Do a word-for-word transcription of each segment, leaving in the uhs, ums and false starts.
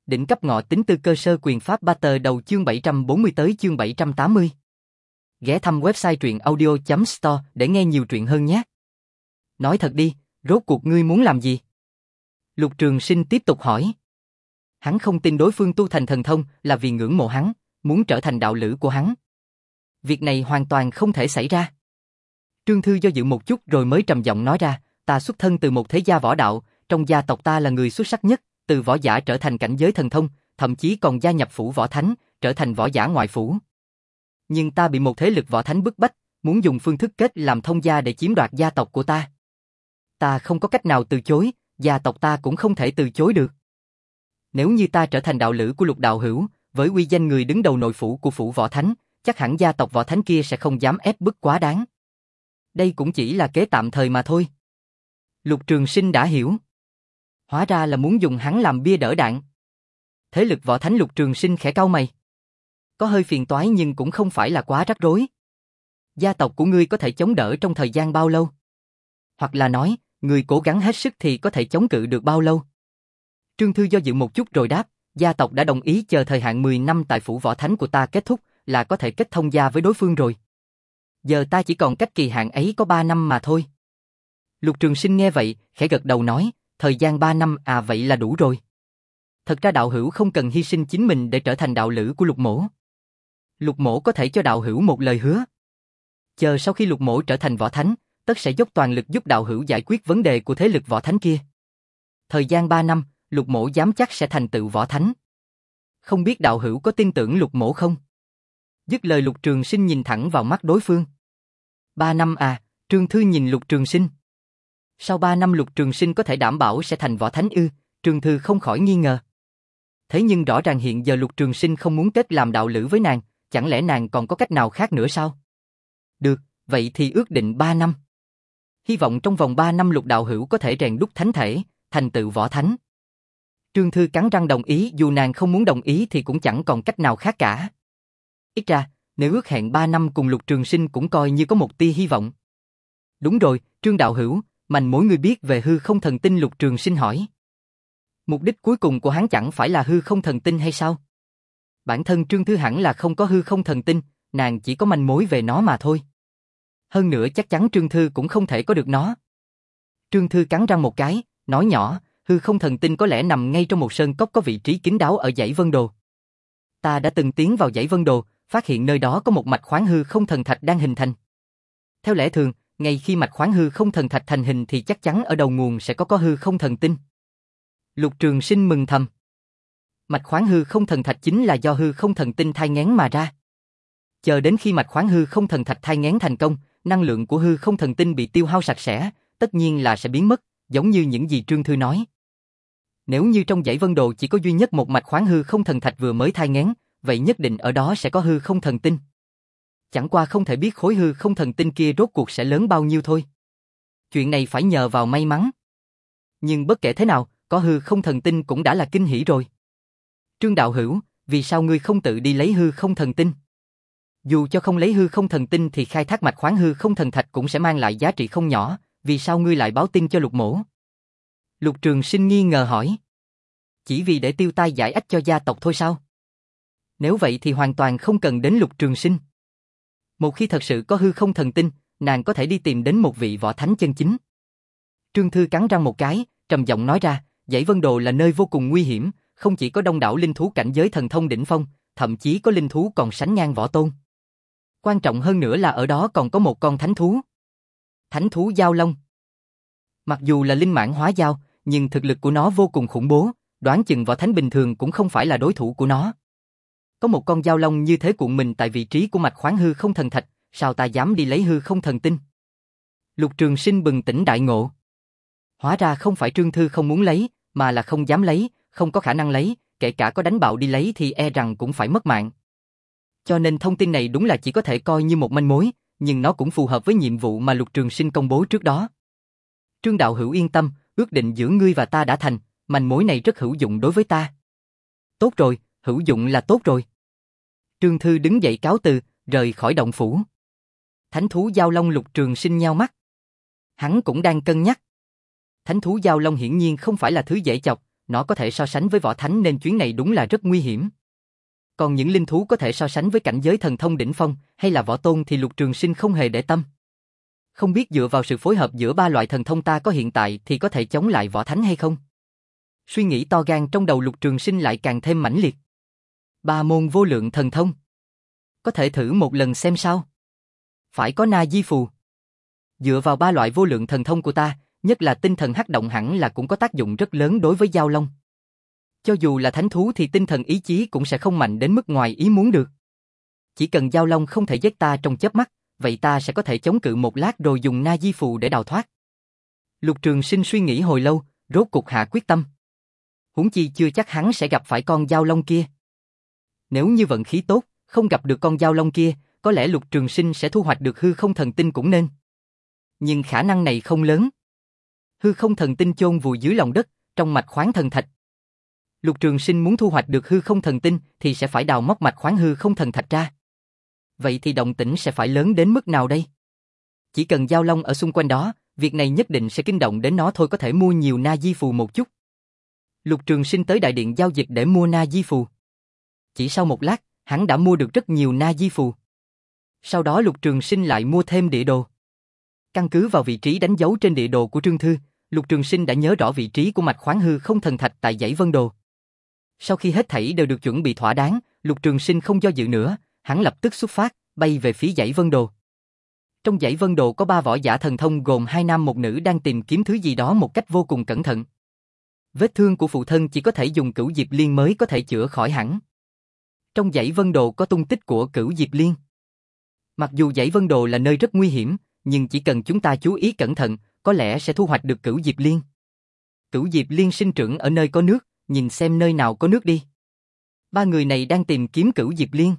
Đỉnh cấp ngọ tính tư cơ sơ quyền pháp ba tờ đầu chương bảy trăm bốn mươi tới chương bảy trăm tám mươi. Ghé thăm website truyện audio chấm store để nghe nhiều truyện hơn nhé. Nói thật đi, rốt cuộc ngươi muốn làm gì? Lục Trường Sinh tiếp tục hỏi. Hắn không tin đối phương tu thành thần thông là vì ngưỡng mộ hắn, muốn trở thành đạo lữ của hắn. Việc này hoàn toàn không thể xảy ra. Trương Thư do dự một chút rồi mới trầm giọng nói ra, ta xuất thân từ một thế gia võ đạo, trong gia tộc ta là người xuất sắc nhất, từ võ giả trở thành cảnh giới thần thông, thậm chí còn gia nhập phủ võ thánh, trở thành võ giả ngoại phủ. Nhưng ta bị một thế lực võ thánh bức bách, muốn dùng phương thức kết làm thông gia để chiếm đoạt gia tộc của ta. Ta không có cách nào từ chối, gia tộc ta cũng không thể từ chối được. Nếu như ta trở thành đạo lữ của Lục đạo hữu, với uy danh người đứng đầu nội phủ của phủ võ thánh, chắc hẳn gia tộc võ thánh kia sẽ không dám ép bức quá đáng. Đây cũng chỉ là kế tạm thời mà thôi. Lục Trường Sinh đã hiểu. Hóa ra là muốn dùng hắn làm bia đỡ đạn. Thế lực võ thánh Lục Trường Sinh khẽ cau mày. Có hơi phiền toái nhưng cũng không phải là quá rắc rối. Gia tộc của ngươi có thể chống đỡ trong thời gian bao lâu? Hoặc là nói, ngươi cố gắng hết sức thì có thể chống cự được bao lâu? Trương Thư do dự một chút rồi đáp, gia tộc đã đồng ý chờ thời hạn mười năm tại phủ võ thánh của ta kết thúc là có thể kết thông gia với đối phương rồi. Giờ ta chỉ còn cách kỳ hạn ấy có ba năm mà thôi. Lục Trường Sinh nghe vậy, khẽ gật đầu nói, thời gian ba năm à vậy là đủ rồi. Thật ra đạo hữu không cần hy sinh chính mình để trở thành đạo lữ của Lục mỗ. Lục mỗ có thể cho đạo hữu một lời hứa. Chờ sau khi Lục mỗ trở thành võ thánh, tất sẽ dốc toàn lực giúp đạo hữu giải quyết vấn đề của thế lực võ thánh kia. Thời gian ba năm, Lục mỗ dám chắc sẽ thành tựu võ thánh. Không biết đạo hữu có tin tưởng Lục mỗ không? Dứt lời Lục Trường Sinh nhìn thẳng vào mắt đối phương. Ba năm à, Trương Thư nhìn Lục Trường Sinh. Sau ba năm Lục Trường Sinh có thể đảm bảo sẽ thành võ thánh ư? Trương Thư không khỏi nghi ngờ. Thế nhưng rõ ràng hiện giờ Lục Trường Sinh không muốn kết làm đạo lữ với nàng, chẳng lẽ nàng còn có cách nào khác nữa sao? Được, vậy thì ước định ba năm. Hy vọng trong vòng ba năm Lục đạo hữu có thể rèn đúc thánh thể, thành tựu võ thánh. Trương Thư cắn răng đồng ý, dù nàng không muốn đồng ý thì cũng chẳng còn cách nào khác cả. Ít ra, nếu ước hẹn ba năm cùng Lục Trường Sinh cũng coi như có một tia hy vọng. Đúng rồi, Trương đạo hữu, manh mối ngươi biết về hư không thần tinh? Lục Trường Sinh hỏi. Mục đích cuối cùng của hắn chẳng phải là hư không thần tinh hay sao? Bản thân Trương Thư hẳn là không có hư không thần tinh, nàng chỉ có manh mối về nó mà thôi. Hơn nữa chắc chắn Trương Thư cũng không thể có được nó. Trương Thư cắn răng một cái, nói nhỏ, hư không thần tinh có lẽ nằm ngay trong một sơn cốc có vị trí kín đáo ở dãy Vân Đồ. Ta đã từng tiến vào dãy Vân Đồ, phát hiện nơi đó có một mạch khoáng hư không thần thạch đang hình thành. Theo lẽ thường, ngay khi mạch khoáng hư không thần thạch thành hình thì chắc chắn ở đầu nguồn sẽ có có hư không thần tinh. Lục Trường Sinh mừng thầm. Mạch khoáng hư không thần thạch chính là do hư không thần tinh thai nghén mà ra. Chờ đến khi mạch khoáng hư không thần thạch thai nghén thành công, năng lượng của hư không thần tinh bị tiêu hao sạch sẽ, tất nhiên là sẽ biến mất, giống như những gì Trương Thư nói. Nếu như trong dãy Vân Đồ chỉ có duy nhất một mạch khoáng hư không thần thạch vừa mới thai nghén, vậy nhất định ở đó sẽ có hư không thần tinh. Chẳng qua không thể biết khối hư không thần tinh kia rốt cuộc sẽ lớn bao nhiêu thôi. Chuyện này phải nhờ vào may mắn. Nhưng bất kể thế nào, có hư không thần tinh cũng đã là kinh hỉ rồi. Trương đạo hữu, vì sao ngươi không tự đi lấy hư không thần tinh? Dù cho không lấy hư không thần tinh thì khai thác mạch khoáng hư không thần thạch cũng sẽ mang lại giá trị không nhỏ, vì sao ngươi lại báo tin cho Lục mỗ? Lục Trường Sinh nghi ngờ hỏi. Chỉ vì để tiêu tai giải ách cho gia tộc thôi sao? Nếu vậy thì hoàn toàn không cần đến Lục Trường Sinh. Một khi thật sự có hư không thần tinh, nàng có thể đi tìm đến một vị võ thánh chân chính. Trương Thư cắn răng một cái, trầm giọng nói ra, dãy Vân Đồ là nơi vô cùng nguy hiểm, không chỉ có đông đảo linh thú cảnh giới thần thông đỉnh phong, thậm chí có linh thú còn sánh ngang võ tôn. Quan trọng hơn nữa là ở đó còn có một con thánh thú. Thánh thú Giao Long. Mặc dù là linh mãn hóa dao, nhưng thực lực của nó vô cùng khủng bố, đoán chừng võ thánh bình thường cũng không phải là đối thủ của nó. Có một con Giao Long như thế cuộn mình tại vị trí của mạch khoáng hư không thần thạch, sao ta dám đi lấy hư không thần tinh? Lục Trường Sinh bừng tỉnh đại ngộ. Hóa ra không phải Trương Thư không muốn lấy, mà là không dám lấy, không có khả năng lấy, kể cả có đánh bạo đi lấy thì e rằng cũng phải mất mạng. Cho nên thông tin này đúng là chỉ có thể coi như một manh mối, nhưng nó cũng phù hợp với nhiệm vụ mà Lục Trường Sinh công bố trước đó. Trương đạo hữu yên tâm, ước định giữa ngươi và ta đã thành, manh mối này rất hữu dụng đối với ta. Tốt rồi, hữu dụng là tốt rồi. Trương Thư đứng dậy cáo từ, rời khỏi động phủ. Thánh thú Giao Long. Lục Trường Sinh nheo mắt. Hắn cũng đang cân nhắc. Thánh thú Giao Long hiển nhiên không phải là thứ dễ chọc, nó có thể so sánh với võ thánh nên chuyến này đúng là rất nguy hiểm. Còn những linh thú có thể so sánh với cảnh giới thần thông đỉnh phong hay là võ tôn thì Lục Trường Sinh không hề để tâm. Không biết dựa vào sự phối hợp giữa ba loại thần thông ta có hiện tại thì có thể chống lại võ thánh hay không? Suy nghĩ to gan trong đầu Lục Trường Sinh lại càng thêm mãnh liệt. Ba môn vô lượng thần thông. Có thể thử một lần xem sao? Phải có Na Di Phù. Dựa vào ba loại vô lượng thần thông của ta, nhất là tinh thần hắc động hẳn là cũng có tác dụng rất lớn đối với Dao Long. Cho dù là thánh thú thì tinh thần ý chí cũng sẽ không mạnh đến mức ngoài ý muốn được. Chỉ cần Dao Long không thể giết ta trong chớp mắt, vậy ta sẽ có thể chống cự một lát rồi dùng Na Di Phù để đào thoát. Lục Trường Sinh suy nghĩ hồi lâu, rốt cục hạ quyết tâm. Huống chi chưa chắc hắn sẽ gặp phải con Dao Long kia. Nếu như vận khí tốt, không gặp được con Dao Long kia, có lẽ Lục Trường Sinh sẽ thu hoạch được hư không thần tinh cũng nên. Nhưng khả năng này không lớn. Hư không thần tinh chôn vùi dưới lòng đất, trong mạch khoáng thần thạch. Lục Trường Sinh muốn thu hoạch được hư không thần tinh thì sẽ phải đào móc mạch khoáng hư không thần thạch ra. Vậy thì động tĩnh sẽ phải lớn đến mức nào đây? Chỉ cần Dao Long ở xung quanh đó, việc này nhất định sẽ kinh động đến nó thôi, có thể mua nhiều Na Di Phù một chút. Lục Trường Sinh tới đại điện giao dịch để mua Na Di Phù. Chỉ sau một lát, hắn đã mua được rất nhiều Na Di Phù. Sau đó Lục Trường Sinh lại mua thêm địa đồ. Căn cứ vào vị trí đánh dấu trên địa đồ của Trương Thư, Lục Trường Sinh đã nhớ rõ vị trí của mạch khoáng hư không thần thạch tại dãy Vân Đồ. Sau khi hết thảy đều được chuẩn bị thỏa đáng, Lục Trường Sinh không do dự nữa, hắn lập tức xuất phát, bay về phía dãy Vân Đồ. Trong dãy Vân Đồ có ba võ giả thần thông gồm hai nam một nữ đang tìm kiếm thứ gì đó một cách vô cùng cẩn thận. Vết thương của phụ thân chỉ có thể dùng Cửu Diệp Liên mới có thể chữa khỏi hẳn. Trong dãy Vân Đồ có tung tích của Cửu Diệp Liên. Mặc dù dãy Vân Đồ là nơi rất nguy hiểm, nhưng chỉ cần chúng ta chú ý cẩn thận, có lẽ sẽ thu hoạch được Cửu Diệp Liên. Cửu Diệp Liên sinh trưởng ở nơi có nước, nhìn xem nơi nào có nước đi. Ba người này đang tìm kiếm Cửu Diệp Liên.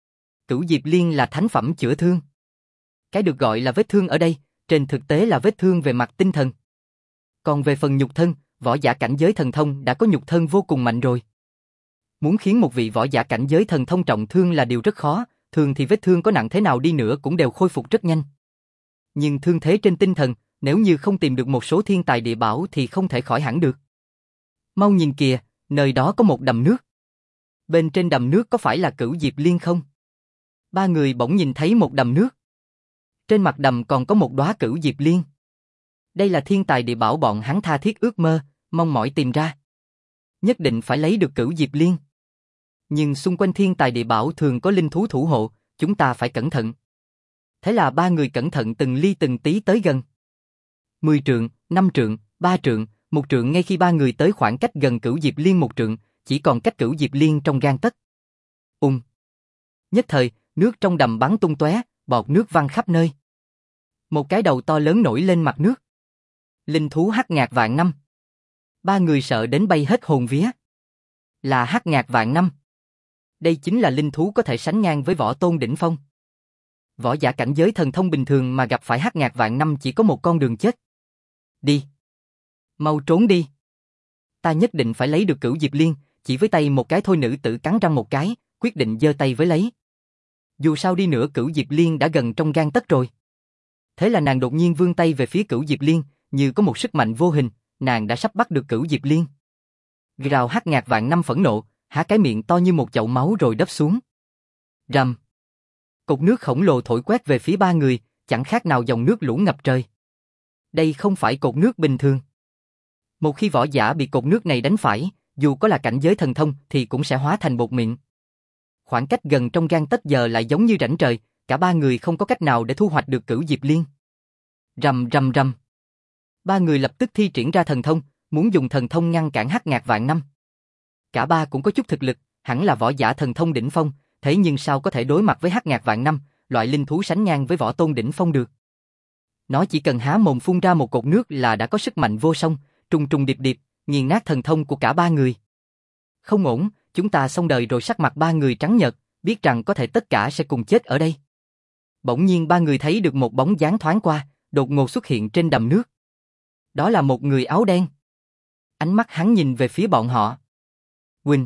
Cửu Diệp Liên là thánh phẩm chữa thương. Cái được gọi là vết thương ở đây, trên thực tế là vết thương về mặt tinh thần. Còn về phần nhục thân, võ giả cảnh giới thần thông đã có nhục thân vô cùng mạnh rồi. Muốn khiến một vị võ giả cảnh giới thần thông trọng thương là điều rất khó, thường thì vết thương có nặng thế nào đi nữa cũng đều khôi phục rất nhanh. Nhưng thương thế trên tinh thần, nếu như không tìm được một số thiên tài địa bảo thì không thể khỏi hẳn được. Mau nhìn kìa, nơi đó có một đầm nước. Bên trên đầm nước có phải là Cửu Diệp Liên không? Ba người bỗng nhìn thấy một đầm nước. Trên mặt đầm còn có một đóa Cửu Diệp Liên. Đây là thiên tài địa bảo bọn hắn tha thiết ước mơ, mong mỏi tìm ra. Nhất định phải lấy được Cửu Diệp Liên. Nhưng xung quanh thiên tài địa bảo thường có linh thú thủ hộ, chúng ta phải cẩn thận. Thế là ba người cẩn thận từng ly từng tí tới gần. Mười trượng, năm trượng, ba trượng, một trượng, ngay khi ba người tới khoảng cách gần Cửu Diệp Liên một trượng, chỉ còn cách Cửu Diệp Liên trong gang tấc. Ùng. Nhất thời, nước trong đầm bắn tung tóe, bọt nước văng khắp nơi. Một cái đầu to lớn nổi lên mặt nước. Linh thú Hắc Ngạc Vạn Năm. Ba người sợ đến bay hết hồn vía. Là Hắc Ngạc Vạn Năm. Đây chính là linh thú có thể sánh ngang với võ tôn đỉnh phong. Võ giả cảnh giới thần thông bình thường mà gặp phải Hắc Ngạc Vạn Năm chỉ có một con đường chết. Đi. Mau trốn đi. Ta nhất định phải lấy được Cửu Diệp Liên, chỉ với tay một cái thôi. Nữ tử cắn răng một cái, quyết định giơ tay với lấy. Dù sao đi nữa Cửu Diệp Liên đã gần trong gang tấc rồi. Thế là nàng đột nhiên vươn tay về phía Cửu Diệp Liên, như có một sức mạnh vô hình, nàng đã sắp bắt được Cửu Diệp Liên. Rào Hắc Ngạc Vạn Năm phẫn nộ, há cái miệng to như một chậu máu rồi đấp xuống. Rầm. Cột nước khổng lồ thổi quét về phía ba người, chẳng khác nào dòng nước lũ ngập trời. Đây không phải cột nước bình thường. Một khi võ giả bị cột nước này đánh phải, dù có là cảnh giới thần thông thì cũng sẽ hóa thành bột mịn. Khoảng cách gần trong gang tấc giờ lại giống như rãnh trời, cả ba người không có cách nào để thu hoạch được Cửu Diệp Liên. Rầm rầm rầm. Ba người lập tức thi triển ra thần thông, muốn dùng thần thông ngăn cản Hắc Ngạc Vạn Năm. Cả ba cũng có chút thực lực, hẳn là võ giả thần thông đỉnh phong, thế nhưng sao có thể đối mặt với Hắc Ngạc Vạn Năm, loại linh thú sánh ngang với võ tôn đỉnh phong được. Nó chỉ cần há mồm phun ra một cột nước là đã có sức mạnh vô song, trùng trùng điệp điệp, nghiền nát thần thông của cả ba người. Không ổn, chúng ta xong đời rồi. Sắc mặt ba người trắng nhợt, biết rằng có thể tất cả sẽ cùng chết ở đây. Bỗng nhiên ba người thấy được một bóng dáng thoáng qua, đột ngột xuất hiện trên đầm nước. Đó là một người áo đen. Ánh mắt hắn nhìn về phía bọn họ. Quỳnh.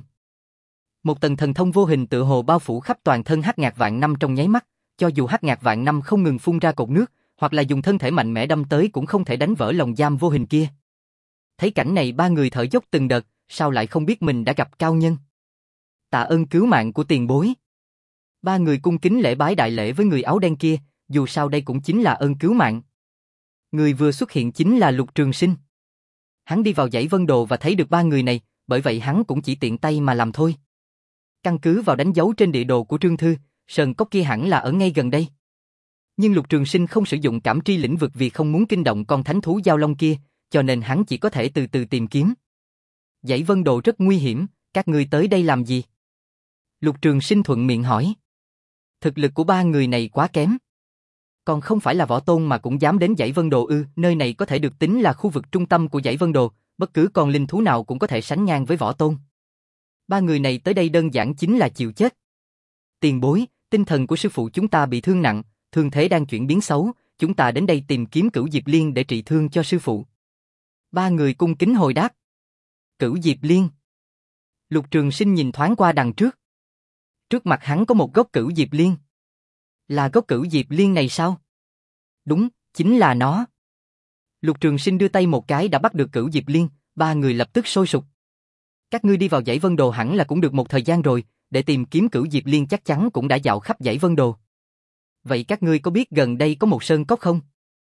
Một tầng thần thông vô hình tựa hồ bao phủ khắp toàn thân Hắc Ngạc Vạn Năm trong nháy mắt, cho dù Hắc Ngạc Vạn Năm không ngừng phun ra cột nước, hoặc là dùng thân thể mạnh mẽ đâm tới cũng không thể đánh vỡ lồng giam vô hình kia. Thấy cảnh này ba người thở dốc từng đợt, sao lại không biết mình đã gặp cao nhân? Tạ ơn cứu mạng của tiền bối. Ba người cung kính lễ bái đại lễ với người áo đen kia, dù sao đây cũng chính là ơn cứu mạng. Người vừa xuất hiện chính là Lục Trường Sinh. Hắn đi vào dãy Vân Đồ và thấy được ba người này, bởi vậy hắn cũng chỉ tiện tay mà làm thôi. Căn cứ vào đánh dấu trên địa đồ của Trương Thư, sơn cốc kia hẳn là ở ngay gần đây. Nhưng Lục Trường Sinh không sử dụng cảm tri lĩnh vực vì không muốn kinh động con thánh thú giao long kia, cho nên hắn chỉ có thể từ từ tìm kiếm. Dãy Vân Đồ rất nguy hiểm, các ngươi tới đây làm gì? Lục Trường Sinh thuận miệng hỏi. Thực lực của ba người này quá kém. Còn không phải là võ tôn mà cũng dám đến dãy Vân Đồ ư? Nơi này có thể được tính là khu vực trung tâm của dãy Vân Đồ, bất cứ con linh thú nào cũng có thể sánh ngang với võ tôn. Ba người này tới đây đơn giản chính là chịu chết. Tiền bối, tinh thần của sư phụ chúng ta bị thương nặng, thương thế đang chuyển biến xấu, chúng ta đến đây tìm kiếm Cửu Diệp Liên để trị thương cho sư phụ. Ba người cung kính hồi đáp. Cửu Diệp Liên. Lục Trường Sinh nhìn thoáng qua đằng trước. Trước mặt hắn có một gốc Cửu Diệp Liên. Là gốc Cửu Diệp Liên này sao? Đúng, chính là nó. Lục Trường Sinh đưa tay một cái đã bắt được Cửu Diệp Liên, ba người lập tức sôi sục. Các ngươi đi vào dãy Vân Đồ hẳn là cũng được một thời gian rồi, để tìm kiếm Cửu Diệp Liên chắc chắn cũng đã dạo khắp dãy Vân Đồ. Vậy các ngươi có biết gần đây có một sơn cốc không?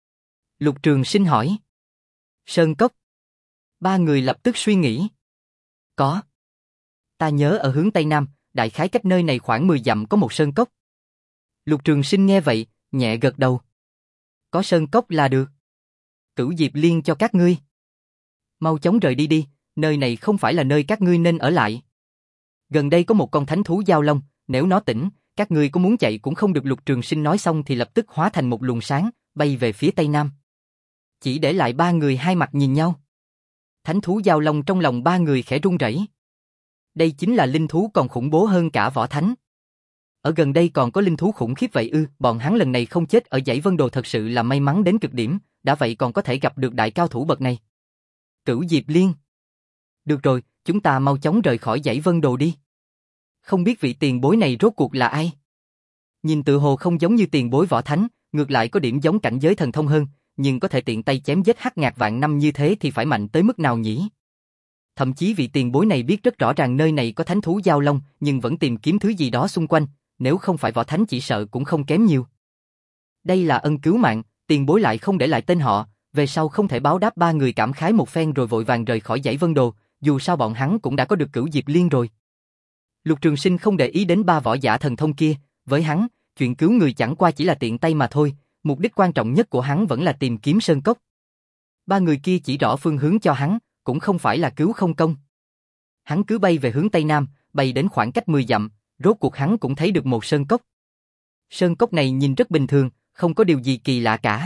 Lục Trường Sinh hỏi. Sơn cốc? Ba người lập tức suy nghĩ. Có. Ta nhớ ở hướng Tây Nam, đại khái cách nơi này khoảng mười dặm có một sơn cốc. Lục Trường Sinh nghe vậy, nhẹ gật đầu. Có sơn cốc là được. Cửu Diệp Liên cho các ngươi. Mau chóng rời đi đi, nơi này không phải là nơi các ngươi nên ở lại. Gần đây có một con thánh thú giao long, nếu nó tỉnh, các ngươi có muốn chạy cũng không được. Lục Trường Sinh nói xong thì lập tức hóa thành một luồng sáng, bay về phía Tây Nam. Chỉ để lại ba người hai mặt nhìn nhau. Thánh thú giao long trong lòng ba người khẽ run rẩy. Đây chính là linh thú còn khủng bố hơn cả võ thánh. Ở gần đây còn có linh thú khủng khiếp vậy ư? Bọn hắn lần này không chết ở dãy Vân Đồ thật sự là may mắn đến cực điểm, đã vậy còn có thể gặp được đại cao thủ bậc này. Cửu Diệp Liên. Được rồi, chúng ta mau chóng rời khỏi dãy Vân Đồ đi. Không biết vị tiền bối này rốt cuộc là ai? Nhìn tự hồ không giống như tiền bối võ thánh, ngược lại có điểm giống cảnh giới thần thông hơn, nhưng có thể tiện tay chém giết hắc ngạc vạn năm như thế thì phải mạnh tới mức nào nhỉ? Thậm chí vị tiền bối này biết rất rõ ràng nơi này có thánh thú giao long, nhưng vẫn tìm kiếm thứ gì đó xung quanh, nếu không phải võ thánh chỉ sợ cũng không kém nhiều. Đây là ân cứu mạng, tiền bối lại không để lại tên họ, về sau không thể báo đáp. Ba người cảm khái một phen rồi vội vàng rời khỏi dãy Vân Đồ, dù sao bọn hắn cũng đã có được Cửu Diệp Liên rồi. Lục Trường Sinh không để ý đến ba võ giả thần thông kia, với hắn, chuyện cứu người chẳng qua chỉ là tiện tay mà thôi, mục đích quan trọng nhất của hắn vẫn là tìm kiếm sơn cốc. Ba người kia chỉ rõ phương hướng cho hắn, cũng không phải là cứu không công. Hắn cứ bay về hướng Tây Nam, bay đến khoảng cách mười dặm, rốt cuộc hắn cũng thấy được một sơn cốc. Sơn cốc này nhìn rất bình thường, không có điều gì kỳ lạ cả.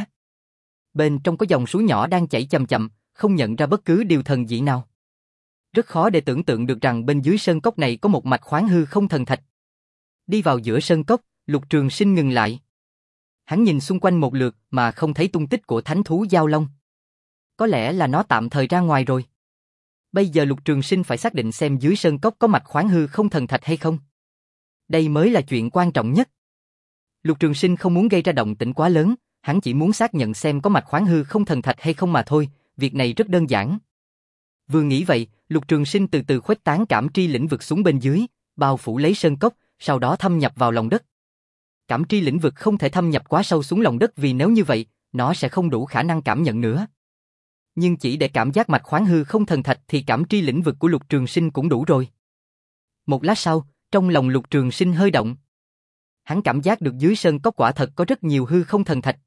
Bên trong có dòng suối nhỏ đang chảy chậm chậm, không nhận ra bất cứ điều thần dị nào. Rất khó để tưởng tượng được rằng bên dưới sơn cốc này có một mạch khoáng hư không thần thạch. Đi vào giữa sơn cốc, Lục Trường Sinh ngừng lại. Hắn nhìn xung quanh một lượt mà không thấy tung tích của thánh thú giao long. Có lẽ là nó tạm thời ra ngoài rồi. Bây giờ Lục Trường Sinh phải xác định xem dưới sơn cốc có mạch khoáng hư không thần thạch hay không. Đây mới là chuyện quan trọng nhất. Lục Trường Sinh không muốn gây ra động tĩnh quá lớn, hắn chỉ muốn xác nhận xem có mạch khoáng hư không thần thạch hay không mà thôi, việc này rất đơn giản. Vừa nghĩ vậy, Lục Trường Sinh từ từ khuếch tán cảm tri lĩnh vực xuống bên dưới, bao phủ lấy sơn cốc, sau đó thâm nhập vào lòng đất. Cảm tri lĩnh vực không thể thâm nhập quá sâu xuống lòng đất vì nếu như vậy, nó sẽ không đủ khả năng cảm nhận nữa. Nhưng chỉ để cảm giác mạch khoáng hư không thần thạch thì cảm tri lĩnh vực của Lục Trường Sinh cũng đủ rồi. Một lát sau, trong lòng Lục Trường Sinh hơi động. Hắn cảm giác được dưới sơn cốc quả thật có rất nhiều hư không thần thạch.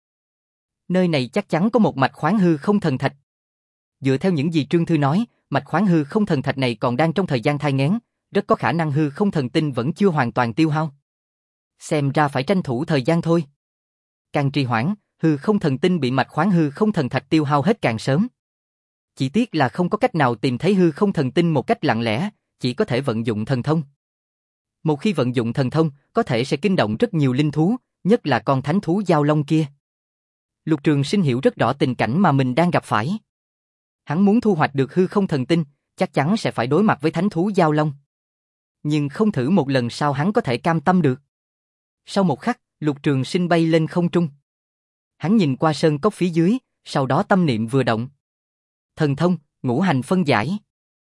Nơi này chắc chắn có một mạch khoáng hư không thần thạch. Dựa theo những gì Trương Thư nói, mạch khoáng hư không thần thạch này còn đang trong thời gian thai nghén, rất có khả năng hư không thần tinh vẫn chưa hoàn toàn tiêu hao. Xem ra phải tranh thủ thời gian thôi. Càng trì hoãn, hư không thần tinh bị mạch khoáng hư không thần thạch tiêu hao hết càng sớm. Chỉ tiếc là không có cách nào tìm thấy hư không thần tinh một cách lặng lẽ, chỉ có thể vận dụng thần thông. Một khi vận dụng thần thông, có thể sẽ kinh động rất nhiều linh thú, nhất là con thánh thú giao long kia. Lục Trường Sinh hiểu rất rõ tình cảnh mà mình đang gặp phải. Hắn muốn thu hoạch được hư không thần tinh, chắc chắn sẽ phải đối mặt với thánh thú giao long. Nhưng không thử một lần sao hắn có thể cam tâm được. Sau một khắc, Lục Trường Sinh bay lên không trung. Hắn nhìn qua sơn cốc phía dưới, sau đó tâm niệm vừa động. Thần thông, ngũ hành phân giải.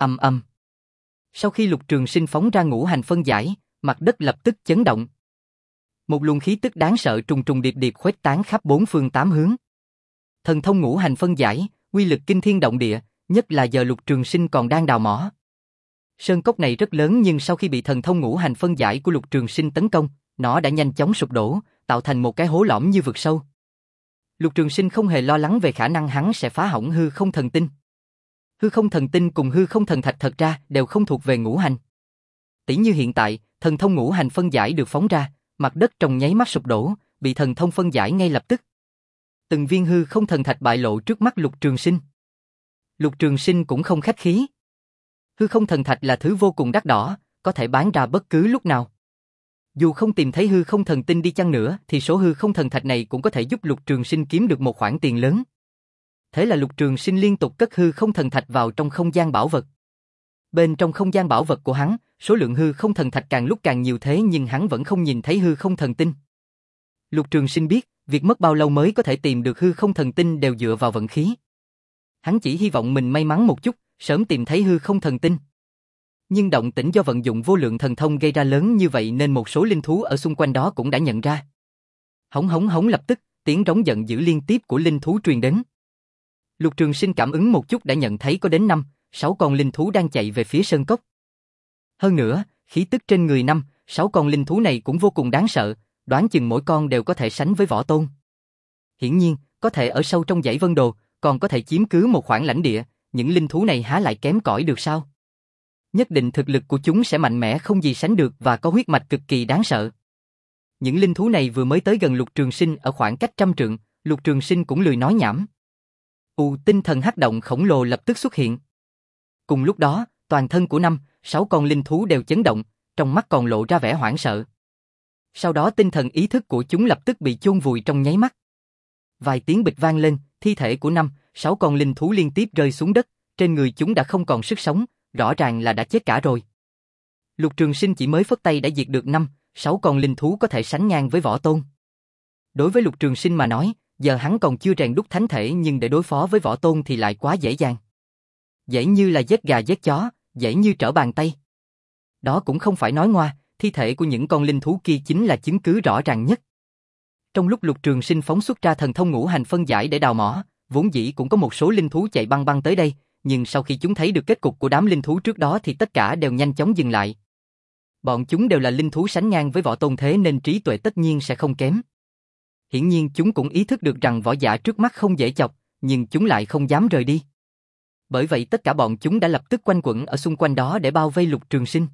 Ầm ầm. Sau khi Lục Trường Sinh phóng ra ngũ hành phân giải, mặt đất lập tức chấn động. Một luồng khí tức đáng sợ trùng trùng điệp điệp khuếch tán khắp bốn phương tám hướng. Thần thông ngũ hành phân giải, uy lực kinh thiên động địa, nhất là giờ Lục Trường Sinh còn đang đào mỏ. Sơn cốc này rất lớn nhưng sau khi bị thần thông ngũ hành phân giải của Lục Trường Sinh tấn công, nó đã nhanh chóng sụp đổ, tạo thành một cái hố lõm như vực sâu. Lục Trường Sinh không hề lo lắng về khả năng hắn sẽ phá hỏng hư không thần tinh. Hư không thần tinh cùng hư không thần thạch thật ra đều không thuộc về ngũ hành. Tỷ như hiện tại, thần thông ngũ hành phân giải được phóng ra, mặt đất trong nháy mắt sụp đổ, bị thần thông phân giải ngay lập tức. Từng viên hư không thần thạch bại lộ trước mắt Lục Trường Sinh. Lục Trường Sinh cũng không khách khí. Hư không thần thạch là thứ vô cùng đắt đỏ, có thể bán ra bất cứ lúc nào. Dù không tìm thấy hư không thần tinh đi chăng nữa thì số hư không thần thạch này cũng có thể giúp Lục Trường Sinh kiếm được một khoản tiền lớn. Thế là Lục Trường Sinh liên tục cất hư không thần thạch vào trong không gian bảo vật. Bên trong không gian bảo vật của hắn, số lượng hư không thần thạch càng lúc càng nhiều thế nhưng hắn vẫn không nhìn thấy hư không thần tinh. Lục Trường Sinh biết, việc mất bao lâu mới có thể tìm được hư không thần tinh đều dựa vào vận khí. Hắn chỉ hy vọng mình may mắn một chút, sớm tìm thấy hư không thần tinh. Nhưng động tĩnh do vận dụng vô lượng thần thông gây ra lớn như vậy nên một số linh thú ở xung quanh đó cũng đã nhận ra. Hống hống hống lập tức, tiếng rống giận dữ liên tiếp của linh thú truyền đến. Lục Trường Sinh cảm ứng một chút đã nhận thấy có đến năm, sáu con linh thú đang chạy về phía sơn cốc. Hơn nữa, khí tức trên người năm, sáu con linh thú này cũng vô cùng đáng sợ, đoán chừng mỗi con đều có thể sánh với võ tôn. Hiển nhiên, có thể ở sâu trong dãy Vân Đồ, còn có thể chiếm cứ một khoảng lãnh địa, những linh thú này há lại kém cỏi được sao? Nhất định thực lực của chúng sẽ mạnh mẽ không gì sánh được và có huyết mạch cực kỳ đáng sợ. Những linh thú này vừa mới tới gần Lục Trường Sinh ở khoảng cách trăm trượng, Lục Trường Sinh cũng lười nói nhảm. U tinh thần hắc động khổng lồ lập tức xuất hiện. Cùng lúc đó, toàn thân của năm, sáu con linh thú đều chấn động, trong mắt còn lộ ra vẻ hoảng sợ. Sau đó tinh thần ý thức của chúng lập tức bị chôn vùi trong nháy mắt. Vài tiếng bịch vang lên, thi thể của năm, sáu con linh thú liên tiếp rơi xuống đất, trên người chúng đã không còn sức sống, rõ ràng là đã chết cả rồi. Lục Trường Sinh chỉ mới phất tay đã diệt được năm, sáu con linh thú có thể sánh ngang với võ tôn. Đối với Lục Trường Sinh mà nói, giờ hắn còn chưa rèn đúc thánh thể nhưng để đối phó với võ tôn thì lại quá dễ dàng. Dễ như là giết gà giết chó, dễ như trở bàn tay. Đó cũng không phải nói ngoa, thi thể của những con linh thú kia chính là chứng cứ rõ ràng nhất. Trong lúc Lục Trường Sinh phóng xuất ra thần thông ngũ hành phân giải để đào mỏ, vốn dĩ cũng có một số linh thú chạy băng băng tới đây, nhưng sau khi chúng thấy được kết cục của đám linh thú trước đó thì tất cả đều nhanh chóng dừng lại. Bọn chúng đều là linh thú sánh ngang với võ tôn thế nên trí tuệ tất nhiên sẽ không kém. Hiển nhiên chúng cũng ý thức được rằng võ giả trước mắt không dễ chọc, nhưng chúng lại không dám rời đi. Bởi vậy tất cả bọn chúng đã lập tức quanh quẩn ở xung quanh đó để bao vây Lục Trường Sinh.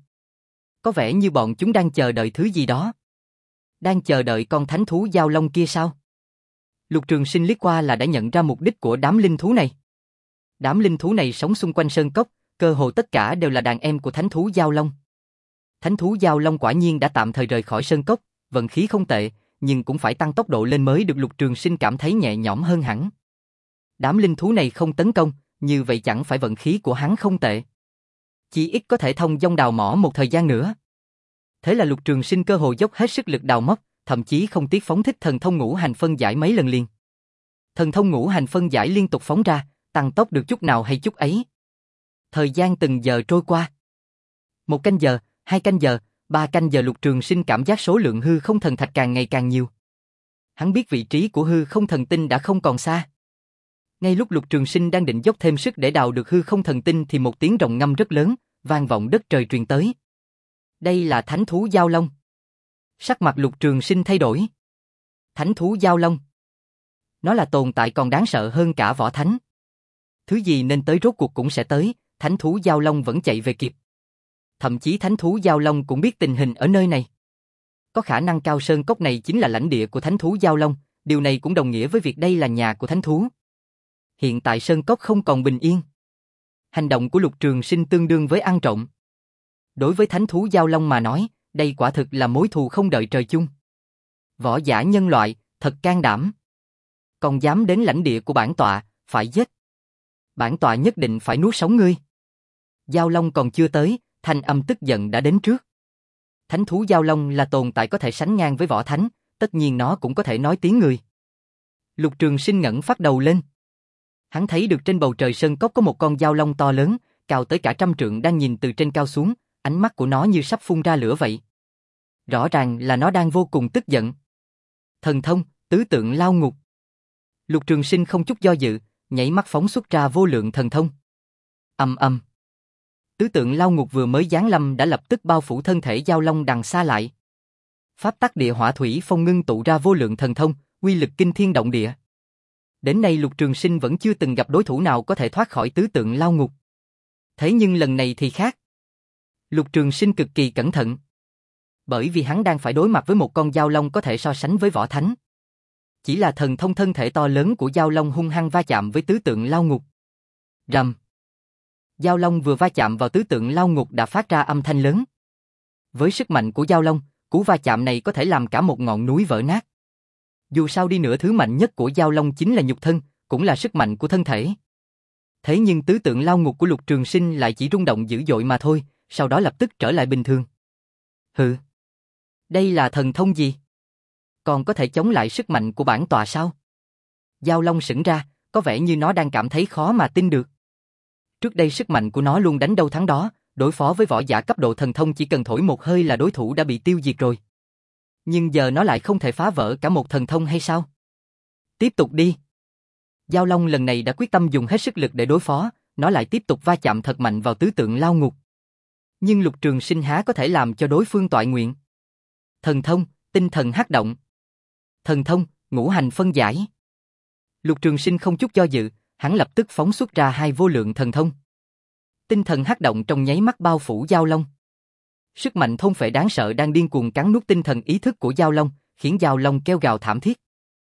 Có vẻ như bọn chúng đang chờ đợi thứ gì đó. Đang chờ đợi con thánh thú giao long kia sao? Lục Trường Sinh liếc qua là đã nhận ra mục đích của đám linh thú này. Đám linh thú này sống xung quanh sơn cốc, cơ hồ tất cả đều là đàn em của thánh thú giao long. Thánh thú giao long quả nhiên đã tạm thời rời khỏi sơn cốc, vận khí không tệ, nhưng cũng phải tăng tốc độ lên mới được. Lục Trường Sinh cảm thấy nhẹ nhõm hơn hẳn. Đám linh thú này không tấn công, như vậy chẳng phải vận khí của hắn không tệ. Chỉ ít có thể thông dong đào mỏ một thời gian nữa. Thế là Lục Trường Sinh cơ hồ dốc hết sức lực đào móc, thậm chí không tiếc phóng thích thần thông ngũ hành phân giải mấy lần liền. Thần thông ngũ hành phân giải liên tục phóng ra, tăng tốc được chút nào hay chút ấy. Thời gian từng giờ trôi qua. Một canh giờ, hai canh giờ, ba canh giờ. Lục Trường Sinh cảm giác số lượng hư không thần thạch càng ngày càng nhiều. Hắn biết vị trí của hư không thần tinh đã không còn xa. Ngay lúc Lục Trường Sinh đang định dốc thêm sức để đào được hư không thần tinh thì một tiếng rồng ngâm rất lớn, vang vọng đất trời truyền tới. Đây là thánh thú giao long. Sắc mặt Lục Trường Sinh thay đổi. Thánh thú giao long. Nó là tồn tại còn đáng sợ hơn cả võ thánh. Thứ gì nên tới rốt cuộc cũng sẽ tới, thánh thú giao long vẫn chạy về kịp. Thậm chí thánh thú giao long cũng biết tình hình ở nơi này. Có khả năng cao sơn cốc này chính là lãnh địa của thánh thú giao long, điều này cũng đồng nghĩa với việc đây là nhà của thánh thú. Hiện tại sơn cốc không còn bình yên. Hành động của Lục Trường Sinh tương đương với ăn trộm. Đối với thánh thú giao long mà nói, đây quả thực là mối thù không đợi trời chung. Võ giả nhân loại, thật can đảm. Còn dám đến lãnh địa của bản tọa, phải giết. Bản tọa nhất định phải nuốt sống ngươi. Giao long còn chưa tới, thanh âm tức giận đã đến trước. Thánh thú giao long là tồn tại có thể sánh ngang với võ thánh, tất nhiên nó cũng có thể nói tiếng người. Lục Trường Sinh ngẩng phát đầu lên. Hắn thấy được trên bầu trời sơn cốc có một con giao long to lớn, cao tới cả trăm trượng đang nhìn từ trên cao xuống, ánh mắt của nó như sắp phun ra lửa vậy. Rõ ràng là nó đang vô cùng tức giận. Thần thông, tứ tượng lao ngục. Lục Trường Sinh không chút do dự, nhảy mắt phóng xuất ra vô lượng thần thông. Ầm ầm. Tứ tượng lao ngục vừa mới giáng lâm đã lập tức bao phủ thân thể Dao Long đằng xa lại. Pháp tắc địa hỏa thủy phong ngưng tụ ra vô lượng thần thông, uy lực kinh thiên động địa. Đến nay Lục Trường Sinh vẫn chưa từng gặp đối thủ nào có thể thoát khỏi tứ tượng lao ngục. Thế nhưng lần này thì khác. Lục Trường Sinh cực kỳ cẩn thận. Bởi vì hắn đang phải đối mặt với một con Dao Long có thể so sánh với võ thánh. Chỉ là thần thông thân thể to lớn của Dao Long hung hăng va chạm với tứ tượng lao ngục. Rầm. Dao Long vừa va chạm vào tứ tượng lao ngục đã phát ra âm thanh lớn. Với sức mạnh của Dao Long, cú va chạm này có thể làm cả một ngọn núi vỡ nát. Dù sao đi nữa thứ mạnh nhất của Dao Long chính là nhục thân, cũng là sức mạnh của thân thể. Thế nhưng tứ tượng lao ngục của Lục Trường Sinh lại chỉ rung động dữ dội mà thôi, sau đó lập tức trở lại bình thường. Hừ. Đây là thần thông gì? Còn có thể chống lại sức mạnh của bản tọa sao? Dao Long sững ra, có vẻ như nó đang cảm thấy khó mà tin được. Trước đây sức mạnh của nó luôn đánh đâu thắng đó, đối phó với võ giả cấp độ thần thông chỉ cần thổi một hơi là đối thủ đã bị tiêu diệt rồi. Nhưng giờ nó lại không thể phá vỡ cả một thần thông hay sao? Tiếp tục đi. Dao Long lần này đã quyết tâm dùng hết sức lực để đối phó, nó lại tiếp tục va chạm thật mạnh vào tứ tượng lao ngục. Nhưng Lục Trường Sinh há có thể làm cho đối phương toại nguyện. Thần thông, tinh thần hắc động. Thần thông, ngũ hành phân giải. Lục Trường Sinh không chút do dự, hắn lập tức phóng xuất ra hai vô lượng thần thông. Tinh thần hắc động trong nháy mắt bao phủ Dao Long. Sức mạnh thôn phệ đáng sợ đang điên cuồng cắn nuốt tinh thần ý thức của Dao Long, khiến Dao Long kêu gào thảm thiết.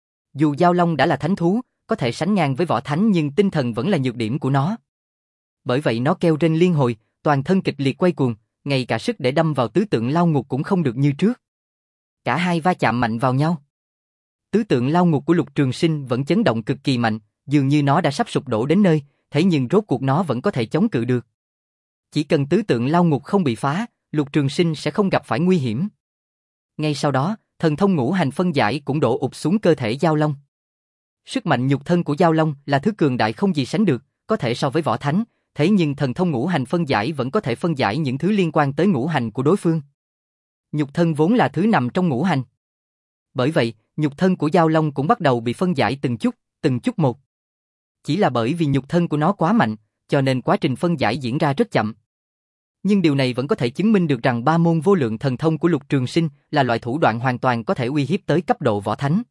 Dù Dao Long đã là thánh thú, có thể sánh ngang với võ thánh nhưng tinh thần vẫn là nhược điểm của nó. Bởi vậy nó kêu rên liên hồi, toàn thân kịch liệt quay cuồng, ngay cả sức để đâm vào tứ tượng lao ngục cũng không được như trước. Cả hai va chạm mạnh vào nhau. Tứ tượng lao ngục của Lục Trường Sinh vẫn chấn động cực kỳ mạnh, dường như nó đã sắp sụp đổ đến nơi, thế nhưng rốt cuộc nó vẫn có thể chống cự được. Chỉ cần tứ tượng lao ngục không bị phá, Lục Trường Sinh sẽ không gặp phải nguy hiểm. Ngay sau đó, thần thông ngũ hành phân giải cũng đổ ụp xuống cơ thể Dao Long. Sức mạnh nhục thân của Dao Long là thứ cường đại không gì sánh được, có thể so với võ thánh, thế nhưng thần thông ngũ hành phân giải vẫn có thể phân giải những thứ liên quan tới ngũ hành của đối phương. Nhục thân vốn là thứ nằm trong ngũ hành. Bởi vậy, nhục thân của Dao Long cũng bắt đầu bị phân giải từng chút, từng chút một. Chỉ là bởi vì nhục thân của nó quá mạnh, cho nên quá trình phân giải diễn ra rất chậm. Nhưng điều này vẫn có thể chứng minh được rằng ba môn vô lượng thần thông của Lục Trường Sinh là loại thủ đoạn hoàn toàn có thể uy hiếp tới cấp độ võ thánh.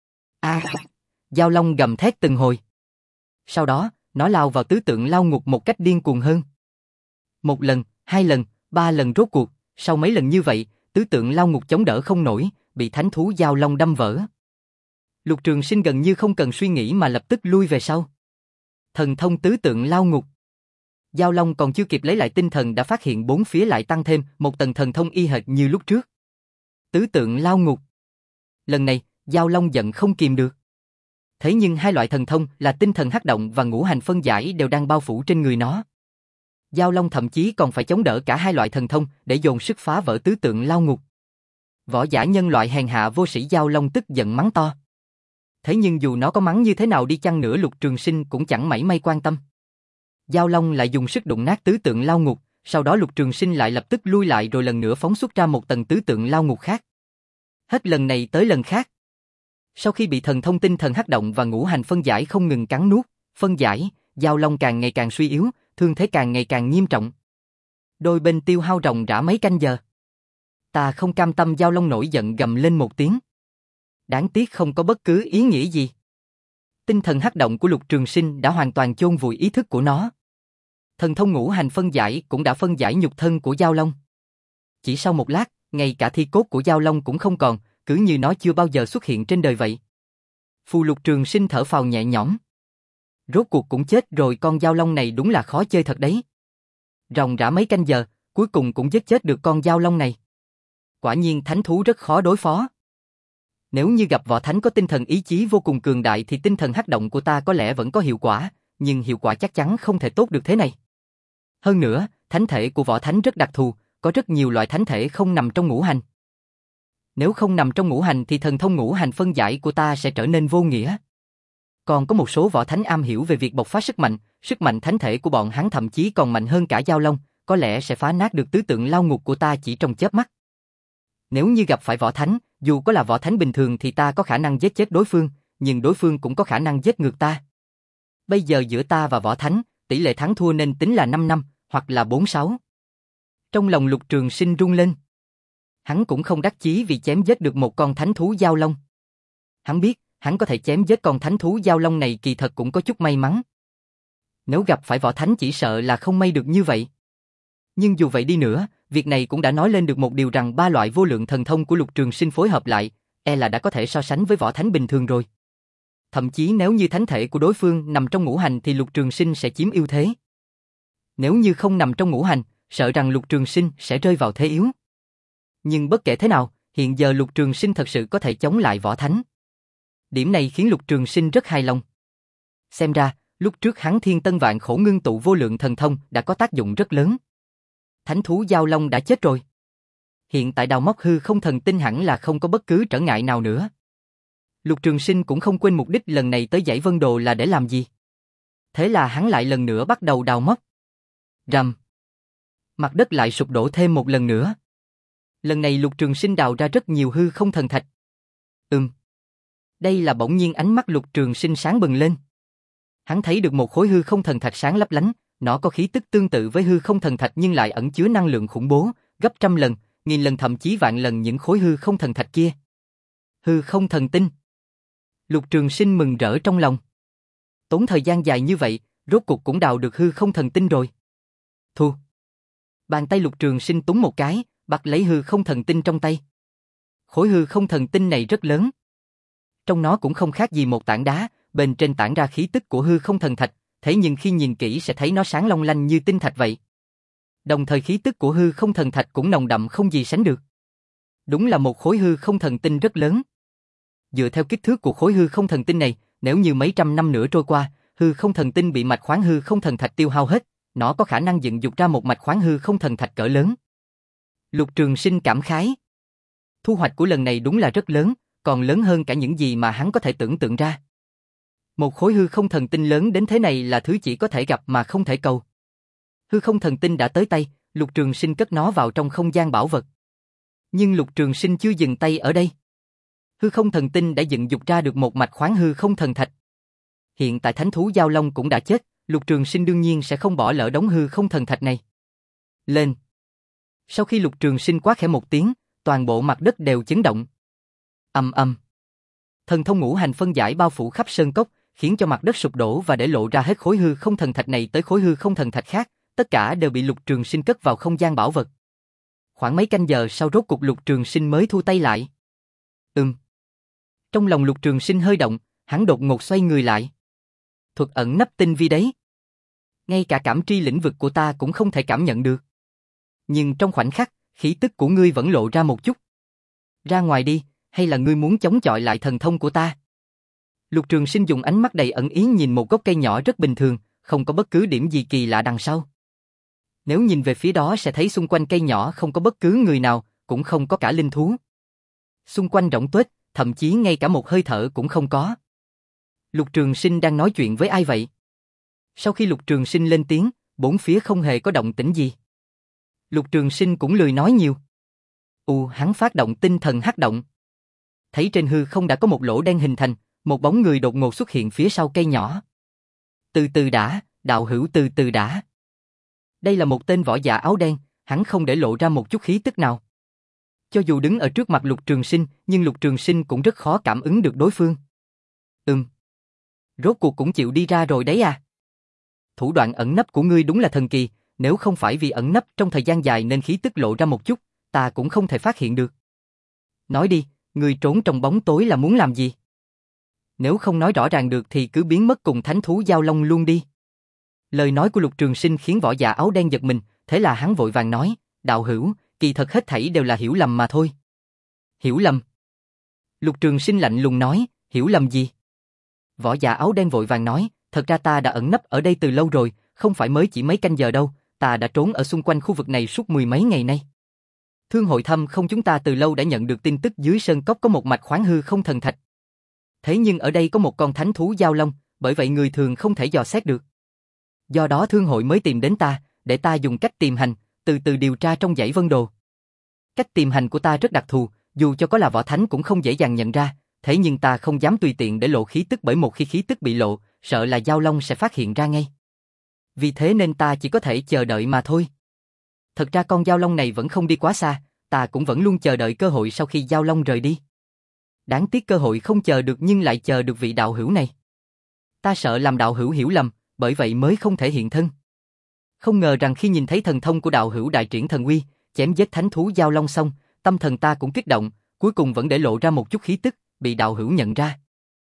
A! À, Dao Long gầm thét từng hồi. Sau đó, nó lao vào tứ tượng lao ngục một cách điên cuồng hơn. Một lần, hai lần, ba lần rốt cuộc, sau mấy lần như vậy, tứ tượng lao ngục chống đỡ không nổi, bị thánh thú Dao Long đâm vỡ. Lục Trường Sinh gần như không cần suy nghĩ mà lập tức lui về sau. Thần thông tứ tượng lao ngục. Dao Long còn chưa kịp lấy lại tinh thần đã phát hiện bốn phía lại tăng thêm một tầng thần thông y hệt như lúc trước. Tứ tượng lao ngục. Lần này, Dao Long giận không kìm được. Thế nhưng hai loại thần thông là tinh thần hắc động và ngũ hành phân giải đều đang bao phủ trên người nó. Dao Long thậm chí còn phải chống đỡ cả hai loại thần thông để dồn sức phá vỡ tứ tượng lao ngục. Võ giả nhân loại hèn hạ vô sĩ Dao Long tức giận mắng to. Thế nhưng dù nó có mắng như thế nào đi chăng nữa Lục Trường Sinh cũng chẳng mảy may quan tâm. Dao Long lại dùng sức đụng nát tứ tượng lao ngục, sau đó Lục Trường Sinh lại lập tức lui lại rồi lần nữa phóng xuất ra một tầng tứ tượng lao ngục khác. Hết lần này tới lần khác. Sau khi bị thần thông tinh thần hắc động và ngũ hành phân giải không ngừng cắn nuốt, phân giải, Dao Long càng ngày càng suy yếu, thương thế càng ngày càng nghiêm trọng. Đôi bên tiêu hao ròng rã mấy canh giờ. Ta không cam tâm Dao Long nổi giận gầm lên một tiếng. Đáng tiếc không có bất cứ ý nghĩa gì. Tinh thần hắc động của Lục Trường Sinh đã hoàn toàn chôn vùi ý thức của nó. Thần thông ngũ hành phân giải cũng đã phân giải nhục thân của Dao Long. Chỉ sau một lát, ngay cả thi cốt của Dao Long cũng không còn, cứ như nó chưa bao giờ xuất hiện trên đời vậy. Phù Lục Trường Sinh thở phào nhẹ nhõm. Rốt cuộc cũng chết rồi, con Dao Long này đúng là khó chơi thật đấy. Ròng rã mấy canh giờ, cuối cùng cũng giết chết được con Dao Long này. Quả nhiên thánh thú rất khó đối phó. Nếu như gặp võ thánh có tinh thần ý chí vô cùng cường đại thì tinh thần hắc động của ta có lẽ vẫn có hiệu quả, nhưng hiệu quả chắc chắn không thể tốt được thế này. Hơn nữa, thánh thể của võ thánh rất đặc thù, có rất nhiều loại thánh thể không nằm trong ngũ hành. Nếu không nằm trong ngũ hành thì thần thông ngũ hành phân giải của ta sẽ trở nên vô nghĩa. Còn có một số võ thánh am hiểu về việc bộc phát sức mạnh, sức mạnh thánh thể của bọn hắn thậm chí còn mạnh hơn cả Giao Long, có lẽ sẽ phá nát được tứ tượng lao ngục của ta chỉ trong chớp mắt. Nếu như gặp phải võ thánh, dù có là võ thánh bình thường thì ta có khả năng giết chết đối phương, nhưng đối phương cũng có khả năng giết ngược ta. Bây giờ giữa ta và võ thánh, tỷ lệ thắng thua nên tính là năm năm, hoặc là bốn sáu. Trong lòng Lục Trường Sinh rung lên. Hắn cũng không đắc chí vì chém giết được một con thánh thú Giao Long. Hắn biết, hắn có thể chém giết con thánh thú Giao Long này kỳ thật cũng có chút may mắn. Nếu gặp phải võ thánh chỉ sợ là không may được như vậy. Nhưng dù vậy đi nữa, việc này cũng đã nói lên được một điều rằng ba loại vô lượng thần thông của Lục Trường Sinh phối hợp lại, e là đã có thể so sánh với võ thánh bình thường rồi. Thậm chí nếu như thánh thể của đối phương nằm trong ngũ hành thì Lục Trường Sinh sẽ chiếm ưu thế. Nếu như không nằm trong ngũ hành, sợ rằng Lục Trường Sinh sẽ rơi vào thế yếu. Nhưng bất kể thế nào, hiện giờ Lục Trường Sinh thật sự có thể chống lại võ thánh. Điểm này khiến Lục Trường Sinh rất hài lòng. Xem ra, lúc trước hắn thiên tân vạn khổ ngưng tụ vô lượng thần thông đã có tác dụng rất lớn. Thánh thú Giao Long đã chết rồi. Hiện tại đào móc hư không thần tinh hẳn là không có bất cứ trở ngại nào nữa. Lục Trường Sinh cũng không quên mục đích lần này tới dãy Vân Đồ là để làm gì. Thế là hắn lại lần nữa bắt đầu đào móc. Rầm. Mặt đất lại sụp đổ thêm một lần nữa. Lần này Lục Trường Sinh đào ra rất nhiều hư không thần thạch. Ừm. Đây là bỗng nhiên ánh mắt Lục Trường Sinh sáng bừng lên. Hắn thấy được một khối hư không thần thạch sáng lấp lánh, nó có khí tức tương tự với hư không thần thạch nhưng lại ẩn chứa năng lượng khủng bố, gấp trăm lần, nghìn lần thậm chí vạn lần những khối hư không thần thạch kia. Hư không thần tinh. Lục Trường Sinh mừng rỡ trong lòng. Tốn thời gian dài như vậy, rốt cuộc cũng đào được hư không thần tinh rồi. Thu. Bàn tay Lục Trường Sinh túng một cái, bắt lấy hư không thần tinh trong tay. Khối hư không thần tinh này rất lớn. Trong nó cũng không khác gì một tảng đá, bên trên tản ra khí tức của hư không thần thạch, thế nhưng khi nhìn kỹ sẽ thấy nó sáng long lanh như tinh thạch vậy. Đồng thời khí tức của hư không thần thạch cũng nồng đậm không gì sánh được. Đúng là một khối hư không thần tinh rất lớn. Dựa theo kích thước của khối hư không thần tinh này, nếu như mấy trăm năm nữa trôi qua, hư không thần tinh bị mạch khoáng hư không thần thạch tiêu hao hết, nó có khả năng dựng dục ra một mạch khoáng hư không thần thạch cỡ lớn. Lục Trường Sinh cảm khái. Thu hoạch của lần này đúng là rất lớn, còn lớn hơn cả những gì mà hắn có thể tưởng tượng ra. Một khối hư không thần tinh lớn đến thế này là thứ chỉ có thể gặp mà không thể cầu. Hư không thần tinh đã tới tay, Lục Trường Sinh cất nó vào trong không gian bảo vật. Nhưng Lục Trường Sinh chưa dừng tay ở đây. Hư không thần tinh đã dựng dục ra được một mạch khoáng hư không thần thạch. Hiện tại thánh thú Giao Long cũng đã chết, Lục Trường Sinh đương nhiên sẽ không bỏ lỡ đống hư không thần thạch này. Lên. Sau khi Lục Trường Sinh quát khẽ một tiếng, toàn bộ mặt đất đều chấn động. Ầm ầm. Thần thông ngũ hành phân giải bao phủ khắp sơn cốc, khiến cho mặt đất sụp đổ và để lộ ra hết khối hư không thần thạch này tới khối hư không thần thạch khác, tất cả đều bị Lục Trường Sinh cất vào không gian bảo vật. Khoảng mấy canh giờ sau rốt cục Lục Trường Sinh mới thu tay lại. Ừm. Trong lòng Lục Trường Sinh hơi động, hắn đột ngột xoay người lại. Thuật ẩn nấp tinh vi đấy. Ngay cả cảm tri lĩnh vực của ta cũng không thể cảm nhận được. Nhưng trong khoảnh khắc, khí tức của ngươi vẫn lộ ra một chút. Ra ngoài đi, hay là ngươi muốn chống chọi lại thần thông của ta? Lục Trường Sinh dùng ánh mắt đầy ẩn ý nhìn một gốc cây nhỏ rất bình thường, không có bất cứ điểm gì kỳ lạ đằng sau. Nếu nhìn về phía đó sẽ thấy xung quanh cây nhỏ không có bất cứ người nào, cũng không có cả linh thú. Xung quanh rỗng tuếch, thậm chí ngay cả một hơi thở cũng không có. Lục Trường Sinh đang nói chuyện với ai vậy? Sau khi Lục Trường Sinh lên tiếng, bốn phía không hề có động tĩnh gì. Lục Trường Sinh cũng lười nói nhiều. U, hắn phát động tinh thần hắc động. Thấy trên hư không đã có một lỗ đen hình thành, một bóng người đột ngột xuất hiện phía sau cây nhỏ. Từ từ đã, đạo hữu từ từ đã. Đây là một tên võ giả áo đen, hắn không để lộ ra một chút khí tức nào. Cho dù đứng ở trước mặt Lục Trường Sinh, nhưng Lục Trường Sinh cũng rất khó cảm ứng được đối phương. Ừm. Rốt cuộc cũng chịu đi ra rồi đấy à? Thủ đoạn ẩn nấp của ngươi đúng là thần kỳ, nếu không phải vì ẩn nấp trong thời gian dài nên khí tức lộ ra một chút, ta cũng không thể phát hiện được. Nói đi, ngươi trốn trong bóng tối là muốn làm gì? Nếu không nói rõ ràng được thì cứ biến mất cùng thánh thú Giao Long luôn đi. Lời nói của Lục Trường Sinh khiến võ giả áo đen giật mình, thế là hắn vội vàng nói, đạo hữu, kỳ thật hết thảy đều là hiểu lầm mà thôi. Hiểu lầm? Lục Trường Sinh lạnh lùng nói, hiểu lầm gì? Võ giả áo đen vội vàng nói, thật ra ta đã ẩn nấp ở đây từ lâu rồi, không phải mới chỉ mấy canh giờ đâu, ta đã trốn ở xung quanh khu vực này suốt mười mấy ngày nay. Thương hội thăm không chúng ta từ lâu đã nhận được tin tức dưới sơn cốc có một mạch khoáng hư không thần thạch. Thế nhưng ở đây có một con thánh thú giao long, bởi vậy người thường không thể dò xét được. Do đó thương hội mới tìm đến ta, để ta dùng cách tìm hành, từ từ điều tra trong dãy Vân Đồ. Cách tìm hành của ta rất đặc thù, dù cho có là võ thánh cũng không dễ dàng nhận ra, thế nhưng ta không dám tùy tiện để lộ khí tức, bởi một khi khí tức bị lộ, sợ là giao long sẽ phát hiện ra ngay. Vì thế nên ta chỉ có thể chờ đợi mà thôi. Thật ra con giao long này vẫn không đi quá xa, ta cũng vẫn luôn chờ đợi cơ hội sau khi giao long rời đi. Đáng tiếc cơ hội không chờ được nhưng lại chờ được vị đạo hữu này. Ta sợ làm đạo hữu hiểu lầm, bởi vậy mới không thể hiện thân. Không ngờ rằng khi nhìn thấy thần thông của đạo hữu đại triển thần uy, chém giết thánh thú giao long xong, tâm thần ta cũng kích động, cuối cùng vẫn để lộ ra một chút khí tức, bị đạo hữu nhận ra.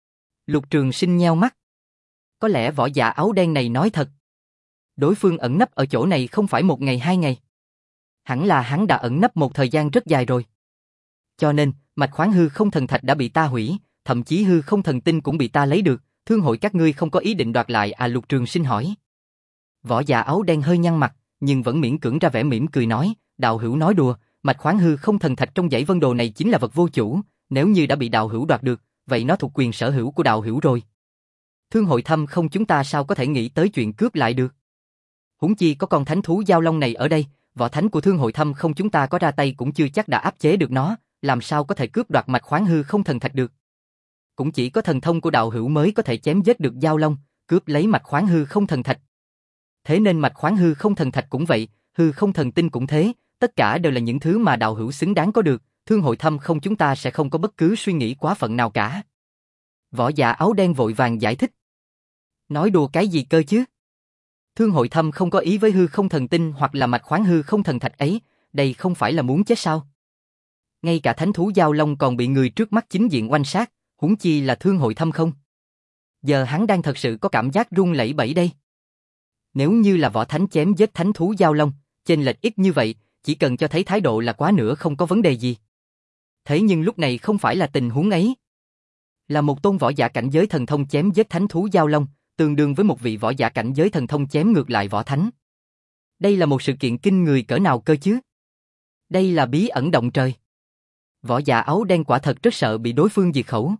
Lục Trường Sinh nheo mắt. Có lẽ võ giả áo đen này nói thật. Đối phương ẩn nấp ở chỗ này không phải một ngày hai ngày. Hẳn là hắn đã ẩn nấp một thời gian rất dài rồi. Cho nên, mạch khoáng hư không thần thạch đã bị ta hủy, thậm chí hư không thần tinh cũng bị ta lấy được, thương hội các ngươi không có ý định đoạt lại à? Lục Trường Sinh hỏi. Võ giả áo đen hơi nhăn mặt, nhưng vẫn miễn cưỡng ra vẻ mỉm cười nói, đạo hữu nói đùa, mạch khoáng hư không thần thạch trong dãy Vân Đồ này chính là vật vô chủ, nếu như đã bị đạo hữu đoạt được, vậy nó thuộc quyền sở hữu của đạo hữu rồi. Thương hội Thâm Không chúng ta sao có thể nghĩ tới chuyện cướp lại được? Huống chi có con thánh thú giao long này ở đây, võ thánh của Thương hội Thâm Không chúng ta có ra tay cũng chưa chắc đã áp chế được nó, làm sao có thể cướp đoạt mạch khoáng hư không thần thạch được? Cũng chỉ có thần thông của đạo hữu mới có thể chém giết được giao long, cướp lấy mạch khoáng hư không thần thạch. Thế nên mạch khoáng hư không thần thạch cũng vậy, hư không thần tinh cũng thế, tất cả đều là những thứ mà đạo hữu xứng đáng có được, Thương hội Thâm Không chúng ta sẽ không có bất cứ suy nghĩ quá phận nào cả. Võ giả áo đen vội vàng giải thích. Nói đùa cái gì cơ chứ? Thương hội Thâm không có ý với hư không thần tinh hoặc là mạch khoáng hư không thần thạch ấy, đây không phải là muốn chết sao? Ngay cả thánh thú giao long còn bị người trước mắt chính diện oanh sát, huống chi là Thương hội Thâm Không. Giờ hắn đang thật sự có cảm giác run lẩy bẩy đây. Nếu như là võ thánh chém giết thánh thú giao long, chênh lệch ít như vậy, chỉ cần cho thấy thái độ là quá nữa không có vấn đề gì. Thế nhưng lúc này không phải là tình huống ấy. Là một tôn võ giả cảnh giới thần thông chém giết thánh thú giao long, tương đương với một vị võ giả cảnh giới thần thông chém ngược lại võ thánh. Đây là một sự kiện kinh người cỡ nào cơ chứ? Đây là bí ẩn động trời. Võ giả áo đen quả thật rất sợ bị đối phương diệt khẩu.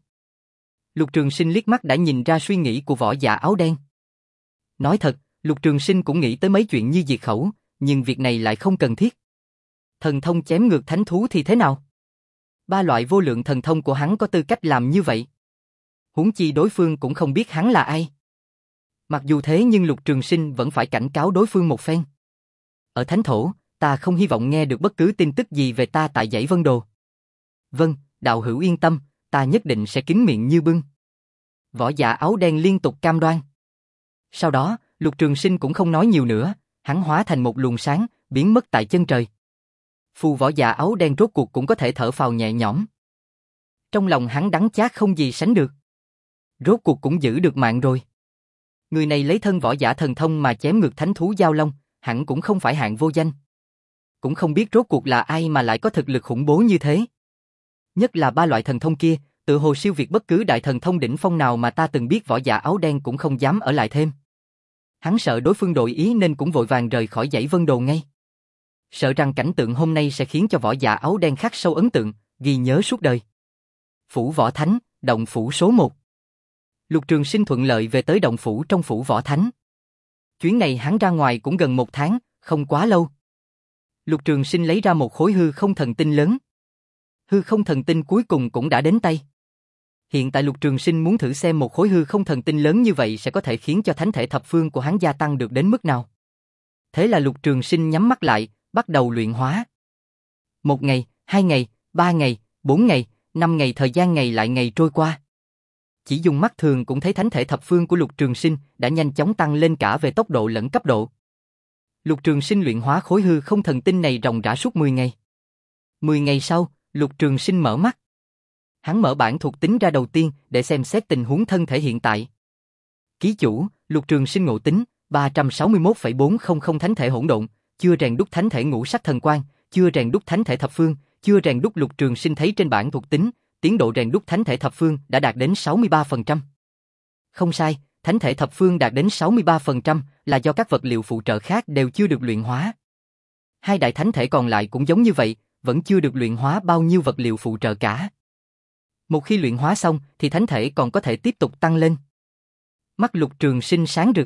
Lục Trường Sinh liếc mắt đã nhìn ra suy nghĩ của võ giả áo đen. Nói thật, Lục Trường Sinh cũng nghĩ tới mấy chuyện như diệt khẩu, nhưng việc này lại không cần thiết. Thần thông chém ngược thánh thú thì thế nào? Ba loại vô lượng thần thông của hắn có tư cách làm như vậy. Huống chi đối phương cũng không biết hắn là ai. Mặc dù thế nhưng Lục Trường Sinh vẫn phải cảnh cáo đối phương một phen. Ở thánh thổ, ta không hy vọng nghe được bất cứ tin tức gì về ta tại dãy Vân Đồ. Vâng, đạo hữu yên tâm, ta nhất định sẽ kín miệng như bưng. Võ giả áo đen liên tục cam đoan. Sau đó, Lục Trường Sinh cũng không nói nhiều nữa, hắn hóa thành một luồng sáng, biến mất tại chân trời. Phù võ giả áo đen rốt cuộc cũng có thể thở phào nhẹ nhõm. Trong lòng hắn đắng chát không gì sánh được. Rốt cuộc cũng giữ được mạng rồi. Người này lấy thân võ giả thần thông mà chém ngược thánh thú giao long, hẳn cũng không phải hạng vô danh. Cũng không biết rốt cuộc là ai mà lại có thực lực khủng bố như thế. Nhất là ba loại thần thông kia, tự hồ siêu việt bất cứ đại thần thông đỉnh phong nào mà ta từng biết, võ giả áo đen cũng không dám ở lại thêm. Hắn sợ đối phương đổi ý nên cũng vội vàng rời khỏi dãy Vân Đồ ngay. Sợ rằng cảnh tượng hôm nay sẽ khiến cho võ giả áo đen khắc sâu ấn tượng, ghi nhớ suốt đời. Phủ Võ Thánh, động phủ số một. Lục Trường Sinh thuận lợi về tới động phủ trong Phủ Võ Thánh. Chuyến này hắn ra ngoài cũng gần một tháng, không quá lâu. Lục Trường Sinh lấy ra một khối hư không thần tinh lớn. Hư không thần tinh cuối cùng cũng đã đến tay. Hiện tại Lục Trường Sinh muốn thử xem một khối hư không thần tinh lớn như vậy sẽ có thể khiến cho thánh thể thập phương của hắn gia tăng được đến mức nào. Thế là Lục Trường Sinh nhắm mắt lại, bắt đầu luyện hóa. Một ngày, hai ngày, ba ngày, bốn ngày, năm ngày, thời gian ngày lại ngày trôi qua. Chỉ dùng mắt thường cũng thấy thánh thể thập phương của Lục Trường Sinh đã nhanh chóng tăng lên cả về tốc độ lẫn cấp độ. Lục Trường Sinh luyện hóa khối hư không thần tinh này ròng rã suốt mười ngày. mười ngày sau, Lục Trường Sinh mở mắt. Hắn mở bản thuộc tính ra đầu tiên để xem xét tình huống thân thể hiện tại. Ký chủ, Lục Trường Sinh ngộ tính ba trăm sáu mươi mốt phẩy bốn không không thánh thể hỗn độn, chưa rèn đúc thánh thể ngũ sắc thần quang, chưa rèn đúc thánh thể thập phương, chưa rèn đúc. Lục Trường Sinh thấy trên bản thuộc tính, tiến độ rèn đúc thánh thể thập phương đã đạt đến sáu mươi ba phần trăm. Không sai, thánh thể thập phương đạt đến sáu mươi ba phần trăm là do các vật liệu phụ trợ khác đều chưa được luyện hóa. Hai đại thánh thể còn lại cũng giống như vậy, vẫn chưa được luyện hóa bao nhiêu vật liệu phụ trợ cả. Một khi luyện hóa xong thì thánh thể còn có thể tiếp tục tăng lên. Mắt Lục Trường Sinh sáng rực.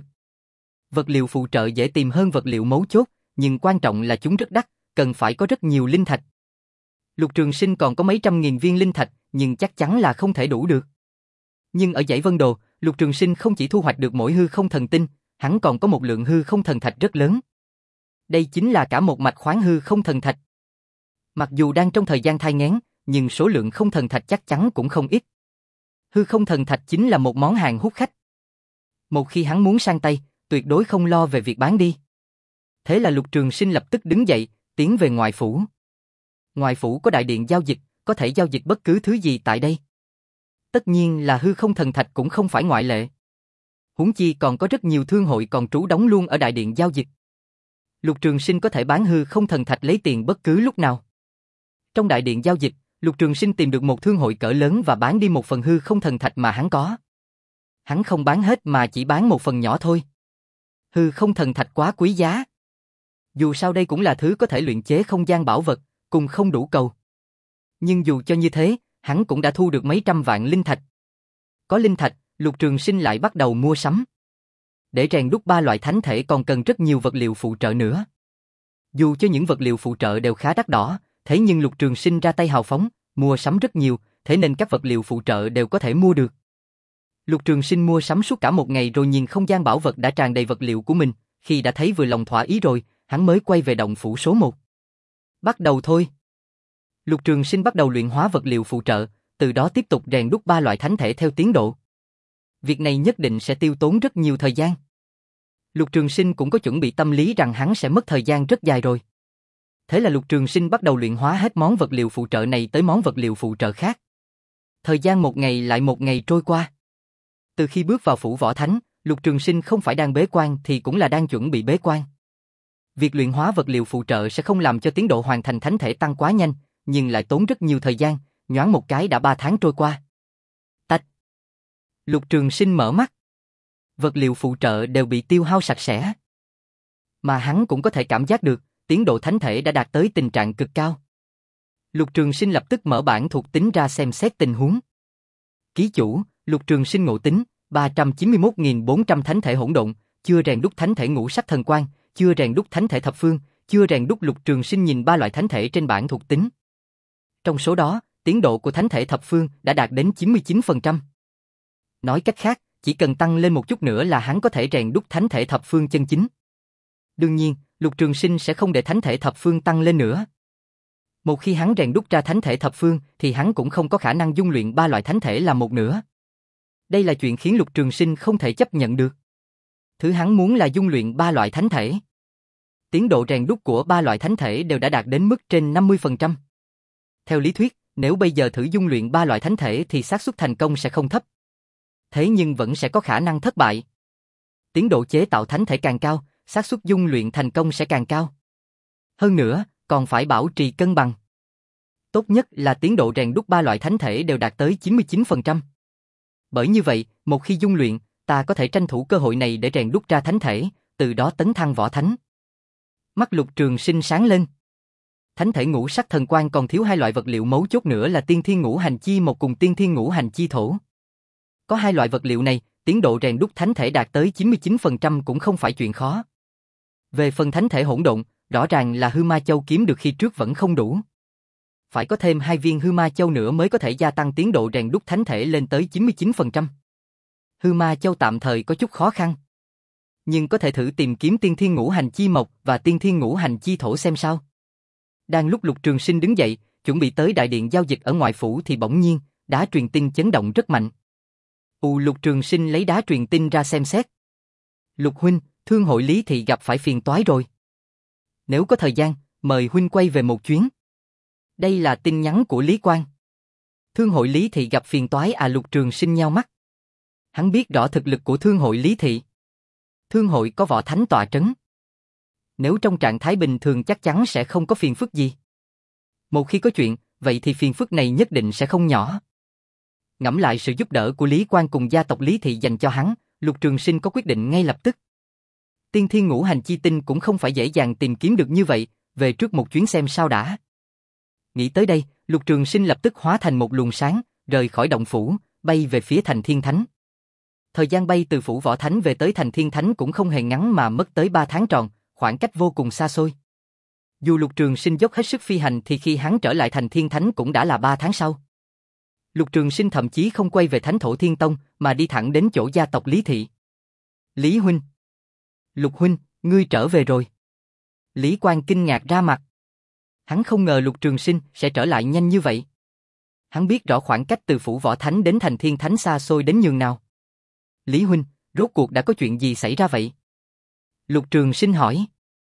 Vật liệu phụ trợ dễ tìm hơn vật liệu mấu chốt, nhưng quan trọng là chúng rất đắt, cần phải có rất nhiều linh thạch. Lục Trường Sinh còn có mấy trăm nghìn viên linh thạch, nhưng chắc chắn là không thể đủ được. Nhưng ở dãy Vân Đồ, Lục Trường Sinh không chỉ thu hoạch được mỗi hư không thần tinh, hắn còn có một lượng hư không thần thạch rất lớn. Đây chính là cả một mạch khoáng hư không thần thạch. Mặc dù đang trong thời gian thai nghén, nhưng số lượng không thần thạch chắc chắn cũng không ít. Hư không thần thạch chính là một món hàng hút khách. Một khi hắn muốn sang tay, tuyệt đối không lo về việc bán đi. Thế là Lục Trường Sinh lập tức đứng dậy, tiến về ngoại phủ. Ngoại phủ có đại điện giao dịch, có thể giao dịch bất cứ thứ gì tại đây. Tất nhiên là hư không thần thạch cũng không phải ngoại lệ. Huống chi còn có rất nhiều thương hội còn trú đóng luôn ở đại điện giao dịch. Lục Trường Sinh có thể bán hư không thần thạch lấy tiền bất cứ lúc nào. Trong đại điện giao dịch, Lục Trường Sinh tìm được một thương hội cỡ lớn và bán đi một phần hư không thần thạch mà hắn có. Hắn không bán hết mà chỉ bán một phần nhỏ thôi. Hư không thần thạch quá quý giá. Dù sao đây cũng là thứ có thể luyện chế không gian bảo vật, cùng không đủ cầu. Nhưng dù cho như thế, hắn cũng đã thu được mấy trăm vạn linh thạch. Có linh thạch, Lục Trường Sinh lại bắt đầu mua sắm. Để rèn đúc ba loại thánh thể còn cần rất nhiều vật liệu phụ trợ nữa. Dù cho những vật liệu phụ trợ đều khá đắt đỏ, thế nhưng Lục Trường Sinh ra tay hào phóng, mua sắm rất nhiều, thế nên các vật liệu phụ trợ đều có thể mua được. Lục Trường Sinh mua sắm suốt cả một ngày rồi nhìn không gian bảo vật đã tràn đầy vật liệu của mình, khi đã thấy vừa lòng thỏa ý rồi, hắn mới quay về động phủ số một. Bắt đầu thôi. Lục Trường Sinh bắt đầu luyện hóa vật liệu phụ trợ, từ đó tiếp tục rèn đúc ba loại thánh thể theo tiến độ. Việc này nhất định sẽ tiêu tốn rất nhiều thời gian. Lục Trường Sinh cũng có chuẩn bị tâm lý rằng hắn sẽ mất thời gian rất dài rồi. Thế là Lục Trường Sinh bắt đầu luyện hóa hết món vật liệu phụ trợ này tới món vật liệu phụ trợ khác. Thời gian một ngày lại một ngày trôi qua. Từ khi bước vào phủ võ thánh, Lục Trường Sinh không phải đang bế quan thì cũng là đang chuẩn bị bế quan. Việc luyện hóa vật liệu phụ trợ sẽ không làm cho tiến độ hoàn thành thánh thể tăng quá nhanh, nhưng lại tốn rất nhiều thời gian, nhoáng một cái đã ba tháng trôi qua. Tách. Lục Trường Sinh mở mắt. Vật liệu phụ trợ đều bị tiêu hao sạch sẽ. Mà hắn cũng có thể cảm giác được, tiến độ thánh thể đã đạt tới tình trạng cực cao. Lục Trường Sinh lập tức mở bảng thuộc tính ra xem xét tình huống. Ký chủ, Lục Trường Sinh ngộ tính, ba trăm chín mươi mốt nghìn bốn trăm thánh thể hỗn độn, chưa rèn đúc thánh thể ngũ sắc thần quang, chưa rèn đúc thánh thể thập phương, chưa rèn đúc. Lục Trường Sinh nhìn ba loại thánh thể trên bảng thuộc tính. Trong số đó, tiến độ của thánh thể thập phương đã đạt đến chín mươi chín phần trăm. Nói cách khác, chỉ cần tăng lên một chút nữa là hắn có thể rèn đúc thánh thể thập phương chân chính. Đương nhiên, Lục Trường Sinh sẽ không để thánh thể thập phương tăng lên nữa. Một khi hắn rèn đúc ra thánh thể thập phương thì hắn cũng không có khả năng dung luyện ba loại thánh thể làm một nữa. Đây là chuyện khiến Lục Trường Sinh không thể chấp nhận được. Thứ hắn muốn là dung luyện ba loại thánh thể. Tiến độ rèn đúc của ba loại thánh thể đều đã đạt đến mức trên năm mươi phần trăm. Theo lý thuyết, nếu bây giờ thử dung luyện ba loại thánh thể thì xác suất thành công sẽ không thấp. Thế nhưng vẫn sẽ có khả năng thất bại. Tiến độ chế tạo thánh thể càng cao, xác suất dung luyện thành công sẽ càng cao. Hơn nữa, còn phải bảo trì cân bằng. Tốt nhất là tiến độ rèn đúc ba loại thánh thể đều đạt tới chín mươi chín phần trăm. Bởi như vậy, một khi dung luyện, ta có thể tranh thủ cơ hội này để rèn đúc ra thánh thể, từ đó tấn thăng võ thánh. Mắt Lục Trường Sinh sáng lên. Thánh thể ngũ sắc thần quang còn thiếu hai loại vật liệu mấu chốt nữa là tiên thiên ngũ hành chi một cùng tiên thiên ngũ hành chi thổ. Có hai loại vật liệu này, tiến độ rèn đúc thánh thể đạt tới chín mươi chín phần trăm cũng không phải chuyện khó. Về phần thánh thể hỗn độn, rõ ràng là hư ma châu kiếm được khi trước vẫn không đủ. Phải có thêm hai viên hư ma châu nữa mới có thể gia tăng tiến độ rèn đúc thánh thể lên tới chín mươi chín phần trăm. Hư ma châu tạm thời có chút khó khăn. Nhưng có thể thử tìm kiếm tiên thiên ngũ hành chi mộc và tiên thiên ngũ hành chi thổ xem sao. Đang lúc Lục Trường Sinh đứng dậy, chuẩn bị tới đại điện giao dịch ở ngoại phủ thì bỗng nhiên, đá truyền tin chấn động rất mạnh. U Lục Trường Sinh lấy đá truyền tin ra xem xét. Lục huynh, thương hội Lý Thị gặp phải phiền toái rồi. Nếu có thời gian, mời huynh quay về một chuyến. Đây là tin nhắn của Lý Quang. Thương hội Lý Thị gặp phiền toái à? Lục Trường Sinh nheo mắt. Hắn biết rõ thực lực của thương hội Lý Thị. Thương hội có võ thánh tọa trấn. Nếu trong trạng thái bình thường chắc chắn sẽ không có phiền phức gì. Một khi có chuyện, vậy thì phiền phức này nhất định sẽ không nhỏ. Ngẫm lại sự giúp đỡ của Lý Quang cùng gia tộc Lý Thị dành cho hắn, Lục Trường Sinh có quyết định ngay lập tức. Tiên thiên ngũ hành chi tinh cũng không phải dễ dàng tìm kiếm được như vậy, về trước một chuyến xem sao đã. Nghĩ tới đây, Lục Trường Sinh lập tức hóa thành một luồng sáng, rời khỏi động phủ, bay về phía thành Thiên Thánh. Thời gian bay từ phủ Võ Thánh về tới thành Thiên Thánh cũng không hề ngắn mà mất tới ba tháng tròn, khoảng cách vô cùng xa xôi. Dù Lục Trường Sinh dốc hết sức phi hành thì khi hắn trở lại thành Thiên Thánh cũng đã là ba tháng sau. Lục Trường Sinh thậm chí không quay về Thánh Thổ Thiên Tông mà đi thẳng đến chỗ gia tộc Lý Thị. Lý huynh. Lục huynh, ngươi trở về rồi. Lý Quang kinh ngạc ra mặt. Hắn không ngờ Lục Trường Sinh sẽ trở lại nhanh như vậy. Hắn biết rõ khoảng cách từ phủ Võ Thánh đến thành Thiên Thánh xa xôi đến nhường nào. Lý huynh, rốt cuộc đã có chuyện gì xảy ra vậy? Lục Trường Sinh hỏi.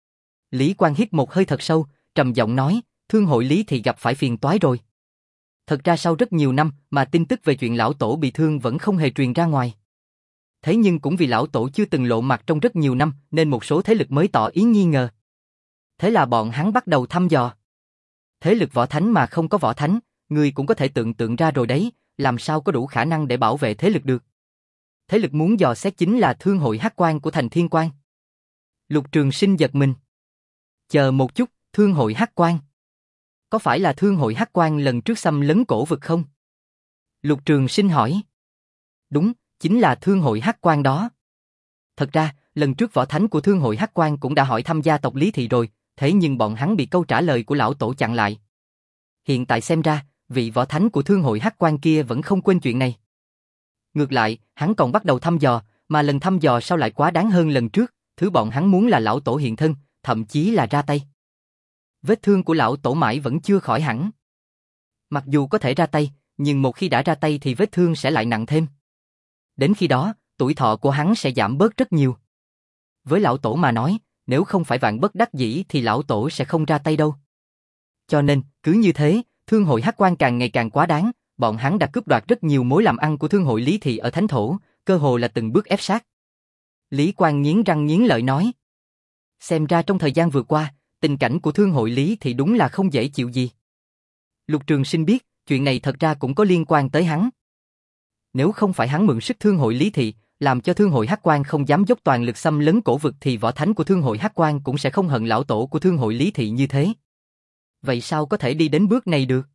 Lý Quang hít một hơi thật sâu, trầm giọng nói, thương hội Lý Thị gặp phải phiền toái rồi. Thật ra sau rất nhiều năm mà tin tức về chuyện lão tổ bị thương vẫn không hề truyền ra ngoài. Thế nhưng cũng vì lão tổ chưa từng lộ mặt trong rất nhiều năm nên một số thế lực mới tỏ ý nghi ngờ. Thế là bọn hắn bắt đầu thăm dò. Thế lực Võ Thánh mà không có Võ Thánh, người cũng có thể tưởng tượng ra rồi đấy, làm sao có đủ khả năng để bảo vệ thế lực được. Thế lực muốn dò xét chính là Thương hội Hắc Quang của thành Thiên Quang. Lục Trường Sinh giật mình. Chờ một chút, Thương hội Hắc Quang. Có phải là Thương hội Hắc Quang lần trước xâm lấn cổ vực không? Lục Trường Sinh hỏi. Đúng, chính là Thương hội Hắc Quang đó. Thật ra, lần trước Võ Thánh của Thương hội Hắc Quang cũng đã hỏi thăm gia tộc Lý Thị rồi, thế nhưng bọn hắn bị câu trả lời của lão tổ chặn lại. Hiện tại xem ra, vị Võ Thánh của Thương hội Hắc Quang kia vẫn không quên chuyện này. Ngược lại, hắn còn bắt đầu thăm dò, mà lần thăm dò sau lại quá đáng hơn lần trước, thứ bọn hắn muốn là lão tổ hiện thân, thậm chí là ra tay. Vết thương của lão tổ mãi vẫn chưa khỏi hẳn. Mặc dù có thể ra tay, nhưng một khi đã ra tay thì vết thương sẽ lại nặng thêm. Đến khi đó, tuổi thọ của hắn sẽ giảm bớt rất nhiều. Với lão tổ mà nói, nếu không phải vạn bất đắc dĩ thì lão tổ sẽ không ra tay đâu. Cho nên, cứ như thế, Thương hội Hắc Quang càng ngày càng quá đáng, bọn hắn đã cướp đoạt rất nhiều mối làm ăn của Thương hội Lý Thị ở Thánh Thổ, cơ hồ là từng bước ép sát. Lý Quang nghiến răng nghiến lợi nói. Xem ra trong thời gian vừa qua, tình cảnh của Thương hội Lý Thị đúng là không dễ chịu gì. Lục Trường Sinh biết, chuyện này thật ra cũng có liên quan tới hắn. Nếu không phải hắn mượn sức Thương hội Lý Thị, làm cho Thương hội Hắc Quang không dám dốc toàn lực xâm lấn cổ vực thì Võ Thánh của Thương hội Hắc Quang cũng sẽ không hận lão tổ của Thương hội Lý Thị như thế. Vậy sao có thể đi đến bước này được?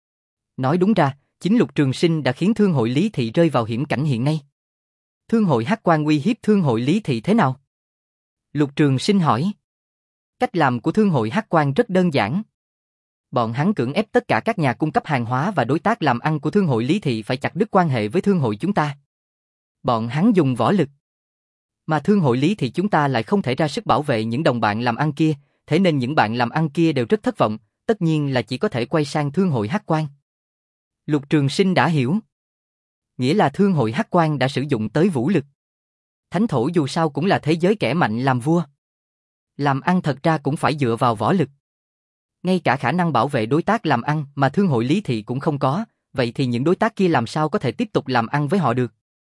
Nói đúng ra, chính Lục Trường Sinh đã khiến Thương hội Lý Thị rơi vào hiểm cảnh hiện nay. Thương hội Hắc Quang uy hiếp Thương hội Lý Thị thế nào? Lục Trường Sinh hỏi. Cách làm của Thương hội Hắc Quang rất đơn giản. Bọn hắn cưỡng ép tất cả các nhà cung cấp hàng hóa và đối tác làm ăn của Thương hội Lý Thị phải chặt đứt quan hệ với Thương hội chúng ta. Bọn hắn dùng võ lực. Mà Thương hội Lý Thị chúng ta lại không thể ra sức bảo vệ những đồng bạn làm ăn kia, thế nên những bạn làm ăn kia đều rất thất vọng, tất nhiên là chỉ có thể quay sang Thương hội Hắc Quang. Lục Trường Sinh đã hiểu. Nghĩa là Thương hội Hắc Quang đã sử dụng tới vũ lực. Thánh thổ dù sao cũng là thế giới kẻ mạnh làm vua. Làm ăn thật ra cũng phải dựa vào võ lực. Ngay cả khả năng bảo vệ đối tác làm ăn mà Thương hội Lý Thị cũng không có, vậy thì những đối tác kia làm sao có thể tiếp tục làm ăn với họ được?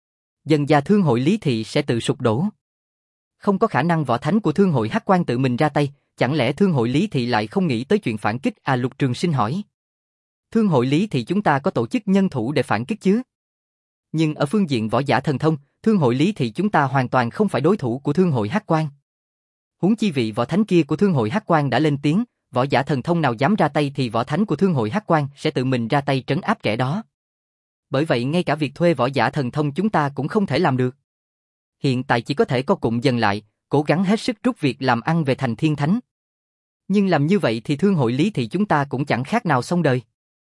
Dần dà Thương hội Lý Thị sẽ tự sụp đổ. Không có khả năng Võ Thánh của Thương hội Hắc Quang tự mình ra tay, chẳng lẽ Thương hội Lý Thị lại không nghĩ tới chuyện phản kích à? Lục Trường Sinh hỏi. Thương hội Lý Thị chúng ta có tổ chức nhân thủ để phản kích chứ? Nhưng ở phương diện võ giả thần thông, Thương hội Lý Thị chúng ta hoàn toàn không phải đối thủ của Thương hội Hắc Quang. Huống chi vị Võ Thánh kia của Thương hội Hắc Quang đã lên tiếng, võ giả thần thông nào dám ra tay thì Võ Thánh của Thương hội Hắc Quang sẽ tự mình ra tay trấn áp kẻ đó. Bởi vậy ngay cả việc thuê võ giả thần thông chúng ta cũng không thể làm được. Hiện tại chỉ có thể co cụm dần lại, cố gắng hết sức rút việc làm ăn về thành Thiên Thánh. Nhưng làm như vậy thì Thương hội Lý Thị chúng ta cũng chẳng khác nào xong đời.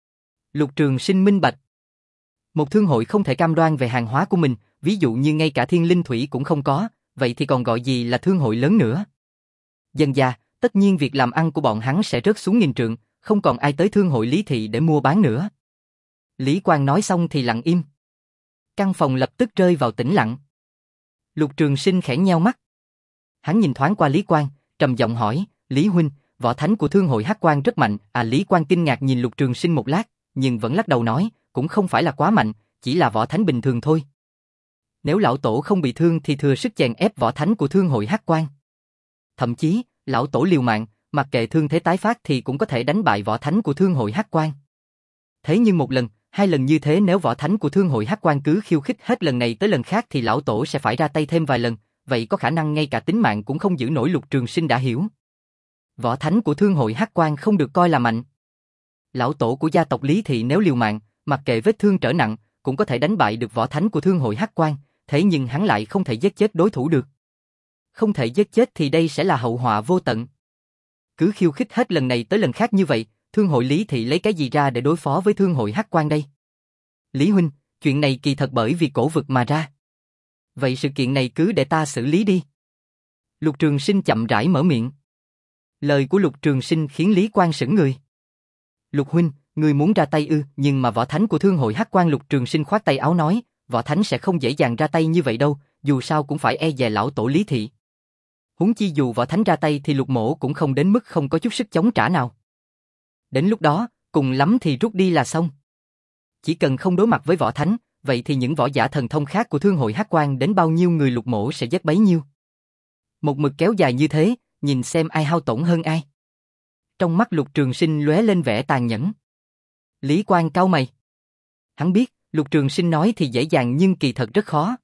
Lục Trường Sinh minh bạch. Một thương hội không thể cam đoan về hàng hóa của mình, ví dụ như ngay cả thiên linh thủy cũng không có, vậy thì còn gọi gì là thương hội lớn nữa. Dần dà, tất nhiên việc làm ăn của bọn hắn sẽ rớt xuống nghìn trượng, không còn ai tới Thương hội Lý Thị để mua bán nữa. Lý Quang nói xong thì lặng im. Căn phòng lập tức rơi vào tĩnh lặng. Lục Trường Sinh khẽ nheo mắt. Hắn nhìn thoáng qua Lý Quang, trầm giọng hỏi, Lý huynh, võ thánh của Thương hội Hắc Quang rất mạnh. À, Lý Quang kinh ngạc nhìn Lục Trường Sinh một lát, nhưng vẫn lắc đầu nói, cũng không phải là quá mạnh, chỉ là võ thánh bình thường thôi. Nếu lão tổ không bị thương thì thừa sức chèn ép võ thánh của Thương hội Hắc Quang. Thậm chí, lão tổ liều mạng, mặc kệ thương thế tái phát thì cũng có thể đánh bại võ thánh của Thương hội Hắc Quang. Thế nhưng một lần, hai lần như thế nếu võ thánh của Thương hội Hắc Quang cứ khiêu khích hết lần này tới lần khác thì lão tổ sẽ phải ra tay thêm vài lần, vậy có khả năng ngay cả tính mạng cũng không giữ nổi. Lục Trường Sinh đã hiểu. Võ thánh của Thương hội Hắc Quang không được coi là mạnh. Lão tổ của gia tộc Lý Thị nếu liều mạng, mặc kệ vết thương trở nặng, cũng có thể đánh bại được võ thánh của Thương hội Hắc Quang, thế nhưng hắn lại không thể giết chết đối thủ được. Không thể giết chết thì đây sẽ là hậu họa vô tận. Cứ khiêu khích hết lần này tới lần khác như vậy, Thương hội Lý Thị lấy cái gì ra để đối phó với Thương hội Hắc Quang đây? Lý huynh, chuyện này kỳ thật bởi vì cổ vực mà ra. Vậy sự kiện này cứ để ta xử lý đi. Lục Trường Sinh chậm rãi mở miệng. Lời của Lục Trường Sinh khiến Lý Quang sững người. Lục huynh, người muốn ra tay ư? Nhưng mà võ thánh của Thương hội Hắc Quang. Lục Trường Sinh khoát tay áo nói, võ thánh sẽ không dễ dàng ra tay như vậy đâu, dù sao cũng phải e dè lão tổ Lý Thị. Huống chi dù võ thánh ra tay thì Lục mỗ cũng không đến mức không có chút sức chống trả nào. Đến lúc đó, cùng lắm thì rút đi là xong. Chỉ cần không đối mặt với võ thánh, vậy thì những võ giả thần thông khác của Thương hội Hắc Quang đến bao nhiêu người Lục mỗ sẽ giết bấy nhiêu. Một mực kéo dài như thế, nhìn xem ai hao tổn hơn ai. Trong mắt Lục Trường Sinh lóe lên vẻ tàn nhẫn. Lý Quang cau mày. Hắn biết, Lục Trường Sinh nói thì dễ dàng nhưng kỳ thật rất khó.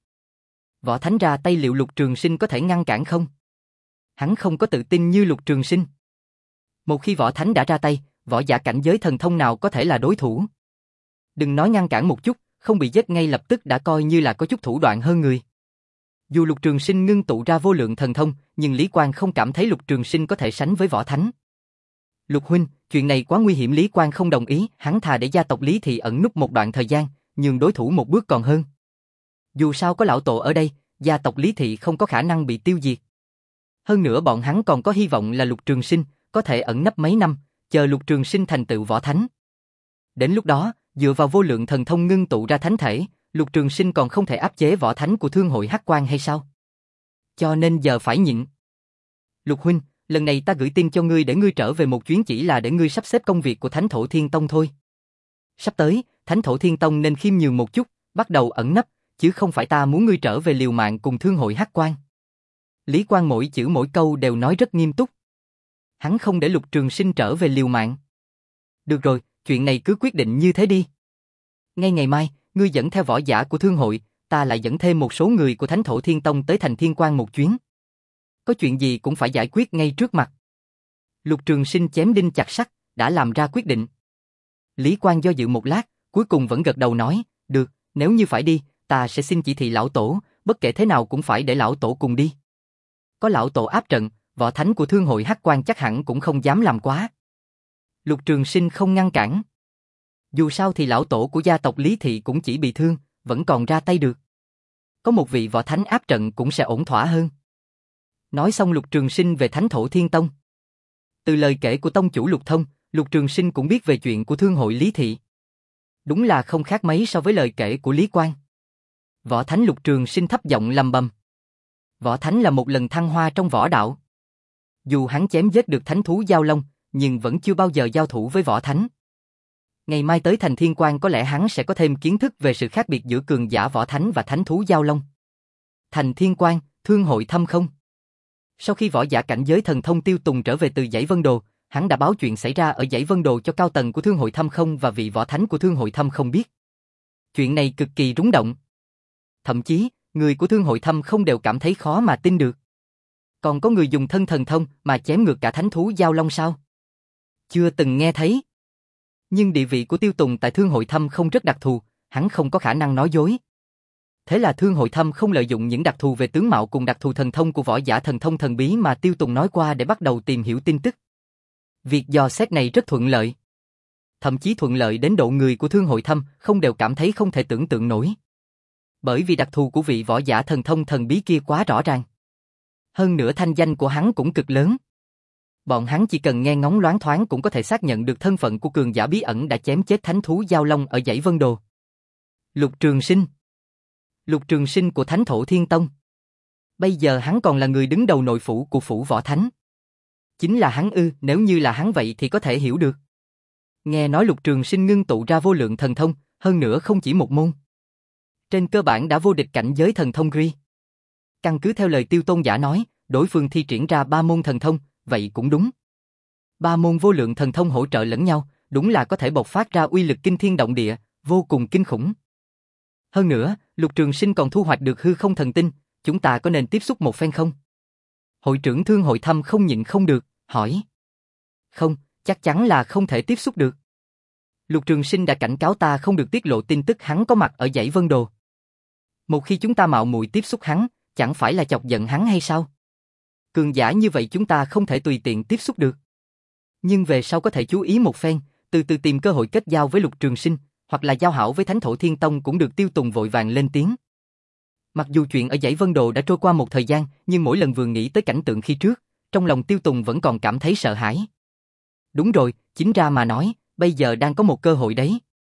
Võ thánh ra tay liệu Lục Trường Sinh có thể ngăn cản không? Hắn không có tự tin như Lục Trường Sinh. Một khi võ thánh đã ra tay, võ giả cảnh giới thần thông nào có thể là đối thủ? Đừng nói ngăn cản một chút, không bị giết ngay lập tức đã coi như là có chút thủ đoạn hơn người. Dù Lục Trường Sinh ngưng tụ ra vô lượng thần thông, nhưng Lý Quang không cảm thấy Lục Trường Sinh có thể sánh với võ thánh. Lục huynh, chuyện này quá nguy hiểm. Lý Quang không đồng ý, hắn thà để gia tộc Lý Thị ẩn núp một đoạn thời gian, nhường đối thủ một bước còn hơn. Dù sao có lão tổ ở đây, gia tộc Lý Thị không có khả năng bị tiêu diệt. Hơn nữa bọn hắn còn có hy vọng là Lục Trường Sinh có thể ẩn nấp mấy năm, chờ Lục Trường Sinh thành tựu võ thánh. Đến lúc đó, dựa vào vô lượng thần thông ngưng tụ ra thánh thể, Lục Trường Sinh còn không thể áp chế võ thánh của Thương hội Hắc Quang hay sao? Cho nên giờ phải nhịn. Lục huynh, lần này ta gửi tin cho ngươi để ngươi trở về một chuyến chỉ là để ngươi sắp xếp công việc của Thánh Thổ Thiên Tông thôi. Sắp tới, Thánh Thổ Thiên Tông nên khiêm nhường một chút, bắt đầu ẩn nấp, chứ không phải ta muốn ngươi trở về liều mạng cùng Thương hội Hắc Quang. Lý Quang mỗi chữ mỗi câu đều nói rất nghiêm túc. Hắn không để Lục Trường Sinh trở về liều mạng. Được rồi, chuyện này cứ quyết định như thế đi. Ngay ngày mai, ngươi dẫn theo võ giả của Thương hội, ta lại dẫn thêm một số người của Thánh Thổ Thiên Tông tới thành Thiên Quang một chuyến. Có chuyện gì cũng phải giải quyết ngay trước mặt. Lục Trường Sinh chém đinh chặt sắt, đã làm ra quyết định. Lý Quang do dự một lát, cuối cùng vẫn gật đầu nói, được, nếu như phải đi, ta sẽ xin chỉ thị lão tổ, bất kể thế nào cũng phải để lão tổ cùng đi. Có lão tổ áp trận, võ thánh của Thương hội Hắc Quang chắc hẳn cũng không dám làm quá. Lục Trường Sinh không ngăn cản. Dù sao thì lão tổ của gia tộc Lý Thị cũng chỉ bị thương, vẫn còn ra tay được. Có một vị võ thánh áp trận cũng sẽ ổn thỏa hơn. Nói xong Lục Trường Sinh về Thánh Thổ Thiên Tông. Từ lời kể của tông chủ Lục Thông, Lục Trường Sinh cũng biết về chuyện của Thương hội Lý Thị. Đúng là không khác mấy so với lời kể của Lý Quang. Võ thánh Lục Trường Sinh thấp giọng lầm bầm. Võ thánh là một lần thăng hoa trong võ đạo. Dù hắn chém giết được thánh thú Giao Long, nhưng vẫn chưa bao giờ giao thủ với võ thánh. Ngày mai tới thành Thiên Quang có lẽ hắn sẽ có thêm kiến thức về sự khác biệt giữa cường giả võ thánh và thánh thú Giao Long. Thành Thiên Quang, Thương hội Thâm Không. Sau khi võ giả cảnh giới thần thông Tiêu Tùng trở về từ dãy Vân Đồ, hắn đã báo chuyện xảy ra ở dãy Vân Đồ cho cao tầng của Thương hội Thâm Không và vị võ thánh của Thương hội Thâm Không biết. Chuyện này cực kỳ rúng động. Thậm chí, người của Thương hội Thâm Không đều cảm thấy khó mà tin được. Còn có người dùng thân thần thông mà chém ngược cả thánh thú Giao Long sao? Chưa từng nghe thấy. Nhưng địa vị của Tiêu Tùng tại Thương hội Thâm Không rất đặc thù, hắn không có khả năng nói dối. Thế là Thương hội Thâm Không lợi dụng những đặc thù về tướng mạo cùng đặc thù thần thông của võ giả thần thông thần bí mà Tiêu Tùng nói qua để bắt đầu tìm hiểu tin tức. Việc dò xét này rất thuận lợi. Thậm chí thuận lợi đến độ người của Thương hội Thâm Không đều cảm thấy không thể tưởng tượng nổi. Bởi vì đặc thù của vị võ giả thần thông thần bí kia quá rõ ràng. Hơn nữa thanh danh của hắn cũng cực lớn. Bọn hắn chỉ cần nghe ngóng loáng thoáng cũng có thể xác nhận được thân phận của cường giả bí ẩn đã chém chết thánh thú Giao Long ở dãy Vân Đồ. Lục Trường Sinh. Lục Trường Sinh của Thánh Thổ Thiên Tông. Bây giờ hắn còn là người đứng đầu nội phủ của phủ võ thánh. Chính là hắn ư? Nếu như là hắn vậy thì có thể hiểu được. Nghe nói Lục Trường Sinh ngưng tụ ra vô lượng thần thông, hơn nữa không chỉ một môn. Trên cơ bản đã vô địch cảnh giới thần thông Gri. Căn cứ theo lời Tiêu Tôn giả nói, đối phương thi triển ra ba môn thần thông, vậy cũng đúng. Ba môn vô lượng thần thông hỗ trợ lẫn nhau, đúng là có thể bộc phát ra uy lực kinh thiên động địa, vô cùng kinh khủng. Hơn nữa, Lục Trường Sinh còn thu hoạch được hư không thần tinh, chúng ta có nên tiếp xúc một phen không? Hội trưởng Thương hội Thâm không nhịn không được, hỏi. Không, chắc chắn là không thể tiếp xúc được. Lục Trường Sinh đã cảnh cáo ta không được tiết lộ tin tức hắn có mặt ở dãy Vân Đồ. Một khi chúng ta mạo muội tiếp xúc hắn, chẳng phải là chọc giận hắn hay sao? Cường giả như vậy chúng ta không thể tùy tiện tiếp xúc được. Nhưng về sau có thể chú ý một phen, từ từ tìm cơ hội kết giao với Lục Trường Sinh, hoặc là giao hảo với Thánh Thổ Thiên Tông cũng được. Tiêu Tùng vội vàng lên tiếng. Mặc dù chuyện ở dãy Vân Đồ đã trôi qua một thời gian, nhưng mỗi lần vừa nghĩ tới cảnh tượng khi trước, trong lòng Tiêu Tùng vẫn còn cảm thấy sợ hãi. Đúng rồi, chính ra mà nói, bây giờ đang có một cơ hội đấy.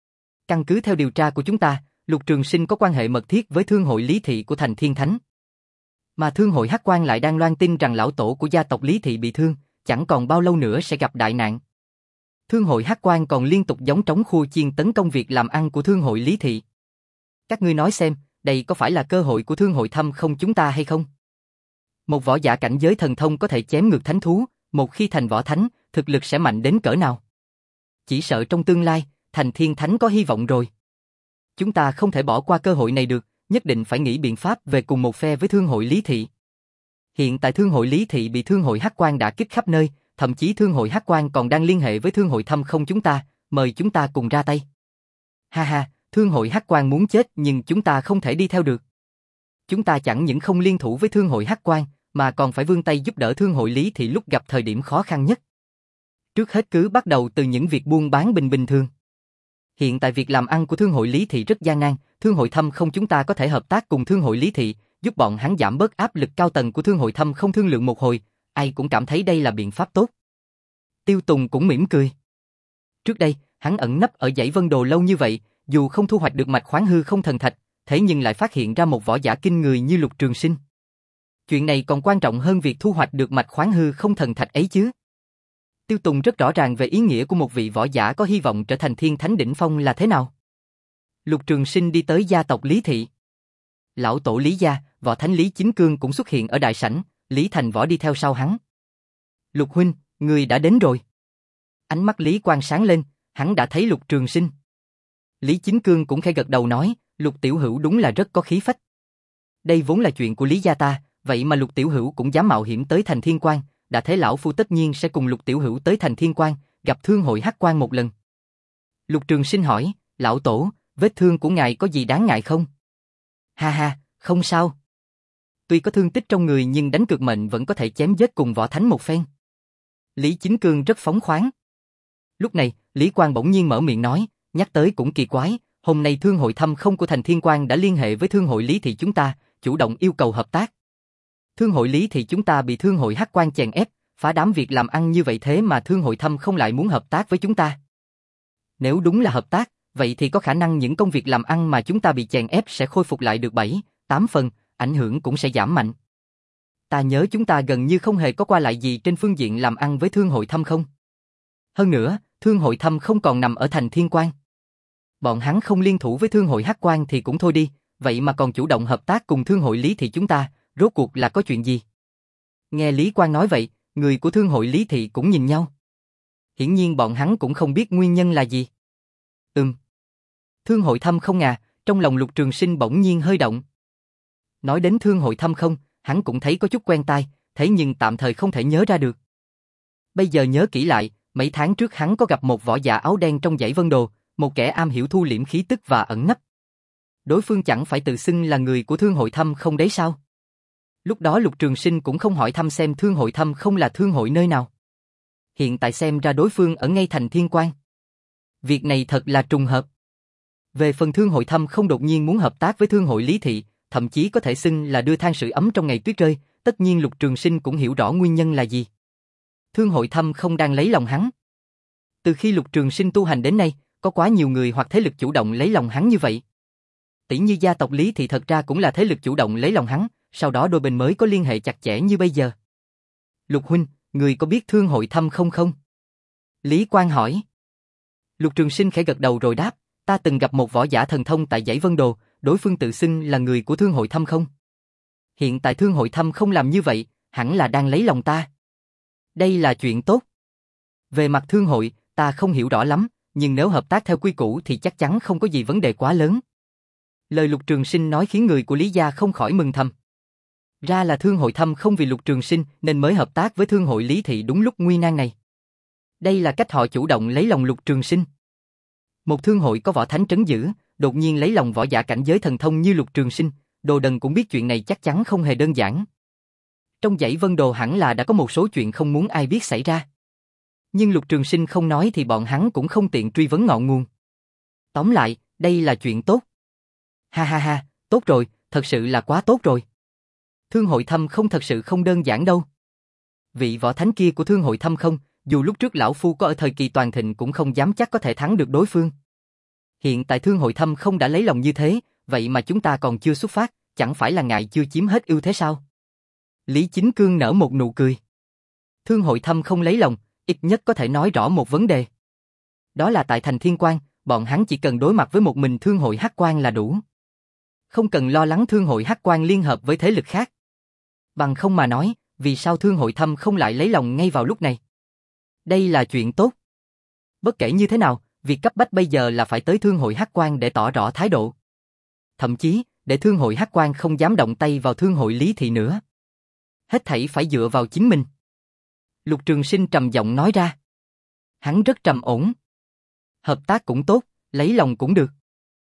Căn cứ theo điều tra của chúng ta, Lục Trường Sinh có quan hệ mật thiết với thương hội Lý Thị của thành Thiên Thánh. Mà thương hội Hắc Quan lại đang loan tin rằng lão tổ của gia tộc Lý Thị bị thương, chẳng còn bao lâu nữa sẽ gặp đại nạn. Thương hội Hắc Quan còn liên tục gióng trống khua chiên tấn công việc làm ăn của thương hội Lý Thị. Các ngươi nói xem, đây có phải là cơ hội của thương hội Thâm Không chúng ta hay không? Một võ giả cảnh giới thần thông có thể chém ngược thánh thú, một khi thành võ thánh, thực lực sẽ mạnh đến cỡ nào? Chỉ sợ trong tương lai, thành Thiên Thánh có hy vọng rồi. Chúng ta không thể bỏ qua cơ hội này được, nhất định phải nghĩ biện pháp về cùng một phe với thương hội Lý Thị. Hiện tại thương hội Lý Thị bị thương hội Hắc Quan đã kích khắp nơi, thậm chí thương hội Hắc Quan còn đang liên hệ với thương hội Thâm Không chúng ta, mời chúng ta cùng ra tay. Ha ha, thương hội Hắc Quan muốn chết nhưng chúng ta không thể đi theo được. Chúng ta chẳng những không liên thủ với thương hội Hắc Quan, mà còn phải vươn tay giúp đỡ thương hội Lý Thị lúc gặp thời điểm khó khăn nhất. Trước hết cứ bắt đầu từ những việc buôn bán bình bình thường. Hiện tại việc làm ăn của thương hội Lý Thị rất gian nan, thương hội Thâm Không chúng ta có thể hợp tác cùng thương hội Lý Thị, giúp bọn hắn giảm bớt áp lực. Cao tầng của thương hội Thâm Không thương lượng một hồi, ai cũng cảm thấy đây là biện pháp tốt. Tiêu Tùng cũng mỉm cười. Trước đây, hắn ẩn nấp ở dãy Vân Đồ lâu như vậy, dù không thu hoạch được mạch khoáng hư không thần thạch, thế nhưng lại phát hiện ra một võ giả kinh người như Lục Trường Sinh. Chuyện này còn quan trọng hơn việc thu hoạch được mạch khoáng hư không thần thạch ấy chứ. Tiêu Tùng rất rõ ràng về ý nghĩa của một vị võ giả có hy vọng trở thành thiên thánh đỉnh phong là thế nào. Lục Trường Sinh đi tới gia tộc Lý Thị. Lão tổ Lý gia, võ thánh Lý Chính Cương cũng xuất hiện ở đại sảnh, Lý Thành Võ đi theo sau hắn. Lục huynh, người đã đến rồi. Ánh mắt Lý Quang sáng lên, hắn đã thấy Lục Trường Sinh. Lý Chính Cương cũng khẽ gật đầu nói, Lục tiểu hữu đúng là rất có khí phách. Đây vốn là chuyện của Lý gia ta, vậy mà Lục tiểu hữu cũng dám mạo hiểm tới thành Thiên Quan, đã thấy lão phu tất nhiên sẽ cùng Lục tiểu hữu tới thành Thiên Quan, gặp thương hội Hắc Quan một lần. Lục Trường Sinh hỏi, lão tổ, vết thương của ngài có gì đáng ngại không? Ha ha, không sao. Tuy có thương tích trong người nhưng đánh cược mệnh vẫn có thể chém giết cùng võ thánh một phen. Lý Chính Cương rất phóng khoáng. Lúc này, Lý Quang bỗng nhiên mở miệng nói, nhắc tới cũng kỳ quái, hôm nay thương hội Thâm Không của thành Thiên Quan đã liên hệ với thương hội Lý Thị chúng ta, chủ động yêu cầu hợp tác. Thương hội Lý Thị chúng ta bị thương hội Hắc Quan chèn ép, phá đám việc làm ăn như vậy thế mà thương hội Thâm Không lại muốn hợp tác với chúng ta. Nếu đúng là hợp tác, vậy thì có khả năng những công việc làm ăn mà chúng ta bị chèn ép sẽ khôi phục lại được bảy, tám phần, ảnh hưởng cũng sẽ giảm mạnh. Ta nhớ chúng ta gần như không hề có qua lại gì trên phương diện làm ăn với thương hội Thâm Không. Hơn nữa, thương hội Thâm Không còn nằm ở thành Thiên Quan. Bọn hắn không liên thủ với thương hội Hắc Quan thì cũng thôi đi, vậy mà còn chủ động hợp tác cùng thương hội Lý Thị chúng ta, rốt cuộc là có chuyện gì? Nghe Lý Quang nói vậy, người của thương hội Lý Thị cũng nhìn nhau. Hiển nhiên bọn hắn cũng không biết nguyên nhân là gì. Ừm. Thương hội Thâm Không à, trong lòng Lục Trường Sinh bỗng nhiên hơi động. Nói đến thương hội Thâm Không, hắn cũng thấy có chút quen tai, thế nhưng tạm thời không thể nhớ ra được. Bây giờ nhớ kỹ lại, mấy tháng trước hắn có gặp một võ giả áo đen trong dãy Vân Đồ, một kẻ am hiểu thu liễm khí tức và ẩn nấp. Đối phương chẳng phải tự xưng là người của thương hội Thâm Không đấy sao? Lúc đó Lục Trường Sinh cũng không hỏi thăm xem thương hội Thâm Không là thương hội nơi nào. Hiện tại xem ra đối phương ở ngay thành Thiên Quan. Việc này thật là trùng hợp. Về phần thương hội Thâm Không đột nhiên muốn hợp tác với thương hội Lý Thị, thậm chí có thể xưng là đưa than sưởi ấm trong ngày tuyết rơi, tất nhiên Lục Trường Sinh cũng hiểu rõ nguyên nhân là gì. Thương hội Thâm Không đang lấy lòng hắn. Từ khi Lục Trường Sinh tu hành đến nay, có quá nhiều người hoặc thế lực chủ động lấy lòng hắn như vậy. Tỷ như gia tộc Lý Thị thật ra cũng là thế lực chủ động lấy lòng hắn, sau đó đôi bên mới có liên hệ chặt chẽ như bây giờ. Lục huynh, người có biết thương hội Thâm Không không? Lý Quang hỏi. Lục Trường Sinh khẽ gật đầu rồi đáp, ta từng gặp một võ giả thần thông tại dãy Vân Đồ, đối phương tự xưng là người của thương hội Thâm Không. Hiện tại thương hội Thâm Không làm như vậy, hẳn là đang lấy lòng ta. Đây là chuyện tốt. Về mặt thương hội, ta không hiểu rõ lắm, nhưng nếu hợp tác theo quy củ thì chắc chắn không có gì vấn đề quá lớn. Lời Lục Trường Sinh nói khiến người của Lý gia không khỏi mừng thầm. Ra là thương hội Thâm Không vì Lục Trường Sinh nên mới hợp tác với thương hội Lý Thị đúng lúc nguy nan này. Đây là cách họ chủ động lấy lòng Lục Trường Sinh. Một thương hội có võ thánh trấn giữ, đột nhiên lấy lòng võ giả cảnh giới thần thông như Lục Trường Sinh, Đồ Đần cũng biết chuyện này chắc chắn không hề đơn giản. Trong dãy Vân Đồ hẳn là đã có một số chuyện không muốn ai biết xảy ra. Nhưng Lục Trường Sinh không nói thì bọn hắn cũng không tiện truy vấn ngọn nguồn. Tóm lại, đây là chuyện tốt. Ha ha ha, tốt rồi, thật sự là quá tốt rồi. Thương hội Thâm không thật sự không đơn giản đâu. Vị võ thánh kia của Thương hội Thâm không, dù lúc trước lão phu có ở thời kỳ toàn thịnh cũng không dám chắc có thể thắng được đối phương. Hiện tại Thương hội Thâm không đã lấy lòng như thế, vậy mà chúng ta còn chưa xuất phát, chẳng phải là ngại chưa chiếm hết ưu thế sao? Lý Chính Cương nở một nụ cười. Thương hội Thâm không lấy lòng, ít nhất có thể nói rõ một vấn đề. Đó là tại thành Thiên Quan, bọn hắn chỉ cần đối mặt với một mình Thương hội Hắc Quan là đủ. Không cần lo lắng Thương hội Hắc Quan liên hợp với thế lực khác. Bằng không mà nói, vì sao Thương hội Thâm không lại lấy lòng ngay vào lúc này? Đây là chuyện tốt. Bất kể như thế nào, việc cấp bách bây giờ là phải tới Thương hội Hắc Quan để tỏ rõ thái độ. Thậm chí, để Thương hội Hắc Quan không dám động tay vào Thương hội Lý Thị nữa. Hết thảy phải dựa vào chính mình. Lục Trường Sinh trầm giọng nói ra. Hắn rất trầm ổn. Hợp tác cũng tốt, lấy lòng cũng được.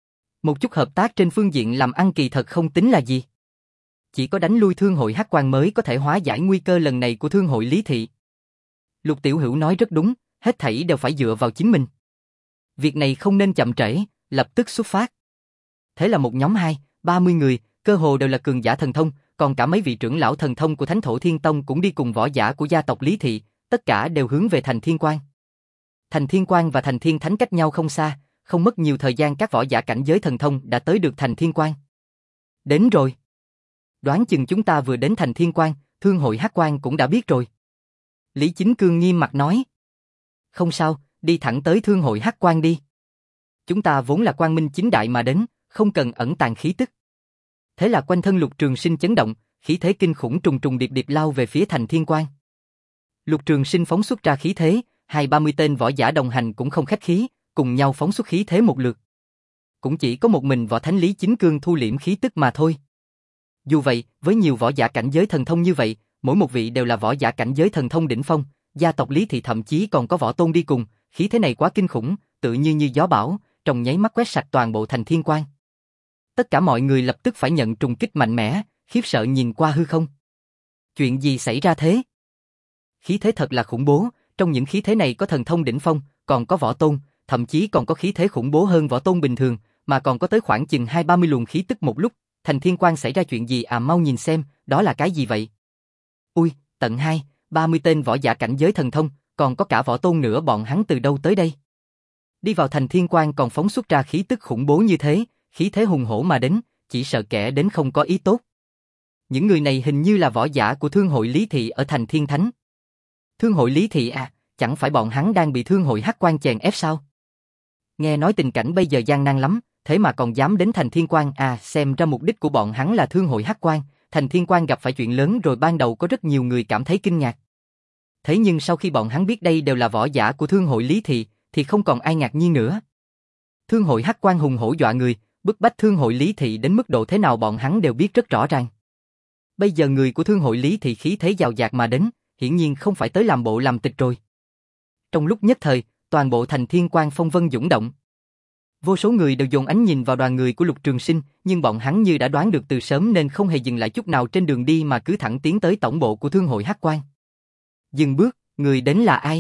Một chút hợp tác trên phương diện làm ăn kỳ thật không tính là gì. Chỉ có đánh lui Thương hội Hắc Quan mới có thể hóa giải nguy cơ lần này của Thương hội Lý Thị. Lục Tiểu Hữu nói rất đúng, hết thảy đều phải dựa vào chính mình. Việc này không nên chậm trễ, lập tức xuất phát. Thế là một nhóm hai, ba mươi người, cơ hồ đều là cường giả thần thông, còn cả mấy vị trưởng lão thần thông của Thánh Thổ Thiên Tông cũng đi cùng võ giả của gia tộc Lý Thị, tất cả đều hướng về thành Thiên Quan. Thành Thiên Quan và thành Thiên Thánh cách nhau không xa, không mất nhiều thời gian các võ giả cảnh giới thần thông đã tới được thành Thiên Quan. Đến rồi. Đoán chừng chúng ta vừa đến thành Thiên Quan, Thương hội Hắc Quan cũng đã biết rồi. Lý Chính Cương nghiêm mặt nói. Không sao, đi thẳng tới Thương hội Hắc Quan đi. Chúng ta vốn là quang minh chính đại mà đến, không cần ẩn tàng khí tức. Thế là quanh thân Lục Trường Sinh chấn động, khí thế kinh khủng trùng trùng điệp điệp lao về phía thành Thiên Quan. Lục Trường Sinh phóng xuất ra khí thế, hai ba mươi tên võ giả đồng hành cũng không khách khí, cùng nhau phóng xuất khí thế một lượt. Cũng chỉ có một mình võ thánh Lý Chính Cương thu liễm khí tức mà thôi. Dù vậy, với nhiều võ giả cảnh giới thần thông như vậy, mỗi một vị đều là võ giả cảnh giới thần thông đỉnh phong, gia tộc Lý Thị thậm chí còn có võ tôn đi cùng, khí thế này quá kinh khủng, tự như như gió bão, trong nháy mắt quét sạch toàn bộ thành Thiên Quan. Tất cả mọi người lập tức phải nhận trùng kích mạnh mẽ, khiếp sợ nhìn qua hư không. Chuyện gì xảy ra thế? Khí thế thật là khủng bố, trong những khí thế này có thần thông đỉnh phong, còn có võ tôn, thậm chí còn có khí thế khủng bố hơn võ tôn bình thường, mà còn có tới khoảng chừng hai ba mươi luồng khí tức một lúc. Thành Thiên Quan xảy ra chuyện gì à, mau nhìn xem, đó là cái gì vậy? Ui, tận hai, ba mươi tên võ giả cảnh giới thần thông, còn có cả võ tôn nữa, bọn hắn từ đâu tới đây? Đi vào thành Thiên Quan còn phóng xuất ra khí tức khủng bố như thế, khí thế hùng hổ mà đến, chỉ sợ kẻ đến không có ý tốt. Những người này hình như là võ giả của Thương hội Lý Thị ở thành Thiên Thánh. Thương hội Lý Thị à, chẳng phải bọn hắn đang bị Thương hội Hắc Quan chèn ép sao? Nghe nói tình cảnh bây giờ gian nan lắm, thế mà còn dám đến thành Thiên Quan à, xem ra mục đích của bọn hắn là Thương hội Hắc Quan, thành Thiên Quan gặp phải chuyện lớn rồi. Ban đầu có rất nhiều người cảm thấy kinh ngạc. Thế nhưng sau khi bọn hắn biết đây đều là võ giả của Thương hội Lý Thị, thì không còn ai ngạc nhiên nữa. Thương hội Hắc Quan hùng hổ dọa người, bức bách Thương hội Lý Thị đến mức độ thế nào bọn hắn đều biết rất rõ ràng. Bây giờ người của Thương hội Lý Thị khí thế dào dạt mà đến, hiển nhiên không phải tới làm bộ làm tịch rồi. Trong lúc nhất thời, toàn bộ thành Thiên Quan phong vân dũng động. Vô số người đều dồn ánh nhìn vào đoàn người của Lục Trường Sinh, nhưng bọn hắn như đã đoán được từ sớm nên không hề dừng lại chút nào trên đường đi mà cứ thẳng tiến tới tổng bộ của Thương hội Hắc Quan. Dừng bước, người đến là ai?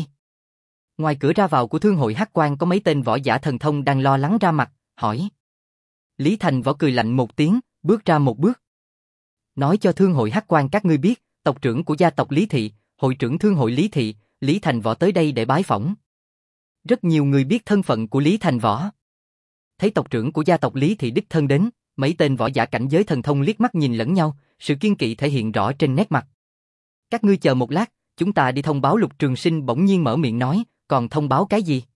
Ngoài cửa ra vào của Thương hội Hắc Quan có mấy tên võ giả thần thông đang lo lắng ra mặt, hỏi. Lý Thành Võ cười lạnh một tiếng, bước ra một bước. Nói cho Thương hội Hắc Quan các ngươi biết, tộc trưởng của gia tộc Lý Thị, hội trưởng Thương hội Lý Thị, Lý Thành Võ tới đây để bái phỏng. Rất nhiều người biết thân phận của Lý Thành Võ. Thấy tộc trưởng của gia tộc Lý Thị đích thân đến, mấy tên võ giả cảnh giới thần thông liếc mắt nhìn lẫn nhau, sự kiên kỵ thể hiện rõ trên nét mặt. Các ngươi chờ một lát, chúng ta đi thông báo. Lục Trường Sinh bỗng nhiên mở miệng nói, còn thông báo cái gì?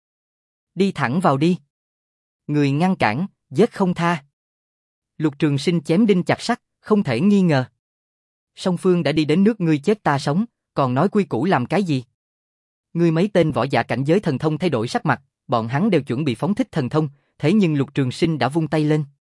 Đi thẳng vào đi. Người ngăn cản, giết không tha. Lục Trường Sinh chém đinh chặt sắt, không thể nghi ngờ. Song phương đã đi đến nước ngươi chết ta sống, còn nói quy củ làm cái gì? Ngươi mấy tên võ giả cảnh giới thần thông thay đổi sắc mặt, bọn hắn đều chuẩn bị phóng thích thần thông, thế nhưng Lục Trường Sinh đã vung tay lên.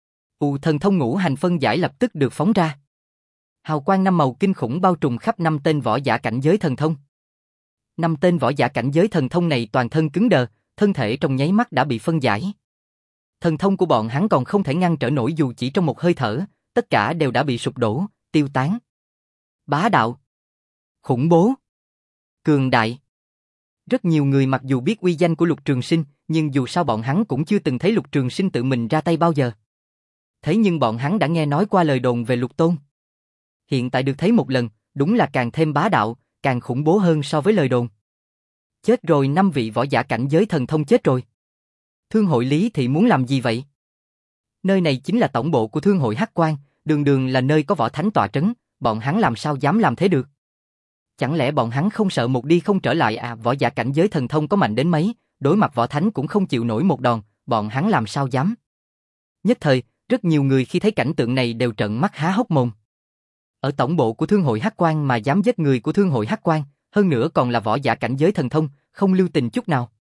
U thần thông ngũ hành phân giải lập tức được phóng ra. Hào quang năm màu kinh khủng bao trùm khắp năm tên võ giả cảnh giới thần thông. Năm tên võ giả cảnh giới thần thông này toàn thân cứng đờ, thân thể trong nháy mắt đã bị phân giải. Thần thông của bọn hắn còn không thể ngăn trở nổi dù chỉ trong một hơi thở, tất cả đều đã bị sụp đổ, tiêu tán. Bá đạo, khủng bố, cường đại. Rất nhiều người mặc dù biết uy danh của Lục Trường Sinh, nhưng dù sao bọn hắn cũng chưa từng thấy Lục Trường Sinh tự mình ra tay bao giờ. Thế nhưng bọn hắn đã nghe nói qua lời đồn về Lục Tôn. Hiện tại được thấy một lần, đúng là càng thêm bá đạo, càng khủng bố hơn so với lời đồn. Chết rồi, năm vị võ giả cảnh giới thần thông chết rồi. Thương hội Lý Thị muốn làm gì vậy? Nơi này chính là tổng bộ của Thương hội Hắc Quang, đường đường là nơi có võ thánh tọa trấn, bọn hắn làm sao dám làm thế được? Chẳng lẽ bọn hắn không sợ một đi không trở lại à? Võ giả cảnh giới thần thông có mạnh đến mấy, đối mặt võ thánh cũng không chịu nổi một đòn, bọn hắn làm sao dám? Nhất thời, rất nhiều người khi thấy cảnh tượng này đều trợn mắt há hốc mồm. Ở tổng bộ của Thương hội Hắc Quang mà dám giết người của Thương hội Hắc Quang, hơn nữa còn là võ giả cảnh giới thần thông, không lưu tình chút nào.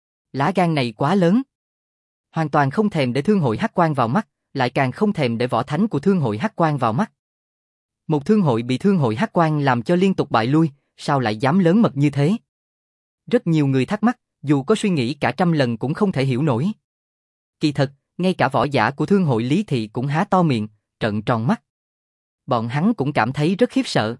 Lá gan này quá lớn. Hoàn toàn không thèm để Thương hội Hắc Quang vào mắt, lại càng không thèm để võ thánh của Thương hội Hắc Quang vào mắt. Một thương hội bị Thương hội Hắc Quang làm cho liên tục bại lui, sao lại dám lớn mật như thế? Rất nhiều người thắc mắc, dù có suy nghĩ cả trăm lần cũng không thể hiểu nổi. Kỳ thật, ngay cả võ giả của Thương hội Lý Thị cũng há to miệng, trợn tròn mắt. Bọn hắn cũng cảm thấy rất khiếp sợ.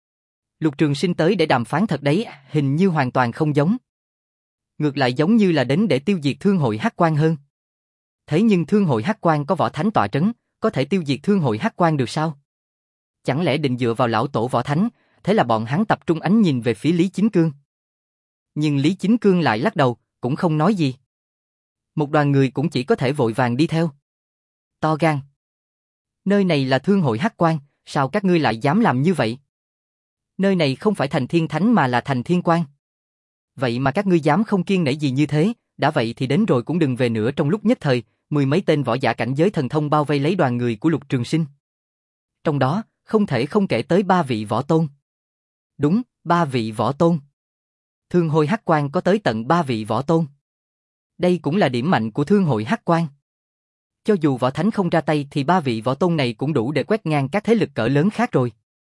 Lục Trường Sinh tới để đàm phán thật đấy, hình như hoàn toàn không giống. Ngược lại giống như là đến để tiêu diệt Thương hội Hắc Quang hơn. Thế nhưng Thương hội Hắc Quang có võ thánh tọa trấn, có thể tiêu diệt Thương hội Hắc Quang được sao? Chẳng lẽ định dựa vào lão tổ võ thánh? Thế là bọn hắn tập trung ánh nhìn về phía Lý Chính Cương. Nhưng Lý Chính Cương lại lắc đầu, cũng không nói gì. Một đoàn người cũng chỉ có thể vội vàng đi theo. To gan. Nơi này là Thương hội Hắc Quang, sao các ngươi lại dám làm như vậy? Nơi này không phải thành Thiên Thánh mà là thành Thiên Quang. Vậy mà các ngươi dám không kiêng nể gì như thế, đã vậy thì đến rồi cũng đừng về nữa. Trong lúc nhất thời, mười mấy tên võ giả cảnh giới thần thông bao vây lấy đoàn người của Lục Trường Sinh. Trong đó, không thể không kể tới ba vị võ tôn. Đúng, ba vị võ tôn. Thương hội Hắc Quang có tới tận ba vị võ tôn. Đây cũng là điểm mạnh của Thương hội Hắc Quang. Cho dù võ thánh không ra tay thì ba vị võ tôn này cũng đủ để quét ngang các thế lực cỡ lớn khác rồi.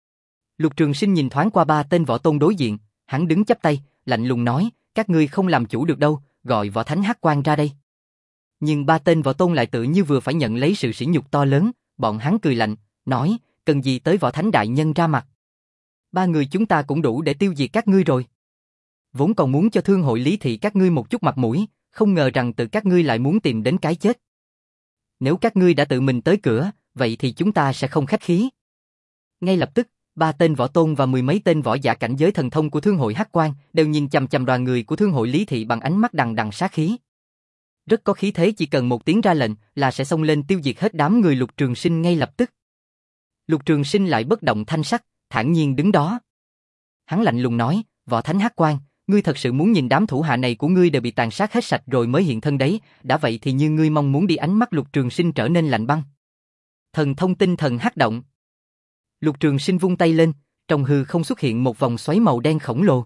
Lục Trường Sinh nhìn thoáng qua ba tên võ tôn đối diện, hắn đứng chắp tay, lạnh lùng nói, các ngươi không làm chủ được đâu, gọi võ thánh Hắc Quang ra đây. Nhưng ba tên võ tôn lại tự như vừa phải nhận lấy sự sỉ nhục to lớn, bọn hắn cười lạnh, nói, cần gì tới võ thánh đại nhân ra mặt. Ba người chúng ta cũng đủ để tiêu diệt các ngươi rồi. Vốn còn muốn cho Thương hội Lý Thị các ngươi một chút mặt mũi, không ngờ rằng tự các ngươi lại muốn tìm đến cái chết. Nếu các ngươi đã tự mình tới cửa, vậy thì chúng ta sẽ không khách khí. Ngay lập tức, ba tên võ tôn và mười mấy tên võ giả cảnh giới thần thông của Thương hội Hắc Quang đều nhìn chằm chằm đoàn người của Thương hội Lý Thị bằng ánh mắt đằng đằng sát khí. Rất có khí thế, chỉ cần một tiếng ra lệnh là sẽ xông lên tiêu diệt hết đám người Lục Trường Sinh ngay lập tức. Lục Trường Sinh lại bất động thanh sắc, thản nhiên đứng đó. Hắn lạnh lùng nói, võ thánh Hắc Quang, ngươi thật sự muốn nhìn đám thủ hạ này của ngươi đều bị tàn sát hết sạch rồi mới hiện thân đấy, đã vậy thì như ngươi mong muốn đi. Ánh mắt Lục Trường Sinh trở nên lạnh băng. Thần thông tinh thần hắc động. Lục Trường Sinh vung tay lên, trong hư không xuất hiện một vòng xoáy màu đen khổng lồ.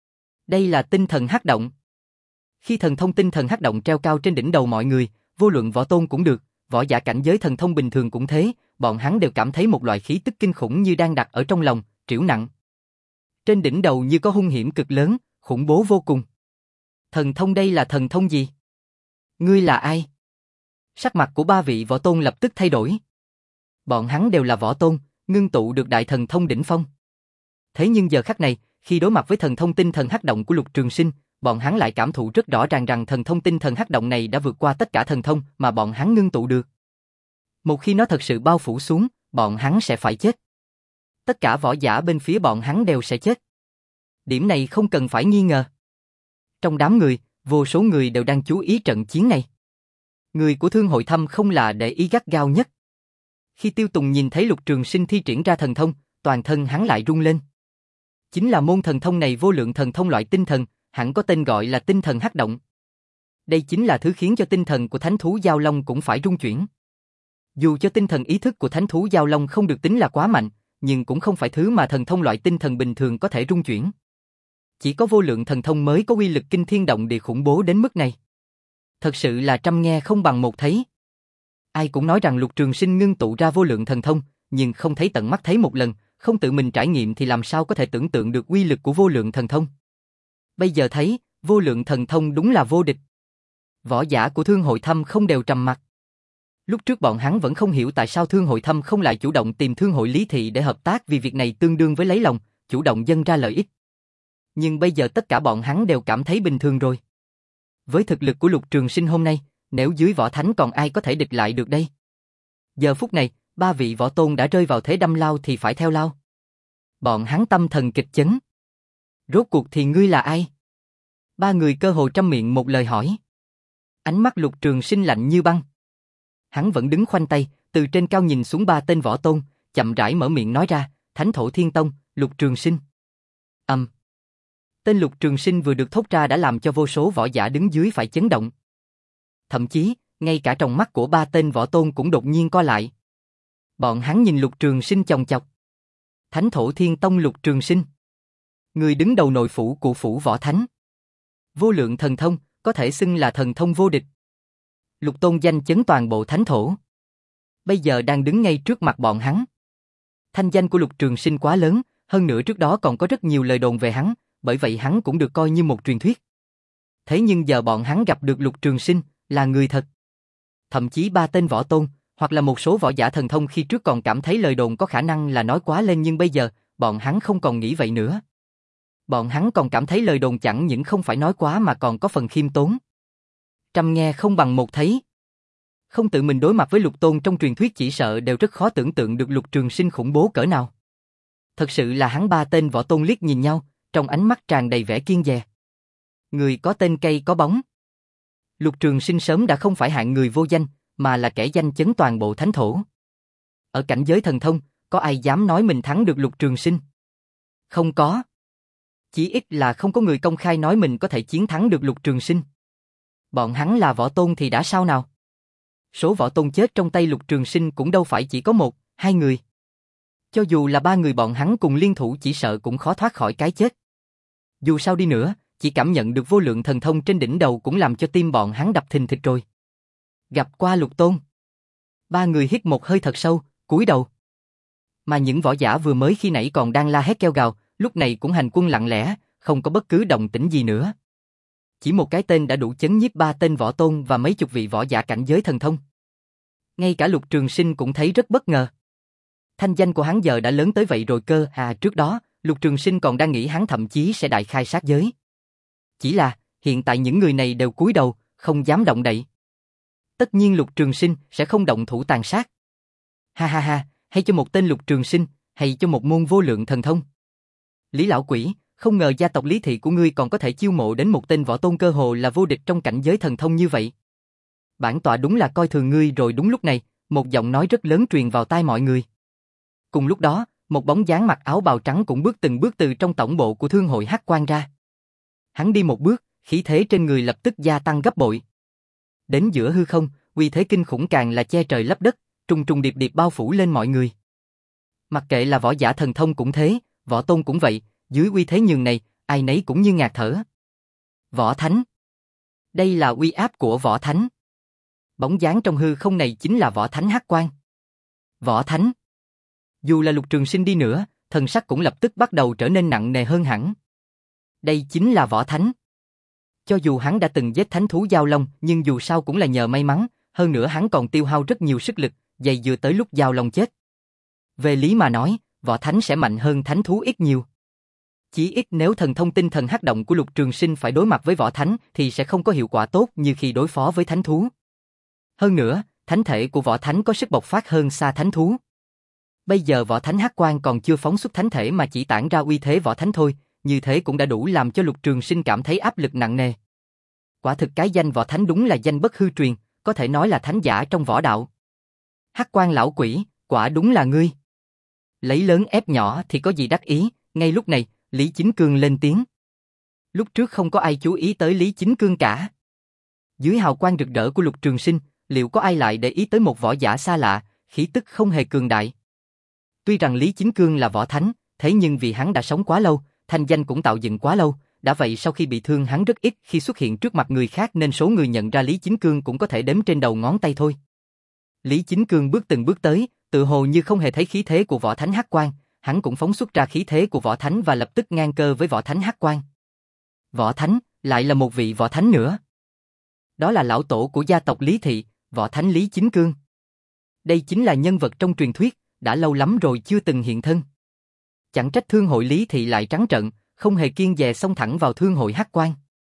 Đây là tinh thần hắc động. Khi thần thông tinh thần hắc động treo cao trên đỉnh đầu mọi người, vô luận võ tôn cũng được, võ giả cảnh giới thần thông bình thường cũng thế, bọn hắn đều cảm thấy một loại khí tức kinh khủng như đang đặt ở trong lòng, trĩu nặng. Trên đỉnh đầu như có hung hiểm cực lớn, khủng bố vô cùng. Thần thông đây là thần thông gì? Ngươi là ai? Sắc mặt của ba vị võ tôn lập tức thay đổi. Bọn hắn đều là võ tôn, ngưng tụ được đại thần thông đỉnh phong. Thế nhưng giờ khắc này, khi đối mặt với thần thông tinh thần hắc động của Lục Trường Sinh, bọn hắn lại cảm thụ rất rõ ràng rằng thần thông tinh thần hắc động này đã vượt qua tất cả thần thông mà bọn hắn ngưng tụ được. Một khi nó thật sự bao phủ xuống, bọn hắn sẽ phải chết. Tất cả võ giả bên phía bọn hắn đều sẽ chết. Điểm này không cần phải nghi ngờ. Trong đám người, vô số người đều đang chú ý trận chiến này. Người của Thương hội Thâm không là để ý gắt gao nhất. Khi Tiêu Tùng nhìn thấy Lục Trường Sinh thi triển ra thần thông, toàn thân hắn lại rung lên. Chính là môn thần thông này, vô lượng thần thông loại tinh thần, hẳn có tên gọi là tinh thần hắc động. Đây chính là thứ khiến cho tinh thần của thánh thú Giao Long cũng phải rung chuyển. Dù cho tinh thần ý thức của thánh thú Giao Long không được tính là quá mạnh, nhưng cũng không phải thứ mà thần thông loại tinh thần bình thường có thể rung chuyển. Chỉ có vô lượng thần thông mới có uy lực kinh thiên động địa khủng bố đến mức này. Thật sự là trăm nghe không bằng một thấy. Ai cũng nói rằng Lục Trường Sinh ngưng tụ ra vô lượng thần thông, nhưng không thấy tận mắt thấy một lần, không tự mình trải nghiệm thì làm sao có thể tưởng tượng được uy lực của vô lượng thần thông. Bây giờ thấy, vô lượng thần thông đúng là vô địch. Võ giả của Thương Hội Thâm không đều trầm mặc. Lúc trước bọn hắn vẫn không hiểu tại sao Thương Hội Thâm không lại chủ động tìm Thương Hội Lý Thị để hợp tác vì việc này tương đương với lấy lòng, chủ động dâng ra lợi ích. Nhưng bây giờ tất cả bọn hắn đều cảm thấy bình thường rồi. Với thực lực của Lục Trường Sinh hôm nay, nếu dưới võ thánh còn ai có thể địch lại được đây? Giờ phút này, ba vị võ tôn đã rơi vào thế đâm lao thì phải theo lao. Bọn hắn tâm thần kịch chấn. Rốt cuộc thì ngươi là ai? Ba người cơ hồ trăm miệng một lời hỏi. Ánh mắt Lục Trường Sinh lạnh như băng. Hắn vẫn đứng khoanh tay, từ trên cao nhìn xuống ba tên võ tôn, chậm rãi mở miệng nói ra, Thánh Thổ Thiên Tông, Lục Trường Sinh. Ầm. Um. Tên Lục Trường Sinh vừa được thốt ra đã làm cho vô số võ giả đứng dưới phải chấn động. Thậm chí, ngay cả trong mắt của ba tên võ tôn cũng đột nhiên co lại. Bọn hắn nhìn Lục Trường Sinh chòng chọc. Thánh Thổ Thiên Tông Lục Trường Sinh. Người đứng đầu nội phủ của phủ võ thánh. Vô lượng thần thông, có thể xưng là thần thông vô địch. Lục tôn danh chấn toàn bộ thánh thổ. Bây giờ đang đứng ngay trước mặt bọn hắn. Thanh danh của Lục Trường Sinh quá lớn, hơn nữa trước đó còn có rất nhiều lời đồn về hắn, bởi vậy hắn cũng được coi như một truyền thuyết. Thế nhưng giờ bọn hắn gặp được Lục Trường Sinh, là người thật. Thậm chí ba tên võ tôn, hoặc là một số võ giả thần thông khi trước còn cảm thấy lời đồn có khả năng là nói quá lên, nhưng bây giờ, bọn hắn không còn nghĩ vậy nữa. Bọn hắn còn cảm thấy lời đồn chẳng những không phải nói quá mà còn có phần khiêm tốn. Trăm nghe không bằng một thấy. Không tự mình đối mặt với Lục Tôn trong truyền thuyết chỉ sợ đều rất khó tưởng tượng được Lục Trường Sinh khủng bố cỡ nào. Thật sự là hắn ba tên võ tôn liếc nhìn nhau, trong ánh mắt tràn đầy vẻ kiêng dè. Người có tên cây có bóng. Lục Trường Sinh sớm đã không phải hạng người vô danh, mà là kẻ danh chấn toàn bộ thánh thổ. Ở cảnh giới thần thông, có ai dám nói mình thắng được Lục Trường Sinh? Không có. Chỉ ít là không có người công khai nói mình có thể chiến thắng được Lục Trường Sinh. Bọn hắn là võ tôn thì đã sao nào? Số võ tôn chết trong tay Lục Trường Sinh cũng đâu phải chỉ có một, hai người. Cho dù là ba người bọn hắn cùng liên thủ chỉ sợ cũng khó thoát khỏi cái chết. Dù sao đi nữa, chỉ cảm nhận được vô lượng thần thông trên đỉnh đầu cũng làm cho tim bọn hắn đập thình thịch rồi. Gặp qua Lục Tôn. Ba người hít một hơi thật sâu, cúi đầu. Mà những võ giả vừa mới khi nãy còn đang la hét kêu gào, lúc này cũng hành quân lặng lẽ, không có bất cứ động tĩnh gì nữa. Chỉ một cái tên đã đủ chấn nhiếp ba tên võ tôn và mấy chục vị võ giả cảnh giới thần thông. Ngay cả Lục Trường Sinh cũng thấy rất bất ngờ. Thanh danh của hắn giờ đã lớn tới vậy rồi cơ, à trước đó, Lục Trường Sinh còn đang nghĩ hắn thậm chí sẽ đại khai sát giới. Chỉ là, hiện tại những người này đều cúi đầu, không dám động đậy. Tất nhiên Lục Trường Sinh sẽ không động thủ tàn sát. Ha ha ha, hay cho một tên Lục Trường Sinh, hay cho một môn vô lượng thần thông. Lý lão quỷ, không ngờ gia tộc Lý Thị của ngươi còn có thể chiêu mộ đến một tên võ tôn cơ hồ là vô địch trong cảnh giới thần thông như vậy. Bản tọa đúng là coi thường ngươi rồi. Đúng lúc này, một giọng nói rất lớn truyền vào tai mọi người. Cùng lúc đó, một bóng dáng mặc áo bào trắng cũng bước từng bước từ trong tổng bộ của Thương hội Hắc Quan ra. Hắn đi một bước, khí thế trên người lập tức gia tăng gấp bội. Đến giữa hư không, uy thế kinh khủng càng là che trời lấp đất, trùng trùng điệp điệp bao phủ lên mọi người. Mặc kệ là võ giả thần thông cũng thế, võ tôn cũng vậy, dưới uy thế nhường này, ai nấy cũng như ngạt thở. Võ Thánh. Đây là uy áp của Võ Thánh. Bóng dáng trong hư không này chính là Võ Thánh Hắc Quan. Võ Thánh. Dù là Lục Trường Sinh đi nữa, thần sắc cũng lập tức bắt đầu trở nên nặng nề hơn hẳn. Đây chính là Võ Thánh. Cho dù hắn đã từng giết thánh thú Giao Long, nhưng dù sao cũng là nhờ may mắn, hơn nữa hắn còn tiêu hao rất nhiều sức lực, dày dừa tới lúc Giao Long chết. Về lý mà nói, Võ Thánh sẽ mạnh hơn thánh thú ít nhiều. Chỉ ít nếu thần thông tinh thần hắc động của Lục Trường Sinh phải đối mặt với Võ Thánh thì sẽ không có hiệu quả tốt như khi đối phó với thánh thú. Hơn nữa, thánh thể của Võ Thánh có sức bộc phát hơn xa thánh thú. Bây giờ Võ Thánh Hắc Quan còn chưa phóng xuất thánh thể mà chỉ tản ra uy thế Võ Thánh thôi, như thế cũng đã đủ làm cho Lục Trường Sinh cảm thấy áp lực nặng nề. Quả thực cái danh Võ Thánh đúng là danh bất hư truyền, có thể nói là thánh giả trong võ đạo. Hắc Quan lão quỷ, quả đúng là ngươi. Lấy lớn ép nhỏ thì có gì đắc ý, ngay lúc này, Lý Chính Cương lên tiếng. Lúc trước không có ai chú ý tới Lý Chính Cương cả. Dưới hào quang rực rỡ của Lục Trường Sinh, liệu có ai lại để ý tới một võ giả xa lạ, khí tức không hề cường đại. Tuy rằng Lý Chính Cương là võ thánh, thế nhưng vì hắn đã sống quá lâu, thanh danh cũng tạo dựng quá lâu, đã vậy sau khi bị thương hắn rất ít khi xuất hiện trước mặt người khác nên số người nhận ra Lý Chính Cương cũng có thể đếm trên đầu ngón tay thôi. Lý Chính Cương bước từng bước tới, tự hồ như không hề thấy khí thế của Võ Thánh Hắc Quan, hắn cũng phóng xuất ra khí thế của Võ Thánh và lập tức ngang cơ với Võ Thánh Hắc Quan. Võ Thánh, lại là một vị Võ Thánh nữa. Đó là lão tổ của gia tộc Lý Thị, võ thánh Lý Chính Cương. Đây chính là nhân vật trong truyền thuyết, đã lâu lắm rồi chưa từng hiện thân. Chẳng trách thương hội Lý Thị lại trắng trợn, không hề kiêng dè xông thẳng vào thương hội Hắc Quan.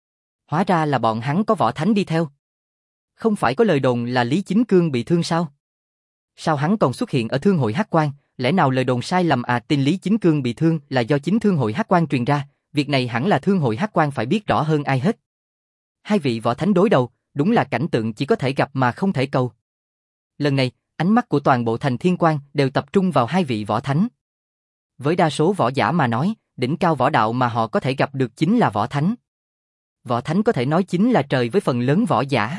Hóa ra là bọn hắn có võ thánh đi theo. Không phải có lời đồn là Lý Chính Cương bị thương sao? Sao hắn còn xuất hiện ở thương hội Hắc Quan? Lẽ nào lời đồn sai lầm à? Tin Lý Chính Cương bị thương là do chính thương hội Hắc Quan truyền ra, việc này hẳn là thương hội Hắc Quan phải biết rõ hơn ai hết. Hai vị võ thánh đối đầu, đúng là cảnh tượng chỉ có thể gặp mà không thể cầu. Lần này, ánh mắt của toàn bộ thành Thiên Quan đều tập trung vào hai vị võ thánh. Với đa số võ giả mà nói, đỉnh cao võ đạo mà họ có thể gặp được chính là võ thánh. Võ thánh có thể nói chính là trời với phần lớn võ giả.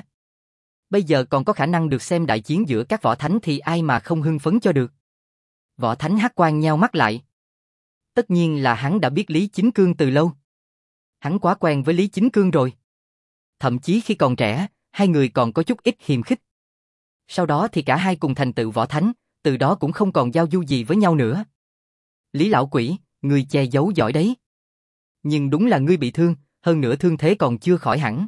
Bây giờ còn có khả năng được xem đại chiến giữa các võ thánh thì ai mà không hưng phấn cho được. Võ thánh Hắc Quan nheo mắt lại. Tất nhiên là hắn đã biết Lý Chính Cương từ lâu. Hắn quá quen với Lý Chính Cương rồi. Thậm chí khi còn trẻ, hai người còn có chút ít hiềm khích. Sau đó thì cả hai cùng thành tựu võ thánh, từ đó cũng không còn giao du gì với nhau nữa. Lý lão quỷ, ngươi che giấu giỏi đấy. Nhưng đúng là ngươi bị thương, hơn nữa thương thế còn chưa khỏi hẳn.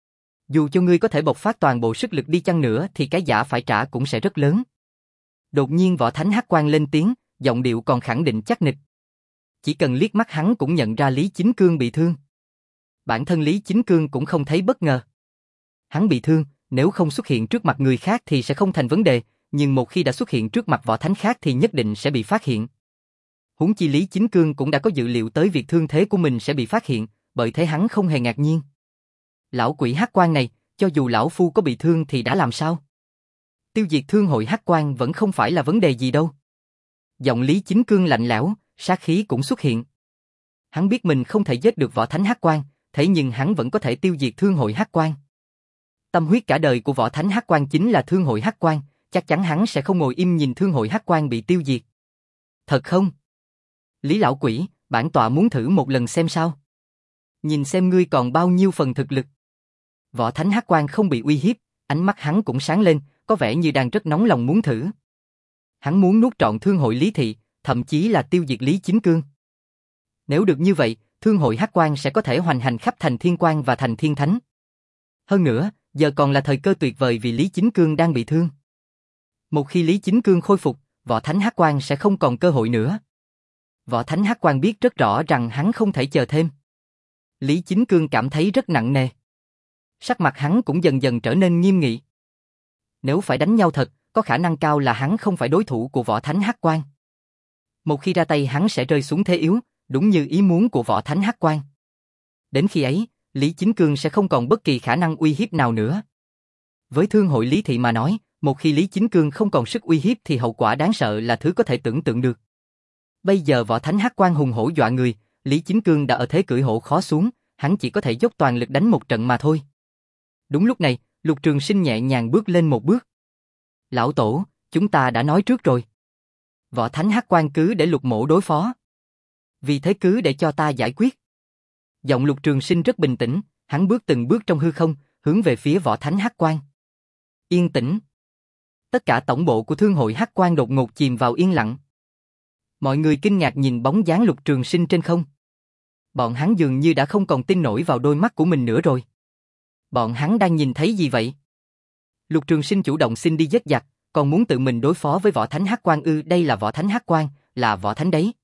Dù cho ngươi có thể bộc phát toàn bộ sức lực đi chăng nữa thì cái giá phải trả cũng sẽ rất lớn. Đột nhiên võ thánh Hắc Quan lên tiếng, giọng điệu còn khẳng định chắc nịch. Chỉ cần liếc mắt hắn cũng nhận ra Lý Chính Cương bị thương. Bản thân Lý Chính Cương cũng không thấy bất ngờ. Hắn bị thương, nếu không xuất hiện trước mặt người khác thì sẽ không thành vấn đề, nhưng một khi đã xuất hiện trước mặt võ thánh khác thì nhất định sẽ bị phát hiện. Huống chi Lý Chính Cương cũng đã có dự liệu tới việc thương thế của mình sẽ bị phát hiện, bởi thế hắn không hề ngạc nhiên. Lão quỷ Hắc Quan này, cho dù lão phu có bị thương thì đã làm sao? Tiêu diệt thương hội Hắc Quan vẫn không phải là vấn đề gì đâu. Giọng Lý Chính Cương lạnh lẽo, sát khí cũng xuất hiện. Hắn biết mình không thể giết được võ thánh Hắc Quan, thế nhưng hắn vẫn có thể tiêu diệt thương hội Hắc Quan. Tâm huyết cả đời của võ thánh Hắc Quan chính là thương hội Hắc Quan, chắc chắn hắn sẽ không ngồi im nhìn thương hội Hắc Quan bị tiêu diệt. Thật không? Lý lão quỷ, bản tọa muốn thử một lần xem sao. Nhìn xem ngươi còn bao nhiêu phần thực lực. Võ thánh Hắc Quan không bị uy hiếp, ánh mắt hắn cũng sáng lên, có vẻ như đang rất nóng lòng muốn thử. Hắn muốn nuốt trọn thương hội Lý Thị, thậm chí là tiêu diệt Lý Chính Cương. Nếu được như vậy, thương hội Hắc Quan sẽ có thể hoành hành khắp thành Thiên Quan và thành Thiên Thánh. Hơn nữa, giờ còn là thời cơ tuyệt vời vì Lý Chính Cương đang bị thương. Một khi Lý Chính Cương khôi phục, võ thánh Hắc Quan sẽ không còn cơ hội nữa. Võ thánh Hắc Quan biết rất rõ rằng hắn không thể chờ thêm. Lý Chính Cương cảm thấy rất nặng nề. Sắc mặt hắn cũng dần dần trở nên nghiêm nghị. Nếu phải đánh nhau thật, có khả năng cao là hắn không phải đối thủ của võ thánh Hắc Quan. Một khi ra tay hắn sẽ rơi xuống thế yếu, đúng như ý muốn của võ thánh Hắc Quan. Đến khi ấy, Lý Chính Cương sẽ không còn bất kỳ khả năng uy hiếp nào nữa. Với thương hội Lý Thị mà nói, một khi Lý Chính Cương không còn sức uy hiếp thì hậu quả đáng sợ là thứ có thể tưởng tượng được. Bây giờ võ thánh Hắc Quan hùng hổ dọa người, Lý Chính Cương đã ở thế cưỡi hổ khó xuống, hắn chỉ có thể dốc toàn lực đánh một trận mà thôi. Đúng lúc này, Lục Trường Sinh nhẹ nhàng bước lên một bước. Lão tổ, chúng ta đã nói trước rồi. Võ thánh Hắc Quan cứ để Lục Mỗ đối phó. Vì thế cứ để cho ta giải quyết. Giọng Lục Trường Sinh rất bình tĩnh, hắn bước từng bước trong hư không, hướng về phía võ thánh Hắc Quan. Yên tĩnh. Tất cả tổng bộ của thương hội Hắc Quan đột ngột chìm vào yên lặng. Mọi người kinh ngạc nhìn bóng dáng Lục Trường Sinh trên không. Bọn hắn dường như đã không còn tin nổi vào đôi mắt của mình nữa rồi. Bọn hắn đang nhìn thấy gì vậy? Lục Trường Sinh chủ động xin đi giết giặc, còn muốn tự mình đối phó với võ thánh Hắc Quan ư? Đây là võ thánh Hắc Quan, là võ thánh đấy.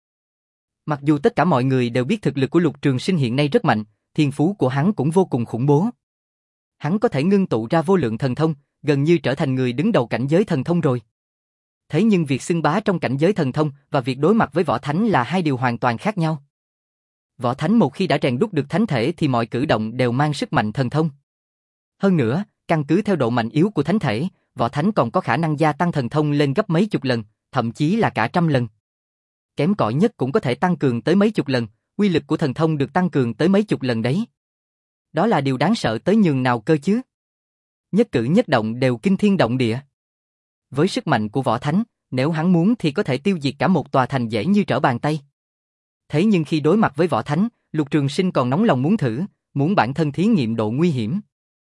Mặc dù tất cả mọi người đều biết thực lực của Lục Trường Sinh hiện nay rất mạnh, thiên phú của hắn cũng vô cùng khủng bố. Hắn có thể ngưng tụ ra vô lượng thần thông, gần như trở thành người đứng đầu cảnh giới thần thông rồi. Thế nhưng việc xưng bá trong cảnh giới thần thông và việc đối mặt với võ thánh là hai điều hoàn toàn khác nhau. Võ thánh một khi đã rèn đúc được thánh thể thì mọi cử động đều mang sức mạnh thần thông. Hơn nữa, căn cứ theo độ mạnh yếu của thánh thể, võ thánh còn có khả năng gia tăng thần thông lên gấp mấy chục lần, thậm chí là cả trăm lần. Kém cỏi nhất cũng có thể tăng cường tới mấy chục lần, uy lực của thần thông được tăng cường tới mấy chục lần đấy. Đó là điều đáng sợ tới nhường nào cơ chứ? Nhất cử nhất động đều kinh thiên động địa. Với sức mạnh của võ thánh, nếu hắn muốn thì có thể tiêu diệt cả một tòa thành dễ như trở bàn tay. Thế nhưng khi đối mặt với võ thánh, Lục Trường Sinh còn nóng lòng muốn thử, muốn bản thân thí nghiệm độ nguy hiểm.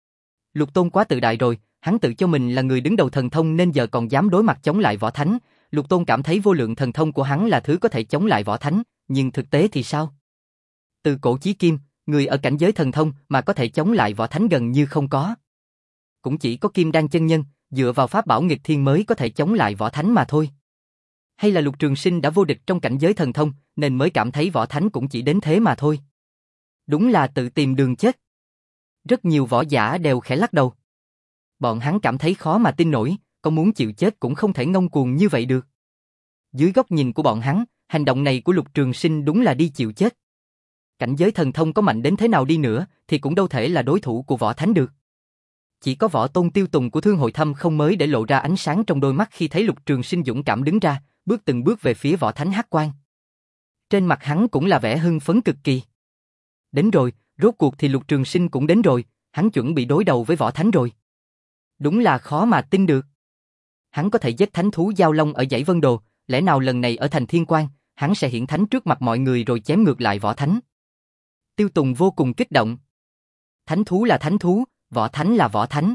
Lục Tôn quá tự đại rồi, hắn tự cho mình là người đứng đầu thần thông nên giờ còn dám đối mặt chống lại võ thánh. Lục Tôn cảm thấy vô lượng thần thông của hắn là thứ có thể chống lại võ thánh, nhưng thực tế thì sao? Từ cổ chí kim, người ở cảnh giới thần thông mà có thể chống lại võ thánh gần như không có. Cũng chỉ có Kim Đan chân nhân, dựa vào pháp bảo nghịch thiên mới có thể chống lại võ thánh mà thôi. Hay là Lục Trường Sinh đã vô địch trong cảnh giới thần thông, nên mới cảm thấy võ thánh cũng chỉ đến thế mà thôi. Đúng là tự tìm đường chết. Rất nhiều võ giả đều khẽ lắc đầu. Bọn hắn cảm thấy khó mà tin nổi, có muốn chịu chết cũng không thể ngông cuồng như vậy được. Dưới góc nhìn của bọn hắn, hành động này của Lục Trường Sinh đúng là đi chịu chết. Cảnh giới thần thông có mạnh đến thế nào đi nữa, thì cũng đâu thể là đối thủ của võ thánh được. Chỉ có võ tôn Tiêu Tùng của Thương Hội Thâm không mới để lộ ra ánh sáng trong đôi mắt khi thấy Lục Trường Sinh dũng cảm đứng ra, bước từng bước về phía võ thánh Hắc Quang. Trên mặt hắn cũng là vẻ hưng phấn cực kỳ. Đến rồi, rốt cuộc thì Lục Trường Sinh cũng đến rồi, hắn chuẩn bị đối đầu với võ thánh rồi. Đúng là khó mà tin được. Hắn có thể giết thánh thú giao long ở dãy Vân Đồ, lẽ nào lần này ở thành Thiên Quang, hắn sẽ hiển thánh trước mặt mọi người rồi chém ngược lại võ thánh. Tiêu Tùng vô cùng kích động. Thánh thú là thánh thú, võ thánh là võ thánh.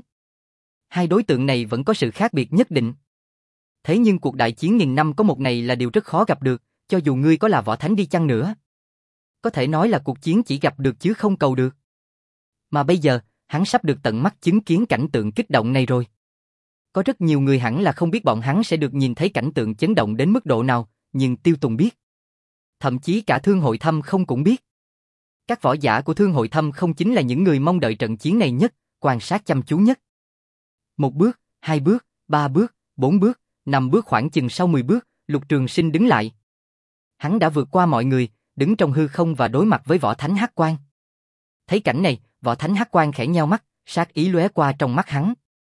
Hai đối tượng này vẫn có sự khác biệt nhất định. Thế nhưng cuộc đại chiến nghìn năm có một ngày là điều rất khó gặp được, cho dù ngươi có là võ thánh đi chăng nữa. Có thể nói là cuộc chiến chỉ gặp được chứ không cầu được. Mà bây giờ, hắn sắp được tận mắt chứng kiến cảnh tượng kích động này rồi. Có rất nhiều người hẳn là không biết bọn hắn sẽ được nhìn thấy cảnh tượng chấn động đến mức độ nào, nhưng Tiêu Tùng biết. Thậm chí cả Thương Hội Thâm không cũng biết. Các võ giả của Thương Hội Thâm không chính là những người mong đợi trận chiến này nhất, quan sát chăm chú nhất. Một bước, hai bước, ba bước, bốn bước, năm bước, khoảng chừng sau mười bước, Lục Trường Sinh đứng lại. Hắn đã vượt qua mọi người, đứng trong hư không và đối mặt với võ thánh Hắc Quang. Thấy cảnh này, võ thánh Hắc Quang khẽ nheo mắt, sát ý lóe qua trong mắt hắn.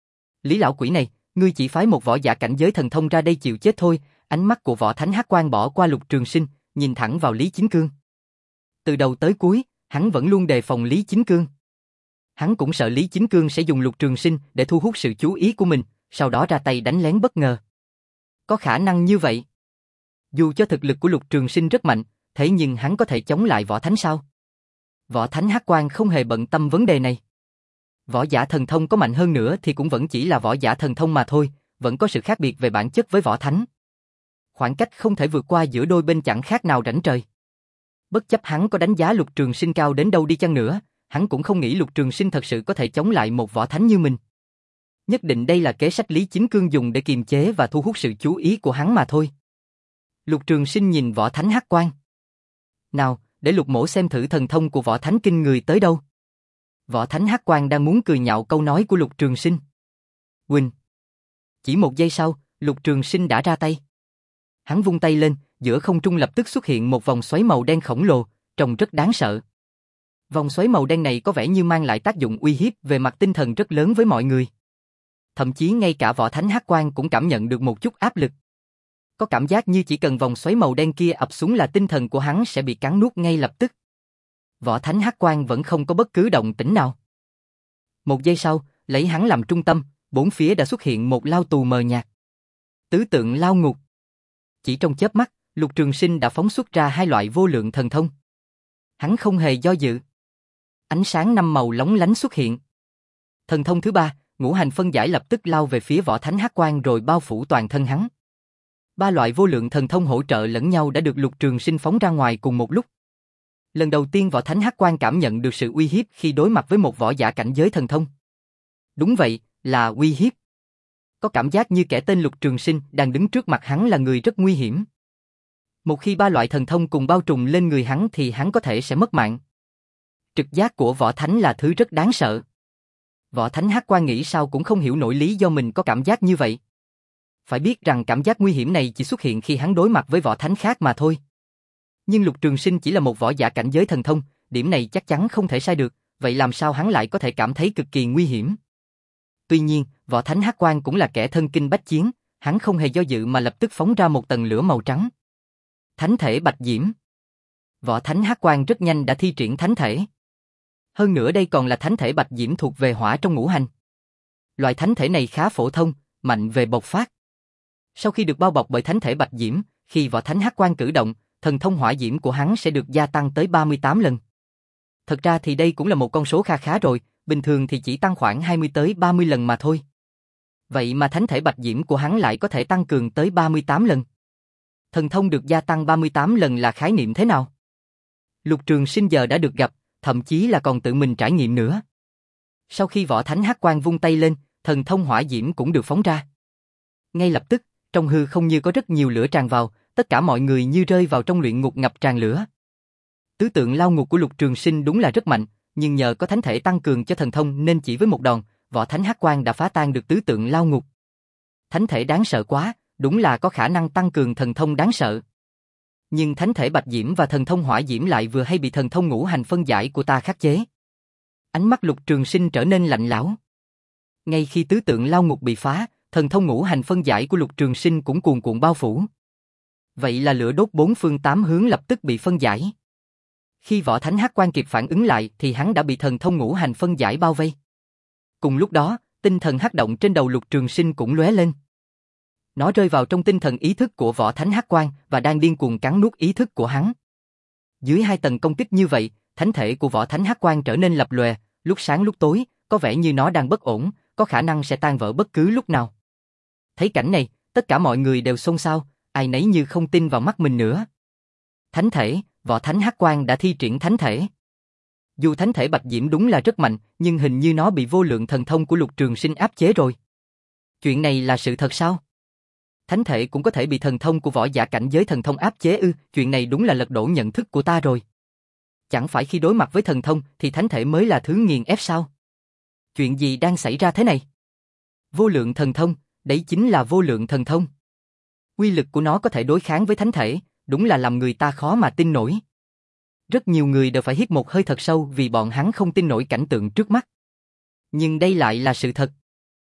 Lý lão quỷ này, ngươi chỉ phái một võ giả cảnh giới thần thông ra đây chịu chết thôi. Ánh mắt của võ thánh Hắc Quang bỏ qua Lục Trường Sinh, nhìn thẳng vào Lý Chính Cương. Từ đầu tới cuối, hắn vẫn luôn đề phòng Lý Chính Cương. Hắn cũng sợ Lý Chính Cương sẽ dùng Lục Trường Sinh để thu hút sự chú ý của mình, sau đó ra tay đánh lén bất ngờ. Có khả năng như vậy. Dù cho thực lực của Lục Trường Sinh rất mạnh, thế nhưng hắn có thể chống lại võ thánh sao? Võ thánh Hắc Quang không hề bận tâm vấn đề này. Võ giả thần thông có mạnh hơn nữa thì cũng vẫn chỉ là võ giả thần thông mà thôi, vẫn có sự khác biệt về bản chất với võ thánh. Khoảng cách không thể vượt qua giữa đôi bên chẳng khác nào rãnh trời. Bất chấp hắn có đánh giá Lục Trường Sinh cao đến đâu đi chăng nữa, hắn cũng không nghĩ Lục Trường Sinh thật sự có thể chống lại một võ thánh như mình. Nhất định đây là kế sách Lý Chính Cương dùng để kiềm chế và thu hút sự chú ý của hắn mà thôi. Lục Trường Sinh nhìn võ thánh Hắc Quang. Nào, để Lục mỗ xem thử thần thông của võ thánh kinh người tới đâu. Võ thánh Hắc Quang đang muốn cười nhạo câu nói của Lục Trường Sinh. Quỳnh. Chỉ một giây sau, Lục Trường Sinh đã ra tay. Hắn vung tay lên, giữa không trung lập tức xuất hiện một vòng xoáy màu đen khổng lồ, trông rất đáng sợ. Vòng xoáy màu đen này có vẻ như mang lại tác dụng uy hiếp về mặt tinh thần rất lớn với mọi người. Thậm chí ngay cả võ thánh Hắc Quang cũng cảm nhận được một chút áp lực. Có cảm giác như chỉ cần vòng xoáy màu đen kia ập xuống là tinh thần của hắn sẽ bị cắn nuốt ngay lập tức. Võ thánh Hắc Quang vẫn không có bất cứ động tĩnh nào. Một giây sau, lấy hắn làm trung tâm, bốn phía đã xuất hiện một lao tù mờ nhạt. Tứ tượng lao ngục. Chỉ trong chớp mắt, Lục Trường Sinh đã phóng xuất ra hai loại vô lượng thần thông. Hắn không hề do dự. Ánh sáng năm màu lóng lánh xuất hiện. Thần thông thứ ba, ngũ hành phân giải lập tức lao về phía võ thánh Hắc Quang rồi bao phủ toàn thân hắn. Ba loại vô lượng thần thông hỗ trợ lẫn nhau đã được Lục Trường Sinh phóng ra ngoài cùng một lúc. Lần đầu tiên võ thánh Hắc Quang cảm nhận được sự uy hiếp khi đối mặt với một võ giả cảnh giới thần thông. Đúng vậy, là uy hiếp. Có cảm giác như kẻ tên Lục Trường Sinh đang đứng trước mặt hắn là người rất nguy hiểm. Một khi ba loại thần thông cùng bao trùm lên người hắn thì hắn có thể sẽ mất mạng. Trực giác của võ thánh là thứ rất đáng sợ. Võ thánh Hắc Quang nghĩ sao cũng không hiểu nổi lý do mình có cảm giác như vậy. Phải biết rằng cảm giác nguy hiểm này chỉ xuất hiện khi hắn đối mặt với võ thánh khác mà thôi. Nhưng Lục Trường Sinh chỉ là một võ giả cảnh giới thần thông, điểm này chắc chắn không thể sai được, vậy làm sao hắn lại có thể cảm thấy cực kỳ nguy hiểm? Tuy nhiên, võ thánh Hắc Quang cũng là kẻ thân kinh bách chiến, hắn không hề do dự mà lập tức phóng ra một tầng lửa màu trắng. Thánh thể bạch diễm. Võ thánh Hắc Quang rất nhanh đã thi triển thánh thể. Hơn nữa đây còn là thánh thể bạch diễm thuộc về hỏa trong ngũ hành. Loại thánh thể này khá phổ thông, mạnh về bộc phát. Sau khi được bao bọc bởi thánh thể bạch diễm, khi võ thánh Hắc Quang cử động, thần thông hỏa diễm của hắn sẽ được gia tăng tới ba mươi tám lần. Thật ra thì đây cũng là một con số kha khá rồi, bình thường thì chỉ tăng khoảng hai mươi tới ba mươi lần mà thôi. Vậy mà thánh thể bạch diễm của hắn lại có thể tăng cường tới ba mươi tám lần. Thần thông được gia tăng ba mươi tám lần là khái niệm thế nào? Lục Trường Sinh giờ đã được gặp, thậm chí là còn tự mình trải nghiệm nữa. Sau khi võ thánh hắc quang vung tay lên, thần thông hỏa diễm cũng được phóng ra. Ngay lập tức, trong hư không như có rất nhiều lửa tràn vào, tất cả mọi người như rơi vào trong luyện ngục ngập tràn lửa. Tứ tượng lao ngục của Lục Trường Sinh đúng là rất mạnh, nhưng nhờ có thánh thể tăng cường cho thần thông nên chỉ với một đòn, võ thánh hắc quang đã phá tan được tứ tượng lao ngục. Thánh thể đáng sợ quá, đúng là có khả năng tăng cường thần thông đáng sợ. Nhưng thánh thể bạch diễm và thần thông hỏa diễm lại vừa hay bị thần thông ngũ hành phân giải của ta khắc chế. Ánh mắt Lục Trường Sinh trở nên lạnh lẽo. Ngay khi tứ tượng lao ngục bị phá, thần thông ngũ hành phân giải của Lục Trường Sinh cũng cuồn cuộn bao phủ. Vậy là lửa đốt bốn phương tám hướng lập tức bị phân giải. Khi võ thánh hắc quang kịp phản ứng lại thì hắn đã bị thần thông ngũ hành phân giải bao vây. Cùng lúc đó, tinh thần hắc động trên đầu Lục Trường Sinh cũng lóe lên. Nó rơi vào trong tinh thần ý thức của võ thánh hắc quang và đang điên cuồng cắn nuốt ý thức của hắn. Dưới hai tầng công kích như vậy, thánh thể của võ thánh hắc quang trở nên lập lòe, lúc sáng lúc tối, có vẻ như nó đang bất ổn, có khả năng sẽ tan vỡ bất cứ lúc nào. Thấy cảnh này, tất cả mọi người đều xôn xao, ai nấy như không tin vào mắt mình nữa. Thánh thể, võ thánh hắc quang đã thi triển thánh thể. Dù thánh thể bạch diễm đúng là rất mạnh, nhưng hình như nó bị vô lượng thần thông của Lục Trường Sinh áp chế rồi. Chuyện này là sự thật sao? Thánh thể cũng có thể bị thần thông của võ giả cảnh giới thần thông áp chế ư? Chuyện này đúng là lật đổ nhận thức của ta rồi. Chẳng phải khi đối mặt với thần thông thì thánh thể mới là thứ nghiền ép sao? Chuyện gì đang xảy ra thế này? Vô lượng thần thông, đấy chính là vô lượng thần thông. Uy lực của nó có thể đối kháng với thánh thể, đúng là làm người ta khó mà tin nổi. Rất nhiều người đều phải hít một hơi thật sâu vì bọn hắn không tin nổi cảnh tượng trước mắt. Nhưng đây lại là sự thật.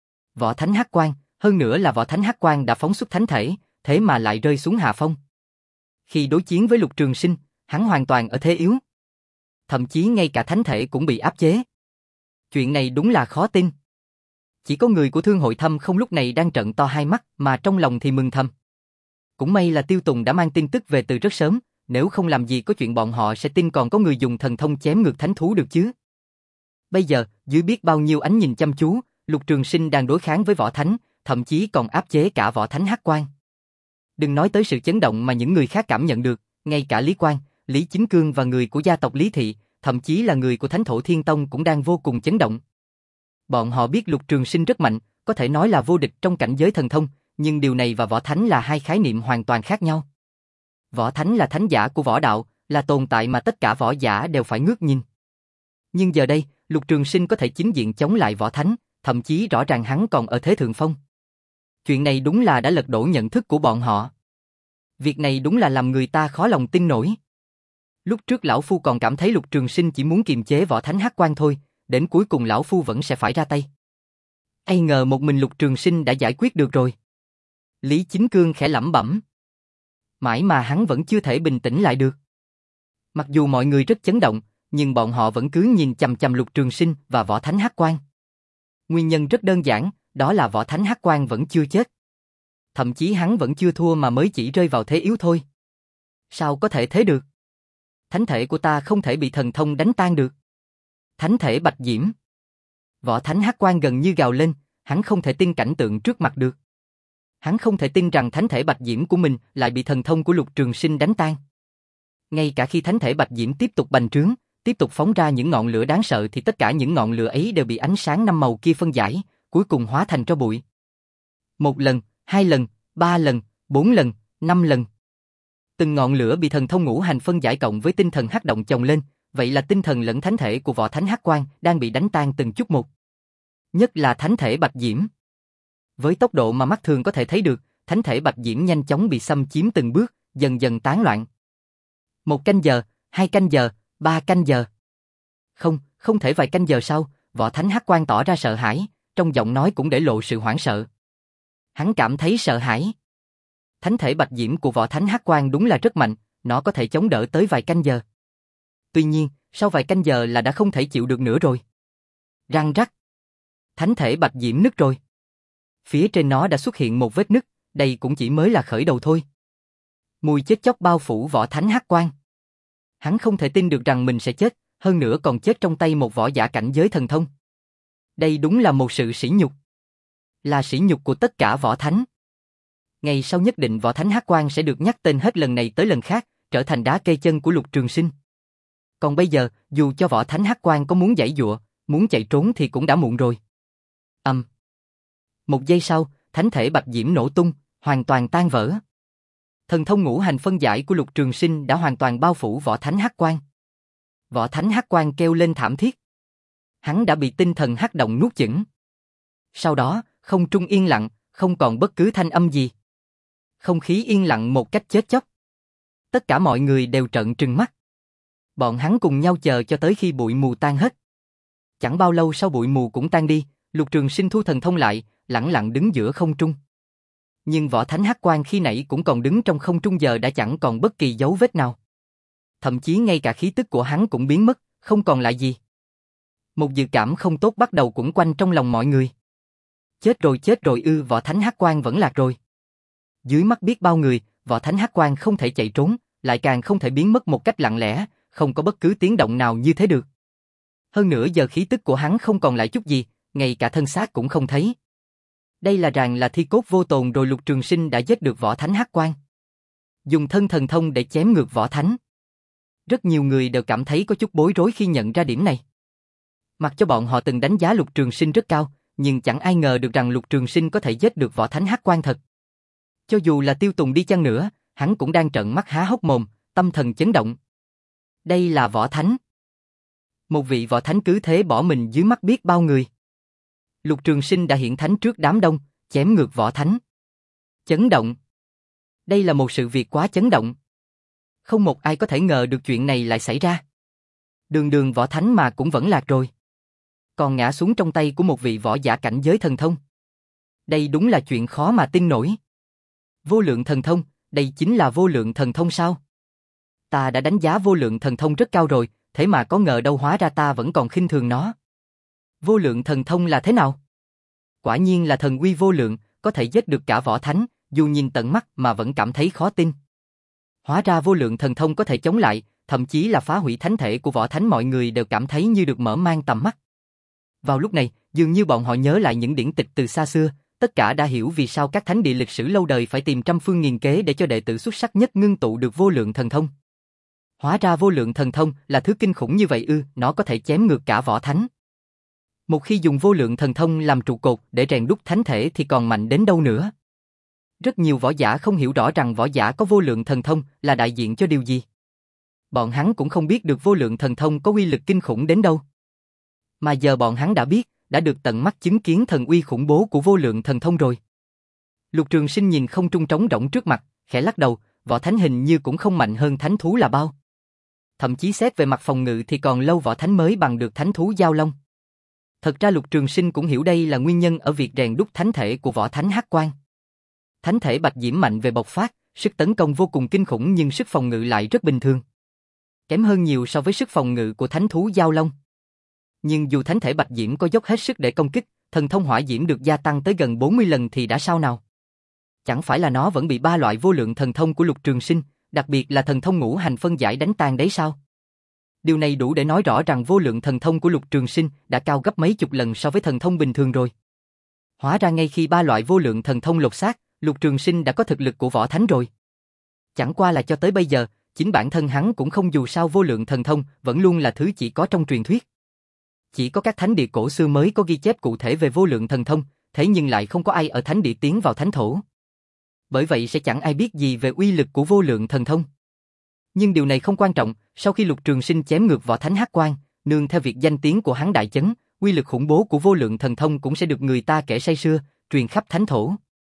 Võ thánh hắc quang, hơn nữa là võ thánh hắc quang đã phóng xuất thánh thể, thế mà lại rơi xuống hạ phong. Khi đối chiến với Lục Trường Sinh, hắn hoàn toàn ở thế yếu. Thậm chí ngay cả thánh thể cũng bị áp chế. Chuyện này đúng là khó tin. Chỉ có người của Thương Hội Thâm không lúc này đang trợn to hai mắt mà trong lòng thì mừng thầm. Cũng may là Tiêu Tùng đã mang tin tức về từ rất sớm, nếu không làm gì có chuyện bọn họ sẽ tin còn có người dùng thần thông chém ngược thánh thú được chứ. Bây giờ, dưới biết bao nhiêu ánh nhìn chăm chú, Lục Trường Sinh đang đối kháng với võ thánh, thậm chí còn áp chế cả võ thánh hắc quang. Đừng nói tới sự chấn động mà những người khác cảm nhận được, ngay cả Lý Quang, Lý Chính Cương và người của gia tộc Lý Thị, thậm chí là người của Thánh Thổ Thiên Tông cũng đang vô cùng chấn động. Bọn họ biết Lục Trường Sinh rất mạnh, có thể nói là vô địch trong cảnh giới thần thông, nhưng điều này và võ thánh là hai khái niệm hoàn toàn khác nhau. Võ thánh là thánh giả của võ đạo, là tồn tại mà tất cả võ giả đều phải ngước nhìn. Nhưng giờ đây, Lục Trường Sinh có thể chính diện chống lại võ thánh, thậm chí rõ ràng hắn còn ở thế thượng phong. Chuyện này đúng là đã lật đổ nhận thức của bọn họ. Việc này đúng là làm người ta khó lòng tin nổi. Lúc trước lão phu còn cảm thấy Lục Trường Sinh chỉ muốn kiềm chế võ thánh hắc quang thôi, đến cuối cùng lão phu vẫn sẽ phải ra tay. Ai ngờ một mình Lục Trường Sinh đã giải quyết được rồi. Lý Chính Cương khẽ lẩm bẩm. Mãi mà hắn vẫn chưa thể bình tĩnh lại được. Mặc dù mọi người rất chấn động, nhưng bọn họ vẫn cứ nhìn chằm chằm Lục Trường Sinh và võ thánh hắc quang. Nguyên nhân rất đơn giản, đó là võ thánh hắc quang vẫn chưa chết. Thậm chí hắn vẫn chưa thua mà mới chỉ rơi vào thế yếu thôi. Sao có thể thế được? Thánh thể của ta không thể bị thần thông đánh tan được. Thánh thể bạch diễm. Võ thánh hắc quang gần như gào lên, hắn không thể tin cảnh tượng trước mặt được. Hắn không thể tin rằng thánh thể bạch diễm của mình lại bị thần thông của Lục Trường Sinh đánh tan. Ngay cả khi thánh thể bạch diễm tiếp tục bành trướng, tiếp tục phóng ra những ngọn lửa đáng sợ thì tất cả những ngọn lửa ấy đều bị ánh sáng năm màu kia phân giải, cuối cùng hóa thành tro bụi. Một lần, hai lần, ba lần, bốn lần, năm lần. Từng ngọn lửa bị thần thông ngũ hành phân giải cộng với tinh thần hắc động chồng lên, vậy là tinh thần lẫn thánh thể của võ thánh hắc quang đang bị đánh tan từng chút một. Nhất là thánh thể bạch diễm. Với tốc độ mà mắt thường có thể thấy được, thánh thể bạch diễm nhanh chóng bị xâm chiếm từng bước, dần dần tán loạn. Một canh giờ, hai canh giờ, ba canh giờ. Không, không thể vài canh giờ sau, võ thánh hắc quang tỏ ra sợ hãi, trong giọng nói cũng để lộ sự hoảng sợ. Hắn cảm thấy sợ hãi. Thánh thể bạch diễm của võ thánh hắc quang đúng là rất mạnh, nó có thể chống đỡ tới vài canh giờ. Tuy nhiên, sau vài canh giờ là đã không thể chịu được nữa rồi. Răng rắc. Thánh thể bạch diễm nứt rồi. Phía trên nó đã xuất hiện một vết nứt, đây cũng chỉ mới là khởi đầu thôi. Mùi chết chóc bao phủ võ thánh hắc quang. Hắn không thể tin được rằng mình sẽ chết, hơn nữa còn chết trong tay một võ giả cảnh giới thần thông. Đây đúng là một sự sỉ nhục. Là sỉ nhục của tất cả võ thánh. Ngày sau nhất định võ thánh hắc quang sẽ được nhắc tên hết lần này tới lần khác, trở thành đá cây chân của Lục Trường Sinh. Còn bây giờ, dù cho võ thánh hắc quang có muốn giãy giụa, muốn chạy trốn thì cũng đã muộn rồi. Ầm. Um. Một giây sau, thánh thể bạch diễm nổ tung, hoàn toàn tan vỡ. Thần thông ngũ hành phân giải của Lục Trường Sinh đã hoàn toàn bao phủ Võ Thánh Hắc Quang. Võ Thánh Hắc Quang kêu lên thảm thiết. Hắn đã bị tinh thần hắc động nuốt chửng. Sau đó, không trung yên lặng, không còn bất cứ thanh âm gì. Không khí yên lặng một cách chết chóc. Tất cả mọi người đều trợn trừng mắt. Bọn hắn cùng nhau chờ cho tới khi bụi mù tan hết. Chẳng bao lâu sau bụi mù cũng tan đi, Lục Trường Sinh thu thần thông lại, lẳng lặng đứng giữa không trung. Nhưng Võ Thánh Hắc Quang khi nãy cũng còn đứng trong không trung giờ đã chẳng còn bất kỳ dấu vết nào. Thậm chí ngay cả khí tức của hắn cũng biến mất, không còn lại gì. Một dự cảm không tốt bắt đầu quẩn quanh trong lòng mọi người. Chết rồi chết rồi ư, Võ Thánh Hắc Quang vẫn lạc rồi. Dưới mắt biết bao người, Võ Thánh Hắc Quang không thể chạy trốn, lại càng không thể biến mất một cách lặng lẽ, không có bất cứ tiếng động nào như thế được. Hơn nữa giờ khí tức của hắn không còn lại chút gì, ngay cả thân xác cũng không thấy. Đây là ràng là thi cốt vô tồn rồi. Lục Trường Sinh đã giết được Võ Thánh Hắc Quang. Dùng thân thần thông để chém ngược Võ Thánh. Rất nhiều người đều cảm thấy có chút bối rối khi nhận ra điểm này. Mặc cho bọn họ từng đánh giá Lục Trường Sinh rất cao, nhưng chẳng ai ngờ được rằng Lục Trường Sinh có thể giết được Võ Thánh Hắc Quang thật. Cho dù là Tiêu Tùng đi chăng nữa, hắn cũng đang trợn mắt há hốc mồm, tâm thần chấn động. Đây là Võ Thánh. Một vị Võ Thánh cứ thế bỏ mình dưới mắt biết bao người. Lục Trường Sinh đã hiện thánh trước đám đông, chém ngược Võ Thánh. Chấn động. Đây là một sự việc quá chấn động. Không một ai có thể ngờ được chuyện này lại xảy ra. Đường đường Võ Thánh mà cũng vẫn lạc rồi. Còn ngã xuống trong tay của một vị võ giả cảnh giới thần thông. Đây đúng là chuyện khó mà tin nổi. Vô lượng thần thông, đây chính là vô lượng thần thông sao? Ta đã đánh giá vô lượng thần thông rất cao rồi, thế mà có ngờ đâu hóa ra ta vẫn còn khinh thường nó. Vô lượng thần thông là thế nào? Quả nhiên là thần uy vô lượng, có thể giết được cả Võ Thánh, dù nhìn tận mắt mà vẫn cảm thấy khó tin. Hóa ra vô lượng thần thông có thể chống lại, thậm chí là phá hủy thánh thể của Võ Thánh, mọi người đều cảm thấy như được mở mang tầm mắt. Vào lúc này, dường như bọn họ nhớ lại những điển tịch từ xa xưa, tất cả đã hiểu vì sao các thánh địa lịch sử lâu đời phải tìm trăm phương nghìn kế để cho đệ tử xuất sắc nhất ngưng tụ được vô lượng thần thông. Hóa ra vô lượng thần thông là thứ kinh khủng như vậy ư, nó có thể chém ngược cả Võ Thánh. Một khi dùng vô lượng thần thông làm trụ cột để rèn đúc thánh thể thì còn mạnh đến đâu nữa. Rất nhiều võ giả không hiểu rõ rằng võ giả có vô lượng thần thông là đại diện cho điều gì. Bọn hắn cũng không biết được vô lượng thần thông có uy lực kinh khủng đến đâu. Mà giờ bọn hắn đã biết, đã được tận mắt chứng kiến thần uy khủng bố của vô lượng thần thông rồi. Lục Trường Sinh nhìn không trung trống rỗng trước mặt, khẽ lắc đầu, Võ Thánh hình như cũng không mạnh hơn thánh thú là bao. Thậm chí xét về mặt phòng ngự thì còn lâu Võ Thánh mới bằng được thánh thú Giao Long. Thật ra Lục Trường Sinh cũng hiểu đây là nguyên nhân ở việc rèn đúc thánh thể của Võ Thánh Hắc Quang. Thánh thể bạch diễm mạnh về bộc phát, sức tấn công vô cùng kinh khủng nhưng sức phòng ngự lại rất bình thường. Kém hơn nhiều so với sức phòng ngự của thánh thú Giao Long. Nhưng dù thánh thể bạch diễm có dốc hết sức để công kích, thần thông hỏa diễm được gia tăng tới gần bốn mươi lần thì đã sao nào? Chẳng phải là nó vẫn bị ba loại vô lượng thần thông của Lục Trường Sinh, đặc biệt là thần thông ngũ hành phân giải đánh tan đấy sao? Điều này đủ để nói rõ rằng vô lượng thần thông của Lục Trường Sinh đã cao gấp mấy chục lần so với thần thông bình thường rồi. Hóa ra ngay khi ba loại vô lượng thần thông lột xác, Lục Trường Sinh đã có thực lực của Võ Thánh rồi. Chẳng qua là cho tới bây giờ, chính bản thân hắn cũng không, dù sao vô lượng thần thông vẫn luôn là thứ chỉ có trong truyền thuyết. Chỉ có các thánh địa cổ xưa mới có ghi chép cụ thể về vô lượng thần thông, thế nhưng lại không có ai ở thánh địa tiến vào thánh thổ. Bởi vậy sẽ chẳng ai biết gì về uy lực của vô lượng thần thông. Nhưng điều này không quan trọng, sau khi Lục Trường Sinh chém ngược Võ Thánh Hắc Quang, nương theo việc danh tiếng của hắn đại chấn, uy lực khủng bố của vô lượng thần thông cũng sẽ được người ta kể say sưa, truyền khắp thánh thổ.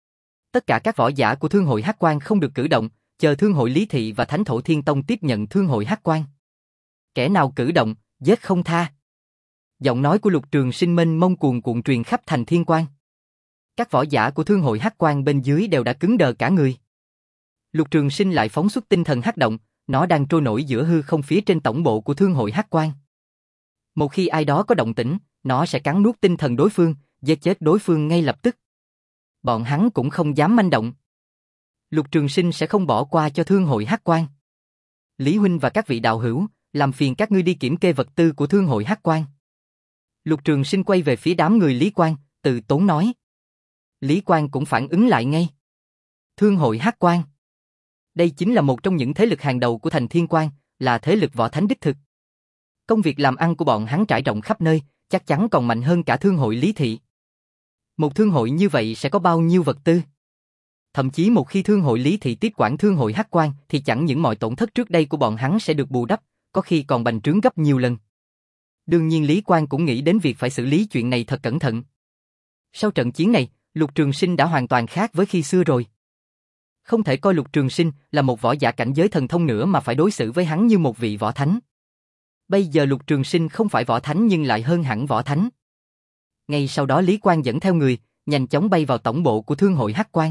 Tất cả các võ giả của Thương hội Hắc Quang không được cử động, chờ Thương hội Lý Thị và Thánh thổ Thiên Tông tiếp nhận Thương hội Hắc Quang. Kẻ nào cử động, giết không tha. Giọng nói của Lục Trường Sinh mênh mông cuồn cuộn truyền khắp thành Thiên Quang. Các võ giả của Thương hội Hắc Quang bên dưới đều đã cứng đờ cả người. Lục Trường Sinh lại phóng xuất tinh thần hắc động, nó đang trôi nổi giữa hư không phía trên tổng bộ của Thương hội Hắc Quang. Một khi ai đó có động tĩnh, nó sẽ cắn nuốt tinh thần đối phương, giết chết đối phương ngay lập tức. Bọn hắn cũng không dám manh động. Lục Trường Sinh sẽ không bỏ qua cho Thương hội Hắc Quang. Lý huynh và các vị đạo hữu, làm phiền các ngươi đi kiểm kê vật tư của Thương hội Hắc Quang. Lục Trường Sinh quay về phía đám người Lý Quang, từ tốn nói. Lý Quang cũng phản ứng lại ngay. Thương hội Hắc Quang. Đây chính là một trong những thế lực hàng đầu của thành Thiên Quang, là thế lực võ thánh đích thực. Công việc làm ăn của bọn hắn trải rộng khắp nơi, chắc chắn còn mạnh hơn cả thương hội Lý Thị. Một thương hội như vậy sẽ có bao nhiêu vật tư? Thậm chí một khi thương hội Lý Thị tiếp quản thương hội Hắc Quan thì chẳng những mọi tổn thất trước đây của bọn hắn sẽ được bù đắp, có khi còn bành trướng gấp nhiều lần. Đương nhiên Lý Quang cũng nghĩ đến việc phải xử lý chuyện này thật cẩn thận. Sau trận chiến này, Lục Trường Sinh đã hoàn toàn khác với khi xưa rồi. Không thể coi Lục Trường Sinh là một võ giả cảnh giới thần thông nữa mà phải đối xử với hắn như một vị võ thánh. Bây giờ Lục Trường Sinh không phải võ thánh nhưng lại hơn hẳn võ thánh. Ngay sau đó Lý Quang dẫn theo người, nhanh chóng bay vào tổng bộ của thương hội Hắc Quan.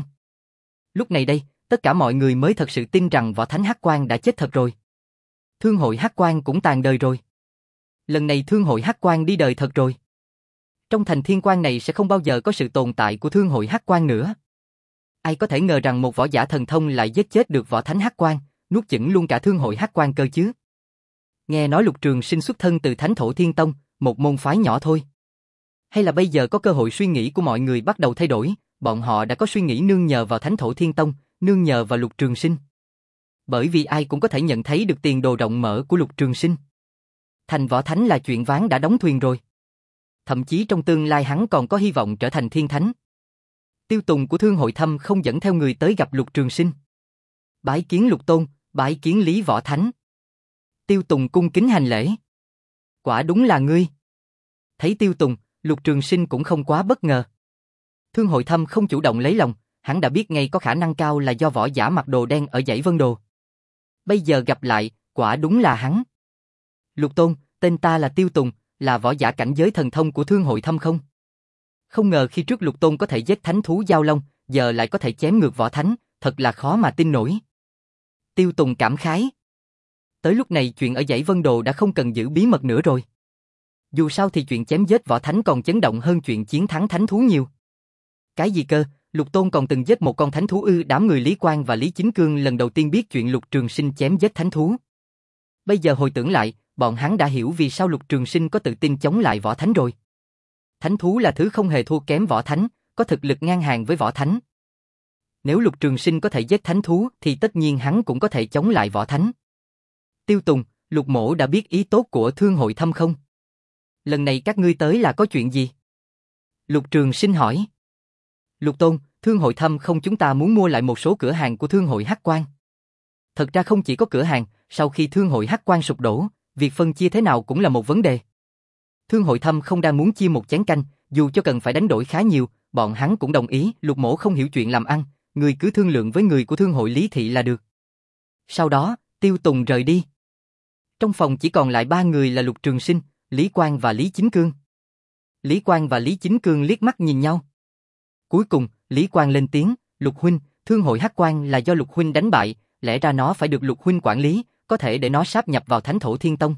Lúc này đây, tất cả mọi người mới thật sự tin rằng võ thánh Hắc Quan đã chết thật rồi. Thương hội Hắc Quan cũng tàn đời rồi. Lần này thương hội Hắc Quan đi đời thật rồi. Trong thành Thiên Quan này sẽ không bao giờ có sự tồn tại của thương hội Hắc Quan nữa. Ai có thể ngờ rằng một võ giả thần thông lại giết chết được võ thánh Hắc Quan, nuốt chửng luôn cả thương hội Hắc Quan cơ chứ. Nghe nói Lục Trường Sinh xuất thân từ Thánh Thổ Thiên Tông, một môn phái nhỏ thôi. Hay là bây giờ có cơ hội suy nghĩ của mọi người bắt đầu thay đổi, bọn họ đã có suy nghĩ nương nhờ vào Thánh Thổ Thiên Tông, nương nhờ vào Lục Trường Sinh. Bởi vì ai cũng có thể nhận thấy được tiền đồ rộng mở của Lục Trường Sinh. Thành võ thánh là chuyện ván đã đóng thuyền rồi. Thậm chí trong tương lai hắn còn có hy vọng trở thành thiên thánh. Tiêu Tùng của Thương hội Thâm không dẫn theo người tới gặp Lục Trường Sinh. Bái kiến Lục Tôn, bái kiến Lý Võ Thánh. Tiêu Tùng cung kính hành lễ. Quả đúng là ngươi. Thấy Tiêu Tùng, Lục Trường Sinh cũng không quá bất ngờ. Thương hội Thâm không chủ động lấy lòng, hắn đã biết ngay có khả năng cao là do võ giả mặc đồ đen ở dãy Vân Đồ. Bây giờ gặp lại, quả đúng là hắn. Lục Tôn, tên ta là Tiêu Tùng, là võ giả cảnh giới thần thông của Thương hội Thâm không? Không ngờ khi trước Lục Tôn có thể giết thánh thú giao long, giờ lại có thể chém ngược võ thánh, thật là khó mà tin nổi. Tiêu Tùng cảm khái. Tới lúc này chuyện ở dãy Vân Đồ đã không cần giữ bí mật nữa rồi. Dù sao thì chuyện chém giết võ thánh còn chấn động hơn chuyện chiến thắng thánh thú nhiều. Cái gì cơ, Lục Tôn còn từng giết một con thánh thú ư? Đám người Lý Quang và Lý Chính Cương lần đầu tiên biết chuyện Lục Trường Sinh chém giết thánh thú. Bây giờ hồi tưởng lại, bọn hắn đã hiểu vì sao Lục Trường Sinh có tự tin chống lại võ thánh rồi. Thánh thú là thứ không hề thua kém võ thánh, có thực lực ngang hàng với võ thánh. Nếu Lục Trường Sinh có thể giết thánh thú thì tất nhiên hắn cũng có thể chống lại võ thánh. Tiêu Tùng, Lục Mỗ đã biết ý tốt của Thương hội Thâm không? Lần này các ngươi tới là có chuyện gì? Lục Trường Sinh hỏi. Lục Tôn, Thương hội Thâm không chúng ta muốn mua lại một số cửa hàng của Thương hội Hắc Quan. Thật ra không chỉ có cửa hàng, sau khi Thương hội Hắc Quan sụp đổ, việc phân chia thế nào cũng là một vấn đề. Thương hội Thâm không đang muốn chia một chén canh, dù cho cần phải đánh đổi khá nhiều, bọn hắn cũng đồng ý. Lục Mỗ không hiểu chuyện làm ăn, người cứ thương lượng với người của Thương hội Lý Thị là được. Sau đó, Tiêu Tùng rời đi. Trong phòng chỉ còn lại ba người là Lục Trường Sinh, Lý Quang và Lý Chính Cương. Lý Quang và Lý Chính Cương liếc mắt nhìn nhau. Cuối cùng, Lý Quang lên tiếng, Lục Huynh, Thương hội Hắc Quan là do Lục Huynh đánh bại, lẽ ra nó phải được Lục Huynh quản lý, có thể để nó sáp nhập vào Thánh Thổ Thiên Tông.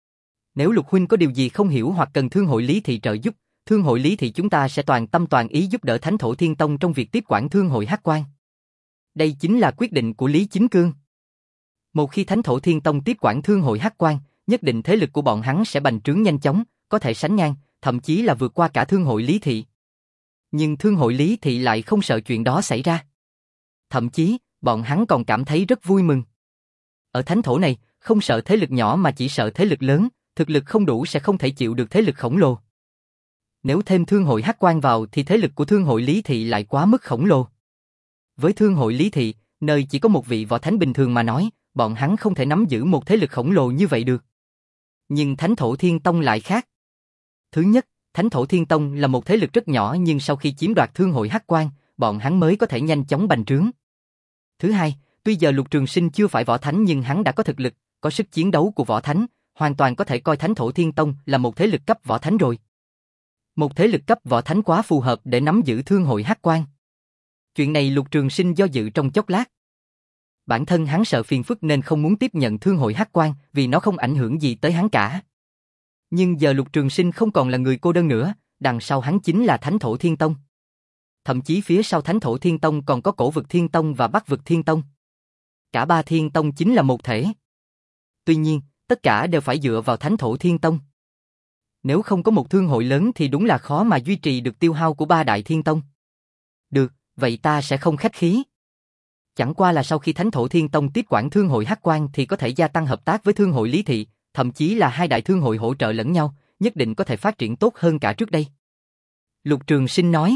Nếu Lục Huynh có điều gì không hiểu hoặc cần Thương hội Lý Thị trợ giúp, Thương hội Lý Thị chúng ta sẽ toàn tâm toàn ý giúp đỡ Thánh Thổ Thiên Tông trong việc tiếp quản Thương hội Hắc Quan. Đây chính là quyết định của Lý Chính Cương. Một khi Thánh Thổ Thiên Tông tiếp quản Thương hội Hắc Quan, nhất định thế lực của bọn hắn sẽ bành trướng nhanh chóng, có thể sánh ngang, thậm chí là vượt qua cả Thương hội Lý Thị. Nhưng Thương hội Lý Thị lại không sợ chuyện đó xảy ra. Thậm chí, bọn hắn còn cảm thấy rất vui mừng. Ở Thánh Thổ này, không sợ thế lực nhỏ mà chỉ sợ thế lực lớn, thực lực không đủ sẽ không thể chịu được thế lực khổng lồ. Nếu thêm Thương hội Hắc Quan vào thì thế lực của Thương hội Lý Thị lại quá mức khổng lồ. Với Thương hội Lý Thị, nơi chỉ có một vị võ thánh bình thường mà nói, bọn hắn không thể nắm giữ một thế lực khổng lồ như vậy được. Nhưng Thánh Thổ Thiên Tông lại khác. Thứ nhất, Thánh Thổ Thiên Tông là một thế lực rất nhỏ nhưng sau khi chiếm đoạt Thương hội Hắc Quan, bọn hắn mới có thể nhanh chóng bành trướng. Thứ hai, tuy giờ Lục Trường Sinh chưa phải võ thánh nhưng hắn đã có thực lực, có sức chiến đấu của võ thánh, hoàn toàn có thể coi Thánh Thổ Thiên Tông là một thế lực cấp võ thánh rồi. Một thế lực cấp võ thánh quá phù hợp để nắm giữ Thương hội Hắc Quan. Chuyện này Lục Trường Sinh do dự trong chốc lát. Bản thân hắn sợ phiền phức nên không muốn tiếp nhận Thương hội Hắc Quan vì nó không ảnh hưởng gì tới hắn cả. Nhưng giờ Lục Trường Sinh không còn là người cô đơn nữa, đằng sau hắn chính là Thánh Thổ Thiên Tông. Thậm chí phía sau Thánh Thổ Thiên Tông còn có Cổ Vực Thiên Tông và Bắc Vực Thiên Tông. Cả ba Thiên Tông chính là một thể. Tuy nhiên, tất cả đều phải dựa vào Thánh Thổ Thiên Tông. Nếu không có một thương hội lớn thì đúng là khó mà duy trì được tiêu hao của ba đại Thiên Tông. Được, vậy ta sẽ không khách khí. Chẳng qua là sau khi Thánh Thổ Thiên Tông tiếp quản Thương hội Hắc Quan thì có thể gia tăng hợp tác với Thương hội Lý Thị, thậm chí là hai đại thương hội hỗ trợ lẫn nhau, nhất định có thể phát triển tốt hơn cả trước đây. Lục Trường Sinh nói.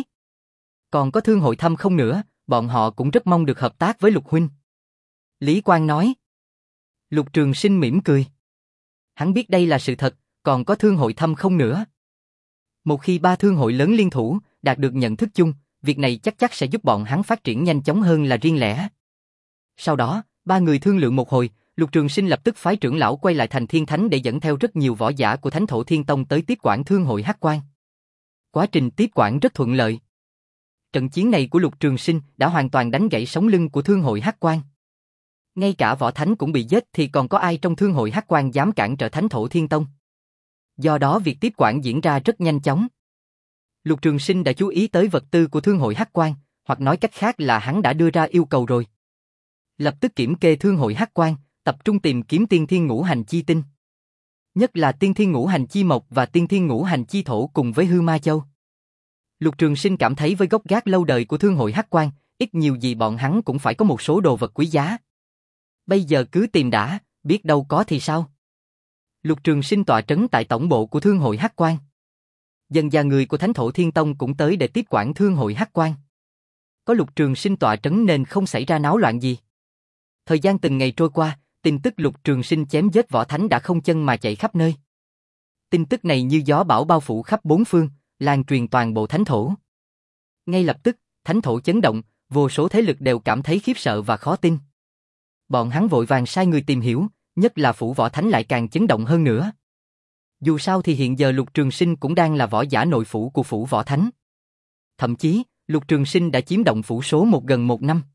Còn có Thương Hội Thâm không nữa, bọn họ cũng rất mong được hợp tác với Lục huynh. Lý Quang nói. Lục Trường Sinh mỉm cười. Hắn biết đây là sự thật, còn có Thương Hội Thâm không nữa. Một khi ba thương hội lớn liên thủ, đạt được nhận thức chung, việc này chắc chắc sẽ giúp bọn hắn phát triển nhanh chóng hơn là riêng lẻ. Sau đó, ba người thương lượng một hồi, Lục Trường Sinh lập tức phái trưởng lão quay lại thành Thiên Thánh để dẫn theo rất nhiều võ giả của Thánh Thổ Thiên Tông tới tiếp quản thương hội Hắc Quang. Quá trình tiếp quản rất thuận lợi. Trận chiến này của Lục Trường Sinh đã hoàn toàn đánh gãy sống lưng của thương hội Hắc Quang. Ngay cả võ thánh cũng bị giết thì còn có ai trong thương hội Hắc Quang dám cản trở Thánh Thổ Thiên Tông. Do đó việc tiếp quản diễn ra rất nhanh chóng. Lục Trường Sinh đã chú ý tới vật tư của thương hội Hắc Quang, hoặc nói cách khác là hắn đã đưa ra yêu cầu rồi. Lập tức kiểm kê thương hội Hắc Quang, tập trung tìm kiếm tiên thiên ngũ hành chi tinh. Nhất là tiên thiên ngũ hành chi mộc và tiên thiên ngũ hành chi thổ cùng với hư ma châu. Lục Trường Sinh cảm thấy với gốc gác lâu đời của thương hội Hắc Quang, ít nhiều gì bọn hắn cũng phải có một số đồ vật quý giá. Bây giờ cứ tìm đã, biết đâu có thì sao. Lục Trường Sinh tọa trấn tại tổng bộ của thương hội Hắc Quang. Dần dà người của Thánh Thổ Thiên Tông cũng tới để tiếp quản thương hội Hắc Quang. Có Lục Trường Sinh tọa trấn nên không xảy ra náo loạn gì. Thời gian từng ngày trôi qua, tin tức Lục Trường Sinh chém giết võ thánh đã không chân mà chạy khắp nơi. Tin tức này như gió bão bao phủ khắp bốn phương, lan truyền toàn bộ Thánh Thổ. Ngay lập tức, Thánh Thổ chấn động, vô số thế lực đều cảm thấy khiếp sợ và khó tin. Bọn hắn vội vàng sai người tìm hiểu, nhất là phủ võ thánh lại càng chấn động hơn nữa. Dù sao thì hiện giờ Lục Trường Sinh cũng đang là võ giả nội phủ của phủ võ thánh. Thậm chí, Lục Trường Sinh đã chiếm động phủ số một gần một năm.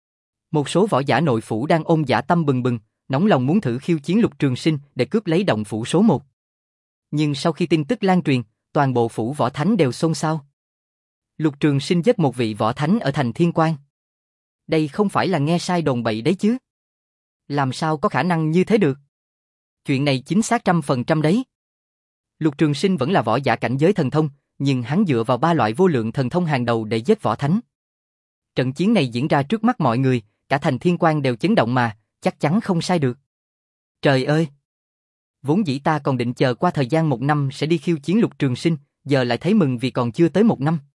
Một số võ giả nội phủ đang ôm dã tâm bừng bừng, nóng lòng muốn thử khiêu chiến Lục Trường Sinh để cướp lấy động phủ số một. Nhưng sau khi tin tức lan truyền, toàn bộ phủ võ thánh đều xôn xao. Lục Trường Sinh giết một vị võ thánh ở thành Thiên Quang. Đây không phải là nghe sai đồn bậy đấy chứ? Làm sao có khả năng như thế được? Chuyện này chính xác trăm phần trăm đấy. Lục Trường Sinh vẫn là võ giả cảnh giới thần thông, nhưng hắn dựa vào ba loại vô lượng thần thông hàng đầu để giết võ thánh. Trận chiến này diễn ra trước mắt mọi người, cả thành Thiên Quang đều chấn động mà, chắc chắn không sai được. Trời ơi! Vốn dĩ ta còn định chờ qua thời gian một năm sẽ đi khiêu chiến Lục Trường Sinh, giờ lại thấy mừng vì còn chưa tới một năm.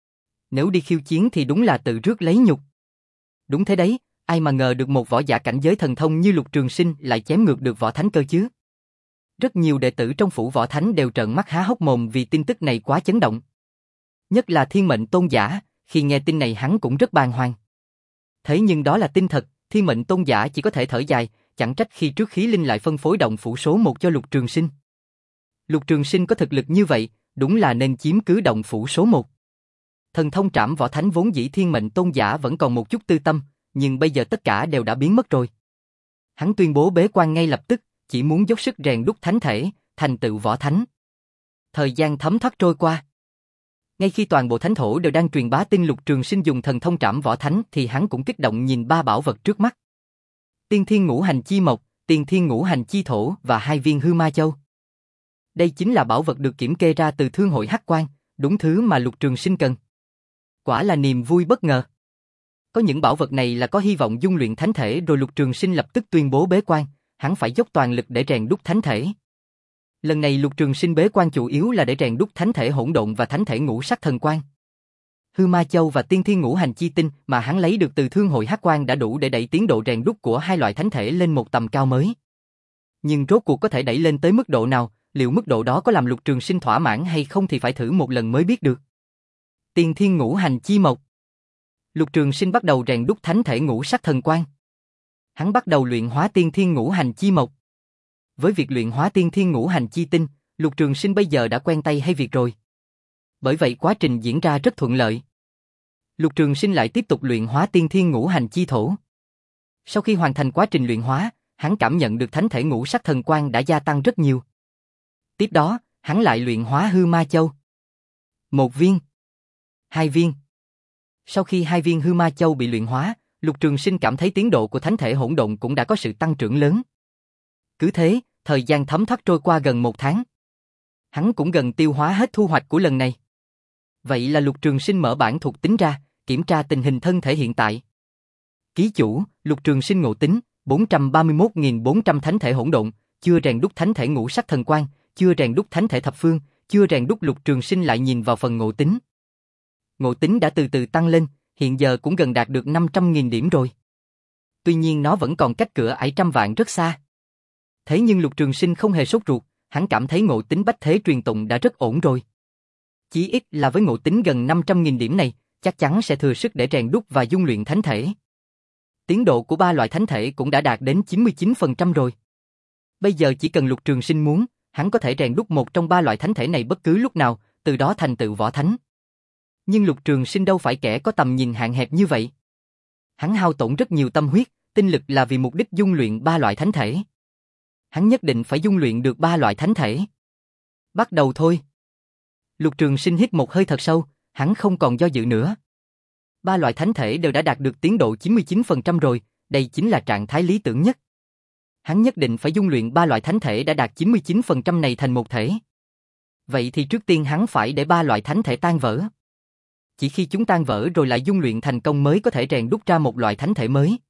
Nếu đi khiêu chiến thì đúng là tự rước lấy nhục. Đúng thế đấy, ai mà ngờ được một võ giả cảnh giới thần thông như Lục Trường Sinh lại chém ngược được võ thánh cơ chứ. Rất nhiều đệ tử trong phủ võ thánh đều trợn mắt há hốc mồm vì tin tức này quá chấn động. Nhất là Thiên Mệnh Tôn giả, khi nghe tin này hắn cũng rất bàng hoàng. Thế nhưng đó là tin thật, Thiên Mệnh Tôn giả chỉ có thể thở dài, chẳng trách khi trước khí linh lại phân phối động phủ số một cho Lục Trường Sinh. Lục Trường Sinh có thực lực như vậy, đúng là nên chiếm cứ động phủ số một. Thần thông trảm võ thánh vốn dĩ Thiên Mệnh Tôn giả vẫn còn một chút tư tâm, nhưng bây giờ tất cả đều đã biến mất rồi. Hắn tuyên bố bế quan ngay lập tức, chỉ muốn dốc sức rèn đúc thánh thể, thành tựu võ thánh. Thời gian thấm thoát trôi qua. Ngay khi toàn bộ thánh thổ đều đang truyền bá tin Lục Trường Sinh dùng thần thông trảm võ thánh thì hắn cũng kích động nhìn ba bảo vật trước mắt. Tiên thiên ngũ hành chi mộc, tiên thiên ngũ hành chi thổ và hai viên hư ma châu. Đây chính là bảo vật được kiểm kê ra từ thương hội Hắc Quang, đúng thứ mà Lục Trường Sinh cần. Quả là niềm vui bất ngờ. Có những bảo vật này là có hy vọng dung luyện thánh thể rồi Lục Trường Sinh lập tức tuyên bố bế quan, hắn phải dốc toàn lực để rèn đúc thánh thể. Lần này Lục Trường Sinh bế quan chủ yếu là để rèn đúc thánh thể hỗn độn và thánh thể ngũ sắc thần quang. Hư ma châu và tiên thiên ngũ hành chi tinh mà hắn lấy được từ thương hội Hắc Quang đã đủ để đẩy tiến độ rèn đúc của hai loại thánh thể lên một tầm cao mới. Nhưng rốt cuộc có thể đẩy lên tới mức độ nào, liệu mức độ đó có làm Lục Trường Sinh thỏa mãn hay không thì phải thử một lần mới biết được. Tiên thiên ngũ hành chi mộc. Lục Trường Sinh bắt đầu rèn đúc thánh thể ngũ sắc thần quang. Hắn bắt đầu luyện hóa tiên thiên ngũ hành chi mộc. Với việc luyện hóa tiên thiên ngũ hành chi tinh, Lục Trường Sinh bây giờ đã quen tay hay việc rồi. Bởi vậy quá trình diễn ra rất thuận lợi. Lục Trường Sinh lại tiếp tục luyện hóa tiên thiên ngũ hành chi thổ. Sau khi hoàn thành quá trình luyện hóa, hắn cảm nhận được thánh thể ngũ sắc thần quang đã gia tăng rất nhiều. Tiếp đó, hắn lại luyện hóa hư ma châu. Một viên. Hai viên. Sau khi hai viên hư ma châu bị luyện hóa, Lục Trường Sinh cảm thấy tiến độ của thánh thể hỗn độn cũng đã có sự tăng trưởng lớn. Cứ thế, thời gian thấm thoát trôi qua gần một tháng. Hắn cũng gần tiêu hóa hết thu hoạch của lần này. Vậy là Lục Trường Sinh mở bản thuộc tính ra, kiểm tra tình hình thân thể hiện tại. Ký chủ, Lục Trường Sinh ngộ tính, bốn trăm ba mươi mốt nghìn bốn trăm thánh thể hỗn độn, chưa rèn đúc thánh thể ngũ sắc thần quang, chưa rèn đúc thánh thể thập phương, chưa rèn đúc Lục Trường Sinh lại nhìn vào phần ngộ tính. Ngộ tính đã từ từ tăng lên, hiện giờ cũng gần đạt được năm trăm nghìn điểm rồi. Tuy nhiên nó vẫn còn cách cửa ải trăm vạn rất xa. Thế nhưng Lục Trường Sinh không hề sốt ruột, hắn cảm thấy ngộ tính bách thế truyền tụng đã rất ổn rồi. Chí ít là với ngộ tính gần năm trăm nghìn điểm này, chắc chắn sẽ thừa sức để rèn đúc và dung luyện thánh thể. Tiến độ của ba loại thánh thể cũng đã đạt đến chín mươi chín phần trăm rồi. Bây giờ chỉ cần Lục Trường Sinh muốn, hắn có thể rèn đúc một trong ba loại thánh thể này bất cứ lúc nào, từ đó thành tựu võ thánh. Nhưng Lục Trường Sinh đâu phải kẻ có tầm nhìn hạn hẹp như vậy. Hắn hao tổn rất nhiều tâm huyết, tinh lực là vì mục đích dung luyện ba loại thánh thể. Hắn nhất định phải dung luyện được ba loại thánh thể. Bắt đầu thôi. Lục Trường Sinh hít một hơi thật sâu, hắn không còn do dự nữa. Ba loại thánh thể đều đã đạt được tiến độ chín mươi chín phần trăm rồi, đây chính là trạng thái lý tưởng nhất. Hắn nhất định phải dung luyện ba loại thánh thể đã đạt chín mươi chín phần trăm này thành một thể. Vậy thì trước tiên hắn phải để ba loại thánh thể tan vỡ. Chỉ khi chúng tan vỡ rồi lại dung luyện thành công mới có thể rèn đúc ra một loại thánh thể mới.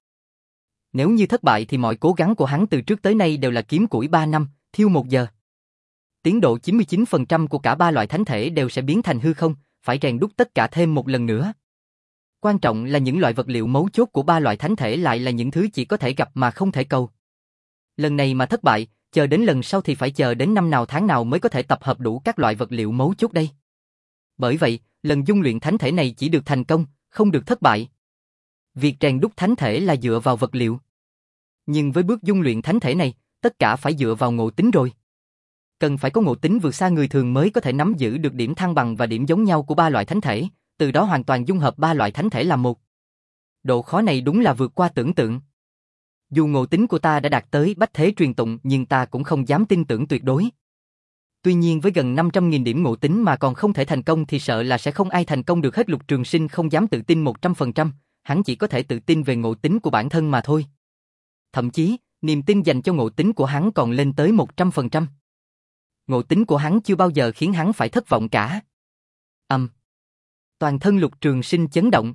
Nếu như thất bại thì mọi cố gắng của hắn từ trước tới nay đều là kiếm củi ba năm, thiêu một giờ. Tiến độ chín mươi chín phần trăm của cả ba loại thánh thể đều sẽ biến thành hư không, phải rèn đúc tất cả thêm một lần nữa. Quan trọng là những loại vật liệu mấu chốt của ba loại thánh thể lại là những thứ chỉ có thể gặp mà không thể cầu. Lần này mà thất bại, chờ đến lần sau thì phải chờ đến năm nào tháng nào mới có thể tập hợp đủ các loại vật liệu mấu chốt đây. Bởi vậy, lần dung luyện thánh thể này chỉ được thành công, không được thất bại. Việc rèn đúc thánh thể là dựa vào vật liệu. Nhưng với bước dung luyện thánh thể này, tất cả phải dựa vào ngộ tính rồi. Cần phải có ngộ tính vượt xa người thường mới có thể nắm giữ được điểm thăng bằng và điểm giống nhau của ba loại thánh thể, từ đó hoàn toàn dung hợp ba loại thánh thể làm một. Độ khó này đúng là vượt qua tưởng tượng. Dù ngộ tính của ta đã đạt tới bách thế truyền tụng nhưng ta cũng không dám tin tưởng tuyệt đối. Tuy nhiên với gần năm trăm nghìn điểm ngộ tính mà còn không thể thành công thì sợ là sẽ không ai thành công được hết. Lục Trường Sinh không dám tự tin một trăm phần trăm, hắn chỉ có thể tự tin về ngộ tính của bản thân mà thôi. Thậm chí, niềm tin dành cho ngộ tính của hắn còn lên tới một trăm phần trăm. Ngộ tính của hắn chưa bao giờ khiến hắn phải thất vọng cả. Ầm. Um. Toàn thân Lục Trường Sinh chấn động.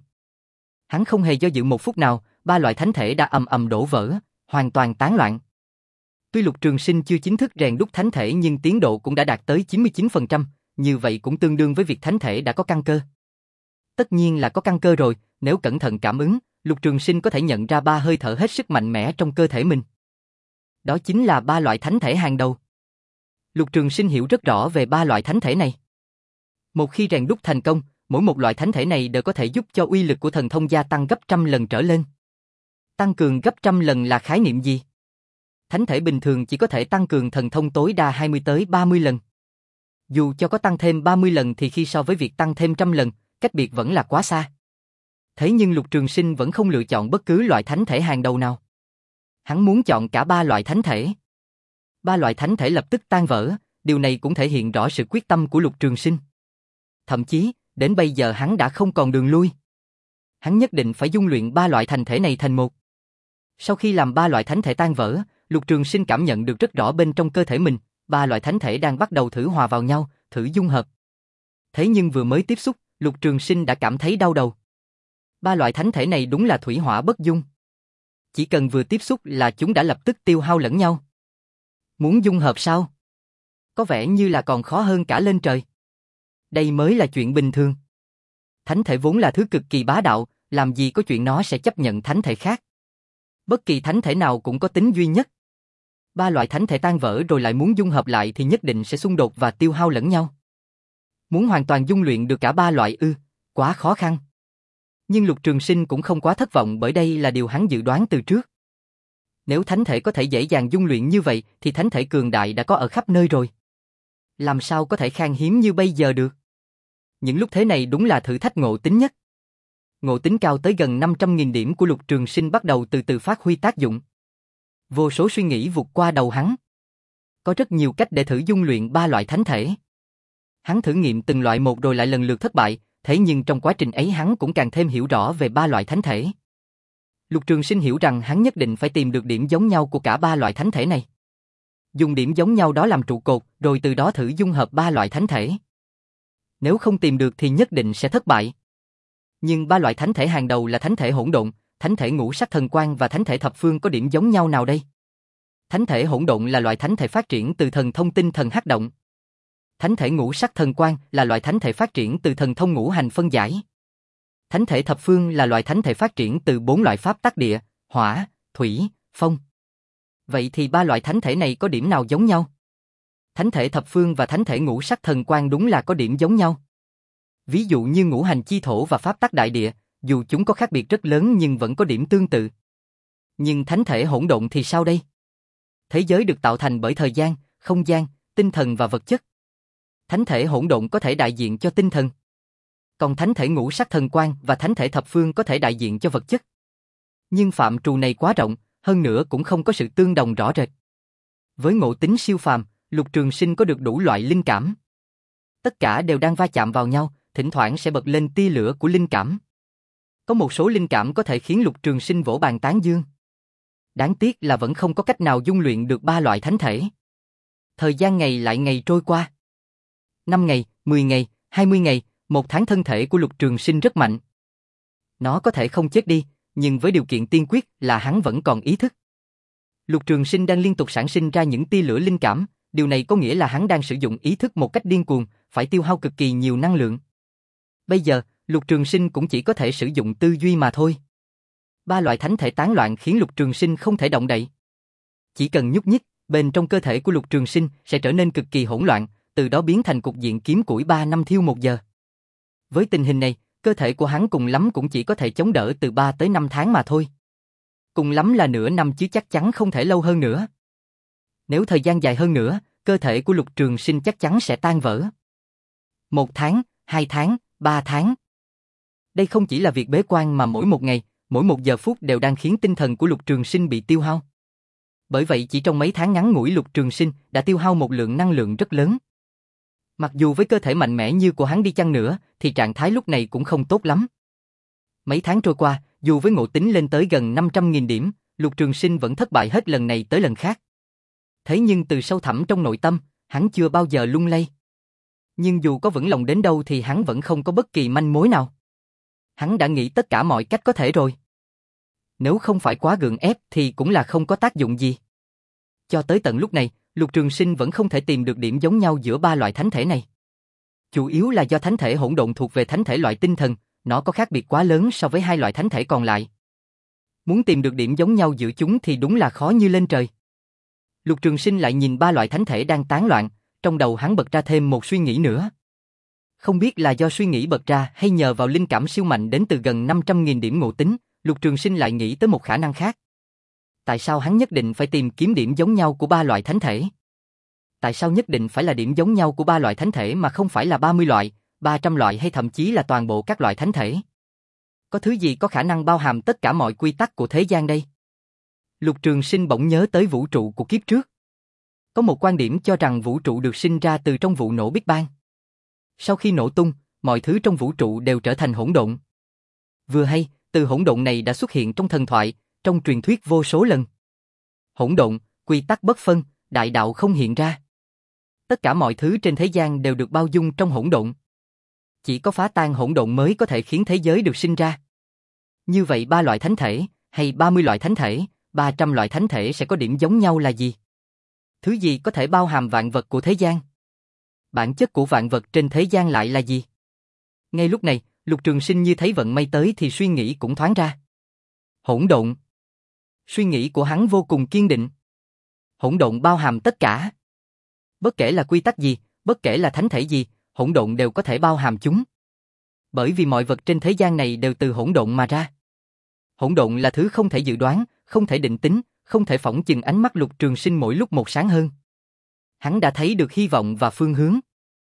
Hắn không hề do dự một phút nào, ba loại thánh thể đã ầm ầm đổ vỡ, hoàn toàn tán loạn. Tuy Lục Trường Sinh chưa chính thức rèn đúc thánh thể nhưng tiến độ cũng đã đạt tới chín mươi chín phần trăm, như vậy cũng tương đương với việc thánh thể đã có căn cơ. Tất nhiên là có căn cơ rồi, nếu cẩn thận cảm ứng, Lục Trường Sinh có thể nhận ra ba hơi thở hết sức mạnh mẽ trong cơ thể mình. Đó chính là ba loại thánh thể hàng đầu. Lục Trường Sinh hiểu rất rõ về ba loại thánh thể này. Một khi rèn đúc thành công, mỗi một loại thánh thể này đều có thể giúp cho uy lực của thần thông gia tăng gấp trăm lần trở lên. Tăng cường gấp trăm lần là khái niệm gì? Thánh thể bình thường chỉ có thể tăng cường thần thông tối đa hai mươi tới ba mươi lần. Dù cho có tăng thêm ba mươi lần thì khi so với việc tăng thêm trăm lần, cách biệt vẫn là quá xa. Thế nhưng Lục Trường Sinh vẫn không lựa chọn bất cứ loại thánh thể hàng đầu nào. Hắn muốn chọn cả ba loại thánh thể. Ba loại thánh thể lập tức tan vỡ, điều này cũng thể hiện rõ sự quyết tâm của Lục Trường Sinh. Thậm chí, đến bây giờ hắn đã không còn đường lui. Hắn nhất định phải dung luyện ba loại thánh thể này thành một. Sau khi làm ba loại thánh thể tan vỡ, Lục Trường Sinh cảm nhận được rất rõ bên trong cơ thể mình, ba loại thánh thể đang bắt đầu thử hòa vào nhau, thử dung hợp. Thế nhưng vừa mới tiếp xúc, Lục Trường Sinh đã cảm thấy đau đầu. Ba loại thánh thể này đúng là thủy hỏa bất dung. Chỉ cần vừa tiếp xúc là chúng đã lập tức tiêu hao lẫn nhau. Muốn dung hợp sao? Có vẻ như là còn khó hơn cả lên trời. Đây mới là chuyện bình thường. Thánh thể vốn là thứ cực kỳ bá đạo, làm gì có chuyện nó sẽ chấp nhận thánh thể khác. Bất kỳ thánh thể nào cũng có tính duy nhất. Ba loại thánh thể tan vỡ rồi lại muốn dung hợp lại thì nhất định sẽ xung đột và tiêu hao lẫn nhau. Muốn hoàn toàn dung luyện được cả ba loại ư, quá khó khăn. Nhưng Lục Trường Sinh cũng không quá thất vọng bởi đây là điều hắn dự đoán từ trước. Nếu thánh thể có thể dễ dàng dung luyện như vậy thì thánh thể cường đại đã có ở khắp nơi rồi. Làm sao có thể khan hiếm như bây giờ được? Những lúc thế này đúng là thử thách ngộ tính nhất. Ngộ tính cao tới gần năm trăm nghìn điểm của Lục Trường Sinh bắt đầu từ từ phát huy tác dụng. Vô số suy nghĩ vụt qua đầu hắn. Có rất nhiều cách để thử dung luyện ba loại thánh thể. Hắn thử nghiệm từng loại một rồi lại lần lượt thất bại, thế nhưng trong quá trình ấy hắn cũng càng thêm hiểu rõ về ba loại thánh thể. Lục Trường Sinh hiểu rằng hắn nhất định phải tìm được điểm giống nhau của cả ba loại thánh thể này. Dùng điểm giống nhau đó làm trụ cột, rồi từ đó thử dung hợp ba loại thánh thể. Nếu không tìm được thì nhất định sẽ thất bại. Nhưng ba loại thánh thể hàng đầu là thánh thể hỗn độn, thánh thể ngũ sắc thần quang và thánh thể thập phương có điểm giống nhau nào đây? Thánh thể hỗn độn là loại thánh thể phát triển từ thần thông tinh thần hắc động. Thánh thể ngũ sắc thần quang là loại thánh thể phát triển từ thần thông ngũ hành phân giải. Thánh thể thập phương là loại thánh thể phát triển từ bốn loại pháp tắc địa, hỏa, thủy, phong. Vậy thì ba loại thánh thể này có điểm nào giống nhau? Thánh thể thập phương và thánh thể ngũ sắc thần quang đúng là có điểm giống nhau. Ví dụ như ngũ hành chi thổ và pháp tắc đại địa, dù chúng có khác biệt rất lớn nhưng vẫn có điểm tương tự. Nhưng thánh thể hỗn độn thì sao đây? Thế giới được tạo thành bởi thời gian, không gian, tinh thần và vật chất. Thánh thể hỗn độn có thể đại diện cho tinh thần. Còn thánh thể ngũ sắc thần quang và thánh thể thập phương có thể đại diện cho vật chất. Nhưng phạm trù này quá rộng, hơn nữa cũng không có sự tương đồng rõ rệt. Với ngộ tính siêu phàm, Lục Trường Sinh có được đủ loại linh cảm. Tất cả đều đang va chạm vào nhau, thỉnh thoảng sẽ bật lên tia lửa của linh cảm. Có một số linh cảm có thể khiến Lục Trường Sinh vỗ bàn tán dương. Đáng tiếc là vẫn không có cách nào dung luyện được ba loại thánh thể. Thời gian ngày lại ngày trôi qua. năm ngày, mười ngày, hai mươi ngày, một tháng thân thể của Lục Trường Sinh rất mạnh. Nó có thể không chết đi, nhưng với điều kiện tiên quyết là hắn vẫn còn ý thức. Lục Trường Sinh đang liên tục sản sinh ra những tia lửa linh cảm, điều này có nghĩa là hắn đang sử dụng ý thức một cách điên cuồng, phải tiêu hao cực kỳ nhiều năng lượng. Bây giờ, Lục Trường Sinh cũng chỉ có thể sử dụng tư duy mà thôi. Ba loại thánh thể tán loạn khiến Lục Trường Sinh không thể động đậy. Chỉ cần nhúc nhích, bên trong cơ thể của Lục Trường Sinh sẽ trở nên cực kỳ hỗn loạn, từ đó biến thành cục diện kiếm củi ba năm thiêu một giờ. Với tình hình này, cơ thể của hắn cùng lắm cũng chỉ có thể chống đỡ từ ba tới năm tháng mà thôi. Cùng lắm là nửa năm chứ chắc chắn không thể lâu hơn nữa. Nếu thời gian dài hơn nữa, cơ thể của Lục Trường Sinh chắc chắn sẽ tan vỡ. Một tháng, hai tháng, ba tháng. Đây không chỉ là việc bế quan mà mỗi một ngày, mỗi một giờ phút đều đang khiến tinh thần của Lục Trường Sinh bị tiêu hao. Bởi vậy chỉ trong mấy tháng ngắn ngủi Lục Trường Sinh đã tiêu hao một lượng năng lượng rất lớn. Mặc dù với cơ thể mạnh mẽ như của hắn đi chăng nữa, thì trạng thái lúc này cũng không tốt lắm. Mấy tháng trôi qua, dù với ngộ tính lên tới gần năm trăm nghìn điểm, Lục Trường Sinh vẫn thất bại hết lần này tới lần khác. Thế nhưng từ sâu thẳm trong nội tâm, hắn chưa bao giờ lung lay. Nhưng dù có vững lòng đến đâu thì hắn vẫn không có bất kỳ manh mối nào. Hắn đã nghĩ tất cả mọi cách có thể rồi. Nếu không phải quá gượng ép thì cũng là không có tác dụng gì. Cho tới tận lúc này, Lục Trường Sinh vẫn không thể tìm được điểm giống nhau giữa ba loại thánh thể này. Chủ yếu là do thánh thể hỗn độn thuộc về thánh thể loại tinh thần, nó có khác biệt quá lớn so với hai loại thánh thể còn lại. Muốn tìm được điểm giống nhau giữa chúng thì đúng là khó như lên trời. Lục Trường Sinh lại nhìn ba loại thánh thể đang tán loạn, trong đầu hắn bật ra thêm một suy nghĩ nữa. Không biết là do suy nghĩ bật ra hay nhờ vào linh cảm siêu mạnh đến từ gần năm trăm nghìn điểm ngộ tính, Lục Trường Sinh lại nghĩ tới một khả năng khác. Tại sao hắn nhất định phải tìm kiếm điểm giống nhau của ba loại thánh thể? Tại sao nhất định phải là điểm giống nhau của ba loại thánh thể mà không phải là ba mươi loại, ba trăm loại hay thậm chí là toàn bộ các loại thánh thể? Có thứ gì có khả năng bao hàm tất cả mọi quy tắc của thế gian đây? Lục Trường Sinh bỗng nhớ tới vũ trụ của kiếp trước. Có một quan điểm cho rằng vũ trụ được sinh ra từ trong vụ nổ Big Bang. Sau khi nổ tung, mọi thứ trong vũ trụ đều trở thành hỗn độn. Vừa hay, từ hỗn độn này đã xuất hiện trong thần thoại, trong truyền thuyết vô số lần. Hỗn độn, quy tắc bất phân, đại đạo không hiện ra. Tất cả mọi thứ trên thế gian đều được bao dung trong hỗn độn. Chỉ có phá tan hỗn độn mới có thể khiến thế giới được sinh ra. Như vậy ba loại thánh thể, hay ba mươi loại thánh thể, ba trăm loại thánh thể sẽ có điểm giống nhau là gì? Thứ gì có thể bao hàm vạn vật của thế gian? Bản chất của vạn vật trên thế gian lại là gì? Ngay lúc này, Lục Trường Sinh như thấy vận may tới thì suy nghĩ cũng thoáng ra. Hỗn độn. Suy nghĩ của hắn vô cùng kiên định. Hỗn độn bao hàm tất cả. Bất kể là quy tắc gì, bất kể là thánh thể gì, hỗn độn đều có thể bao hàm chúng. Bởi vì mọi vật trên thế gian này đều từ hỗn độn mà ra. Hỗn độn là thứ không thể dự đoán, không thể định tính, không thể phỏng chừng. Ánh mắt Lục Trường Sinh mỗi lúc một sáng hơn. Hắn đã thấy được hy vọng và phương hướng.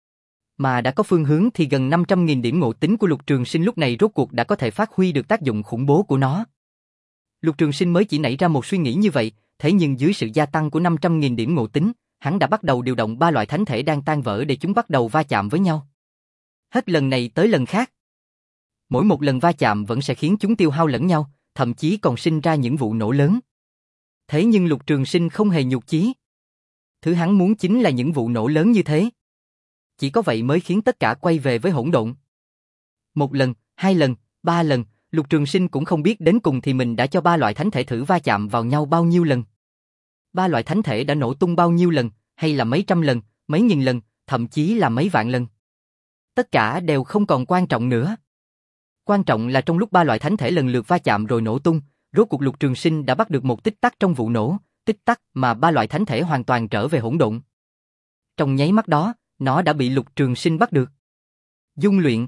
Mà đã có phương hướng thì gần năm trăm nghìn điểm ngộ tính của Lục Trường Sinh lúc này rốt cuộc đã có thể phát huy được tác dụng khủng bố của nó. Lục Trường Sinh mới chỉ nảy ra một suy nghĩ như vậy, thế nhưng dưới sự gia tăng của năm trăm nghìn điểm ngộ tính, hắn đã bắt đầu điều động ba loại thánh thể đang tan vỡ để chúng bắt đầu va chạm với nhau. Hết lần này tới lần khác. Mỗi một lần va chạm vẫn sẽ khiến chúng tiêu hao lẫn nhau, thậm chí còn sinh ra những vụ nổ lớn. Thế nhưng Lục Trường Sinh không hề nhụt chí. Thứ hắn muốn chính là những vụ nổ lớn như thế. Chỉ có vậy mới khiến tất cả quay về với hỗn độn. Một lần, hai lần, ba lần, Lục Trường Sinh cũng không biết đến cùng thì mình đã cho ba loại thánh thể thử va chạm vào nhau bao nhiêu lần. Ba loại thánh thể đã nổ tung bao nhiêu lần, hay là mấy trăm lần, mấy nghìn lần, thậm chí là mấy vạn lần. Tất cả đều không còn quan trọng nữa. Quan trọng là trong lúc ba loại thánh thể lần lượt va chạm rồi nổ tung, rốt cuộc Lục Trường Sinh đã bắt được một tích tắc trong vụ nổ, tích tắc mà ba loại thánh thể hoàn toàn trở về hỗn độn. Trong nháy mắt đó, nó đã bị Lục Trường Sinh bắt được. Dung luyện.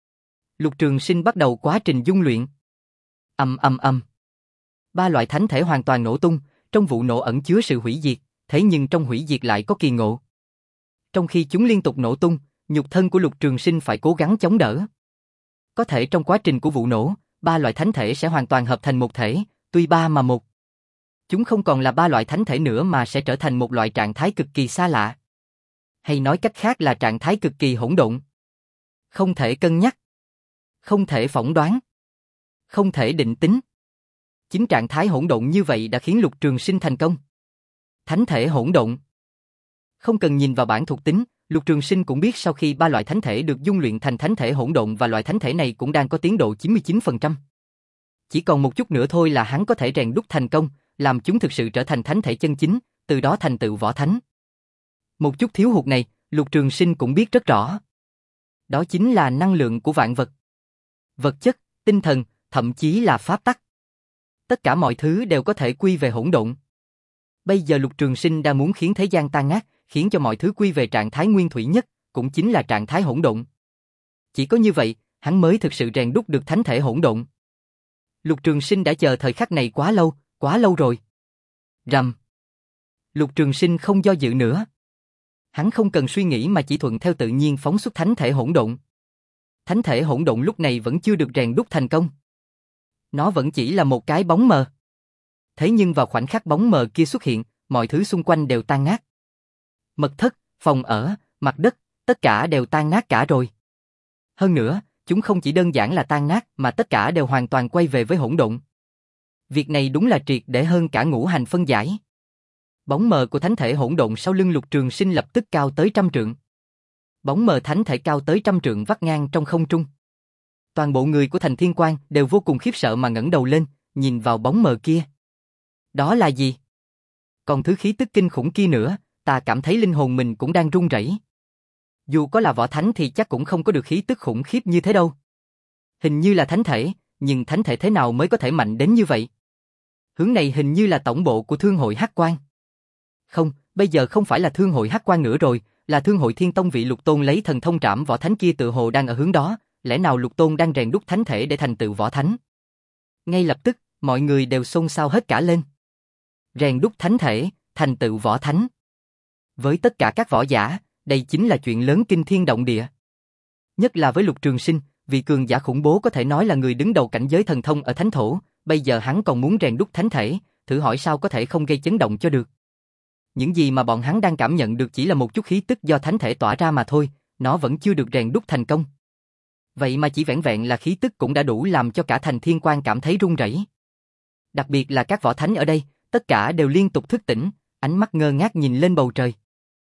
Lục Trường Sinh bắt đầu quá trình dung luyện. Ầm ầm ầm. Ba loại thánh thể hoàn toàn nổ tung, trong vụ nổ ẩn chứa sự hủy diệt, thế nhưng trong hủy diệt lại có kỳ ngộ. Trong khi chúng liên tục nổ tung, nhục thân của Lục Trường Sinh phải cố gắng chống đỡ. Có thể trong quá trình của vụ nổ, ba loại thánh thể sẽ hoàn toàn hợp thành một thể, tuy ba mà một. Chúng không còn là ba loại thánh thể nữa mà sẽ trở thành một loại trạng thái cực kỳ xa lạ. Hay nói cách khác là trạng thái cực kỳ hỗn độn. Không thể cân nhắc. Không thể phỏng đoán. Không thể định tính. Chính trạng thái hỗn độn như vậy đã khiến Lục Trường Sinh thành công. Thánh thể hỗn độn. Không cần nhìn vào bảng thuộc tính, Lục Trường Sinh cũng biết sau khi ba loại thánh thể được dung luyện thành thánh thể hỗn độn và loại thánh thể này cũng đang có tiến độ chín mươi chín phần trăm. Chỉ còn một chút nữa thôi là hắn có thể rèn đúc thành công, làm chúng thực sự trở thành thánh thể chân chính, từ đó thành tựu võ thánh. Một chút thiếu hụt này, Lục Trường Sinh cũng biết rất rõ. Đó chính là năng lượng của vạn vật. Vật chất, tinh thần, thậm chí là pháp tắc. Tất cả mọi thứ đều có thể quy về hỗn độn. Bây giờ Lục Trường Sinh đang muốn khiến thế gian tan nát, khiến cho mọi thứ quy về trạng thái nguyên thủy nhất, cũng chính là trạng thái hỗn độn. Chỉ có như vậy, hắn mới thực sự rèn đúc được thánh thể hỗn độn. Lục Trường Sinh đã chờ thời khắc này quá lâu, quá lâu rồi. Rầm. Lục Trường Sinh không do dự nữa. Hắn không cần suy nghĩ mà chỉ thuận theo tự nhiên phóng xuất thánh thể hỗn độn. Thánh thể hỗn độn lúc này vẫn chưa được rèn đúc thành công. Nó vẫn chỉ là một cái bóng mờ. Thế nhưng vào khoảnh khắc bóng mờ kia xuất hiện, mọi thứ xung quanh đều tan nát. Mật thất, phòng ở, mặt đất, tất cả đều tan nát cả rồi. Hơn nữa, chúng không chỉ đơn giản là tan nát mà tất cả đều hoàn toàn quay về với hỗn độn. Việc này đúng là triệt để hơn cả ngũ hành phân giải. Bóng mờ của thánh thể hỗn độn sau lưng Lục Trường Sinh lập tức cao tới trăm trượng. Bóng mờ thánh thể cao tới trăm trượng vắt ngang trong không trung. Toàn bộ người của Thành Thiên Quan đều vô cùng khiếp sợ mà ngẩng đầu lên, nhìn vào bóng mờ kia. Đó là gì? Còn thứ khí tức kinh khủng kia nữa, ta cảm thấy linh hồn mình cũng đang run rẩy. Dù có là võ thánh thì chắc cũng không có được khí tức khủng khiếp như thế đâu. Hình như là thánh thể, nhưng thánh thể thế nào mới có thể mạnh đến như vậy? Hướng này hình như là tổng bộ của Thương hội Hắc Quan. Không, bây giờ không phải là Thương hội Hắc Quan nữa rồi, là Thương hội Thiên Tông vị Lục Tôn lấy thần thông trảm võ thánh kia tự hồ đang ở hướng đó, lẽ nào Lục Tôn đang rèn đúc thánh thể để thành tựu võ thánh? Ngay lập tức, mọi người đều xôn xao hết cả lên. Rèn đúc thánh thể, thành tựu võ thánh. Với tất cả các võ giả, đây chính là chuyện lớn kinh thiên động địa. Nhất là với Lục Trường Sinh, vị cường giả khủng bố có thể nói là người đứng đầu cảnh giới thần thông ở thánh thổ, bây giờ hắn còn muốn rèn đúc thánh thể, thử hỏi sao có thể không gây chấn động cho được. Những gì mà bọn hắn đang cảm nhận được chỉ là một chút khí tức do thánh thể tỏa ra mà thôi, nó vẫn chưa được rèn đúc thành công. Vậy mà chỉ vẻn vẹn là khí tức cũng đã đủ làm cho cả Thành Thiên Quan cảm thấy run rẩy. Đặc biệt là các võ thánh ở đây, tất cả đều liên tục thức tỉnh, ánh mắt ngơ ngác nhìn lên bầu trời.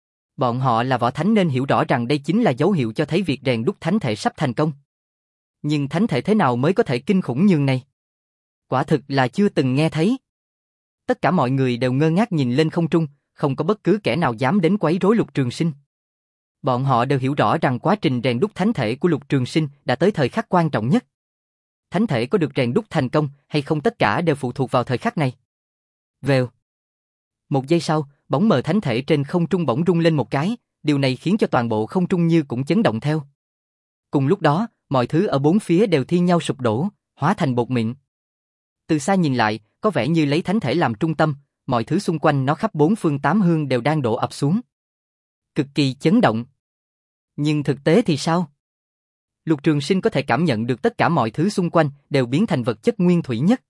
Bọn họ là võ thánh nên hiểu rõ rằng đây chính là dấu hiệu cho thấy việc rèn đúc thánh thể sắp thành công. Nhưng thánh thể thế nào mới có thể kinh khủng nhường này? Quả thực là chưa từng nghe thấy. Tất cả mọi người đều ngơ ngác nhìn lên không trung, không có bất cứ kẻ nào dám đến quấy rối Lục Trường Sinh. Bọn họ đều hiểu rõ rằng quá trình rèn đúc thánh thể của Lục Trường Sinh đã tới thời khắc quan trọng nhất. Thánh thể có được rèn đúc thành công hay không tất cả đều phụ thuộc vào thời khắc này. Vèo. Một giây sau, bóng mờ thánh thể trên không trung bỗng rung lên một cái, điều này khiến cho toàn bộ không trung như cũng chấn động theo. Cùng lúc đó, mọi thứ ở bốn phía đều thi nhau sụp đổ, hóa thành bột mịn. Từ xa nhìn lại, có vẻ như lấy thánh thể làm trung tâm, mọi thứ xung quanh nó khắp bốn phương tám hướng đều đang đổ ập xuống. Cực kỳ chấn động. Nhưng thực tế thì sao? Lục Trường Sinh có thể cảm nhận được tất cả mọi thứ xung quanh đều biến thành vật chất nguyên thủy nhất.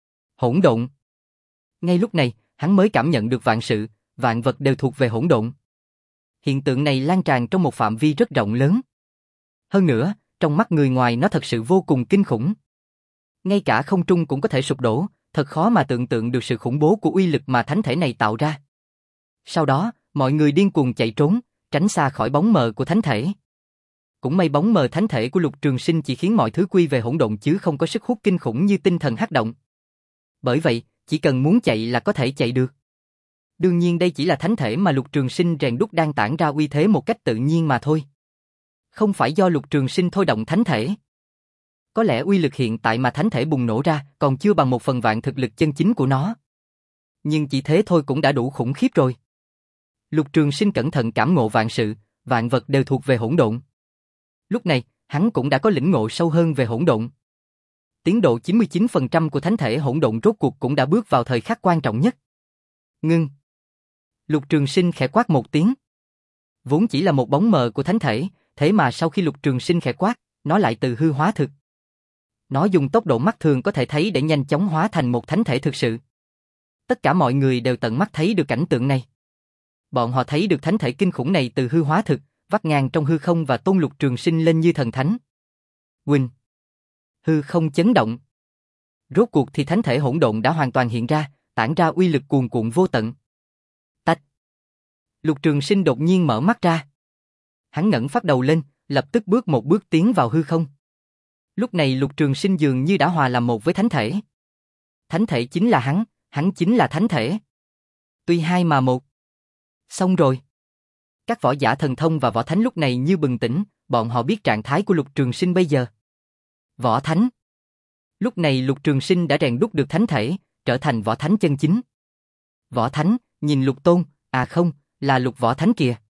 Hỗn độn. Ngay lúc này, hắn mới cảm nhận được vạn sự, vạn vật đều thuộc về hỗn độn. Hiện tượng này lan tràn trong một phạm vi rất rộng lớn. Hơn nữa, trong mắt người ngoài nó thật sự vô cùng kinh khủng. Ngay cả không trung cũng có thể sụp đổ, thật khó mà tưởng tượng được sự khủng bố của uy lực mà thánh thể này tạo ra. Sau đó, mọi người điên cuồng chạy trốn, tránh xa khỏi bóng mờ của thánh thể. Cũng may bóng mờ thánh thể của Lục Trường Sinh chỉ khiến mọi thứ quy về hỗn độn chứ không có sức hút kinh khủng như tinh thần hắc động. Bởi vậy, chỉ cần muốn chạy là có thể chạy được. Đương nhiên đây chỉ là thánh thể mà Lục Trường Sinh rèn đúc đang tản ra uy thế một cách tự nhiên mà thôi. Không phải do Lục Trường Sinh thôi động thánh thể. Có lẽ uy lực hiện tại mà thánh thể bùng nổ ra còn chưa bằng một phần vạn thực lực chân chính của nó. Nhưng chỉ thế thôi cũng đã đủ khủng khiếp rồi. Lục Trường Sinh cẩn thận cảm ngộ vạn sự, vạn vật đều thuộc về hỗn độn. Lúc này, hắn cũng đã có lĩnh ngộ sâu hơn về hỗn độn. Tiến độ chín mươi chín phần trăm của thánh thể hỗn độn rốt cuộc cũng đã bước vào thời khắc quan trọng nhất. Ngưng. Lục Trường Sinh khẽ quát một tiếng. Vốn chỉ là một bóng mờ của thánh thể, thế mà sau khi Lục Trường Sinh khẽ quát, nó lại từ hư hóa thực. Nó dùng tốc độ mắt thường có thể thấy để nhanh chóng hóa thành một thánh thể thực sự. Tất cả mọi người đều tận mắt thấy được cảnh tượng này. Bọn họ thấy được thánh thể kinh khủng này từ hư hóa thực, vắt ngang trong hư không và tôn Lục Trường Sinh lên như thần thánh. Quỳnh. Hư không chấn động. Rốt cuộc thì thánh thể hỗn độn đã hoàn toàn hiện ra, tản ra uy lực cuồn cuộn vô tận. Tách. Lục Trường Sinh đột nhiên mở mắt ra. Hắn ngẩng phát đầu lên, lập tức bước một bước tiến vào hư không. Lúc này Lục Trường Sinh dường như đã hòa làm một với thánh thể. Thánh thể chính là hắn, hắn chính là thánh thể. Tuy hai mà một. Xong rồi. Các võ giả thần thông và võ thánh lúc này như bừng tỉnh, bọn họ biết trạng thái của Lục Trường Sinh bây giờ. Võ thánh. Lúc này Lục Trường Sinh đã rèn đúc được thánh thể, trở thành võ thánh chân chính. Võ thánh, nhìn Lục Tôn, à không, là Lục Võ Thánh kìa.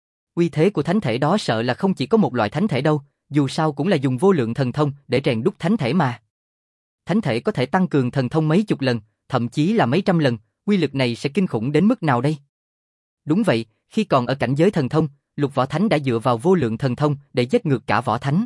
Uy thế của thánh thể đó sợ là không chỉ có một loại thánh thể đâu, dù sao cũng là dùng vô lượng thần thông để rèn đúc thánh thể mà. Thánh thể có thể tăng cường thần thông mấy chục lần, thậm chí là mấy trăm lần, uy lực này sẽ kinh khủng đến mức nào đây? Đúng vậy, khi còn ở cảnh giới thần thông, Lục Võ Thánh đã dựa vào vô lượng thần thông để giết ngược cả Võ Thánh.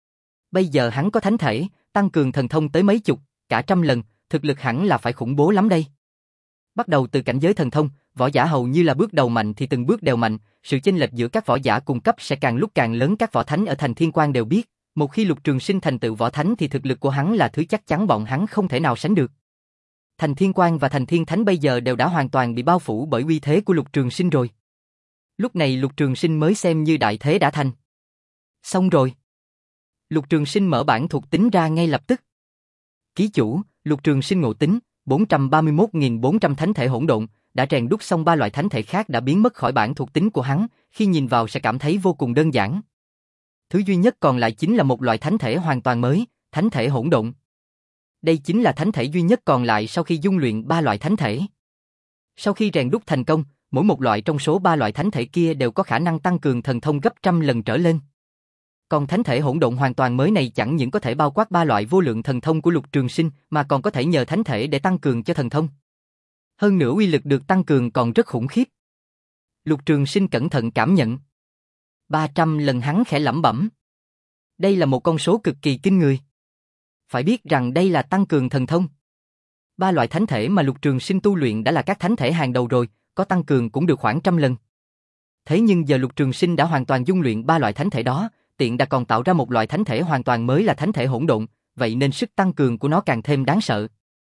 Bây giờ hắn có thánh thể, tăng cường thần thông tới mấy chục, cả trăm lần, thực lực hẳn là phải khủng bố lắm đây. Bắt đầu từ cảnh giới thần thông, võ giả hầu như là bước đầu mạnh thì từng bước đều mạnh, sự chênh lệch giữa các võ giả cùng cấp sẽ càng lúc càng lớn. Các võ thánh ở Thành Thiên Quan đều biết, một khi Lục Trường Sinh thành tựu võ thánh thì thực lực của hắn là thứ chắc chắn bọn hắn không thể nào sánh được. Thành Thiên Quan và Thành Thiên Thánh bây giờ đều đã hoàn toàn bị bao phủ bởi uy thế của Lục Trường Sinh rồi. Lúc này Lục Trường Sinh mới xem như đại thế đã thành. Xong rồi. Lục Trường Sinh mở bản thuộc tính ra ngay lập tức. Ký chủ, Lục Trường Sinh ngộ tính, bốn trăm ba mươi mốt nghìn bốn trăm thánh thể hỗn độn, đã rèn đúc xong ba loại thánh thể khác đã biến mất khỏi bản thuộc tính của hắn, khi nhìn vào sẽ cảm thấy vô cùng đơn giản. Thứ duy nhất còn lại chính là một loại thánh thể hoàn toàn mới, thánh thể hỗn độn. Đây chính là thánh thể duy nhất còn lại sau khi dung luyện ba loại thánh thể. Sau khi rèn đúc thành công, mỗi một loại trong số ba loại thánh thể kia đều có khả năng tăng cường thần thông gấp trăm lần trở lên. Còn thánh thể hỗn độn hoàn toàn mới này chẳng những có thể bao quát ba loại vô lượng thần thông của Lục Trường Sinh mà còn có thể nhờ thánh thể để tăng cường cho thần thông. Hơn nữa uy lực được tăng cường còn rất khủng khiếp. Lục Trường Sinh cẩn thận cảm nhận. ba trăm lần hắn khẽ lẩm bẩm. Đây là một con số cực kỳ kinh người. Phải biết rằng đây là tăng cường thần thông. Ba loại thánh thể mà Lục Trường Sinh tu luyện đã là các thánh thể hàng đầu rồi, có tăng cường cũng được khoảng trăm lần. Thế nhưng giờ Lục Trường Sinh đã hoàn toàn dung luyện ba loại thánh thể đó, tiện đã còn tạo ra một loại thánh thể hoàn toàn mới là thánh thể hỗn độn, vậy nên sức tăng cường của nó càng thêm đáng sợ.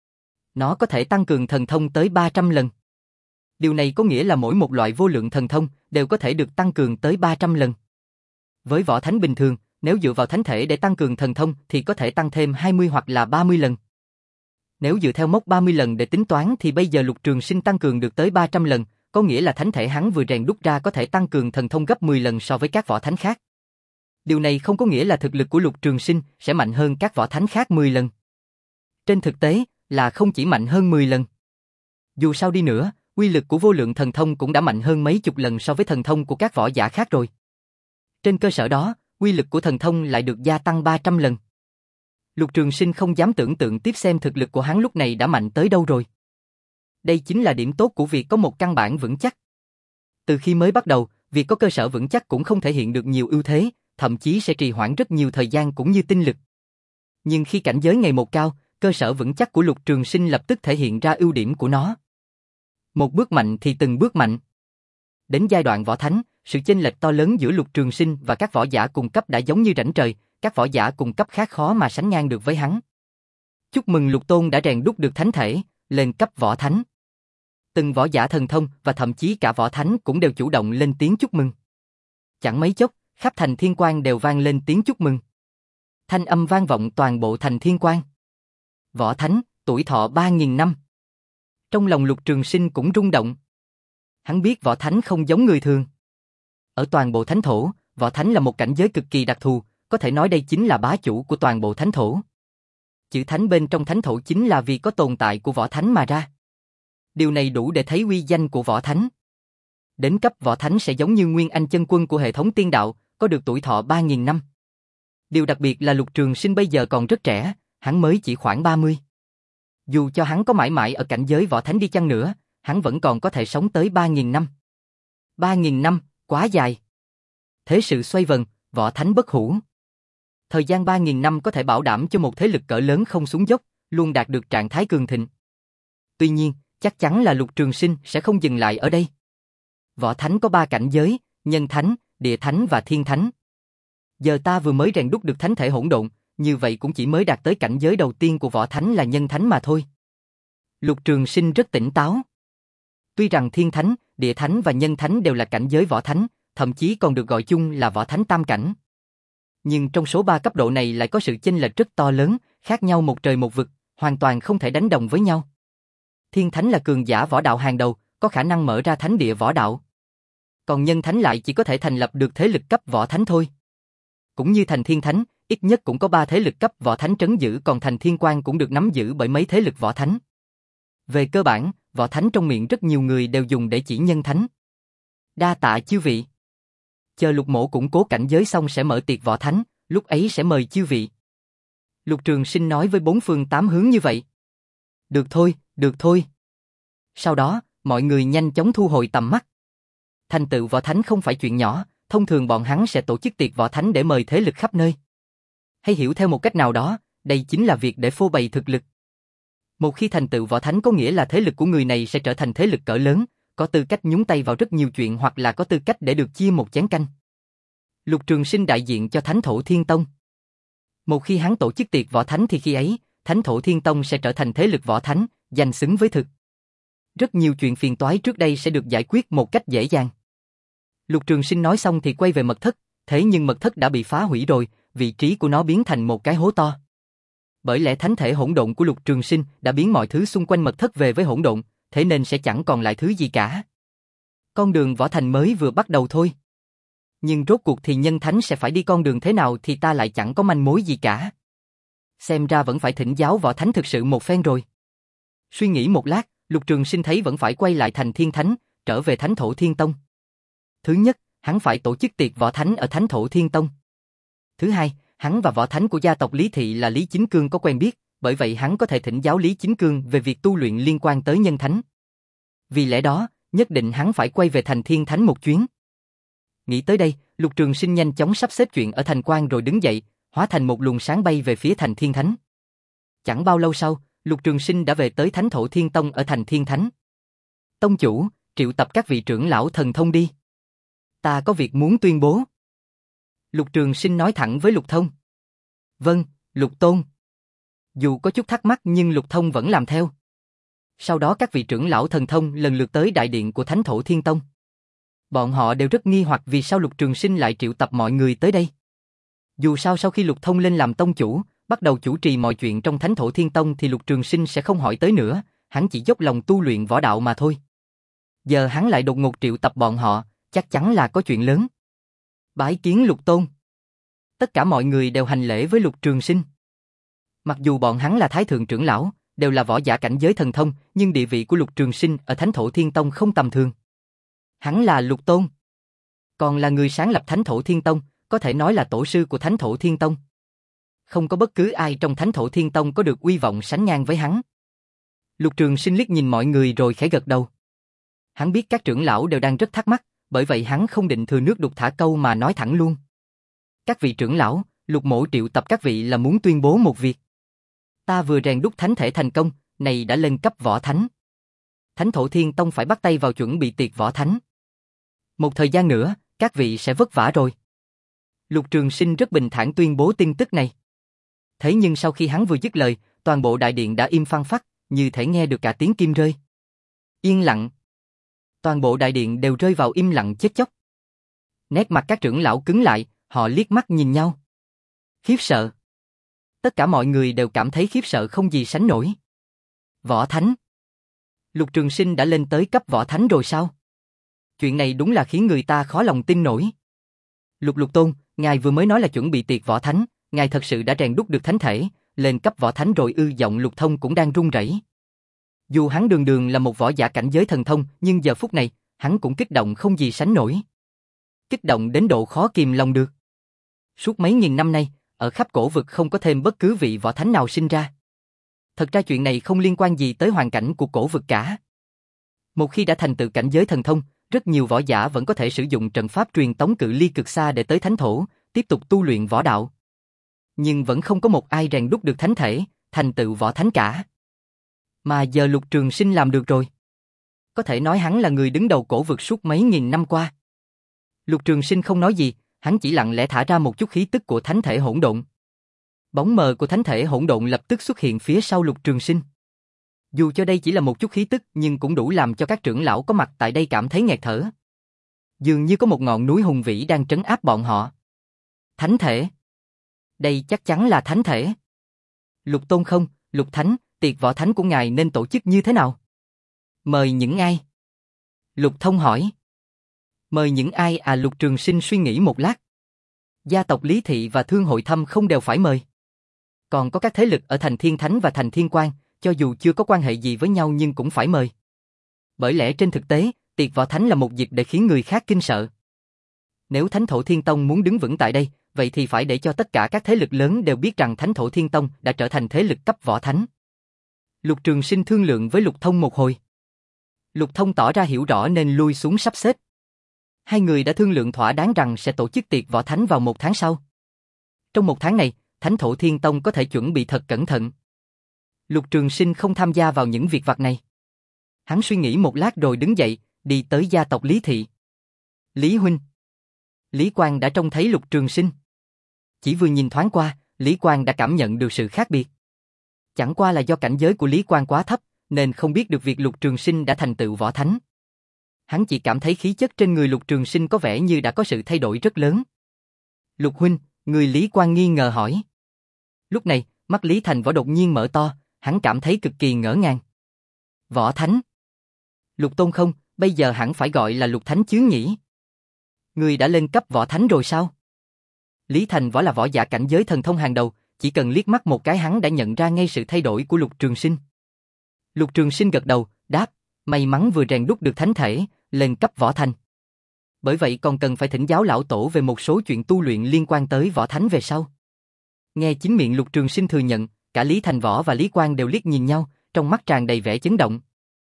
Nó có thể tăng cường thần thông tới ba trăm lần. Điều này có nghĩa là mỗi một loại vô lượng thần thông đều có thể được tăng cường tới ba trăm lần. Với võ thánh bình thường, nếu dựa vào thánh thể để tăng cường thần thông thì có thể tăng thêm hai mươi hoặc là ba mươi lần. Nếu dựa theo mốc ba mươi lần để tính toán thì bây giờ Lục Trường Sinh tăng cường được tới ba trăm lần, có nghĩa là thánh thể hắn vừa rèn đúc ra có thể tăng cường thần thông gấp mười lần so với các võ thánh khác. Điều này không có nghĩa là thực lực của Lục Trường Sinh sẽ mạnh hơn các võ thánh khác mười lần. Trên thực tế là không chỉ mạnh hơn mười lần. Dù sao đi nữa, uy lực của vô lượng thần thông cũng đã mạnh hơn mấy chục lần so với thần thông của các võ giả khác rồi. Trên cơ sở đó, uy lực của thần thông lại được gia tăng ba trăm lần. Lục Trường Sinh không dám tưởng tượng tiếp xem thực lực của hắn lúc này đã mạnh tới đâu rồi. Đây chính là điểm tốt của việc có một căn bản vững chắc. Từ khi mới bắt đầu, việc có cơ sở vững chắc cũng không thể hiện được nhiều ưu thế, thậm chí sẽ trì hoãn rất nhiều thời gian cũng như tinh lực. Nhưng khi cảnh giới ngày một cao, cơ sở vững chắc của Lục Trường Sinh lập tức thể hiện ra ưu điểm của nó. Một bước mạnh thì từng bước mạnh. Đến giai đoạn võ thánh, sự chênh lệch to lớn giữa Lục Trường Sinh và các võ giả cùng cấp đã giống như rãnh trời, các võ giả cùng cấp khác khó mà sánh ngang được với hắn. Chúc mừng Lục Tôn đã rèn đúc được thánh thể, lên cấp võ thánh. Từng võ giả thần thông và thậm chí cả võ thánh cũng đều chủ động lên tiếng chúc mừng. Chẳng mấy chốc, khắp Thành Thiên Quan đều vang lên tiếng chúc mừng. Thanh âm vang vọng toàn bộ Thành Thiên Quan. Võ thánh, tuổi thọ ba nghìn năm. Trong lòng Lục Trường Sinh cũng rung động. Hắn biết võ thánh không giống người thường. Ở toàn bộ thánh thổ, võ thánh là một cảnh giới cực kỳ đặc thù, có thể nói đây chính là bá chủ của toàn bộ thánh thổ. Chữ thánh bên trong thánh thổ chính là vì có tồn tại của võ thánh mà ra. Điều này đủ để thấy uy danh của võ thánh. Đến cấp võ thánh sẽ giống như Nguyên Anh chân quân của hệ thống tiên đạo, có được tuổi thọ ba nghìn năm. Điều đặc biệt là Lục Trường Sinh bây giờ còn rất trẻ, hắn mới chỉ khoảng ba mươi. Dù cho hắn có mãi mãi ở cảnh giới võ thánh đi chăng nữa, hắn vẫn còn có thể sống tới ba nghìn năm. ba nghìn năm, quá dài. Thế sự xoay vần, võ thánh bất hủ. Thời gian ba nghìn năm có thể bảo đảm cho một thế lực cỡ lớn không xuống dốc, luôn đạt được trạng thái cường thịnh. Tuy nhiên, chắc chắn là Lục Trường Sinh sẽ không dừng lại ở đây. Võ thánh có ba cảnh giới, nhân thánh, địa thánh và thiên thánh. Giờ ta vừa mới rèn đúc được thánh thể hỗn độn, như vậy cũng chỉ mới đạt tới cảnh giới đầu tiên của võ thánh là nhân thánh mà thôi. Lục Trường Sinh rất tỉnh táo. Tuy rằng thiên thánh, địa thánh và nhân thánh đều là cảnh giới võ thánh, thậm chí còn được gọi chung là võ thánh tam cảnh. Nhưng trong số ba cấp độ này lại có sự chênh lệch rất to lớn, khác nhau một trời một vực, hoàn toàn không thể đánh đồng với nhau. Thiên thánh là cường giả võ đạo hàng đầu, có khả năng mở ra thánh địa võ đạo. Còn nhân thánh lại chỉ có thể thành lập được thế lực cấp võ thánh thôi. Cũng như thành thiên thánh, ít nhất cũng có ba thế lực cấp võ thánh trấn giữ, còn thành thiên quan cũng được nắm giữ bởi mấy thế lực võ thánh. Về cơ bản, võ thánh trong miệng rất nhiều người đều dùng để chỉ nhân thánh. Đa tạ chư vị. Chờ Lục Mỗ củng cố cảnh giới xong sẽ mở tiệc võ thánh, lúc ấy sẽ mời chư vị. Lục Trường Sinh nói với bốn phương tám hướng như vậy. Được thôi, được thôi. Sau đó, mọi người nhanh chóng thu hồi tầm mắt. Thành tựu võ thánh không phải chuyện nhỏ, thông thường bọn hắn sẽ tổ chức tiệc võ thánh để mời thế lực khắp nơi. Hay hiểu theo một cách nào đó, đây chính là việc để phô bày thực lực. Một khi thành tựu võ thánh có nghĩa là thế lực của người này sẽ trở thành thế lực cỡ lớn, có tư cách nhúng tay vào rất nhiều chuyện hoặc là có tư cách để được chia một chén canh. Lục Trường Sinh đại diện cho Thánh Thổ Thiên Tông. Một khi hắn tổ chức tiệc võ thánh thì khi ấy, Thánh Thổ Thiên Tông sẽ trở thành thế lực võ thánh, danh xứng với thực. Rất nhiều chuyện phiền toái trước đây sẽ được giải quyết một cách dễ dàng. Lục Trường Sinh nói xong thì quay về mật thất, thế nhưng mật thất đã bị phá hủy rồi, vị trí của nó biến thành một cái hố to. Bởi lẽ thánh thể hỗn độn của Lục Trường Sinh đã biến mọi thứ xung quanh mật thất về với hỗn độn, thế nên sẽ chẳng còn lại thứ gì cả. Con đường võ thành mới vừa bắt đầu thôi. Nhưng rốt cuộc thì nhân thánh sẽ phải đi con đường thế nào thì ta lại chẳng có manh mối gì cả. Xem ra vẫn phải thỉnh giáo võ thánh thực sự một phen rồi. Suy nghĩ một lát, Lục Trường Sinh thấy vẫn phải quay lại thành thiên thánh, trở về Thánh Thổ Thiên Tông. Thứ nhất, hắn phải tổ chức tiệc võ thánh ở Thánh Thổ Thiên Tông. Thứ hai, hắn và võ thánh của gia tộc Lý Thị là Lý Chính Cương có quen biết, bởi vậy hắn có thể thỉnh giáo Lý Chính Cương về việc tu luyện liên quan tới nhân thánh. Vì lẽ đó, nhất định hắn phải quay về thành thiên thánh một chuyến. Nghĩ tới đây, Lục Trường Sinh nhanh chóng sắp xếp chuyện ở thành quan rồi đứng dậy, hóa thành một luồng sáng bay về phía thành thiên thánh. Chẳng bao lâu sau, Lục Trường Sinh đã về tới Thánh Thổ Thiên Tông ở thành thiên thánh. Tông chủ, triệu tập các vị trưởng lão thần thông đi. Ta có việc muốn tuyên bố. Lục Trường Sinh nói thẳng với Lục Thông. Vâng, Lục Tôn. Dù có chút thắc mắc nhưng Lục Thông vẫn làm theo. Sau đó các vị trưởng lão thần thông lần lượt tới đại điện của Thánh Thổ Thiên Tông. Bọn họ đều rất nghi hoặc vì sao Lục Trường Sinh lại triệu tập mọi người tới đây. Dù sao sau khi Lục Thông lên làm tông chủ, bắt đầu chủ trì mọi chuyện trong Thánh Thổ Thiên Tông thì Lục Trường Sinh sẽ không hỏi tới nữa, hắn chỉ dốc lòng tu luyện võ đạo mà thôi. Giờ hắn lại đột ngột triệu tập bọn họ, chắc chắn là có chuyện lớn. Bái kiến Lục Tôn. Tất cả mọi người đều hành lễ với Lục Trường Sinh. Mặc dù bọn hắn là thái thượng trưởng lão, đều là võ giả cảnh giới thần thông, nhưng địa vị của Lục Trường Sinh ở Thánh Thổ Thiên Tông không tầm thường. Hắn là Lục Tôn, còn là người sáng lập Thánh Thổ Thiên Tông, có thể nói là tổ sư của Thánh Thổ Thiên Tông. Không có bất cứ ai trong Thánh Thổ Thiên Tông có được uy vọng sánh ngang với hắn. Lục Trường Sinh liếc nhìn mọi người rồi khẽ gật đầu. Hắn biết các trưởng lão đều đang rất thắc mắc, bởi vậy hắn không định thừa nước đục thả câu mà nói thẳng luôn. Các vị trưởng lão, Lục Mỗ triệu tập các vị là muốn tuyên bố một việc. Ta vừa rèn đúc thánh thể thành công, này đã lên cấp võ thánh. Thánh Thổ Thiên Tông phải bắt tay vào chuẩn bị tiệc võ thánh. Một thời gian nữa, các vị sẽ vất vả rồi. Lục Trường Sinh rất bình thản tuyên bố tin tức này. Thế nhưng sau khi hắn vừa dứt lời, toàn bộ đại điện đã im phăng phắc, như thể nghe được cả tiếng kim rơi. Yên lặng. Toàn bộ đại điện đều rơi vào im lặng chết chóc. Nét mặt các trưởng lão cứng lại, họ liếc mắt nhìn nhau. Khiếp sợ. Tất cả mọi người đều cảm thấy khiếp sợ không gì sánh nổi. Võ thánh. Lục Trường Sinh đã lên tới cấp võ thánh rồi sao? Chuyện này đúng là khiến người ta khó lòng tin nổi. Lục Lục Tôn, ngài vừa mới nói là chuẩn bị tiệc võ thánh, ngài thật sự đã rèn đúc được thánh thể, lên cấp võ thánh rồi ư? Giọng Lục Thông cũng đang run rẩy. Dù hắn đường đường là một võ giả cảnh giới thần thông, nhưng giờ phút này, hắn cũng kích động không gì sánh nổi. Kích động đến độ khó kìm lòng được. Suốt mấy nghìn năm nay, ở khắp cổ vực không có thêm bất cứ vị võ thánh nào sinh ra. Thật ra chuyện này không liên quan gì tới hoàn cảnh của cổ vực cả. Một khi đã thành tựu cảnh giới thần thông, rất nhiều võ giả vẫn có thể sử dụng trận pháp truyền tống cự ly cực xa để tới thánh thổ, tiếp tục tu luyện võ đạo. Nhưng vẫn không có một ai rèn đúc được thánh thể, thành tựu võ thánh cả. Mà giờ Lục Trường Sinh làm được rồi. Có thể nói hắn là người đứng đầu cổ vực suốt mấy nghìn năm qua. Lục Trường Sinh không nói gì, hắn chỉ lặng lẽ thả ra một chút khí tức của thánh thể hỗn độn. Bóng mờ của thánh thể hỗn độn lập tức xuất hiện phía sau Lục Trường Sinh. Dù cho đây chỉ là một chút khí tức nhưng cũng đủ làm cho các trưởng lão có mặt tại đây cảm thấy nghẹt thở. Dường như có một ngọn núi hùng vĩ đang trấn áp bọn họ. Thánh thể. Đây chắc chắn là thánh thể. Lục Tôn không, Lục Thánh, tiệc võ thánh của ngài nên tổ chức như thế nào? Mời những ai? Lục Thông hỏi. Mời những ai à? Lục Trường Sinh suy nghĩ một lát. Gia tộc Lý Thị và Thương Hội Thâm không đều phải mời. Còn có các thế lực ở thành Thiên Thánh và thành Thiên Quang, cho dù chưa có quan hệ gì với nhau nhưng cũng phải mời. Bởi lẽ trên thực tế, tiệc võ thánh là một dịp để khiến người khác kinh sợ. Nếu Thánh Thổ Thiên Tông muốn đứng vững tại đây, vậy thì phải để cho tất cả các thế lực lớn đều biết rằng Thánh Thổ Thiên Tông đã trở thành thế lực cấp võ thánh. Lục Trường Sinh thương lượng với Lục Thông một hồi. Lục Thông tỏ ra hiểu rõ nên lui xuống sắp xếp. Hai người đã thương lượng thỏa đáng rằng sẽ tổ chức tiệc võ thánh vào một tháng sau. Trong một tháng này, Thánh Thổ Thiên Tông có thể chuẩn bị thật cẩn thận. Lục Trường Sinh không tham gia vào những việc vặt này. Hắn suy nghĩ một lát rồi đứng dậy, đi tới gia tộc Lý Thị. Lý huynh. Lý Quang đã trông thấy Lục Trường Sinh. Chỉ vừa nhìn thoáng qua, Lý Quang đã cảm nhận được sự khác biệt. Chẳng qua là do cảnh giới của Lý Quang quá thấp, nên không biết được việc Lục Trường Sinh đã thành tựu võ thánh. Hắn chỉ cảm thấy khí chất trên người Lục Trường Sinh có vẻ như đã có sự thay đổi rất lớn. Lục huynh, người Lý Quang nghi ngờ hỏi. Lúc này, mắt Lý Thành Võ đột nhiên mở to, hắn cảm thấy cực kỳ ngỡ ngàng. Võ thánh. Lục Tôn không, bây giờ hẳn phải gọi là Lục Thánh chứ nhỉ? Người đã lên cấp võ thánh rồi sao? Lý Thành Võ là võ giả cảnh giới thần thông hàng đầu, chỉ cần liếc mắt một cái hắn đã nhận ra ngay sự thay đổi của Lục Trường Sinh. Lục Trường Sinh gật đầu, đáp, may mắn vừa rèn đúc được thánh thể, lên cấp võ thành. Bởi vậy còn cần phải thỉnh giáo lão tổ về một số chuyện tu luyện liên quan tới võ thánh về sau. Nghe chính miệng Lục Trường Sinh thừa nhận, cả Lý Thành Võ và Lý Quang đều liếc nhìn nhau, trong mắt tràn đầy vẻ chấn động.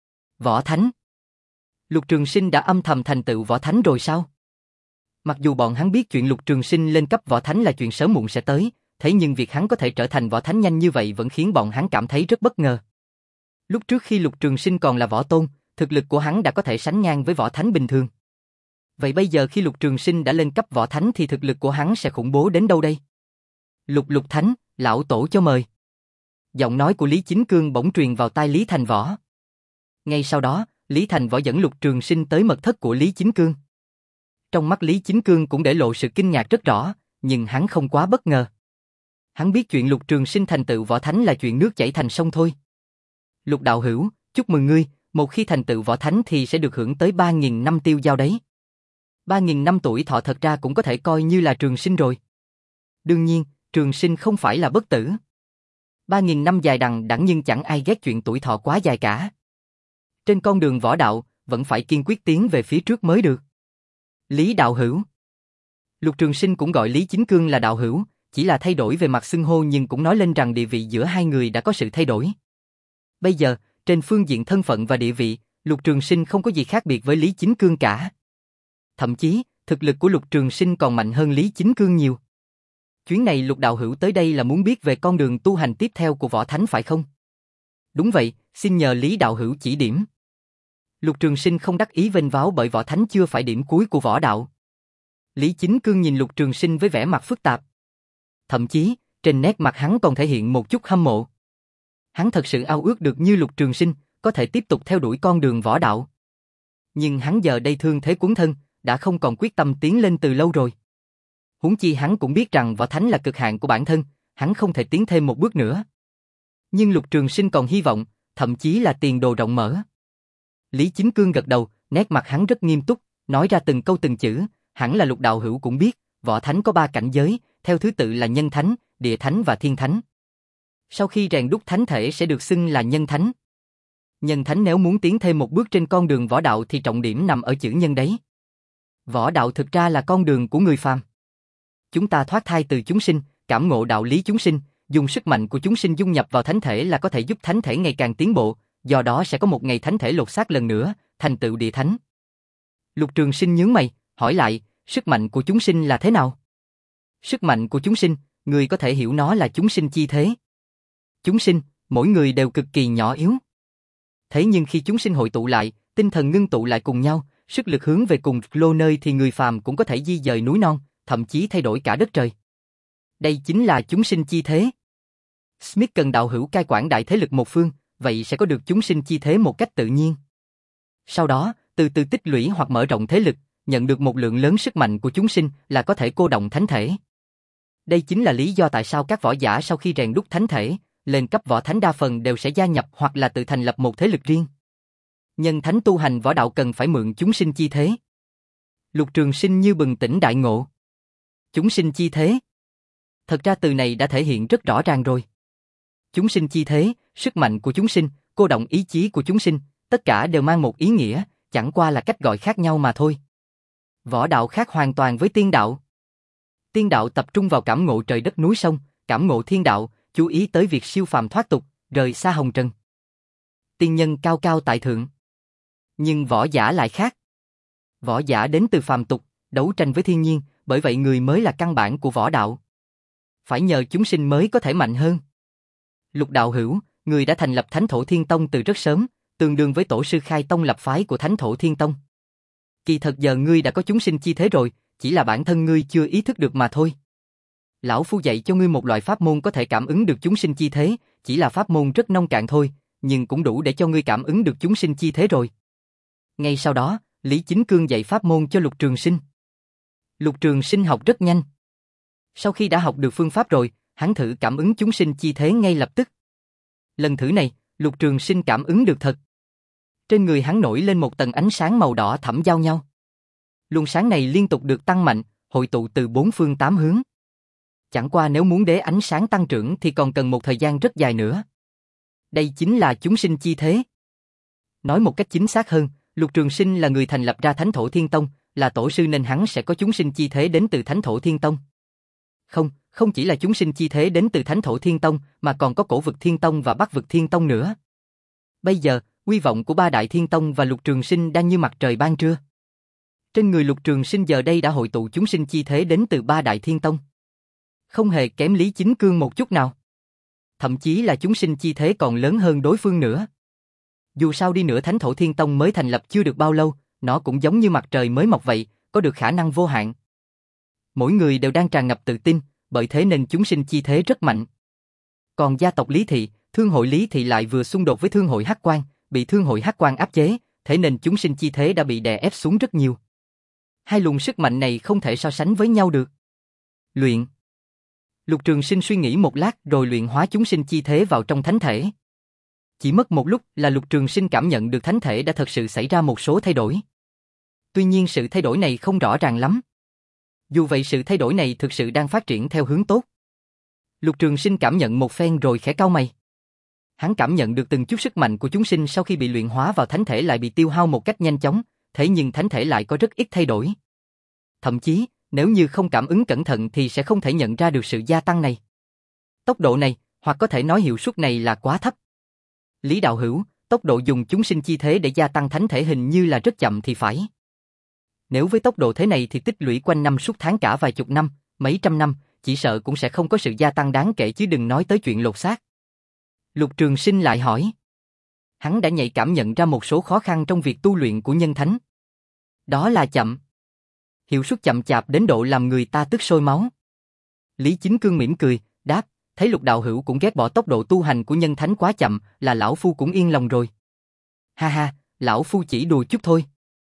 Võ thánh? Lục Trường Sinh đã âm thầm thành tựu võ thánh rồi sao? Mặc dù bọn hắn biết chuyện Lục Trường Sinh lên cấp võ thánh là chuyện sớm muộn sẽ tới, thế nhưng việc hắn có thể trở thành võ thánh nhanh như vậy vẫn khiến bọn hắn cảm thấy rất bất ngờ. Lúc trước khi Lục Trường Sinh còn là võ tôn, thực lực của hắn đã có thể sánh ngang với võ thánh bình thường. Vậy bây giờ khi Lục Trường Sinh đã lên cấp võ thánh thì thực lực của hắn sẽ khủng bố đến đâu đây? Lục Lục Thánh, lão tổ cho mời. Giọng nói của Lý Chính Cương bỗng truyền vào tai Lý Thành Võ. Ngay sau đó, Lý Thành Võ dẫn Lục Trường Sinh tới mật thất của Lý Chính Cương. Trong mắt Lý Chính Cương cũng để lộ sự kinh ngạc rất rõ, nhưng hắn không quá bất ngờ. Hắn biết chuyện Lục Trường Sinh thành tựu võ thánh là chuyện nước chảy thành sông thôi. Lục đạo hữu, chúc mừng ngươi, một khi thành tựu võ thánh thì sẽ được hưởng tới ba nghìn năm tiêu dao đấy. ba nghìn năm tuổi thọ thật ra cũng có thể coi như là trường sinh rồi. Đương nhiên, trường sinh không phải là bất tử. ba nghìn năm dài đằng đẵng nhưng chẳng ai ghét chuyện tuổi thọ quá dài cả. Trên con đường võ đạo, vẫn phải kiên quyết tiến về phía trước mới được. Lý đạo hữu. Lục Trường Sinh cũng gọi Lý Chính Cương là đạo hữu, chỉ là thay đổi về mặt xưng hô nhưng cũng nói lên rằng địa vị giữa hai người đã có sự thay đổi. Bây giờ, trên phương diện thân phận và địa vị, Lục Trường Sinh không có gì khác biệt với Lý Chính Cương cả. Thậm chí, thực lực của Lục Trường Sinh còn mạnh hơn Lý Chính Cương nhiều. Chuyến này Lục đạo hữu tới đây là muốn biết về con đường tu hành tiếp theo của võ thánh phải không? Đúng vậy, xin nhờ Lý đạo hữu chỉ điểm. Lục Trường Sinh không đắc ý vênh váo bởi võ thánh chưa phải điểm cuối của võ đạo. Lý Chính Cương nhìn Lục Trường Sinh với vẻ mặt phức tạp. Thậm chí, trên nét mặt hắn còn thể hiện một chút hâm mộ. Hắn thật sự ao ước được như Lục Trường Sinh, có thể tiếp tục theo đuổi con đường võ đạo. Nhưng hắn giờ đây thương thế cuốn thân, đã không còn quyết tâm tiến lên từ lâu rồi. Huống chi hắn cũng biết rằng võ thánh là cực hạn của bản thân, hắn không thể tiến thêm một bước nữa. Nhưng Lục Trường Sinh còn hy vọng, thậm chí là tiền đồ rộng mở. Lý Chính Cương gật đầu, nét mặt hắn rất nghiêm túc, Nói ra từng câu từng chữ, hẳn là Lục đạo hữu cũng biết, võ thánh có ba cảnh giới, theo thứ tự là nhân thánh, địa thánh và thiên thánh. Sau khi rèn đúc thánh thể sẽ được xưng là nhân thánh. Nhân thánh nếu muốn tiến thêm một bước trên con đường võ đạo thì trọng điểm nằm ở chữ nhân đấy. Võ đạo thực ra là con đường của người phàm. Chúng ta thoát thai từ chúng sinh, cảm ngộ đạo lý chúng sinh, dùng sức mạnh của chúng sinh dung nhập vào thánh thể là có thể giúp thánh thể ngày càng tiến bộ, do đó sẽ có một ngày thánh thể lột xác lần nữa, thành tựu địa thánh. Lục Trường Sinh nhướng mày, hỏi lại, sức mạnh của chúng sinh là thế nào? Sức mạnh của chúng sinh, người có thể hiểu nó là chúng sinh chi thế. Chúng sinh, mỗi người đều cực kỳ nhỏ yếu. Thế nhưng khi chúng sinh hội tụ lại, tinh thần ngưng tụ lại cùng nhau, sức lực hướng về cùng lô nơi thì người phàm cũng có thể di dời núi non, thậm chí thay đổi cả đất trời. Đây chính là chúng sinh chi thế. Smith cần đạo hữu cai quản đại thế lực một phương, vậy sẽ có được chúng sinh chi thế một cách tự nhiên. Sau đó, từ từ tích lũy hoặc mở rộng thế lực, nhận được một lượng lớn sức mạnh của chúng sinh là có thể cô động thánh thể. Đây chính là lý do tại sao các võ giả sau khi rèn đúc thánh thể, lên cấp võ thánh đa phần đều sẽ gia nhập hoặc là tự thành lập một thế lực riêng. Nhân thánh tu hành võ đạo cần phải mượn chúng sinh chi thế. Lục Trường Sinh như bừng tỉnh đại ngộ. Chúng sinh chi thế. Thật ra từ này đã thể hiện rất rõ ràng rồi. Chúng sinh chi thế, sức mạnh của chúng sinh, cô động ý chí của chúng sinh, tất cả đều mang một ý nghĩa, chẳng qua là cách gọi khác nhau mà thôi. Võ đạo khác hoàn toàn với tiên đạo. Tiên đạo tập trung vào cảm ngộ trời đất núi sông, cảm ngộ thiên đạo, chú ý tới việc siêu phàm thoát tục, rời xa hồng trần. Tiên nhân cao cao tại thượng. Nhưng võ giả lại khác. Võ giả đến từ phàm tục, đấu tranh với thiên nhiên, bởi vậy người mới là căn bản của võ đạo. Phải nhờ chúng sinh mới có thể mạnh hơn. Lục đạo hữu, người đã thành lập Thánh Thổ Thiên Tông từ rất sớm, tương đương với tổ sư khai tông lập phái của Thánh Thổ Thiên Tông. Kỳ thật giờ ngươi đã có chúng sinh chi thế rồi, chỉ là bản thân ngươi chưa ý thức được mà thôi. Lão Phu dạy cho ngươi một loại pháp môn có thể cảm ứng được chúng sinh chi thế, chỉ là pháp môn rất nông cạn thôi, nhưng cũng đủ để cho ngươi cảm ứng được chúng sinh chi thế rồi. Ngay sau đó, Lý Chính Cương dạy pháp môn cho Lục Trường Sinh. Lục Trường Sinh học rất nhanh. Sau khi đã học được phương pháp rồi, hắn thử cảm ứng chúng sinh chi thế ngay lập tức. Lần thử này, Lục Trường Sinh cảm ứng được thật. Trên người hắn nổi lên một tầng ánh sáng màu đỏ thẫm giao nhau. Luồng sáng này liên tục được tăng mạnh, hội tụ từ bốn phương tám hướng. Chẳng qua nếu muốn để ánh sáng tăng trưởng thì còn cần một thời gian rất dài nữa. Đây chính là chúng sinh chi thế. Nói một cách chính xác hơn, Lục Trường Sinh là người thành lập ra Thánh Thổ Thiên Tông, là tổ sư nên hắn sẽ có chúng sinh chi thế đến từ Thánh Thổ Thiên Tông. Không, không chỉ là chúng sinh chi thế đến từ Thánh Thổ Thiên Tông, mà còn có Cổ Vực Thiên Tông và Bắc Vực Thiên Tông nữa. Bây giờ, uy vọng của ba đại Thiên Tông và Lục Trường Sinh đang như mặt trời ban trưa. Trên người Lục Trường Sinh giờ đây đã hội tụ chúng sinh chi thế đến từ ba đại Thiên Tông. Không hề kém Lý Chính Cương một chút nào. Thậm chí là chúng sinh chi thế còn lớn hơn đối phương nữa. Dù sao đi nữa Thánh Thổ Thiên Tông mới thành lập chưa được bao lâu, nó cũng giống như mặt trời mới mọc vậy, có được khả năng vô hạn. Mỗi người đều đang tràn ngập tự tin, bởi thế nên chúng sinh chi thế rất mạnh. Còn gia tộc Lý Thị, Thương hội Lý Thị lại vừa xung đột với Thương hội Hắc Quang, bị Thương hội Hắc Quang áp chế, thế nên chúng sinh chi thế đã bị đè ép xuống rất nhiều. Hai luồng sức mạnh này không thể so sánh với nhau được. Luyện. Lục Trường Sinh suy nghĩ một lát rồi luyện hóa chúng sinh chi thế vào trong thánh thể. Chỉ mất một lúc là Lục Trường Sinh cảm nhận được thánh thể đã thật sự xảy ra một số thay đổi. Tuy nhiên sự thay đổi này không rõ ràng lắm. Dù vậy sự thay đổi này thực sự đang phát triển theo hướng tốt. Lục Trường Sinh cảm nhận một phen rồi khẽ cau mày. Hắn cảm nhận được từng chút sức mạnh của chúng sinh sau khi bị luyện hóa vào thánh thể lại bị tiêu hao một cách nhanh chóng, thế nhưng thánh thể lại có rất ít thay đổi. Thậm chí, nếu như không cảm ứng cẩn thận thì sẽ không thể nhận ra được sự gia tăng này. Tốc độ này, hoặc có thể nói hiệu suất này là quá thấp. Lý đạo hữu, tốc độ dùng chúng sinh chi thế để gia tăng thánh thể hình như là rất chậm thì phải. Nếu với tốc độ thế này thì tích lũy quanh năm suốt tháng cả vài chục năm, mấy trăm năm, chỉ sợ cũng sẽ không có sự gia tăng đáng kể chứ đừng nói tới chuyện lột xác. Lục Trường Sinh lại hỏi. Hắn đã nhạy cảm nhận ra một số khó khăn trong việc tu luyện của nhân thánh. Đó là chậm. Hiệu suất chậm chạp đến độ làm người ta tức sôi máu. Lý Chính Cương mỉm cười, đáp, thấy Lục đạo hữu cũng ghét bỏ tốc độ tu hành của nhân thánh quá chậm, là lão phu cũng yên lòng rồi. Ha ha, lão phu chỉ đùa chút thôi.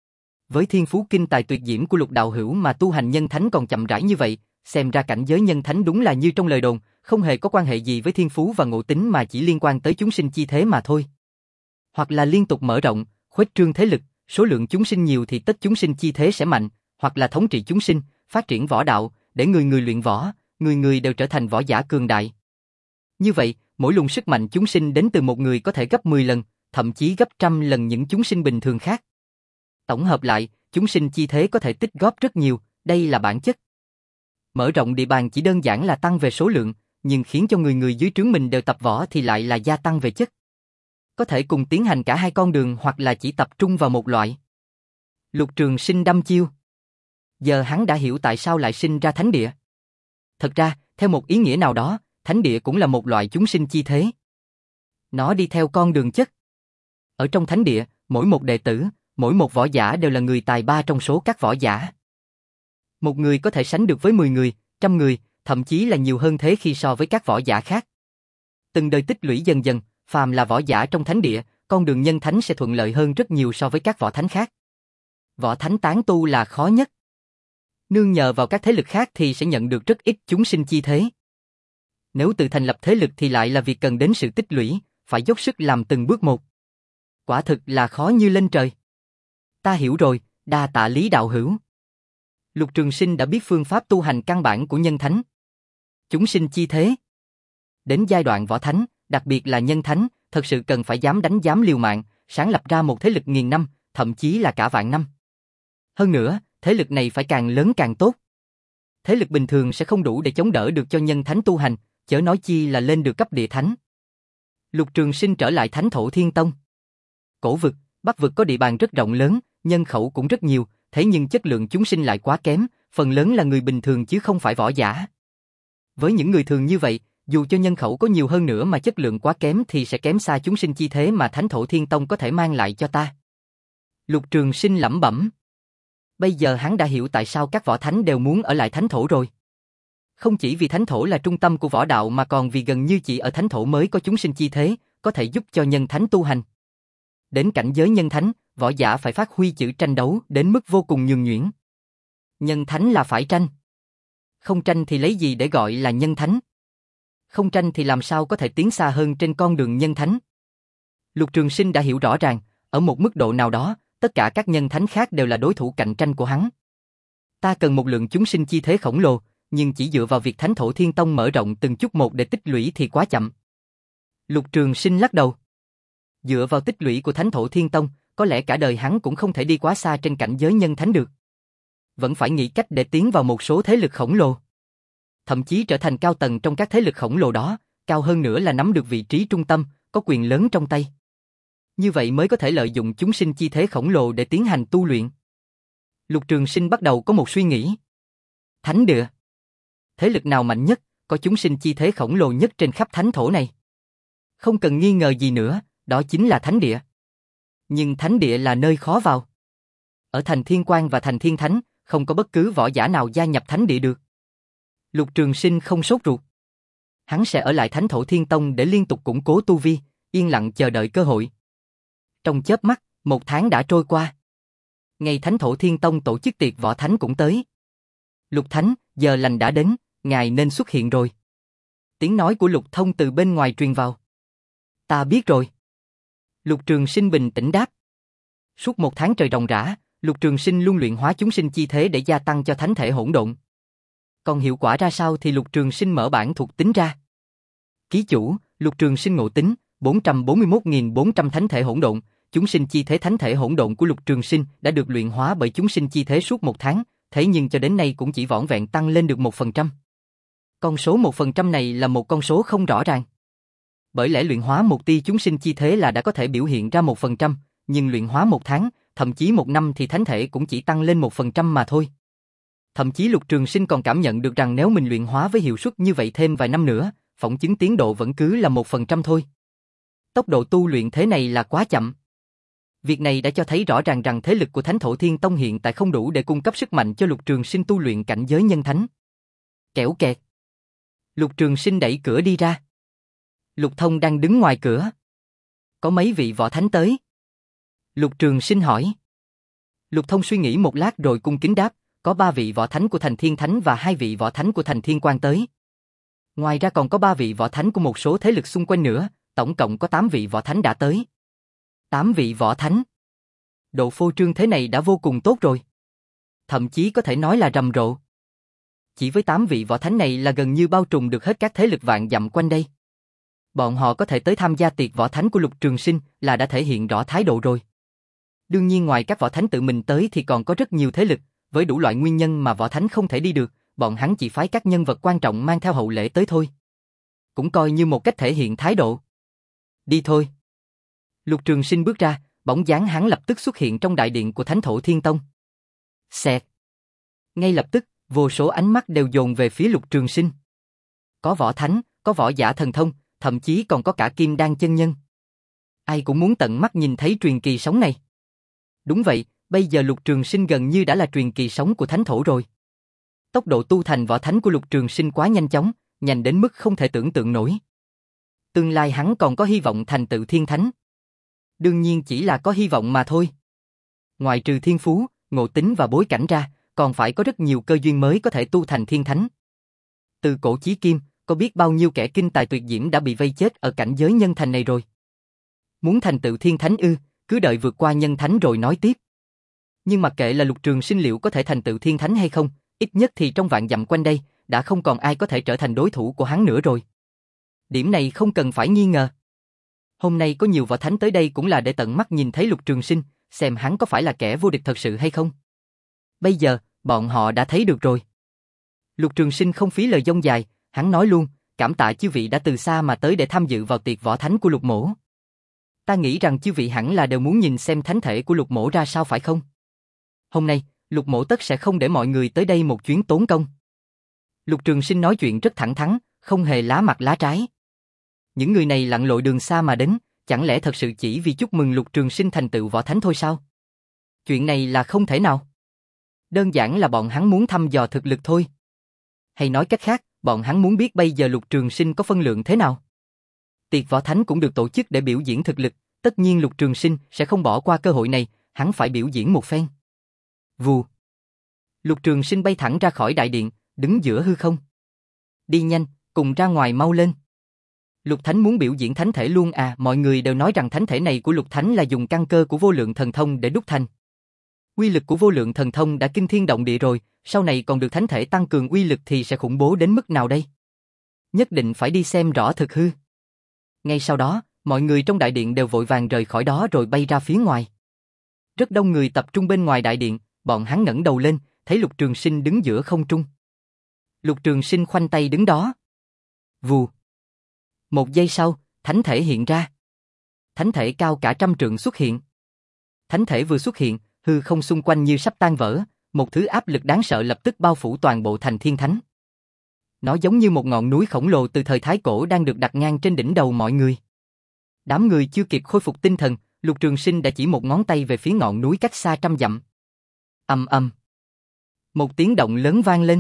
Với thiên phú kinh tài tuyệt diễm của Lục đạo hữu mà tu hành nhân thánh còn chậm rãi như vậy, xem ra cảnh giới nhân thánh đúng là như trong lời đồn, không hề có quan hệ gì với thiên phú và ngộ tính mà chỉ liên quan tới chúng sinh chi thế mà thôi. Hoặc là liên tục mở rộng, khuếch trương thế lực, số lượng chúng sinh nhiều thì tất chúng sinh chi thế sẽ mạnh, hoặc là thống trị chúng sinh, phát triển võ đạo, để người người luyện võ, người người đều trở thành võ giả cường đại. Như vậy, mỗi luồng sức mạnh chúng sinh đến từ một người có thể gấp mười lần, thậm chí gấp trăm lần những chúng sinh bình thường khác. Tổng hợp lại, chúng sinh chi thế có thể tích góp rất nhiều, đây là bản chất. Mở rộng địa bàn chỉ đơn giản là tăng về số lượng, nhưng khiến cho người người dưới trướng mình đều tập võ thì lại là gia tăng về chất. Có thể cùng tiến hành cả hai con đường hoặc là chỉ tập trung vào một loại. Lục Trường Sinh đăm chiêu. Giờ hắn đã hiểu tại sao lại sinh ra thánh địa. Thật ra, theo một ý nghĩa nào đó, thánh địa cũng là một loại chúng sinh chi thế. Nó đi theo con đường chất. Ở trong thánh địa, mỗi một đệ tử, mỗi một võ giả đều là người tài ba trong số các võ giả. Một người có thể sánh được với mười người, trăm người, thậm chí là nhiều hơn thế khi so với các võ giả khác. Từng đời tích lũy dần dần, phàm là võ giả trong thánh địa, con đường nhân thánh sẽ thuận lợi hơn rất nhiều so với các võ thánh khác. Võ thánh tán tu là khó nhất. Nương nhờ vào các thế lực khác thì sẽ nhận được rất ít chúng sinh chi thế. Nếu tự thành lập thế lực thì lại là việc cần đến sự tích lũy, phải dốc sức làm từng bước một. Quả thực là khó như lên trời. Ta hiểu rồi, đa tạ Lý đạo hữu. Lục Trường Sinh đã biết phương pháp tu hành căn bản của nhân thánh. Chúng sinh chi thế. Đến giai đoạn võ thánh, đặc biệt là nhân thánh, thật sự cần phải dám đánh dám liều mạng, sáng lập ra một thế lực nghìn năm, thậm chí là cả vạn năm. Hơn nữa, thế lực này phải càng lớn càng tốt. Thế lực bình thường sẽ không đủ để chống đỡ được cho nhân thánh tu hành, chớ nói chi là lên được cấp địa thánh. Lục Trường Sinh trở lại Thánh Thổ Thiên Tông. Cổ vực, Bắc vực có địa bàn rất rộng lớn, nhân khẩu cũng rất nhiều, thế nhưng chất lượng chúng sinh lại quá kém, phần lớn là người bình thường chứ không phải võ giả. Với những người thường như vậy, dù cho nhân khẩu có nhiều hơn nữa mà chất lượng quá kém thì sẽ kém xa chúng sinh chi thế mà Thánh Thổ Thiên Tông có thể mang lại cho ta. Lục Trường Sinh lẩm bẩm. Bây giờ hắn đã hiểu tại sao các võ thánh đều muốn ở lại Thánh Thổ rồi. Không chỉ vì Thánh Thổ là trung tâm của võ đạo mà còn vì gần như chỉ ở Thánh Thổ mới có chúng sinh chi thế, có thể giúp cho nhân thánh tu hành. Đến cảnh giới nhân thánh, võ giả phải phát huy chữ tranh đấu đến mức vô cùng nhường nhuyễn. Nhân thánh là phải tranh. Không tranh thì lấy gì để gọi là nhân thánh? Không tranh thì làm sao có thể tiến xa hơn trên con đường nhân thánh? Lục Trường Sinh đã hiểu rõ ràng, ở một mức độ nào đó, tất cả các nhân thánh khác đều là đối thủ cạnh tranh của hắn. Ta cần một lượng chúng sinh chi thế khổng lồ, nhưng chỉ dựa vào việc Thánh Thổ Thiên Tông mở rộng từng chút một để tích lũy thì quá chậm. Lục Trường Sinh lắc đầu. Dựa vào tích lũy của Thánh Thổ Thiên Tông, có lẽ cả đời hắn cũng không thể đi quá xa trên cảnh giới nhân thánh được. Vẫn phải nghĩ cách để tiến vào một số thế lực khổng lồ. Thậm chí trở thành cao tầng trong các thế lực khổng lồ đó, cao hơn nữa là nắm được vị trí trung tâm, có quyền lớn trong tay. Như vậy mới có thể lợi dụng chúng sinh chi thế khổng lồ để tiến hành tu luyện. Lục Trường Sinh bắt đầu có một suy nghĩ. Thánh địa. Thế lực nào mạnh nhất, có chúng sinh chi thế khổng lồ nhất trên khắp thánh thổ này? Không cần nghi ngờ gì nữa, đó chính là thánh địa. Nhưng thánh địa là nơi khó vào. Ở thành Thiên Quan và thành Thiên Thánh, không có bất cứ võ giả nào gia nhập thánh địa được. Lục Trường Sinh không sốt ruột. Hắn sẽ ở lại Thánh Thổ Thiên Tông để liên tục củng cố tu vi, yên lặng chờ đợi cơ hội. Trong chớp mắt, một tháng đã trôi qua. Ngày Thánh Thổ Thiên Tông tổ chức tiệc võ thánh cũng tới. Lục Thánh, giờ lành đã đến, ngài nên xuất hiện rồi. Tiếng nói của Lục Thông từ bên ngoài truyền vào. Ta biết rồi. Lục Trường Sinh bình tĩnh đáp. Suốt một tháng trời ròng rã, Lục Trường Sinh luôn luyện hóa chúng sinh chi thế để gia tăng cho thánh thể hỗn độn. Còn hiệu quả ra sao thì Lục Trường Sinh mở bản thuộc tính ra. Ký chủ, Lục Trường Sinh ngộ tính, bốn trăm bốn mươi mốt nghìn bốn trăm thánh thể hỗn độn, chúng sinh chi thế thánh thể hỗn độn của Lục Trường Sinh đã được luyện hóa bởi chúng sinh chi thế suốt một tháng, thế nhưng cho đến nay cũng chỉ vỏn vẹn tăng lên được một phần trăm. Con số một phần trăm này là một con số không rõ ràng. Bởi lẽ luyện hóa một tia chúng sinh chi thế là đã có thể biểu hiện ra một phần trăm, nhưng luyện hóa một tháng, thậm chí một năm thì thánh thể cũng chỉ tăng lên một phần trăm mà thôi. Thậm chí Lục Trường Sinh còn cảm nhận được rằng nếu mình luyện hóa với hiệu suất như vậy thêm vài năm nữa, phỏng chứng tiến độ vẫn cứ là một phần trăm thôi. Tốc độ tu luyện thế này là quá chậm. Việc này đã cho thấy rõ ràng rằng thế lực của Thánh Thổ Thiên Tông hiện tại không đủ để cung cấp sức mạnh cho Lục Trường Sinh tu luyện cảnh giới nhân thánh. Kẻo kẹt. Lục Trường Sinh đẩy cửa đi ra. Lục Thông đang đứng ngoài cửa. Có mấy vị võ thánh tới? Lục Trường Sinh hỏi. Lục Thông suy nghĩ một lát rồi cung kính đáp, có ba vị võ thánh của thành Thiên Thánh và hai vị võ thánh của thành Thiên Quan tới. Ngoài ra còn có ba vị võ thánh của một số thế lực xung quanh nữa, tổng cộng có tám vị võ thánh đã tới. Tám vị võ thánh. Độ phô trương thế này đã vô cùng tốt rồi. Thậm chí có thể nói là rầm rộ. Chỉ với tám vị võ thánh này là gần như bao trùm được hết các thế lực vạn dặm quanh đây. Bọn họ có thể tới tham gia tiệc võ thánh của Lục Trường Sinh là đã thể hiện rõ thái độ rồi. Đương nhiên ngoài các võ thánh tự mình tới thì còn có rất nhiều thế lực, với đủ loại nguyên nhân mà võ thánh không thể đi được, bọn hắn chỉ phái các nhân vật quan trọng mang theo hậu lễ tới thôi. Cũng coi như một cách thể hiện thái độ. Đi thôi. Lục Trường Sinh bước ra, bóng dáng hắn lập tức xuất hiện trong đại điện của Thánh Thổ Thiên Tông. Xẹt. Ngay lập tức, vô số ánh mắt đều dồn về phía Lục Trường Sinh. Có võ thánh, có võ giả thần thông, thậm chí còn có cả kim đan chân nhân. Ai cũng muốn tận mắt nhìn thấy truyền kỳ sống này. Đúng vậy, bây giờ Lục Trường Sinh gần như đã là truyền kỳ sống của Thánh Thổ rồi. Tốc độ tu thành võ thánh của Lục Trường Sinh quá nhanh chóng, nhanh đến mức không thể tưởng tượng nổi. Tương lai hắn còn có hy vọng thành tựu thiên thánh. Đương nhiên chỉ là có hy vọng mà thôi. Ngoài trừ thiên phú, ngộ tính và bối cảnh ra, còn phải có rất nhiều cơ duyên mới có thể tu thành thiên thánh. Từ cổ chí kim, có biết bao nhiêu kẻ kinh tài tuyệt diễm đã bị vây chết ở cảnh giới nhân thành này rồi. Muốn thành tựu thiên thánh ư, cứ đợi vượt qua nhân thánh rồi nói tiếp. Nhưng mặc kệ là Lục Trường Sinh liệu có thể thành tựu thiên thánh hay không, ít nhất thì trong vạn dặm quanh đây, đã không còn ai có thể trở thành đối thủ của hắn nữa rồi. Điểm này không cần phải nghi ngờ. Hôm nay có nhiều võ thánh tới đây cũng là để tận mắt nhìn thấy Lục Trường Sinh, xem hắn có phải là kẻ vô địch thật sự hay không. Bây giờ, bọn họ đã thấy được rồi. Lục Trường Sinh không phí lời dông dài, hắn nói luôn, cảm tạ chư vị đã từ xa mà tới để tham dự vào tiệc võ thánh của Lục Mỗ. Ta nghĩ rằng chư vị hẳn là đều muốn nhìn xem thánh thể của Lục Mỗ ra sao phải không? Hôm nay, Lục Mỗ tất sẽ không để mọi người tới đây một chuyến tốn công. Lục Trường Sinh nói chuyện rất thẳng thắn, không hề lá mặt lá trái. Những người này lặn lội đường xa mà đến, chẳng lẽ thật sự chỉ vì chúc mừng Lục Trường Sinh thành tựu võ thánh thôi sao? Chuyện này là không thể nào. Đơn giản là bọn hắn muốn thăm dò thực lực thôi. Hay nói cách khác, bọn hắn muốn biết bây giờ Lục Trường Sinh có phân lượng thế nào. Tiệc võ thánh cũng được tổ chức để biểu diễn thực lực, tất nhiên Lục Trường Sinh sẽ không bỏ qua cơ hội này, hắn phải biểu diễn một phen. Vù. Lục Trường Sinh bay thẳng ra khỏi đại điện, đứng giữa hư không. Đi nhanh, cùng ra ngoài mau lên. Lục Thánh muốn biểu diễn thánh thể luôn à, mọi người đều nói rằng thánh thể này của Lục Thánh là dùng căn cơ của vô lượng thần thông để đúc thành. Uy lực của vô lượng thần thông đã kinh thiên động địa rồi, sau này còn được thánh thể tăng cường uy lực thì sẽ khủng bố đến mức nào đây? Nhất định phải đi xem rõ thực hư. Ngay sau đó, mọi người trong đại điện đều vội vàng rời khỏi đó rồi bay ra phía ngoài. Rất đông người tập trung bên ngoài đại điện, bọn hắn ngẩng đầu lên, thấy Lục Trường Sinh đứng giữa không trung. Lục Trường Sinh khoanh tay đứng đó. Vù. Một giây sau, thánh thể hiện ra. Thánh thể cao cả trăm trượng xuất hiện. Thánh thể vừa xuất hiện, hư không xung quanh như sắp tan vỡ, một thứ áp lực đáng sợ lập tức bao phủ toàn bộ thành thiên thánh. Nó giống như một ngọn núi khổng lồ từ thời Thái Cổ đang được đặt ngang trên đỉnh đầu mọi người. Đám người chưa kịp khôi phục tinh thần, Lục Trường Sinh đã chỉ một ngón tay về phía ngọn núi cách xa trăm dặm. Ầm ầm. Một tiếng động lớn vang lên.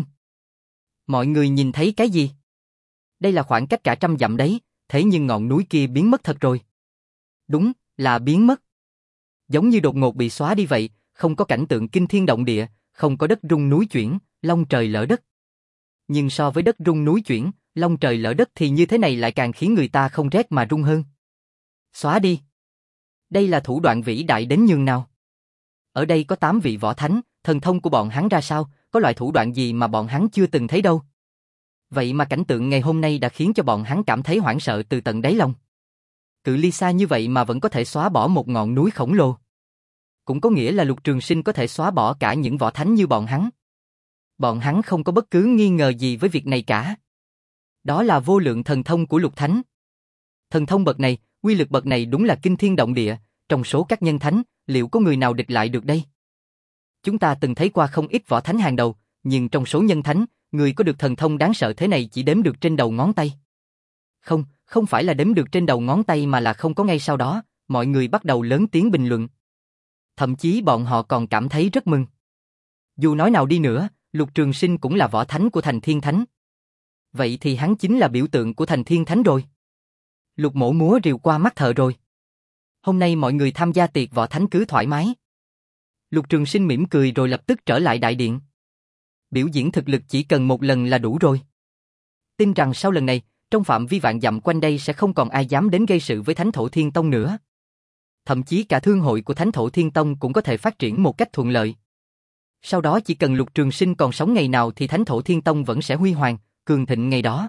Mọi người nhìn thấy cái gì? Đây là khoảng cách cả trăm dặm đấy, thế nhưng ngọn núi kia biến mất thật rồi. Đúng, là biến mất. Giống như đột ngột bị xóa đi vậy, không có cảnh tượng kinh thiên động địa, không có đất rung núi chuyển, long trời lở đất. Nhưng so với đất rung núi chuyển, long trời lở đất thì như thế này lại càng khiến người ta không rét mà run hơn. Xóa đi. Đây là thủ đoạn vĩ đại đến nhường nào? Ở đây có tám vị võ thánh, thần thông của bọn hắn ra sao, có loại thủ đoạn gì mà bọn hắn chưa từng thấy đâu. Vậy mà cảnh tượng ngày hôm nay đã khiến cho bọn hắn cảm thấy hoảng sợ từ tận đáy lòng. Cự ly xa như vậy mà vẫn có thể xóa bỏ một ngọn núi khổng lồ. Cũng có nghĩa là Lục Trường Sinh có thể xóa bỏ cả những võ thánh như bọn hắn. Bọn hắn không có bất cứ nghi ngờ gì với việc này cả. Đó là vô lượng thần thông của Lục Thánh. Thần thông bậc này, uy lực bậc này đúng là kinh thiên động địa, trong số các nhân thánh, liệu có người nào địch lại được đây? Chúng ta từng thấy qua không ít võ thánh hàng đầu, nhưng trong số nhân thánh, người có được thần thông đáng sợ thế này chỉ đếm được trên đầu ngón tay. Không, không phải là đếm được trên đầu ngón tay mà là không có. Ngay sau đó, mọi người bắt đầu lớn tiếng bình luận. Thậm chí bọn họ còn cảm thấy rất mừng. Dù nói nào đi nữa, Lục Trường Sinh cũng là võ thánh của thành thiên thánh. Vậy thì hắn chính là biểu tượng của thành thiên thánh rồi. Lục Mỗ múa rìu qua mắt thợ rồi. Hôm nay mọi người tham gia tiệc võ thánh cứ thoải mái. Lục Trường Sinh mỉm cười rồi lập tức trở lại đại điện. Biểu diễn thực lực chỉ cần một lần là đủ rồi. Tin rằng sau lần này, trong phạm vi vạn dặm quanh đây sẽ không còn ai dám đến gây sự với Thánh Thổ Thiên Tông nữa. thậm chí cả thương hội của Thánh Thổ Thiên Tông cũng có thể phát triển một cách thuận lợi. Sau đó chỉ cần Lục Trường Sinh còn sống ngày nào thì Thánh Thổ Thiên Tông vẫn sẽ huy hoàng, cường thịnh ngày đó.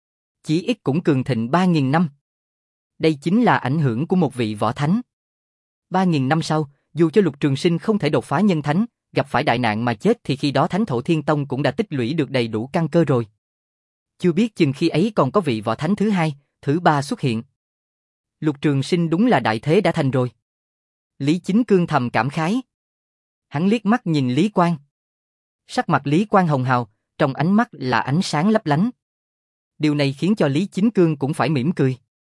Chí ít cũng cường thịnh ba nghìn năm. Đây chính là ảnh hưởng của một vị võ thánh. ba nghìn năm sau, dù cho Lục Trường Sinh không thể đột phá nhân thánh, gặp phải đại nạn mà chết thì khi đó Thánh Thổ Thiên Tông cũng đã tích lũy được đầy đủ căn cơ rồi. Chưa biết chừng khi ấy còn có vị võ thánh thứ hai, thứ ba xuất hiện. Lục Trường Sinh đúng là đại thế đã thành rồi. Lý Chính Cương thầm cảm khái. Hắn liếc mắt nhìn Lý Quang. Sắc mặt Lý Quang hồng hào, trong ánh mắt là ánh sáng lấp lánh. Điều này khiến cho Lý Chính Cương cũng phải mỉm cười.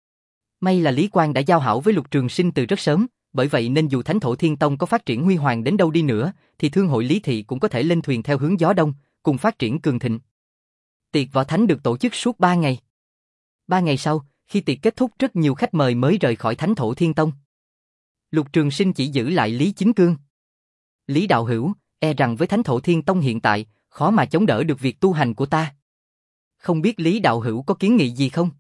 May là Lý Quang đã giao hảo với Lục Trường Sinh từ rất sớm, bởi vậy nên dù Thánh Thổ Thiên Tông có phát triển huy hoàng đến đâu đi nữa, thì thương hội Lý Thị cũng có thể lên thuyền theo hướng gió đông, cùng phát triển cường thịnh. Tiệc võ thánh được tổ chức suốt ba ngày. Ba ngày sau, khi tiệc kết thúc rất nhiều khách mời mới rời khỏi Thánh Thổ Thiên Tông. Lục Trường Sinh chỉ giữ lại Lý Chính Cương. Lý đạo hữu, e rằng với Thánh Thổ Thiên Tông hiện tại, khó mà chống đỡ được việc tu hành của ta. Không biết Lý đạo hữu có kiến nghị gì không?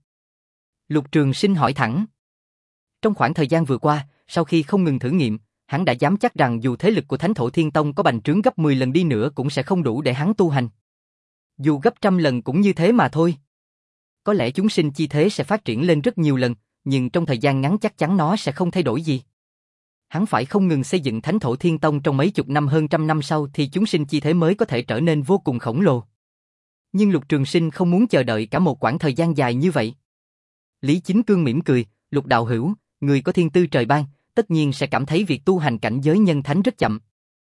Lục Trường Sinh hỏi thẳng. Trong khoảng thời gian vừa qua, sau khi không ngừng thử nghiệm, hắn đã dám chắc rằng dù thế lực của Thánh Thổ Thiên Tông có bành trướng gấp mười lần đi nữa cũng sẽ không đủ để hắn tu hành. Dù gấp trăm lần cũng như thế mà thôi. Có lẽ chúng sinh chi thế sẽ phát triển lên rất nhiều lần, nhưng trong thời gian ngắn chắc chắn nó sẽ không thay đổi gì. Hắn phải không ngừng xây dựng Thánh Thổ Thiên Tông trong mấy chục năm hơn trăm năm sau thì chúng sinh chi thế mới có thể trở nên vô cùng khổng lồ. Nhưng Lục Trường Sinh không muốn chờ đợi cả một quãng thời gian dài như vậy. Lý Chính Cương mỉm cười, Lục đạo hữu, người có thiên tư trời ban, tất nhiên sẽ cảm thấy việc tu hành cảnh giới nhân thánh rất chậm.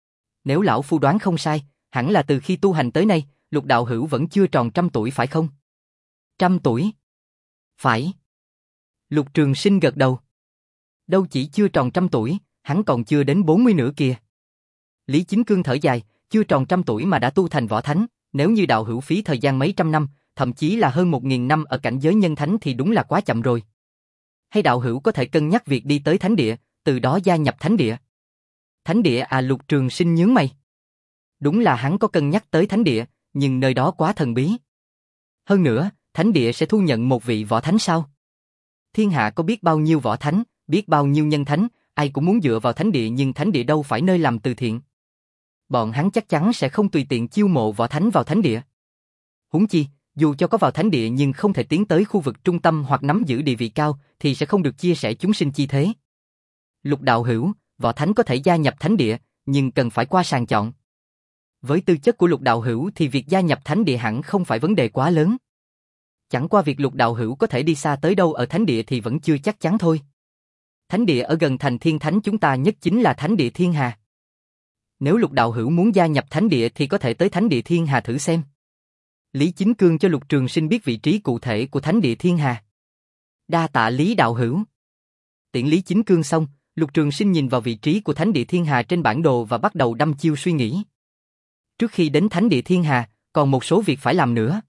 Nếu lão phu đoán không sai, hẳn là từ khi tu hành tới nay, Lục đạo hữu vẫn chưa tròn trăm tuổi phải không? Trăm tuổi? Phải. Lục Trường Sinh gật đầu. Đâu chỉ chưa tròn trăm tuổi, hắn còn chưa đến bốn mươi nữa kìa. Lý Chính Cương thở dài, chưa tròn trăm tuổi mà đã tu thành võ thánh, nếu như đạo hữu phí thời gian mấy trăm năm, thậm chí là hơn một nghìn năm ở cảnh giới nhân thánh thì đúng là quá chậm rồi. Hay đạo hữu có thể cân nhắc việc đi tới thánh địa, từ đó gia nhập thánh địa. Thánh địa à? Lục Trường Sinh nhướng mày. Đúng là hắn có cân nhắc tới thánh địa, nhưng nơi đó quá thần bí. Hơn nữa, thánh địa sẽ thu nhận một vị võ thánh sao? Thiên hạ có biết bao nhiêu võ thánh, biết bao nhiêu nhân thánh, ai cũng muốn dựa vào thánh địa nhưng thánh địa đâu phải nơi làm từ thiện. Bọn hắn chắc chắn sẽ không tùy tiện chiêu mộ võ thánh vào thánh địa. Huống chi, dù cho có vào thánh địa nhưng không thể tiến tới khu vực trung tâm hoặc nắm giữ địa vị cao thì sẽ không được chia sẻ chúng sinh chi thế. Lục đạo hữu, võ thánh có thể gia nhập thánh địa, nhưng cần phải qua sàng chọn. Với tư chất của Lục đạo hữu thì việc gia nhập thánh địa hẳn không phải vấn đề quá lớn. Chẳng qua việc Lục đạo hữu có thể đi xa tới đâu ở thánh địa thì vẫn chưa chắc chắn thôi. Thánh địa ở gần thành Thiên Thánh chúng ta nhất chính là Thánh địa Thiên Hà. Nếu Lục đạo hữu muốn gia nhập thánh địa thì có thể tới Thánh địa Thiên Hà thử xem. Lý Chính Cương cho Lục Trường Sinh biết vị trí cụ thể của Thánh địa Thiên Hà. Đa tạ Lý đạo hữu. Tiễn Lý Chính Cương xong, Lục Trường Sinh nhìn vào vị trí của Thánh địa Thiên Hà trên bản đồ và bắt đầu đăm chiêu suy nghĩ. Trước khi đến Thánh địa Thiên Hà, còn một số việc phải làm nữa.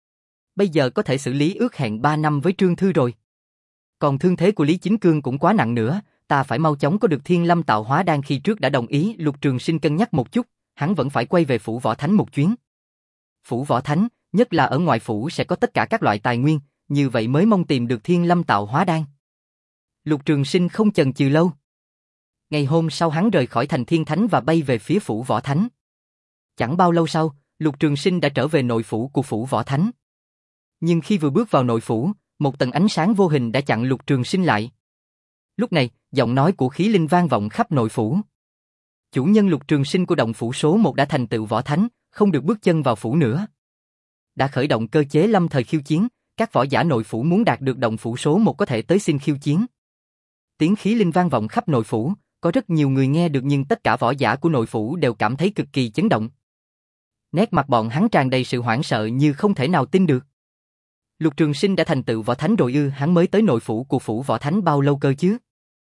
Bây giờ có thể xử lý ước hẹn ba năm với Trương Thư rồi. Còn thương thế của Lý Chính Cương cũng quá nặng nữa, ta phải mau chóng có được Thiên Lâm Tạo Hóa Đan. Khi trước đã đồng ý, Lục Trường Sinh cân nhắc một chút, hắn vẫn phải quay về phủ Võ Thánh một chuyến. Phủ Võ Thánh, nhất là ở ngoài phủ sẽ có tất cả các loại tài nguyên, như vậy mới mong tìm được Thiên Lâm Tạo Hóa Đan. Lục Trường Sinh không chần chừ lâu. Ngày hôm sau hắn rời khỏi thành Thiên Thánh và bay về phía phủ Võ Thánh. Chẳng bao lâu sau, Lục Trường Sinh đã trở về nội phủ của phủ Võ Thánh. Nhưng khi vừa bước vào nội phủ, một tầng ánh sáng vô hình đã chặn Lục Trường Sinh lại. Lúc này, giọng nói của Khí Linh vang vọng khắp nội phủ. Chủ nhân Lục Trường Sinh của động phủ số một đã thành tựu võ thánh, không được bước chân vào phủ nữa. Đã khởi động cơ chế lâm thời khiêu chiến, các võ giả nội phủ muốn đạt được động phủ số một có thể tới xin khiêu chiến. Tiếng Khí Linh vang vọng khắp nội phủ, có rất nhiều người nghe được nhưng tất cả võ giả của nội phủ đều cảm thấy cực kỳ chấn động. Nét mặt bọn hắn tràn đầy sự hoảng sợ như không thể nào tin được. Lục Trường Sinh đã thành tựu võ thánh rồi ư? Hắn mới tới nội phủ của phủ Võ Thánh bao lâu cơ chứ?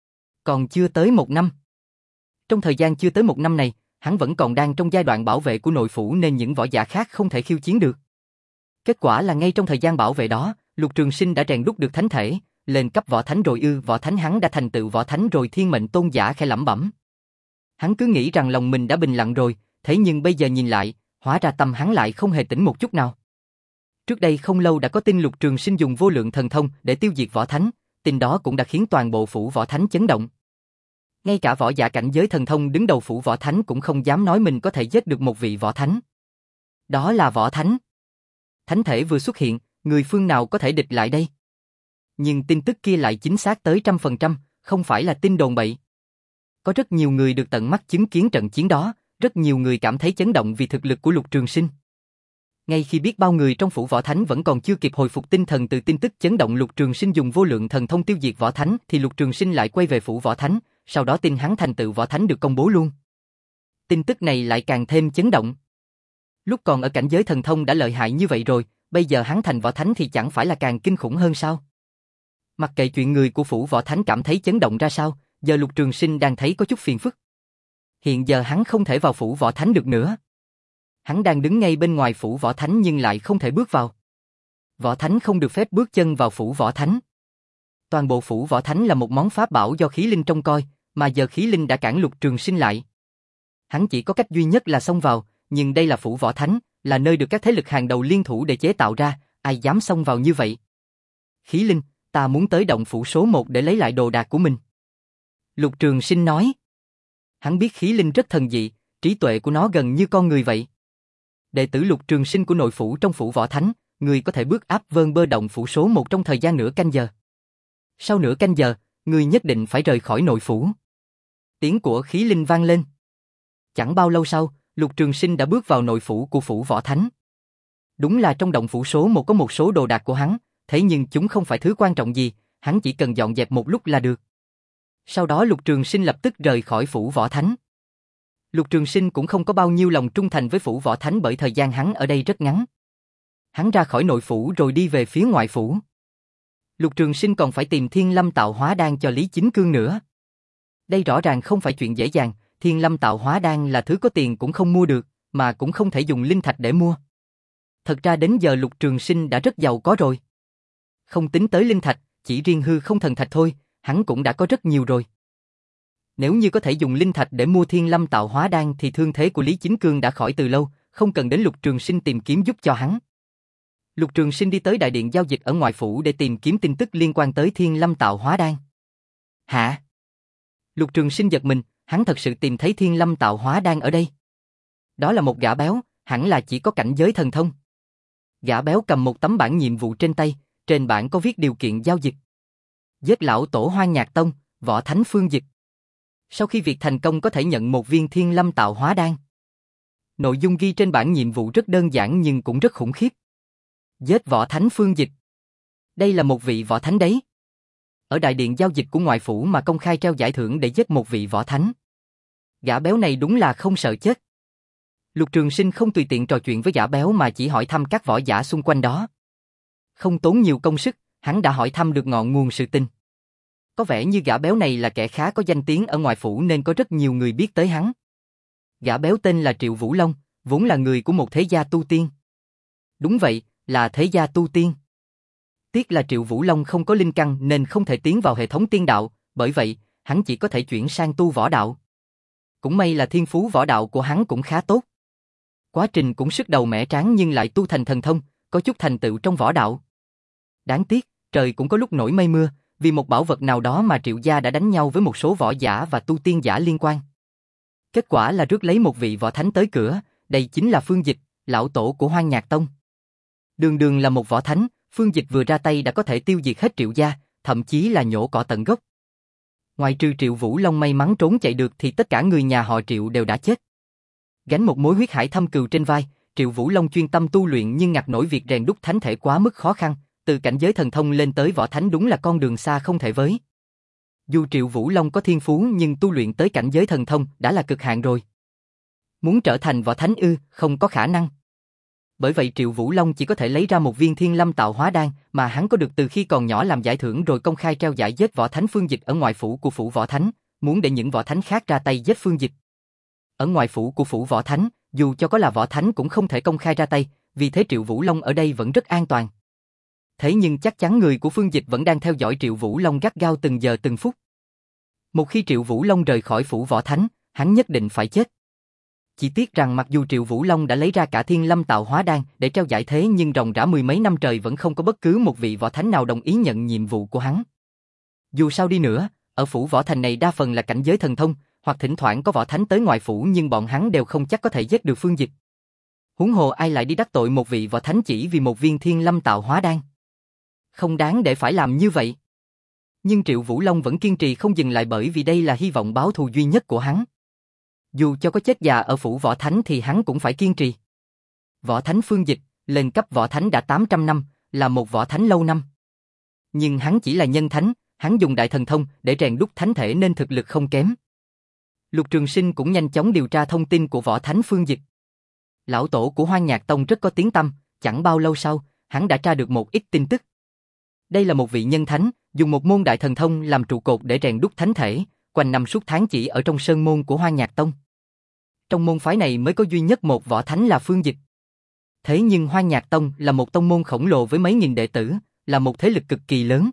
Còn chưa tới một năm. Trong thời gian chưa tới một năm này, hắn vẫn còn đang trong giai đoạn bảo vệ của nội phủ nên những võ giả khác không thể khiêu chiến được. Kết quả là ngay trong thời gian bảo vệ đó, Lục Trường Sinh đã rèn đúc được thánh thể, lên cấp võ thánh rồi ư? Võ thánh? Hắn đã thành tựu võ thánh rồi? Thiên Mệnh Tôn giả khẽ lẩm bẩm. Hắn cứ nghĩ rằng lòng mình đã bình lặng rồi, thế nhưng bây giờ nhìn lại, hóa ra tâm hắn lại không hề tĩnh một chút nào. Trước đây không lâu đã có tin Lục Trường Sinh dùng vô lượng thần thông để tiêu diệt võ thánh, tin đó cũng đã khiến toàn bộ phủ Võ Thánh chấn động. Ngay cả võ giả cảnh giới thần thông đứng đầu phủ võ thánh cũng không dám nói mình có thể giết được một vị võ thánh. Đó là võ thánh. Thánh thể vừa xuất hiện, người phương nào có thể địch lại đây? Nhưng tin tức kia lại chính xác tới trăm phần trăm, không phải là tin đồn bậy. Có rất nhiều người được tận mắt chứng kiến trận chiến đó, rất nhiều người cảm thấy chấn động vì thực lực của Lục Trường Sinh. Ngay khi biết bao người trong phủ võ thánh vẫn còn chưa kịp hồi phục tinh thần từ tin tức chấn động Lục Trường Sinh dùng vô lượng thần thông tiêu diệt võ thánh, thì Lục Trường Sinh lại quay về phủ võ thánh, sau đó tin hắn thành tựu võ thánh được công bố luôn. Tin tức này lại càng thêm chấn động. Lúc còn ở cảnh giới thần thông đã lợi hại như vậy rồi, bây giờ hắn thành võ thánh thì chẳng phải là càng kinh khủng hơn sao? Mặc kệ chuyện người của phủ võ thánh cảm thấy chấn động ra sao, giờ Lục Trường Sinh đang thấy có chút phiền phức. Hiện giờ hắn không thể vào phủ võ thánh được nữa. Hắn đang đứng ngay bên ngoài phủ võ thánh nhưng lại không thể bước vào. Võ thánh không được phép bước chân vào phủ võ thánh. Toàn bộ phủ võ thánh là một món pháp bảo do khí linh trông coi, mà giờ khí linh đã cản Lục Trường Sinh lại. Hắn chỉ có cách duy nhất là xông vào, nhưng đây là phủ võ thánh, là nơi được các thế lực hàng đầu liên thủ để chế tạo ra, ai dám xông vào như vậy? Khí linh, ta muốn tới động phủ số một để lấy lại đồ đạc của mình. Lục Trường Sinh nói. Hắn biết khí linh rất thần dị, trí tuệ của nó gần như con người vậy. Đệ tử Lục Trường Sinh của nội phủ trong phủ võ thánh, người có thể bước áp vơn bơ động phủ số một trong thời gian nửa canh giờ. Sau nửa canh giờ, người nhất định phải rời khỏi nội phủ. Tiếng của khí linh vang lên. Chẳng bao lâu sau, Lục Trường Sinh đã bước vào nội phủ của phủ võ thánh. Đúng là trong động phủ số một có một số đồ đạc của hắn, thế nhưng chúng không phải thứ quan trọng gì, hắn chỉ cần dọn dẹp một lúc là được. Sau đó Lục Trường Sinh lập tức rời khỏi phủ võ thánh. Lục Trường Sinh cũng không có bao nhiêu lòng trung thành với phủ võ thánh bởi thời gian hắn ở đây rất ngắn. Hắn ra khỏi nội phủ rồi đi về phía ngoại phủ. Lục Trường Sinh còn phải tìm Thiên Lâm Tạo Hóa Đan cho Lý Chính Cương nữa. Đây rõ ràng không phải chuyện dễ dàng, Thiên Lâm Tạo Hóa Đan là thứ có tiền cũng không mua được, mà cũng không thể dùng linh thạch để mua. Thật ra đến giờ Lục Trường Sinh đã rất giàu có rồi. Không tính tới linh thạch, chỉ riêng hư không thần thạch thôi, hắn cũng đã có rất nhiều rồi. Nếu như có thể dùng linh thạch để mua Thiên Lâm Tạo Hóa Đan thì thương thế của Lý Chính Cương đã khỏi từ lâu, không cần đến Lục Trường Sinh tìm kiếm giúp cho hắn. Lục Trường Sinh đi tới đại điện giao dịch ở ngoại phủ để tìm kiếm tin tức liên quan tới Thiên Lâm Tạo Hóa Đan. Hả? Lục Trường Sinh giật mình, hắn thật sự tìm thấy Thiên Lâm Tạo Hóa Đan ở đây. Đó là một gã béo, hẳn là chỉ có cảnh giới thần thông. Gã béo cầm một tấm bảng nhiệm vụ trên tay, trên bảng có viết điều kiện giao dịch. Giết lão tổ Hoang Nhạc Tông, Võ Thánh Phương Dịch. Sau khi việc thành công có thể nhận một viên Thiên Lâm Tạo Hóa Đan. Nội dung ghi trên bảng nhiệm vụ rất đơn giản nhưng cũng rất khủng khiếp. Giết Võ Thánh Phương Dịch. Đây là một vị võ thánh đấy. Ở đại điện giao dịch của ngoại phủ mà công khai treo giải thưởng để giết một vị võ thánh. Gã béo này đúng là không sợ chết. Lục Trường Sinh không tùy tiện trò chuyện với gã béo mà chỉ hỏi thăm các võ giả xung quanh đó. Không tốn nhiều công sức, hắn đã hỏi thăm được ngọn nguồn sự tình. Có vẻ như gã béo này là kẻ khá có danh tiếng ở ngoại phủ nên có rất nhiều người biết tới hắn. Gã béo tên là Triệu Vũ Long, vốn là người của một thế gia tu tiên. Đúng vậy, là thế gia tu tiên. Tiếc là Triệu Vũ Long không có linh căn nên không thể tiến vào hệ thống tiên đạo, bởi vậy, hắn chỉ có thể chuyển sang tu võ đạo. Cũng may là thiên phú võ đạo của hắn cũng khá tốt. Quá trình cũng sức đầu mẻ tráng nhưng lại tu thành thần thông, có chút thành tựu trong võ đạo. Đáng tiếc, trời cũng có lúc nổi mây mưa, vì một bảo vật nào đó mà Triệu gia đã đánh nhau với một số võ giả và tu tiên giả liên quan. Kết quả là rước lấy một vị võ thánh tới cửa, đây chính là Phương Dịch, lão tổ của Hoang Nhạc Tông. Đường đường là một võ thánh, Phương Dịch vừa ra tay đã có thể tiêu diệt hết Triệu gia, thậm chí là nhổ cỏ tận gốc. Ngoài trừ Triệu Vũ Long may mắn trốn chạy được thì tất cả người nhà họ Triệu đều đã chết. Gánh một mối huyết hải thâm cừu trên vai, Triệu Vũ Long chuyên tâm tu luyện nhưng ngặt nổi việc rèn đúc thánh thể quá mức khó khăn, từ cảnh giới thần thông lên tới võ thánh đúng là con đường xa không thể với. Dù Triệu Vũ Long có thiên phú nhưng tu luyện tới cảnh giới thần thông đã là cực hạn rồi. Muốn trở thành võ thánh ư, không có khả năng. Bởi vậy Triệu Vũ Long chỉ có thể lấy ra một viên Thiên Lâm Tạo Hóa Đan mà hắn có được từ khi còn nhỏ làm giải thưởng rồi công khai treo giải giết võ thánh Phương Dịch ở ngoại phủ của phủ võ thánh, muốn để những võ thánh khác ra tay giết Phương Dịch. Ở ngoại phủ của phủ võ thánh, dù cho có là võ thánh cũng không thể công khai ra tay, vì thế Triệu Vũ Long ở đây vẫn rất an toàn. Thế nhưng chắc chắn người của Phương Dịch vẫn đang theo dõi Triệu Vũ Long gắt gao từng giờ từng phút. Một khi Triệu Vũ Long rời khỏi phủ võ thánh, hắn nhất định phải chết. Chỉ tiếc rằng mặc dù Triệu Vũ Long đã lấy ra cả Thiên Lâm Tạo Hóa Đan để treo giải thế nhưng ròng rã mười mấy năm trời vẫn không có bất cứ một vị võ thánh nào đồng ý nhận nhiệm vụ của hắn. Dù sao đi nữa, ở phủ võ thành này đa phần là cảnh giới thần thông, hoặc thỉnh thoảng có võ thánh tới ngoại phủ nhưng bọn hắn đều không chắc có thể giết được Phương Dịch. Huống hồ ai lại đi đắc tội một vị võ thánh chỉ vì một viên thiên lâm tạo hóa đan. Không đáng để phải làm như vậy. Nhưng Triệu Vũ Long vẫn kiên trì không dừng lại bởi vì đây là hy vọng báo thù duy nhất của hắn. Dù cho có chết già ở phủ võ thánh thì hắn cũng phải kiên trì. Võ thánh Phương Dịch, lên cấp võ thánh đã tám trăm năm, là một võ thánh lâu năm. Nhưng hắn chỉ là nhân thánh, hắn dùng đại thần thông để rèn đúc thánh thể nên thực lực không kém. Lục Trường Sinh cũng nhanh chóng điều tra thông tin của võ thánh Phương Dịch. Lão tổ của Hoang Nhạc Tông rất có tiếng tăm, chẳng bao lâu sau, hắn đã tra được một ít tin tức. Đây là một vị nhân thánh, dùng một môn đại thần thông làm trụ cột để rèn đúc thánh thể, quanh năm suốt tháng chỉ ở trong sơn môn của Hoang Nhạc Tông. Trong môn phái này mới có duy nhất một võ thánh là Phương Dịch. Thế nhưng Hoang Nhạc Tông là một tông môn khổng lồ với mấy nghìn đệ tử, là một thế lực cực kỳ lớn.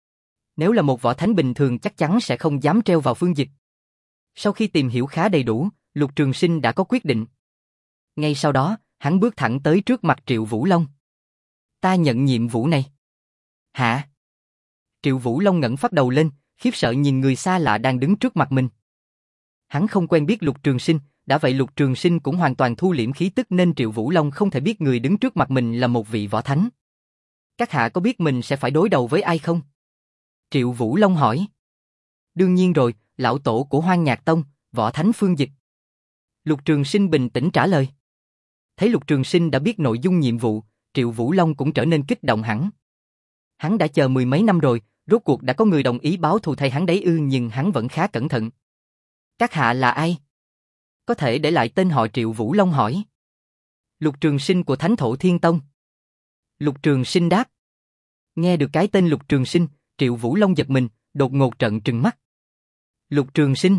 Nếu là một võ thánh bình thường chắc chắn sẽ không dám treo vào Phương Dịch. Sau khi tìm hiểu khá đầy đủ, Lục Trường Sinh đã có quyết định. Ngay sau đó, hắn bước thẳng tới trước mặt Triệu Vũ Long. Ta nhận nhiệm vụ này. Hả? Triệu Vũ Long ngẩng phát đầu lên, khiếp sợ nhìn người xa lạ đang đứng trước mặt mình. Hắn không quen biết Lục Trường Sinh, đã vậy Lục Trường Sinh cũng hoàn toàn thu liễm khí tức nên Triệu Vũ Long không thể biết người đứng trước mặt mình là một vị võ thánh. Các hạ có biết mình sẽ phải đối đầu với ai không? Triệu Vũ Long hỏi. Đương nhiên rồi, lão tổ của Hoang Nhạc Tông, võ thánh Phương Dịch. Lục Trường Sinh bình tĩnh trả lời. Thấy Lục Trường Sinh đã biết nội dung nhiệm vụ, Triệu Vũ Long cũng trở nên kích động hẳn. Hắn đã chờ mười mấy năm rồi, rốt cuộc đã có người đồng ý báo thù thay hắn đấy ư, nhưng hắn vẫn khá cẩn thận. Các hạ là ai? Có thể để lại tên họ Triệu Vũ Long hỏi. Lục Trường Sinh của Thánh Thổ Thiên Tông. Lục Trường Sinh đáp. Nghe được cái tên Lục Trường Sinh, Triệu Vũ Long giật mình, đột ngột trợn trừng mắt. Lục Trường Sinh.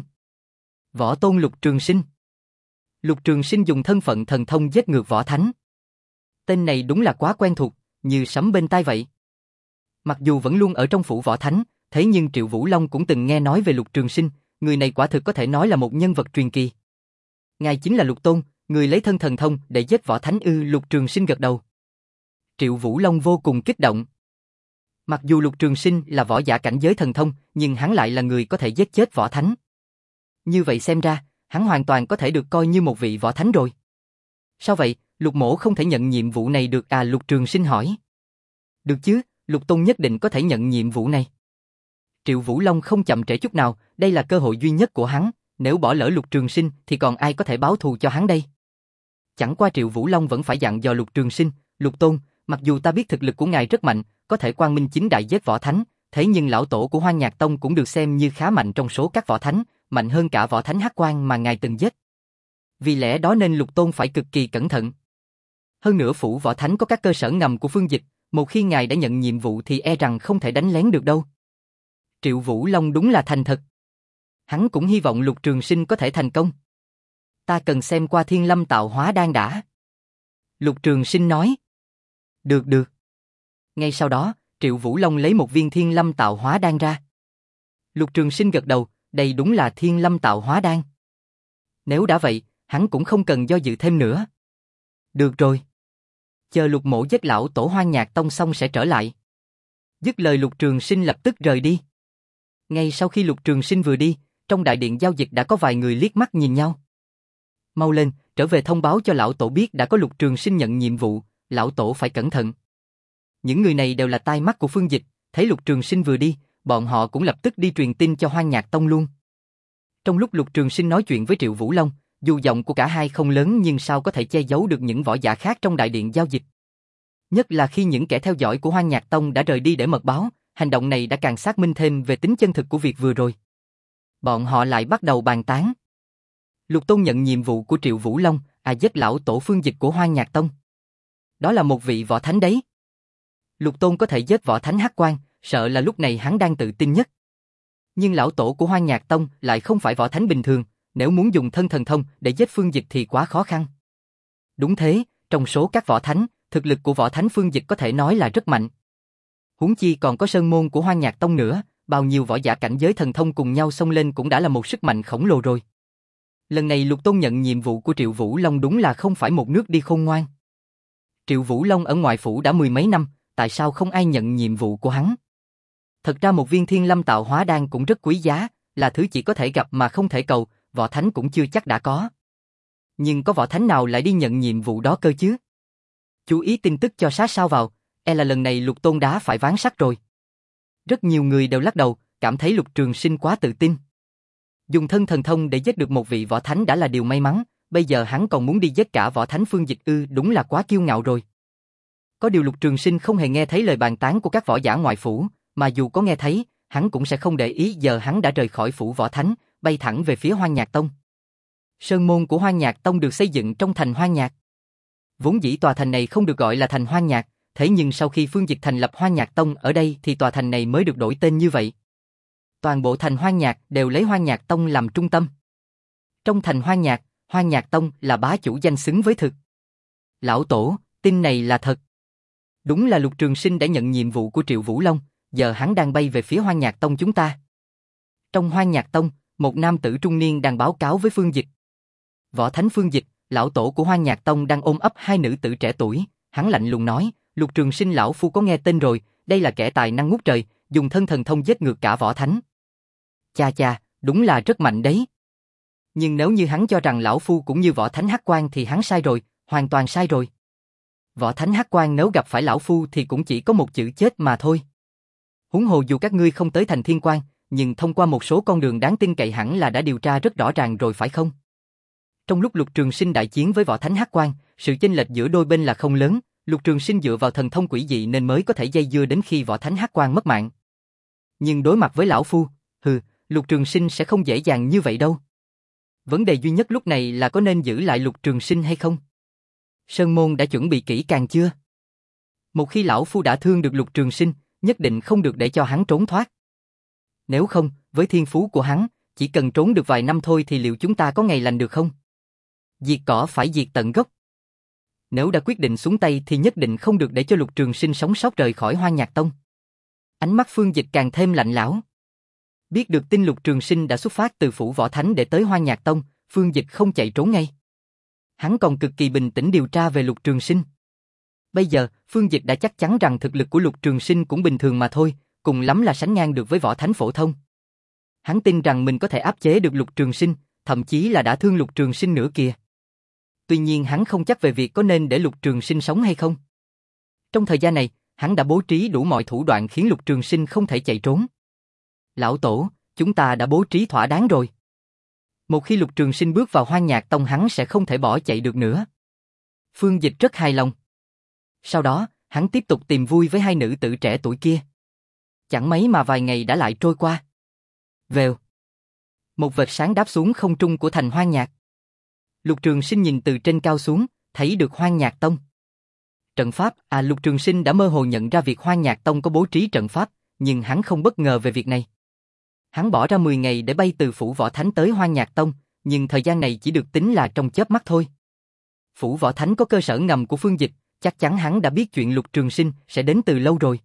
Võ tôn Lục Trường Sinh. Lục Trường Sinh dùng thân phận thần thông giết ngược võ thánh. Tên này đúng là quá quen thuộc, như sấm bên tai vậy. Mặc dù vẫn luôn ở trong phủ võ thánh, thế nhưng Triệu Vũ Long cũng từng nghe nói về Lục Trường Sinh, người này quả thực có thể nói là một nhân vật truyền kỳ. Ngài chính là Lục Tôn, người lấy thân thần thông để giết võ thánh ư? Lục Trường Sinh gật đầu. Triệu Vũ Long vô cùng kích động. Mặc dù Lục Trường Sinh là võ giả cảnh giới thần thông, nhưng hắn lại là người có thể giết chết võ thánh. Như vậy xem ra, hắn hoàn toàn có thể được coi như một vị võ thánh rồi. Sao vậy, Lục mỗ không thể nhận nhiệm vụ này được à? Lục Trường Sinh hỏi. Được chứ, Lục Tôn nhất định có thể nhận nhiệm vụ này. Triệu Vũ Long không chậm trễ chút nào, đây là cơ hội duy nhất của hắn, nếu bỏ lỡ Lục Trường Sinh thì còn ai có thể báo thù cho hắn đây? Chẳng qua Triệu Vũ Long vẫn phải dặn dò Lục Trường Sinh, Lục Tôn, mặc dù ta biết thực lực của ngài rất mạnh, có thể quang minh chính đại giết võ thánh, thế nhưng lão tổ của Hoang Nhạc Tông cũng được xem như khá mạnh trong số các võ thánh, mạnh hơn cả võ thánh Hắc Quang mà ngài từng giết. Vì lẽ đó nên Lục Tôn phải cực kỳ cẩn thận. Hơn nữa phủ võ thánh có các cơ sở ngầm của Phương Dịch, một khi ngài đã nhận nhiệm vụ thì e rằng không thể đánh lén được đâu. Triệu Vũ Long đúng là thành thật. Hắn cũng hy vọng Lục Trường Sinh có thể thành công. Ta cần xem qua Thiên Lâm Tạo Hóa Đan đã. Lục Trường Sinh nói. Được được. Ngay sau đó, Triệu Vũ Long lấy một viên Thiên Lâm Tạo Hóa Đan ra. Lục Trường Sinh gật đầu, đây đúng là Thiên Lâm Tạo Hóa Đan. Nếu đã vậy, hắn cũng không cần do dự thêm nữa. Được rồi. Chờ Lục mỗ giết lão tổ Hoang Nhạc Tông xong sẽ trở lại. Dứt lời Lục Trường Sinh lập tức rời đi. Ngay sau khi Lục Trường Sinh vừa đi, trong đại điện giao dịch đã có vài người liếc mắt nhìn nhau. Mau lên, trở về thông báo cho lão tổ biết đã có Lục Trường Sinh nhận nhiệm vụ, lão tổ phải cẩn thận. Những người này đều là tai mắt của Phương Dịch, thấy Lục Trường Sinh vừa đi, bọn họ cũng lập tức đi truyền tin cho Hoang Nhạc Tông luôn. Trong lúc Lục Trường Sinh nói chuyện với Triệu Vũ Long, dù giọng của cả hai không lớn nhưng sao có thể che giấu được những võ giả khác trong đại điện giao dịch. Nhất là khi những kẻ theo dõi của Hoang Nhạc Tông đã rời đi để mật báo, hành động này đã càng xác minh thêm về tính chân thực của việc vừa rồi. Bọn họ lại bắt đầu bàn tán. Lục Tôn nhận nhiệm vụ của Triệu Vũ Long, à giết lão tổ Phương Dịch của Hoang Nhạc Tông. Đó là một vị võ thánh đấy. Lục Tôn có thể giết võ thánh Hắc Quang, sợ là lúc này hắn đang tự tin nhất. Nhưng lão tổ của Hoang Nhạc Tông lại không phải võ thánh bình thường, nếu muốn dùng thân thần thông để giết Phương Dịch thì quá khó khăn. Đúng thế, trong số các võ thánh, thực lực của võ thánh Phương Dịch có thể nói là rất mạnh. Huống chi còn có sơn môn của Hoang Nhạc Tông nữa, bao nhiêu võ giả cảnh giới thần thông cùng nhau xông lên cũng đã là một sức mạnh khổng lồ rồi. Lần này Lục Tôn nhận nhiệm vụ của Triệu Vũ Long đúng là không phải một nước đi khôn ngoan. Triệu Vũ Long ở ngoại phủ đã mười mấy năm, tại sao không ai nhận nhiệm vụ của hắn? Thật ra một viên Thiên Lâm tạo hóa đan cũng rất quý giá, là thứ chỉ có thể gặp mà không thể cầu, võ thánh cũng chưa chắc đã có. Nhưng có võ thánh nào lại đi nhận nhiệm vụ đó cơ chứ? Chú ý tin tức cho sát sao vào, e là lần này Lục Tôn đá phải ván sắt rồi. Rất nhiều người đều lắc đầu, cảm thấy Lục Trường Sinh quá tự tin. Dùng thân thần thông để giết được một vị võ thánh đã là điều may mắn, bây giờ hắn còn muốn đi giết cả võ thánh Phương Dịch ư, đúng là quá kiêu ngạo rồi. Có điều Lục Trường Sinh không hề nghe thấy lời bàn tán của các võ giả ngoại phủ, mà dù có nghe thấy, hắn cũng sẽ không để ý, giờ hắn đã rời khỏi phủ võ thánh, bay thẳng về phía Hoang Nhạc Tông. Sơn môn của Hoang Nhạc Tông được xây dựng trong thành Hoang Nhạc. Vốn dĩ tòa thành này không được gọi là thành Hoang Nhạc, thế nhưng sau khi Phương Dịch thành lập Hoang Nhạc Tông ở đây thì tòa thành này mới được đổi tên như vậy. Toàn bộ thành Hoang Nhạc đều lấy Hoang Nhạc Tông làm trung tâm. Trong thành Hoang Nhạc, Hoang Nhạc Tông là bá chủ danh xứng với thực. Lão Tổ, tin này là thật. Đúng là Lục Trường Sinh đã nhận nhiệm vụ của Triệu Vũ Long, giờ hắn đang bay về phía Hoang Nhạc Tông chúng ta. Trong Hoang Nhạc Tông, một nam tử trung niên đang báo cáo với Phương Dịch. Võ Thánh Phương Dịch, lão tổ của Hoang Nhạc Tông đang ôm ấp hai nữ tử trẻ tuổi, hắn lạnh lùng nói, Lục Trường Sinh lão phu có nghe tên rồi, đây là kẻ tài năng ngút trời, dùng thân thần thông giết ngược cả võ thánh. Cha cha, đúng là rất mạnh đấy. Nhưng nếu như hắn cho rằng lão phu cũng như võ thánh Hắc Quang thì hắn sai rồi, hoàn toàn sai rồi. Võ thánh Hắc Quang nếu gặp phải lão phu thì cũng chỉ có một chữ chết mà thôi. Huống hồ dù các ngươi không tới thành Thiên Quang, nhưng thông qua một số con đường đáng tin cậy hẳn là đã điều tra rất rõ ràng rồi phải không? Trong lúc Lục Trường Sinh đại chiến với võ thánh Hắc Quang, sự chênh lệch giữa đôi bên là không lớn, Lục Trường Sinh dựa vào thần thông quỷ dị nên mới có thể dây dưa đến khi võ thánh Hắc Quang mất mạng. Nhưng đối mặt với lão phu, hừ, Lục Trường Sinh sẽ không dễ dàng như vậy đâu. Vấn đề duy nhất lúc này là có nên giữ lại Lục Trường Sinh hay không? Sơn môn đã chuẩn bị kỹ càng chưa? Một khi lão phu đã thương được Lục Trường Sinh, nhất định không được để cho hắn trốn thoát. Nếu không, với thiên phú của hắn, chỉ cần trốn được vài năm thôi thì liệu chúng ta có ngày lành được không? Diệt cỏ phải diệt tận gốc. Nếu đã quyết định xuống tay thì nhất định không được để cho Lục Trường Sinh sống sót rời khỏi Hoang Nhạc Tông. Ánh mắt Phương Dịch càng thêm lạnh lẽo. Biết được tin Lục Trường Sinh đã xuất phát từ phủ võ thánh để tới Hoang Nhạc Tông, Phương Dịch không chạy trốn ngay. Hắn còn cực kỳ bình tĩnh điều tra về Lục Trường Sinh. Bây giờ, Phương Dịch đã chắc chắn rằng thực lực của Lục Trường Sinh cũng bình thường mà thôi, cùng lắm là sánh ngang được với võ thánh phổ thông. Hắn tin rằng mình có thể áp chế được Lục Trường Sinh, thậm chí là đã thương Lục Trường Sinh nữa kìa. Tuy nhiên hắn không chắc về việc có nên để Lục Trường Sinh sống hay không. Trong thời gian này, hắn đã bố trí đủ mọi thủ đoạn khiến Lục Trường Sinh không thể chạy trốn. Lão Tổ, chúng ta đã bố trí thỏa đáng rồi. Một khi Lục Trường Sinh bước vào Hoang Nhạc Tông hắn sẽ không thể bỏ chạy được nữa. Phương Dịch rất hài lòng. Sau đó, hắn tiếp tục tìm vui với hai nữ tử trẻ tuổi kia. Chẳng mấy mà vài ngày đã lại trôi qua. Vèo. Một vệt sáng đáp xuống không trung của thành Hoang Nhạc. Lục Trường Sinh nhìn từ trên cao xuống, thấy được Hoang Nhạc Tông. Trận pháp, à Lục Trường Sinh đã mơ hồ nhận ra việc Hoang Nhạc Tông có bố trí trận pháp, nhưng hắn không bất ngờ về việc này. Hắn bỏ ra mười ngày để bay từ phủ võ thánh tới Hoang Nhạc Tông, nhưng thời gian này chỉ được tính là trong chớp mắt thôi. Phủ võ thánh có cơ sở ngầm của Phương Dịch, chắc chắn hắn đã biết chuyện Lục Trường Sinh sẽ đến từ lâu rồi.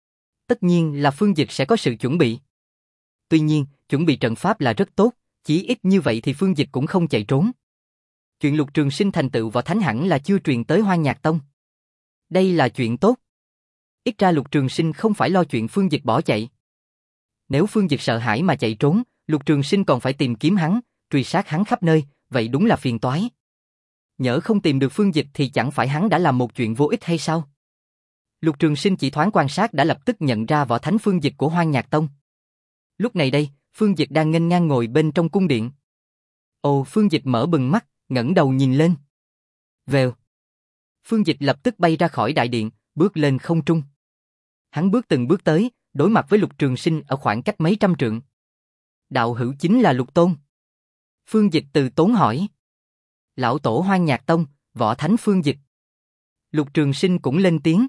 Tất nhiên là Phương Dịch sẽ có sự chuẩn bị. Tuy nhiên, chuẩn bị trận pháp là rất tốt, chỉ ít như vậy thì Phương Dịch cũng không chạy trốn. Chuyện Lục Trường Sinh thành tựu võ thánh hẳn là chưa truyền tới Hoang Nhạc Tông. Đây là chuyện tốt. Ít ra Lục Trường Sinh không phải lo chuyện Phương Dịch bỏ chạy. Nếu Phương Dịch sợ hãi mà chạy trốn, Lục Trường Sinh còn phải tìm kiếm hắn, truy sát hắn khắp nơi, vậy đúng là phiền toái. Nhỡ không tìm được Phương Dịch thì chẳng phải hắn đã làm một chuyện vô ích hay sao? Lục Trường Sinh chỉ thoáng quan sát đã lập tức nhận ra võ thánh Phương Dịch của Hoang Nhạc Tông. Lúc này đây, Phương Dịch đang nghênh ngang ngồi bên trong cung điện. Ồ, Phương Dịch mở bừng mắt, ngẩng đầu nhìn lên. Vèo. Phương Dịch lập tức bay ra khỏi đại điện, bước lên không trung. Hắn bước từng bước tới, đối mặt với Lục Trường Sinh ở khoảng cách mấy trăm trượng. Đạo hữu chính là Lục Tôn. Phương Dịch từ tốn hỏi. Lão tổ Hoang Nhạc Tông, võ thánh Phương Dịch. Lục Trường Sinh cũng lên tiếng.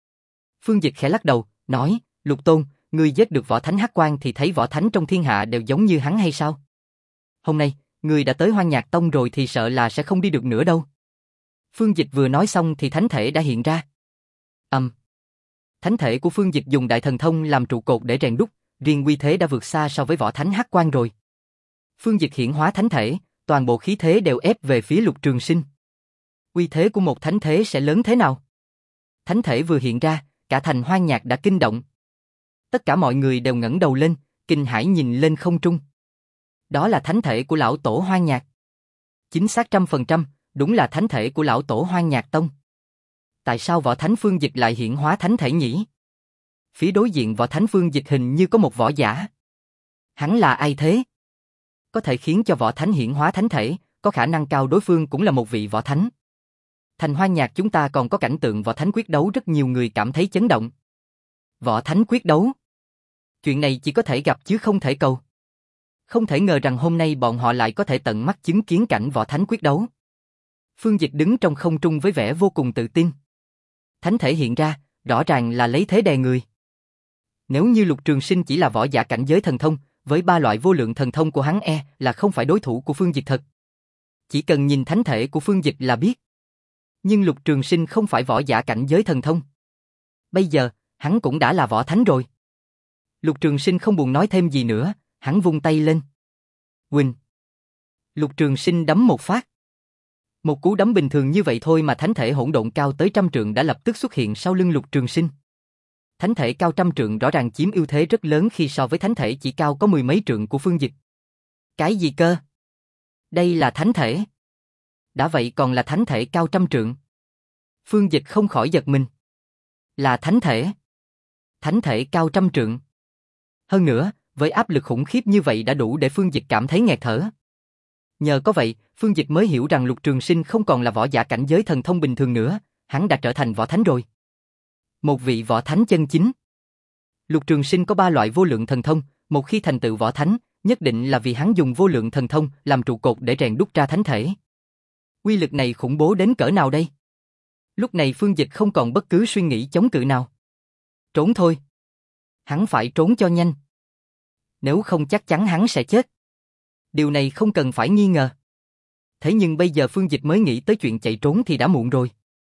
Phương Dịch khẽ lắc đầu, nói, Lục Tôn, ngươi giết được võ thánh Hắc Quang thì thấy võ thánh trong thiên hạ đều giống như hắn hay sao? Hôm nay, ngươi đã tới Hoang Nhạc Tông rồi thì sợ là sẽ không đi được nữa đâu. Phương Dịch vừa nói xong thì thánh thể đã hiện ra. Ầm. Um. Thánh thể của Phương Dịch dùng đại thần thông làm trụ cột để rèn đúc, riêng uy thế đã vượt xa so với võ thánh Hắc Quang rồi. Phương Dịch hiển hóa thánh thể, toàn bộ khí thế đều ép về phía Lục Trường Sinh. Uy thế của một thánh thế sẽ lớn thế nào? Thánh thể vừa hiện ra, cả thành Hoang Nhạc đã kinh động. Tất cả mọi người đều ngẩng đầu lên, kinh hãi nhìn lên không trung. Đó là thánh thể của lão tổ Hoang Nhạc. Chính xác trăm phần trăm, đúng là thánh thể của lão tổ Hoang Nhạc Tông. Tại sao võ thánh Phương Dịch lại hiển hóa thánh thể nhỉ? Phía đối diện võ thánh Phương Dịch hình như có một võ giả. Hắn là ai thế? Có thể khiến cho võ thánh hiển hóa thánh thể, có khả năng cao đối phương cũng là một vị võ thánh. Thành Hoang Nhạc chúng ta còn có cảnh tượng võ thánh quyết đấu, rất nhiều người cảm thấy chấn động. Võ thánh quyết đấu? Chuyện này chỉ có thể gặp chứ không thể cầu. Không thể ngờ rằng hôm nay bọn họ lại có thể tận mắt chứng kiến cảnh võ thánh quyết đấu. Phương Dịch đứng trong không trung với vẻ vô cùng tự tin. Thánh thể hiện ra, rõ ràng là lấy thế đè người. Nếu như Lục Trường Sinh chỉ là võ giả cảnh giới thần thông, với ba loại vô lượng thần thông của hắn e là không phải đối thủ của Phương Dịch thật. Chỉ cần nhìn thánh thể của Phương Dịch là biết. Nhưng Lục Trường Sinh không phải võ giả cảnh giới thần thông. Bây giờ, hắn cũng đã là võ thánh rồi. Lục Trường Sinh không buồn nói thêm gì nữa, hắn vung tay lên. Huỳnh. Lục Trường Sinh đấm một phát. Một cú đấm bình thường như vậy thôi mà thánh thể hỗn độn cao tới trăm trượng đã lập tức xuất hiện sau lưng Lục Trường Sinh. Thánh thể cao trăm trượng rõ ràng chiếm ưu thế rất lớn khi so với thánh thể chỉ cao có mười mấy trượng của Phương Dịch. Cái gì cơ? Đây là thánh thể. Đã vậy còn là thánh thể cao trăm trượng. Phương Dịch không khỏi giật mình. Là thánh thể. Thánh thể cao trăm trượng. Hơn nữa, với áp lực khủng khiếp như vậy đã đủ để Phương Dịch cảm thấy nghẹt thở. Nhờ có vậy, Phương Dịch mới hiểu rằng Lục Trường Sinh không còn là võ giả cảnh giới thần thông bình thường nữa, hắn đã trở thành võ thánh rồi. Một vị võ thánh chân chính. Lục Trường Sinh có ba loại vô lượng thần thông, một khi thành tựu võ thánh, nhất định là vì hắn dùng vô lượng thần thông làm trụ cột để rèn đúc ra thánh thể. Uy lực này khủng bố đến cỡ nào đây? Lúc này Phương Dịch không còn bất cứ suy nghĩ chống cự nào. Trốn thôi. Hắn phải trốn cho nhanh. Nếu không chắc chắn hắn sẽ chết. Điều này không cần phải nghi ngờ. Thế nhưng bây giờ Phương Dịch mới nghĩ tới chuyện chạy trốn thì đã muộn rồi.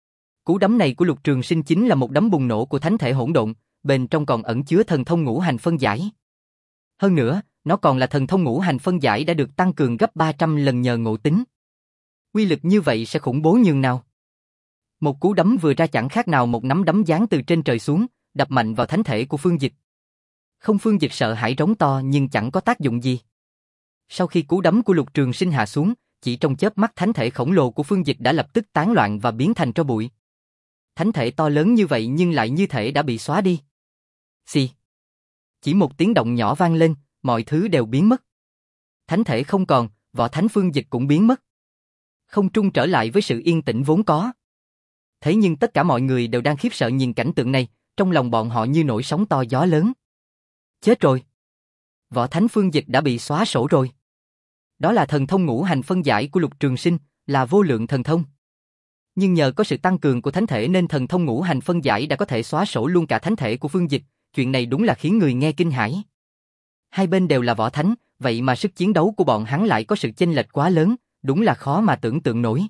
Cú đấm này của Lục Trường Sinh chính là một đấm bùng nổ của thánh thể hỗn độn, bên trong còn ẩn chứa thần thông ngũ hành phân giải. Hơn nữa, nó còn là thần thông ngũ hành phân giải đã được tăng cường gấp ba trăm lần nhờ ngộ tính. Uy lực như vậy sẽ khủng bố nhường nào. Một cú đấm vừa ra chẳng khác nào một nắm đấm giáng từ trên trời xuống, đập mạnh vào thánh thể của Phương Dịch. Không, Phương Dịch sợ hãi rống to nhưng chẳng có tác dụng gì. Sau khi cú đấm của Lục Trường Sinh hạ xuống, chỉ trong chớp mắt thánh thể khổng lồ của Phương Dịch đã lập tức tán loạn và biến thành tro bụi. Thánh thể to lớn như vậy nhưng lại như thể đã bị xóa đi. Xì. Chỉ một tiếng động nhỏ vang lên, mọi thứ đều biến mất. Thánh thể không còn, võ thánh Phương Dịch cũng biến mất. Không trung trở lại với sự yên tĩnh vốn có. Thế nhưng tất cả mọi người đều đang khiếp sợ nhìn cảnh tượng này, trong lòng bọn họ như nổi sóng to gió lớn. Chết rồi. Võ thánh Phương Dịch đã bị xóa sổ rồi. Đó là thần thông ngũ hành phân giải của Lục Trường Sinh, là vô lượng thần thông. Nhưng nhờ có sự tăng cường của thánh thể nên thần thông ngũ hành phân giải đã có thể xóa sổ luôn cả thánh thể của Phương Dịch, chuyện này đúng là khiến người nghe kinh hãi. Hai bên đều là võ thánh, vậy mà sức chiến đấu của bọn hắn lại có sự chênh lệch quá lớn, đúng là khó mà tưởng tượng nổi.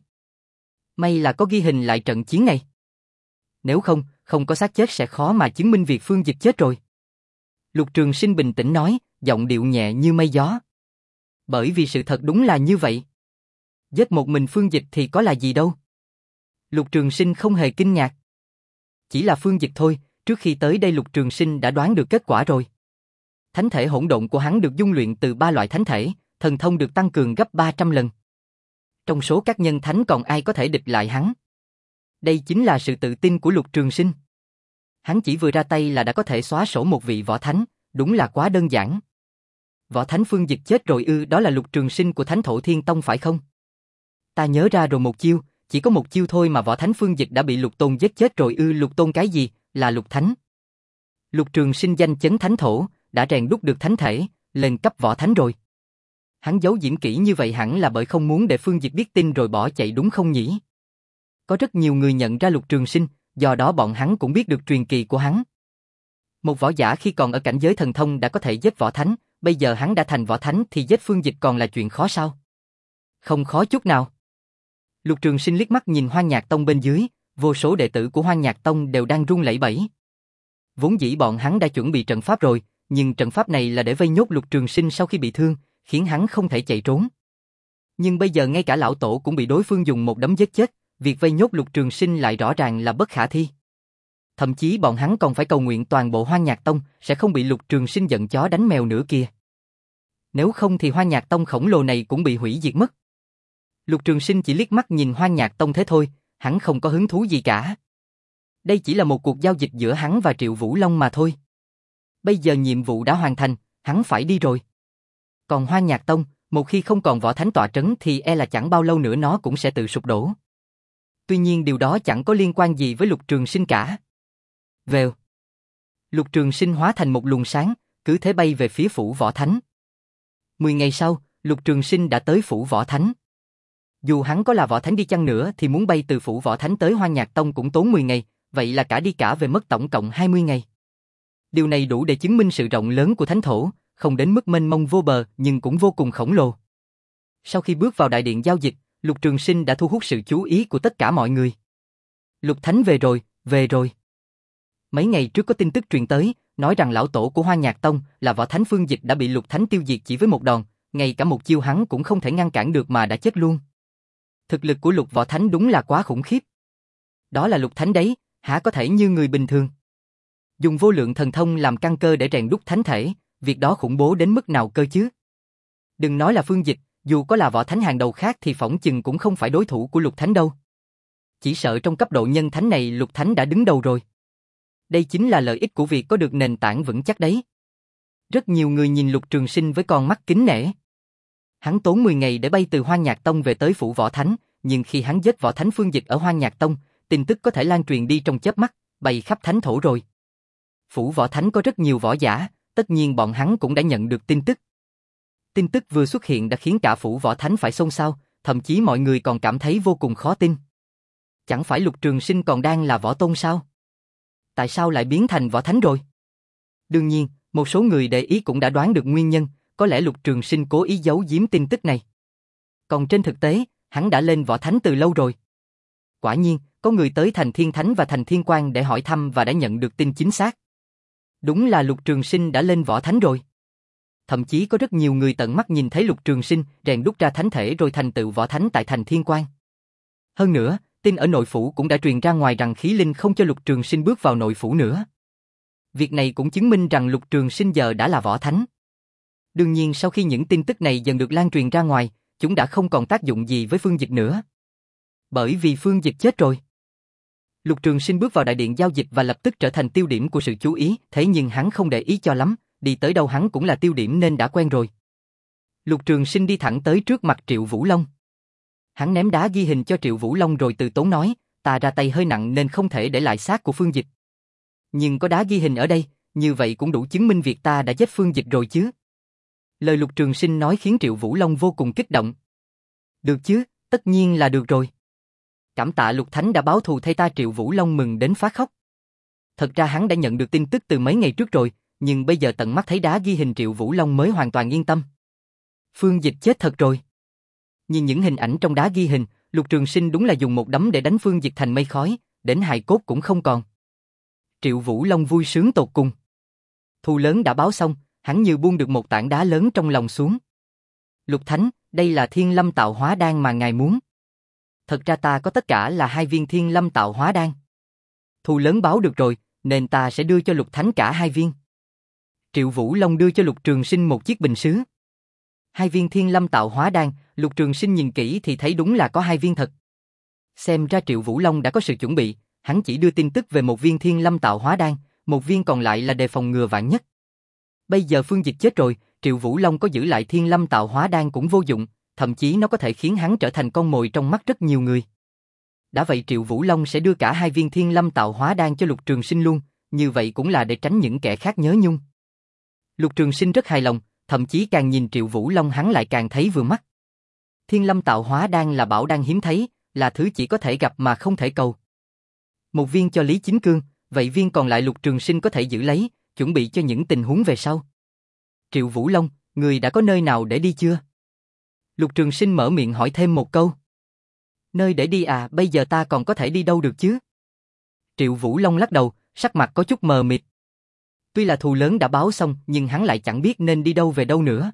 May là có ghi hình lại trận chiến này. Nếu không, không có xác chết sẽ khó mà chứng minh việc Phương Dịch chết rồi. Lục Trường Sinh bình tĩnh nói, giọng điệu nhẹ như mây gió. Bởi vì sự thật đúng là như vậy. Giết một mình Phương Dịch thì có là gì đâu. Lục Trường Sinh không hề kinh ngạc. Chỉ là Phương Dịch thôi, trước khi tới đây Lục Trường Sinh đã đoán được kết quả rồi. Thánh thể hỗn độn của hắn được dung luyện từ ba loại thánh thể, thần thông được tăng cường gấp ba trăm lần. Trong số các nhân thánh còn ai có thể địch lại hắn? Đây chính là sự tự tin của Lục Trường Sinh. Hắn chỉ vừa ra tay là đã có thể xóa sổ một vị võ thánh, đúng là quá đơn giản. Võ thánh Phương Dịch chết rồi ư? Đó là Lục Trường Sinh của Thánh Thổ Thiên Tông phải không? Ta nhớ ra rồi, một chiêu, chỉ có một chiêu thôi mà võ thánh Phương Dịch đã bị Lục Tôn giết chết rồi ư? Lục Tôn cái gì? Là Lục Thánh. Lục Trường Sinh danh chấn Thánh Thổ, đã rèn đúc được thánh thể, lên cấp võ thánh rồi. Hắn giấu diễm kỹ như vậy hẳn là bởi không muốn để Phương Dịch biết tin rồi bỏ chạy đúng không nhỉ? Có rất nhiều người nhận ra Lục Trường Sinh, do đó bọn hắn cũng biết được truyền kỳ của hắn. Một võ giả khi còn ở cảnh giới thần thông đã có thể giết võ thánh, bây giờ hắn đã thành võ thánh thì giết Phương Dịch còn là chuyện khó sao? Không khó chút nào. Lục Trường Sinh liếc mắt nhìn Hoang Nhạc Tông bên dưới, vô số đệ tử của Hoang Nhạc Tông đều đang run lẩy bẩy. Vốn dĩ bọn hắn đã chuẩn bị trận pháp rồi, nhưng trận pháp này là để vây nhốt Lục Trường Sinh sau khi bị thương, khiến hắn không thể chạy trốn. Nhưng bây giờ ngay cả lão tổ cũng bị đối phương dùng một đấm giết chết, việc vây nhốt Lục Trường Sinh lại rõ ràng là bất khả thi. thậm chí bọn hắn còn phải cầu nguyện toàn bộ Hoang Nhạc Tông sẽ không bị Lục Trường Sinh giận chó đánh mèo nữa kìa. Nếu không thì Hoang Nhạc Tông khổng lồ này cũng bị hủy diệt mất. Lục Trường Sinh chỉ liếc mắt nhìn Hoang Nhạc Tông thế thôi, hắn không có hứng thú gì cả. Đây chỉ là một cuộc giao dịch giữa hắn và Triệu Vũ Long mà thôi. Bây giờ nhiệm vụ đã hoàn thành, hắn phải đi rồi. Còn Hoang Nhạc Tông, một khi không còn võ thánh tọa trấn thì e là chẳng bao lâu nữa nó cũng sẽ tự sụp đổ. Tuy nhiên điều đó chẳng có liên quan gì với Lục Trường Sinh cả. Vèo. Lục Trường Sinh hóa thành một luồng sáng, cứ thế bay về phía phủ võ thánh. Mười ngày sau, Lục Trường Sinh đã tới phủ võ thánh. Dù hắn có là võ thánh đi chăng nữa thì muốn bay từ phủ võ thánh tới Hoang Nhạc Tông cũng tốn mười ngày, vậy là cả đi cả về mất tổng cộng hai mươi ngày. Điều này đủ để chứng minh sự rộng lớn của thánh thổ, không đến mức mênh mông vô bờ nhưng cũng vô cùng khổng lồ. Sau khi bước vào đại điện giao dịch, Lục Trường Sinh đã thu hút sự chú ý của tất cả mọi người. Lục Thánh về rồi, về rồi. Mấy ngày trước có tin tức truyền tới, nói rằng lão tổ của Hoang Nhạc Tông là võ thánh Phương Dịch đã bị Lục Thánh tiêu diệt chỉ với một đòn, ngay cả một chiêu hắn cũng không thể ngăn cản được mà đã chết luôn. Thực lực của Lục Võ Thánh đúng là quá khủng khiếp. Đó là Lục Thánh đấy, hả có thể như người bình thường. Dùng vô lượng thần thông làm căn cơ để rèn đúc thánh thể, việc đó khủng bố đến mức nào cơ chứ? Đừng nói là Phương Dịch, dù có là võ thánh hàng đầu khác thì phỏng chừng cũng không phải đối thủ của Lục Thánh đâu. Chỉ sợ trong cấp độ nhân thánh này Lục Thánh đã đứng đầu rồi. Đây chính là lợi ích của việc có được nền tảng vững chắc đấy. Rất nhiều người nhìn Lục Trường Sinh với con mắt kính nể. Hắn tốn mười ngày để bay từ Hoang Nhạc Tông về tới phủ võ thánh, nhưng khi hắn giết võ thánh Phương Dịch ở Hoang Nhạc Tông, tin tức có thể lan truyền đi trong chớp mắt, bay khắp thánh thổ rồi. Phủ võ thánh có rất nhiều võ giả, tất nhiên bọn hắn cũng đã nhận được tin tức. Tin tức vừa xuất hiện đã khiến cả phủ võ thánh phải xôn xao, thậm chí mọi người còn cảm thấy vô cùng khó tin. Chẳng phải Lục Trường Sinh còn đang là võ tôn sao? Tại sao lại biến thành võ thánh rồi? Đương nhiên, một số người để ý cũng đã đoán được nguyên nhân, có lẽ Lục Trường Sinh cố ý giấu giếm tin tức này. Còn trên thực tế, hắn đã lên võ thánh từ lâu rồi. Quả nhiên, có người tới thành Thiên Thánh và thành Thiên Quang để hỏi thăm và đã nhận được tin chính xác. Đúng là Lục Trường Sinh đã lên võ thánh rồi. Thậm chí có rất nhiều người tận mắt nhìn thấy Lục Trường Sinh rèn đúc ra thánh thể rồi thành tựu võ thánh tại thành Thiên Quang. Hơn nữa, tin ở nội phủ cũng đã truyền ra ngoài rằng khí linh không cho Lục Trường Sinh bước vào nội phủ nữa. Việc này cũng chứng minh rằng Lục Trường Sinh giờ đã là võ thánh. Đương nhiên sau khi những tin tức này dần được lan truyền ra ngoài, chúng đã không còn tác dụng gì với Phương Dịch nữa. Bởi vì Phương Dịch chết rồi. Lục Trường Sinh bước vào đại điện giao dịch và lập tức trở thành tiêu điểm của sự chú ý, thế nhưng hắn không để ý cho lắm, đi tới đâu hắn cũng là tiêu điểm nên đã quen rồi. Lục Trường Sinh đi thẳng tới trước mặt Triệu Vũ Long. Hắn ném đá ghi hình cho Triệu Vũ Long rồi từ tốn nói, ta ra tay hơi nặng nên không thể để lại xác của Phương Dịch. Nhưng có đá ghi hình ở đây, như vậy cũng đủ chứng minh việc ta đã giết Phương Dịch rồi chứ. Lời Lục Trường Sinh nói khiến Triệu Vũ Long vô cùng kích động. Được chứ, tất nhiên là được rồi. Cảm tạ Lục Thánh đã báo thù thay ta. Triệu Vũ Long mừng đến phát khóc. Thật ra hắn đã nhận được tin tức từ mấy ngày trước rồi, nhưng bây giờ tận mắt thấy đá ghi hình Triệu Vũ Long mới hoàn toàn yên tâm. Phương Dịch chết thật rồi. Nhìn những hình ảnh trong đá ghi hình, Lục Trường Sinh đúng là dùng một đấm để đánh Phương Dịch thành mây khói, đến hài cốt cũng không còn. Triệu Vũ Long vui sướng tột cùng. Thù lớn đã báo xong, hắn như buông được một tảng đá lớn trong lòng xuống. Lục Thánh, đây là Thiên Lâm Tạo Hóa Đan mà ngài muốn. Thật ra ta có tất cả là hai viên Thiên Lâm Tạo Hóa Đan. Thù lớn báo được rồi, nên ta sẽ đưa cho Lục Thánh cả hai viên. Triệu Vũ Long đưa cho Lục Trường Sinh một chiếc bình sứ. Hai viên Thiên Lâm Tạo Hóa Đan, Lục Trường Sinh nhìn kỹ thì thấy đúng là có hai viên thật. Xem ra Triệu Vũ Long đã có sự chuẩn bị, hắn chỉ đưa tin tức về một viên Thiên Lâm Tạo Hóa Đan, một viên còn lại là đề phòng ngừa vạn nhất. Bây giờ Phương Dịch chết rồi, Triệu Vũ Long có giữ lại Thiên Lâm Tạo Hóa Đan cũng vô dụng, thậm chí nó có thể khiến hắn trở thành con mồi trong mắt rất nhiều người. Đã vậy Triệu Vũ Long sẽ đưa cả hai viên Thiên Lâm Tạo Hóa Đan cho Lục Trường Sinh luôn, như vậy cũng là để tránh những kẻ khác nhớ nhung. Lục Trường Sinh rất hài lòng, thậm chí càng nhìn Triệu Vũ Long hắn lại càng thấy vừa mắt. Thiên Lâm Tạo Hóa Đan là bảo đan hiếm thấy, là thứ chỉ có thể gặp mà không thể cầu. Một viên cho Lý Chính Cương, vậy viên còn lại Lục Trường Sinh có thể giữ lấy, chuẩn bị cho những tình huống về sau. Triệu Vũ Long, người đã có nơi nào để đi chưa? Lục Trường Sinh mở miệng hỏi thêm một câu. Nơi để đi à, bây giờ ta còn có thể đi đâu được chứ? Triệu Vũ Long lắc đầu, sắc mặt có chút mờ mịt. Tuy là thù lớn đã báo xong, nhưng hắn lại chẳng biết nên đi đâu về đâu nữa.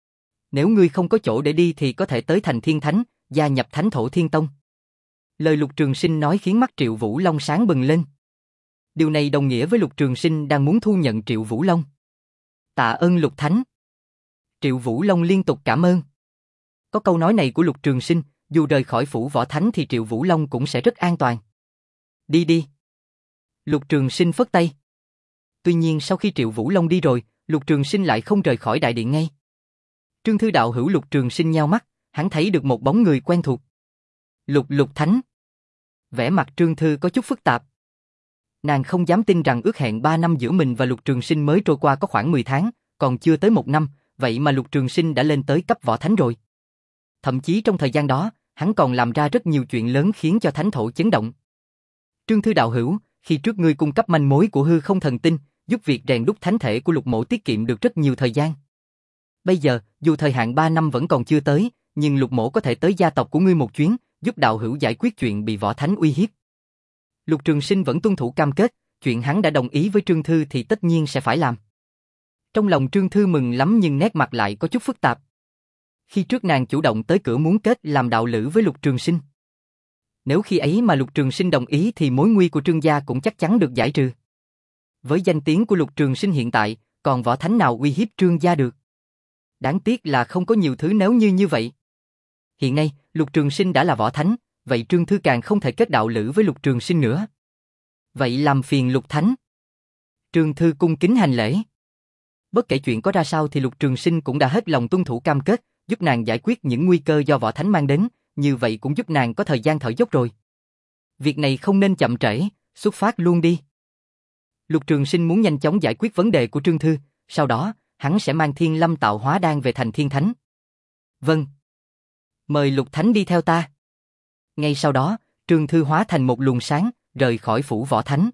Nếu ngươi không có chỗ để đi thì có thể tới thành Thiên Thánh, gia nhập Thánh Thổ Thiên Tông. Lời Lục Trường Sinh nói khiến mắt Triệu Vũ Long sáng bừng lên. Điều này đồng nghĩa với Lục Trường Sinh đang muốn thu nhận Triệu Vũ Long. Tạ ơn Lục Thánh. Triệu Vũ Long liên tục cảm ơn. Có câu nói này của Lục Trường Sinh, dù rời khỏi phủ Võ Thánh thì Triệu Vũ Long cũng sẽ rất an toàn. Đi đi. Lục Trường Sinh phất tay. Tuy nhiên sau khi Triệu Vũ Long đi rồi, Lục Trường Sinh lại không rời khỏi đại điện ngay. Trương Thư đạo hữu Lục Trường Sinh nheo mắt, hắn thấy được một bóng người quen thuộc. Lục Lục Thánh. Vẻ mặt Trương Thư có chút phức tạp. Nàng không dám tin rằng ước hẹn ba năm giữa mình và Lục Trường Sinh mới trôi qua có khoảng mười tháng, còn chưa tới một năm, vậy mà Lục Trường Sinh đã lên tới cấp Võ Thánh rồi. Thậm chí trong thời gian đó, hắn còn làm ra rất nhiều chuyện lớn khiến cho thánh thổ chấn động. Trương Thư đạo hữu, khi trước ngươi cung cấp manh mối của hư không thần tinh, giúp việc rèn đúc thánh thể của Lục mỗ tiết kiệm được rất nhiều thời gian. Bây giờ, dù thời hạn ba năm vẫn còn chưa tới, nhưng Lục mỗ có thể tới gia tộc của ngươi một chuyến, giúp đạo hữu giải quyết chuyện bị Võ Thánh uy hiếp. Lục Trường Sinh vẫn tuân thủ cam kết, chuyện hắn đã đồng ý với Trương Thư thì tất nhiên sẽ phải làm. Trong lòng Trương Thư mừng lắm nhưng nét mặt lại có chút phức tạp. Khi trước nàng chủ động tới cửa muốn kết làm đạo lữ với Lục Trường Sinh. Nếu khi ấy mà Lục Trường Sinh đồng ý thì mối nguy của Trương gia cũng chắc chắn được giải trừ. Với danh tiếng của Lục Trường Sinh hiện tại, còn Võ Thánh nào uy hiếp Trương gia được. Đáng tiếc là không có nhiều thứ nếu như như vậy. Hiện nay, Lục Trường Sinh đã là Võ Thánh, vậy Trương Thư càng không thể kết đạo lữ với Lục Trường Sinh nữa. Vậy làm phiền Lục Thánh. Trương Thư cung kính hành lễ. Bất kể chuyện có ra sao thì Lục Trường Sinh cũng đã hết lòng tuân thủ cam kết, giúp nàng giải quyết những nguy cơ do Võ Thánh mang đến, như vậy cũng giúp nàng có thời gian thở dốc rồi. Việc này không nên chậm trễ, xuất phát luôn đi. Lục Trường Sinh muốn nhanh chóng giải quyết vấn đề của Trương Thư, sau đó, hắn sẽ mang Thiên Lâm tạo hóa đan về thành Thiên Thánh. Vâng. Mời Lục Thánh đi theo ta. Ngay sau đó, Trương Thư hóa thành một luồng sáng, rời khỏi phủ Võ Thánh.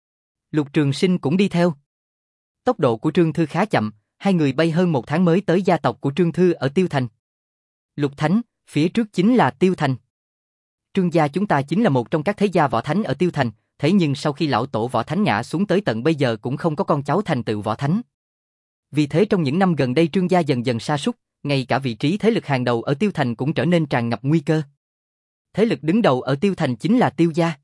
Lục Trường Sinh cũng đi theo. Tốc độ của Trương Thư khá chậm, hai người bay hơn một tháng mới tới gia tộc của Trương Thư ở Tiêu Thành. Lục Thánh, phía trước chính là Tiêu Thành. Trương gia chúng ta chính là một trong các thế gia Võ Thánh ở Tiêu Thành, thế nhưng sau khi lão tổ Võ Thánh ngã xuống tới tận bây giờ cũng không có con cháu thành tựu Võ Thánh. Vì thế trong những năm gần đây Trương gia dần dần sa sút, ngay cả vị trí thế lực hàng đầu ở Tiêu Thành cũng trở nên tràn ngập nguy cơ. Thế lực đứng đầu ở Tiêu Thành chính là Tiêu gia.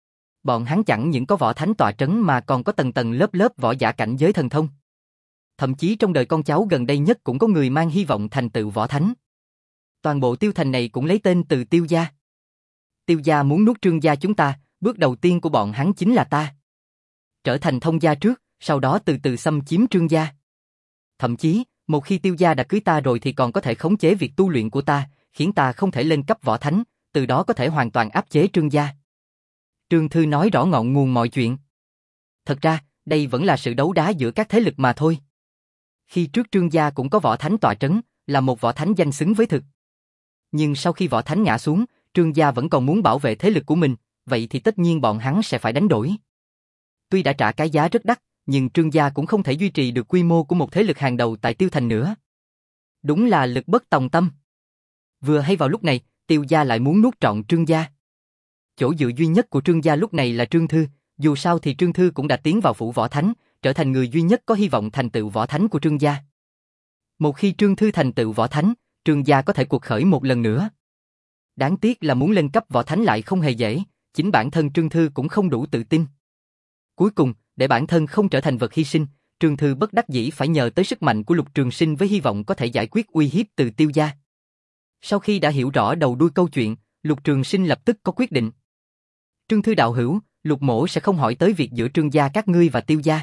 Bọn hắn chẳng những có Võ Thánh tọa trấn mà còn có tầng tầng lớp lớp võ giả cảnh giới thần thông. Thậm chí trong đời con cháu gần đây nhất cũng có người mang hy vọng thành tựu Võ Thánh. Toàn bộ Tiêu Thành này cũng lấy tên từ Tiêu gia. Tiêu gia muốn nuốt Trương gia chúng ta, bước đầu tiên của bọn hắn chính là ta. Trở thành thông gia trước, sau đó từ từ xâm chiếm Trương gia. Thậm chí, một khi Tiêu gia đã cưới ta rồi thì còn có thể khống chế việc tu luyện của ta, khiến ta không thể lên cấp Võ Thánh, từ đó có thể hoàn toàn áp chế Trương gia. Trương Thư nói rõ ngọn nguồn mọi chuyện. Thật ra, đây vẫn là sự đấu đá giữa các thế lực mà thôi. Khi trước Trương gia cũng có Võ Thánh tọa trấn, là một Võ Thánh danh xứng với thực. Nhưng sau khi Võ Thánh ngã xuống, Trương gia vẫn còn muốn bảo vệ thế lực của mình, vậy thì tất nhiên bọn hắn sẽ phải đánh đổi. Tuy đã trả cái giá rất đắt, nhưng Trương gia cũng không thể duy trì được quy mô của một thế lực hàng đầu tại Tiêu Thành nữa. Đúng là lực bất tòng tâm. Vừa hay vào lúc này, Tiêu gia lại muốn nuốt trọn Trương gia. Chỗ dựa duy nhất của Trương gia lúc này là Trương Thư, dù sao thì Trương Thư cũng đã tiến vào phủ Võ Thánh, trở thành người duy nhất có hy vọng thành tựu Võ Thánh của Trương gia. Một khi Trương Thư thành tựu Võ Thánh, Trương gia có thể cuộc khởi một lần nữa. Đáng tiếc là muốn lên cấp Võ Thánh lại không hề dễ, chính bản thân Trương Thư cũng không đủ tự tin. Cuối cùng, để bản thân không trở thành vật hy sinh, Trương Thư bất đắc dĩ phải nhờ tới sức mạnh của Lục Trường Sinh với hy vọng có thể giải quyết uy hiếp từ Tiêu gia. Sau khi đã hiểu rõ đầu đuôi câu chuyện, Lục Trường Sinh lập tức có quyết định. Trương Thư đạo hữu, Lục mỗ sẽ không hỏi tới việc giữa Trương gia các ngươi và Tiêu gia.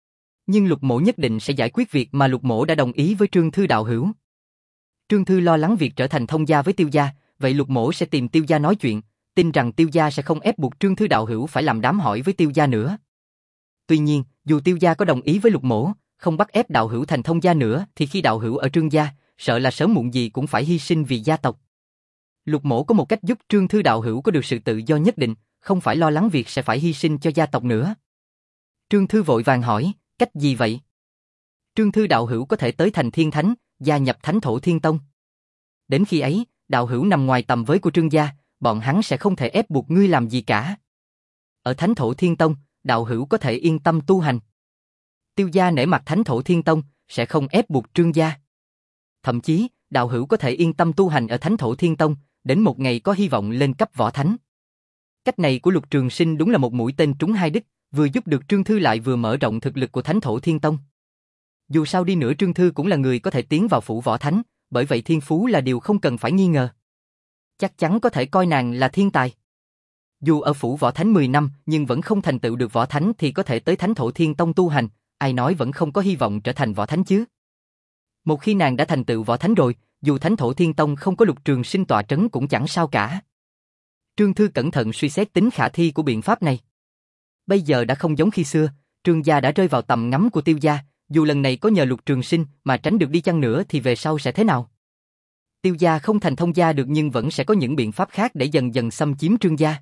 Nhưng Lục mỗ nhất định sẽ giải quyết việc mà Lục mỗ đã đồng ý với Trương Thư đạo hữu. Trương Thư lo lắng việc trở thành thông gia với Tiêu gia, vậy Lục mỗ sẽ tìm Tiêu gia nói chuyện, tin rằng Tiêu gia sẽ không ép buộc Trương Thư đạo hữu phải làm đám hỏi với Tiêu gia nữa. Tuy nhiên, dù Tiêu gia có đồng ý với Lục mỗ, không bắt ép đạo hữu thành thông gia nữa thì khi đạo hữu ở Trương gia, sợ là sớm muộn gì cũng phải hy sinh vì gia tộc. Lục mỗ có một cách giúp Trương Thư đạo hữu có được sự tự do nhất định, không phải lo lắng việc sẽ phải hy sinh cho gia tộc nữa. Trương Thư vội vàng hỏi, cách gì vậy? Trương Thư đạo hữu có thể tới thành Thiên Thánh, gia nhập Thánh Thổ Thiên Tông. Đến khi ấy, đạo hữu nằm ngoài tầm với của Trương gia, bọn hắn sẽ không thể ép buộc ngươi làm gì cả. Ở Thánh Thổ Thiên Tông, đạo hữu có thể yên tâm tu hành. Tiêu gia nể mặt Thánh Thổ Thiên Tông, sẽ không ép buộc Trương gia. Thậm chí, đạo hữu có thể yên tâm tu hành ở Thánh Thổ Thiên Tông, đến một ngày có hy vọng lên cấp Võ Thánh. Cách này của Lục Trường Sinh đúng là một mũi tên trúng hai đích, Vừa giúp được Trương Thư lại vừa mở rộng thực lực của Thánh Thổ Thiên Tông. Dù sao đi nữa Trương Thư cũng là người có thể tiến vào phủ võ thánh, bởi vậy thiên phú là điều không cần phải nghi ngờ. Chắc chắn có thể coi nàng là thiên tài. Dù ở phủ võ thánh mười năm nhưng vẫn không thành tựu được võ thánh thì có thể tới Thánh Thổ Thiên Tông tu hành, ai nói vẫn không có hy vọng trở thành võ thánh chứ. Một khi nàng đã thành tựu võ thánh rồi, dù Thánh Thổ Thiên Tông không có Lục Trường Sinh tọa trấn cũng chẳng sao cả. Trương Thư cẩn thận suy xét tính khả thi của biện pháp này. Bây giờ đã không giống khi xưa, Trương gia đã rơi vào tầm ngắm của Tiêu gia, dù lần này có nhờ Lục Trường Sinh mà tránh được đi chăng nữa thì về sau sẽ thế nào? Tiêu gia không thành thông gia được nhưng vẫn sẽ có những biện pháp khác để dần dần xâm chiếm Trương gia.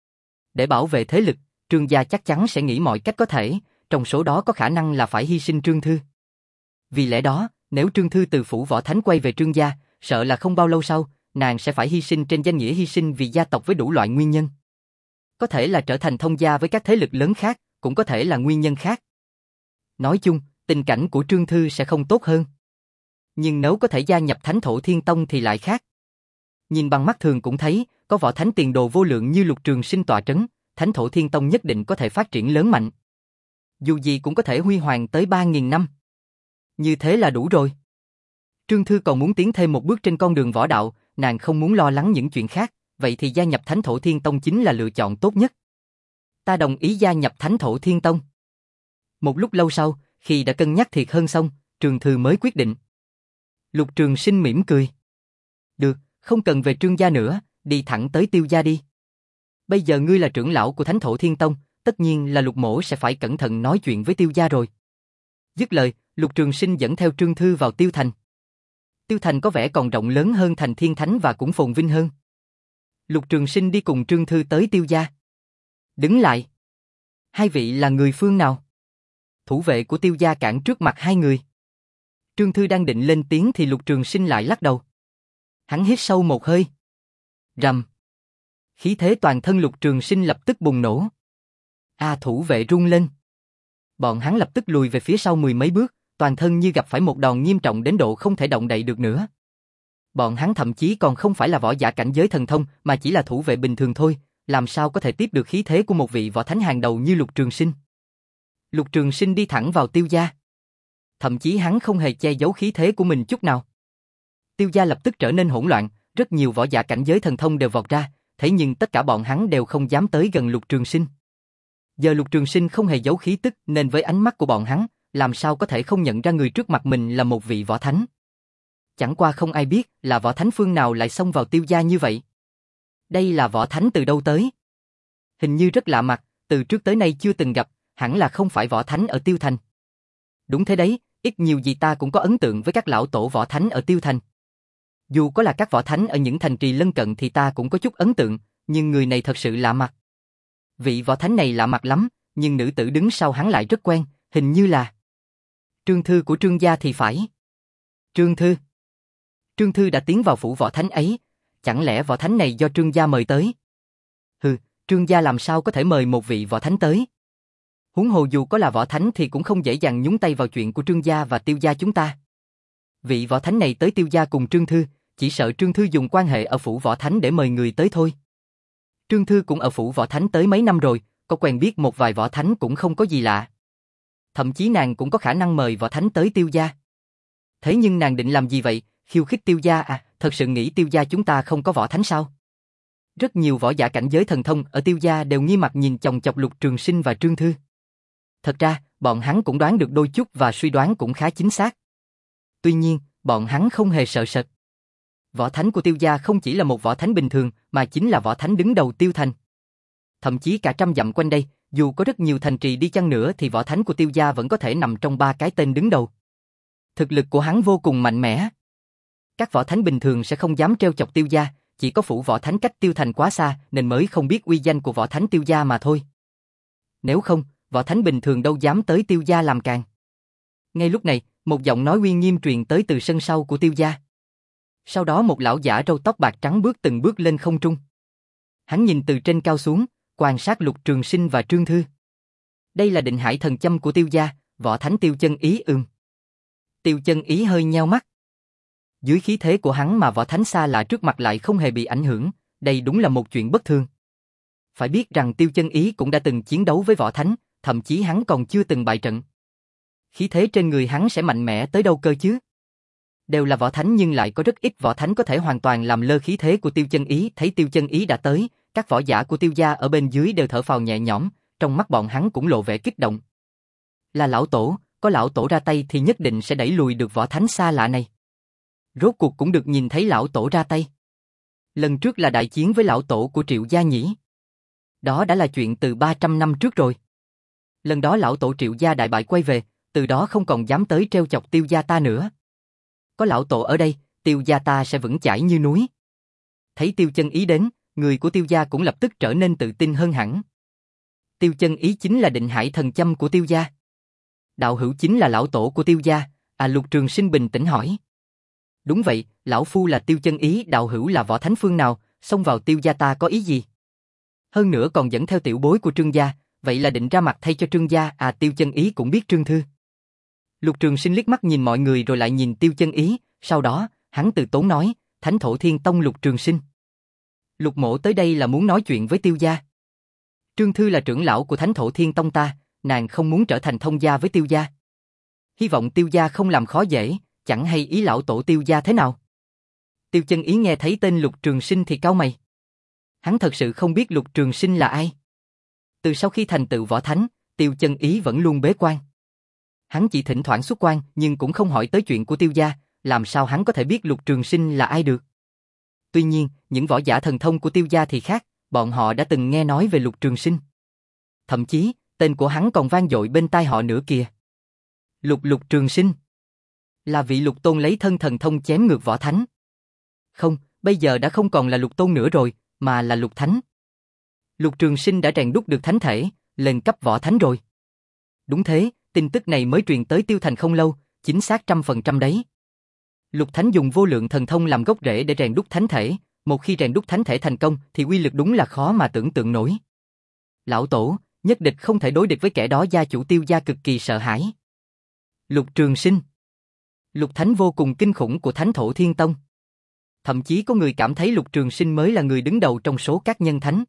Để bảo vệ thế lực, Trương gia chắc chắn sẽ nghĩ mọi cách có thể, trong số đó có khả năng là phải hy sinh Trương Thư. Vì lẽ đó, nếu Trương Thư từ phủ võ thánh quay về Trương gia, sợ là không bao lâu sau, nàng sẽ phải hy sinh trên danh nghĩa hy sinh vì gia tộc với đủ loại nguyên nhân. Có thể là trở thành thông gia với các thế lực lớn khác, cũng có thể là nguyên nhân khác. Nói chung, tình cảnh của Trương Thư sẽ không tốt hơn. Nhưng nếu có thể gia nhập Thánh Thổ Thiên Tông thì lại khác. Nhìn bằng mắt thường cũng thấy, có võ thánh tiền đồ vô lượng như Lục Trường Sinh tọa trấn, Thánh Thổ Thiên Tông nhất định có thể phát triển lớn mạnh. Dù gì cũng có thể huy hoàng tới ba nghìn năm. Như thế là đủ rồi. Trương Thư còn muốn tiến thêm một bước trên con đường võ đạo, nàng không muốn lo lắng những chuyện khác, vậy thì gia nhập Thánh Thổ Thiên Tông chính là lựa chọn tốt nhất. Ta đồng ý gia nhập Thánh Thổ Thiên Tông. Một lúc lâu sau, khi đã cân nhắc thiệt hơn xong, Trương Thư mới quyết định. Lục Trường Sinh mỉm cười. Được, không cần về Trương gia nữa, đi thẳng tới Tiêu gia đi. Bây giờ ngươi là trưởng lão của Thánh Thổ Thiên Tông, tất nhiên là Lục mỗ sẽ phải cẩn thận nói chuyện với Tiêu gia rồi. Dứt lời, Lục Trường Sinh dẫn theo Trương Thư vào Tiêu Thành. Tiêu Thành có vẻ còn rộng lớn hơn Thành Thiên Thánh và cũng phồn vinh hơn. Lục Trường Sinh đi cùng Trương Thư tới Tiêu gia. Đứng lại. Hai vị là người phương nào? Thủ vệ của Tiêu gia cản trước mặt hai người. Trương Thư đang định lên tiếng thì Lục Trường Sinh lại lắc đầu. Hắn hít sâu một hơi. Rầm. Khí thế toàn thân Lục Trường Sinh lập tức bùng nổ. A thủ vệ rung lên. Bọn hắn lập tức lùi về phía sau mười mấy bước, toàn thân như gặp phải một đòn nghiêm trọng đến độ không thể động đậy được nữa. Bọn hắn thậm chí còn không phải là võ giả cảnh giới thần thông mà chỉ là thủ vệ bình thường thôi, làm sao có thể tiếp được khí thế của một vị võ thánh hàng đầu như Lục Trường Sinh. Lục Trường Sinh đi thẳng vào Tiêu gia. Thậm chí hắn không hề che giấu khí thế của mình chút nào. Tiêu gia lập tức trở nên hỗn loạn, rất nhiều võ giả cảnh giới thần thông đều vọt ra, thế nhưng tất cả bọn hắn đều không dám tới gần Lục Trường Sinh. Giờ Lục Trường Sinh không hề giấu khí tức nên với ánh mắt của bọn hắn, làm sao có thể không nhận ra người trước mặt mình là một vị võ thánh. Chẳng qua không ai biết là võ thánh phương nào lại xông vào Tiêu gia như vậy. Đây là võ thánh từ đâu tới? Hình như rất lạ mặt, từ trước tới nay chưa từng gặp, hẳn là không phải võ thánh ở Tiêu Thành. Đúng thế đấy, ít nhiều gì ta cũng có ấn tượng với các lão tổ võ thánh ở Tiêu Thành. Dù có là các võ thánh ở những thành trì lân cận thì ta cũng có chút ấn tượng, nhưng người này thật sự lạ mặt. Vị võ thánh này lạ mặt lắm, nhưng nữ tử đứng sau hắn lại rất quen, hình như là Trương Thư của Trương gia thì phải. Trương Thư. Trương Thư đã tiến vào phủ võ thánh ấy, chẳng lẽ võ thánh này do Trương gia mời tới? Hừ, Trương gia làm sao có thể mời một vị võ thánh tới? Huống hồ dù có là võ thánh thì cũng không dễ dàng nhúng tay vào chuyện của Trương gia và Tiêu gia chúng ta. Vị võ thánh này tới Tiêu gia cùng Trương Thư, chỉ sợ Trương Thư dùng quan hệ ở phủ võ thánh để mời người tới thôi. Trương Thư cũng ở phủ võ thánh tới mấy năm rồi, có quen biết một vài võ thánh cũng không có gì lạ. Thậm chí nàng cũng có khả năng mời võ thánh tới Tiêu gia. Thế nhưng nàng định làm gì vậy? Khiêu khích Tiêu gia à? Thật sự nghĩ Tiêu gia chúng ta không có võ thánh sao? Rất nhiều võ giả cảnh giới thần thông ở Tiêu gia đều nghi mặt nhìn chòng chọc Lục Trường Sinh và Trương Thư. Thật ra, bọn hắn cũng đoán được đôi chút và suy đoán cũng khá chính xác. Tuy nhiên, bọn hắn không hề sợ sệt. Võ thánh của Tiêu gia không chỉ là một võ thánh bình thường, mà chính là võ thánh đứng đầu Tiêu Thành. Thậm chí cả trăm dặm quanh đây, dù có rất nhiều thành trì đi chăng nữa thì võ thánh của Tiêu gia vẫn có thể nằm trong ba cái tên đứng đầu. Thực lực của hắn vô cùng mạnh mẽ. Các võ thánh bình thường sẽ không dám trêu chọc Tiêu gia, chỉ có phủ võ thánh cách Tiêu Thành quá xa nên mới không biết uy danh của võ thánh Tiêu gia mà thôi. Nếu không, võ thánh bình thường đâu dám tới Tiêu gia làm càng. Ngay lúc này, một giọng nói uy nghiêm truyền tới từ sân sau của Tiêu gia. Sau đó một lão giả râu tóc bạc trắng bước từng bước lên không trung. Hắn nhìn từ trên cao xuống, quan sát Lục Trường Sinh và Trương Thư. Đây là định hải thần châm của Tiêu gia, võ thánh Tiêu Chân Ý ừm. Tiêu Chân Ý hơi nheo mắt. Dưới khí thế của hắn mà võ thánh xa lạ trước mặt lại không hề bị ảnh hưởng, đây đúng là một chuyện bất thường. Phải biết rằng Tiêu Chân Ý cũng đã từng chiến đấu với võ thánh, thậm chí hắn còn chưa từng bại trận. Khí thế trên người hắn sẽ mạnh mẽ tới đâu cơ chứ? Đều là võ thánh nhưng lại có rất ít võ thánh có thể hoàn toàn làm lơ khí thế của Tiêu Chân Ý. Thấy Tiêu Chân Ý đã tới, các võ giả của Tiêu gia ở bên dưới đều thở phào nhẹ nhõm, trong mắt bọn hắn cũng lộ vẻ kích động. Là lão tổ, có lão tổ ra tay thì nhất định sẽ đẩy lùi được võ thánh xa lạ này. Rốt cuộc cũng được nhìn thấy lão tổ ra tay. Lần trước là đại chiến với lão tổ của Triệu gia nhỉ? Đó đã là chuyện từ ba trăm năm trước rồi. Lần đó lão tổ Triệu gia đại bại quay về, từ đó không còn dám tới trêu chọc Tiêu gia ta nữa. Có lão tổ ở đây, Tiêu gia ta sẽ vững chãi như núi. Thấy Tiêu Chân Ý đến, người của Tiêu gia cũng lập tức trở nên tự tin hơn hẳn. Tiêu Chân Ý chính là định hải thần châm của Tiêu gia. Đạo hữu chính là lão tổ của Tiêu gia, à Lục Trường Sinh bình tĩnh hỏi. Đúng vậy, lão phu là Tiêu Chân Ý, đạo hữu là võ thánh phương nào, xông vào Tiêu gia ta có ý gì? Hơn nữa còn dẫn theo tiểu bối của Trương gia, vậy là định ra mặt thay cho Trương gia, à Tiêu Chân Ý cũng biết Trương Thư. Lục Trường Sinh liếc mắt nhìn mọi người rồi lại nhìn Tiêu Chân Ý, sau đó, hắn từ tốn nói, Thánh Thổ Thiên Tông Lục Trường Sinh. Lục mỗ tới đây là muốn nói chuyện với Tiêu gia. Trương Thư là trưởng lão của Thánh Thổ Thiên Tông ta, nàng không muốn trở thành thông gia với Tiêu gia. Hy vọng Tiêu gia không làm khó dễ, chẳng hay ý lão tổ Tiêu gia thế nào. Tiêu Chân Ý nghe thấy tên Lục Trường Sinh thì cau mày. Hắn thật sự không biết Lục Trường Sinh là ai. Từ sau khi thành tựu võ thánh, Tiêu Chân Ý vẫn luôn bế quan. Hắn chỉ thỉnh thoảng xuất quan nhưng cũng không hỏi tới chuyện của Tiêu gia, làm sao hắn có thể biết Lục Trường Sinh là ai được. Tuy nhiên, những võ giả thần thông của Tiêu gia thì khác, bọn họ đã từng nghe nói về Lục Trường Sinh. Thậm chí, tên của hắn còn vang dội bên tai họ nữa kìa. Lục Lục Trường Sinh là vị Lục Tôn lấy thân thần thông chém ngược võ thánh. Không, bây giờ đã không còn là Lục Tôn nữa rồi, mà là Lục Thánh. Lục Trường Sinh đã rèn đúc được thánh thể, lên cấp võ thánh rồi. Đúng thế, tin tức này mới truyền tới Tiêu Thành không lâu, chính xác trăm phần trăm đấy. Lục Thánh dùng vô lượng thần thông làm gốc rễ để rèn đúc thánh thể, một khi rèn đúc thánh thể thành công thì uy lực đúng là khó mà tưởng tượng nổi. Lão tổ, nhất định không thể đối địch với kẻ đó, gia chủ Tiêu gia cực kỳ sợ hãi. Lục Trường Sinh, Lục Thánh vô cùng kinh khủng của Thánh Thổ Thiên Tông. Thậm chí có người cảm thấy Lục Trường Sinh mới là người đứng đầu trong số các nhân thánh.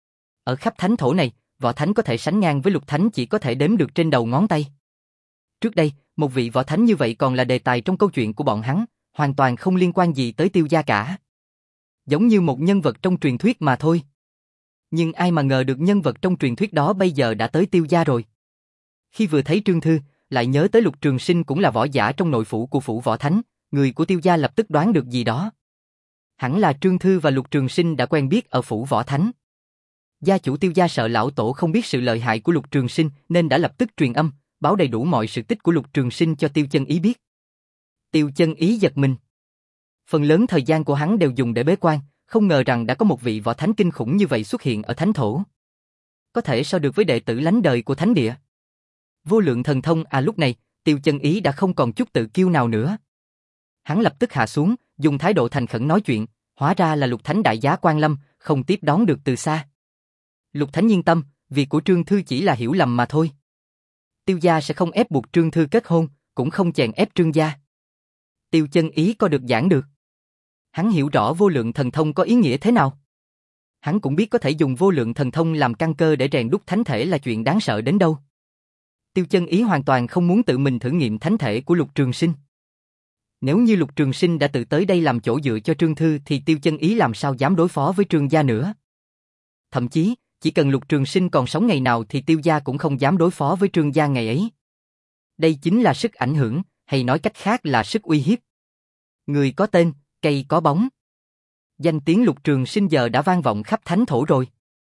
Ở khắp thánh thổ này, võ thánh có thể sánh ngang với Lục Thánh chỉ có thể đếm được trên đầu ngón tay. Trước đây, một vị võ thánh như vậy còn là đề tài trong câu chuyện của bọn hắn, hoàn toàn không liên quan gì tới Tiêu gia cả. Giống như một nhân vật trong truyền thuyết mà thôi. Nhưng ai mà ngờ được nhân vật trong truyền thuyết đó bây giờ đã tới Tiêu gia rồi. Khi vừa thấy Trương Thư, lại nhớ tới Lục Trường Sinh cũng là võ giả trong nội phủ của phủ võ thánh, người của Tiêu gia lập tức đoán được gì đó. Hẳn là Trương Thư và Lục Trường Sinh đã quen biết ở phủ võ thánh. Gia chủ Tiêu gia sợ lão tổ không biết sự lợi hại của Lục Trường Sinh nên đã lập tức truyền âm, báo đầy đủ mọi sự tích của Lục Trường Sinh cho Tiêu Chân Ý biết. Tiêu Chân Ý giật mình. Phần lớn thời gian của hắn đều dùng để bế quan, không ngờ rằng đã có một vị võ thánh kinh khủng như vậy xuất hiện ở thánh thổ. Có thể so được với đệ tử lánh đời của thánh địa. Vô lượng thần thông, à lúc này, Tiêu Chân Ý đã không còn chút tự kiêu nào nữa. Hắn lập tức hạ xuống, dùng thái độ thành khẩn nói chuyện, hóa ra là Lục Thánh đại giá quan lâm, không tiếp đón được từ xa. Lục Thánh yên tâm, việc của Trương Thư chỉ là hiểu lầm mà thôi. Tiêu gia sẽ không ép buộc Trương Thư kết hôn, cũng không chèn ép Trương gia. Tiêu Chân Ý coi được giảng được. Hắn hiểu rõ vô lượng thần thông có ý nghĩa thế nào. Hắn cũng biết có thể dùng vô lượng thần thông làm căn cơ để rèn đúc thánh thể là chuyện đáng sợ đến đâu. Tiêu Chân Ý hoàn toàn không muốn tự mình thử nghiệm thánh thể của Lục Trường Sinh. Nếu như Lục Trường Sinh đã tự tới đây làm chỗ dựa cho Trương Thư thì Tiêu Chân Ý làm sao dám đối phó với Trương gia nữa. Thậm chí, chỉ cần Lục Trường Sinh còn sống ngày nào thì Tiêu gia cũng không dám đối phó với Trương gia ngày ấy. Đây chính là sức ảnh hưởng, hay nói cách khác là sức uy hiếp. Người có tên, cây có bóng. Danh tiếng Lục Trường Sinh giờ đã vang vọng khắp thánh thổ rồi.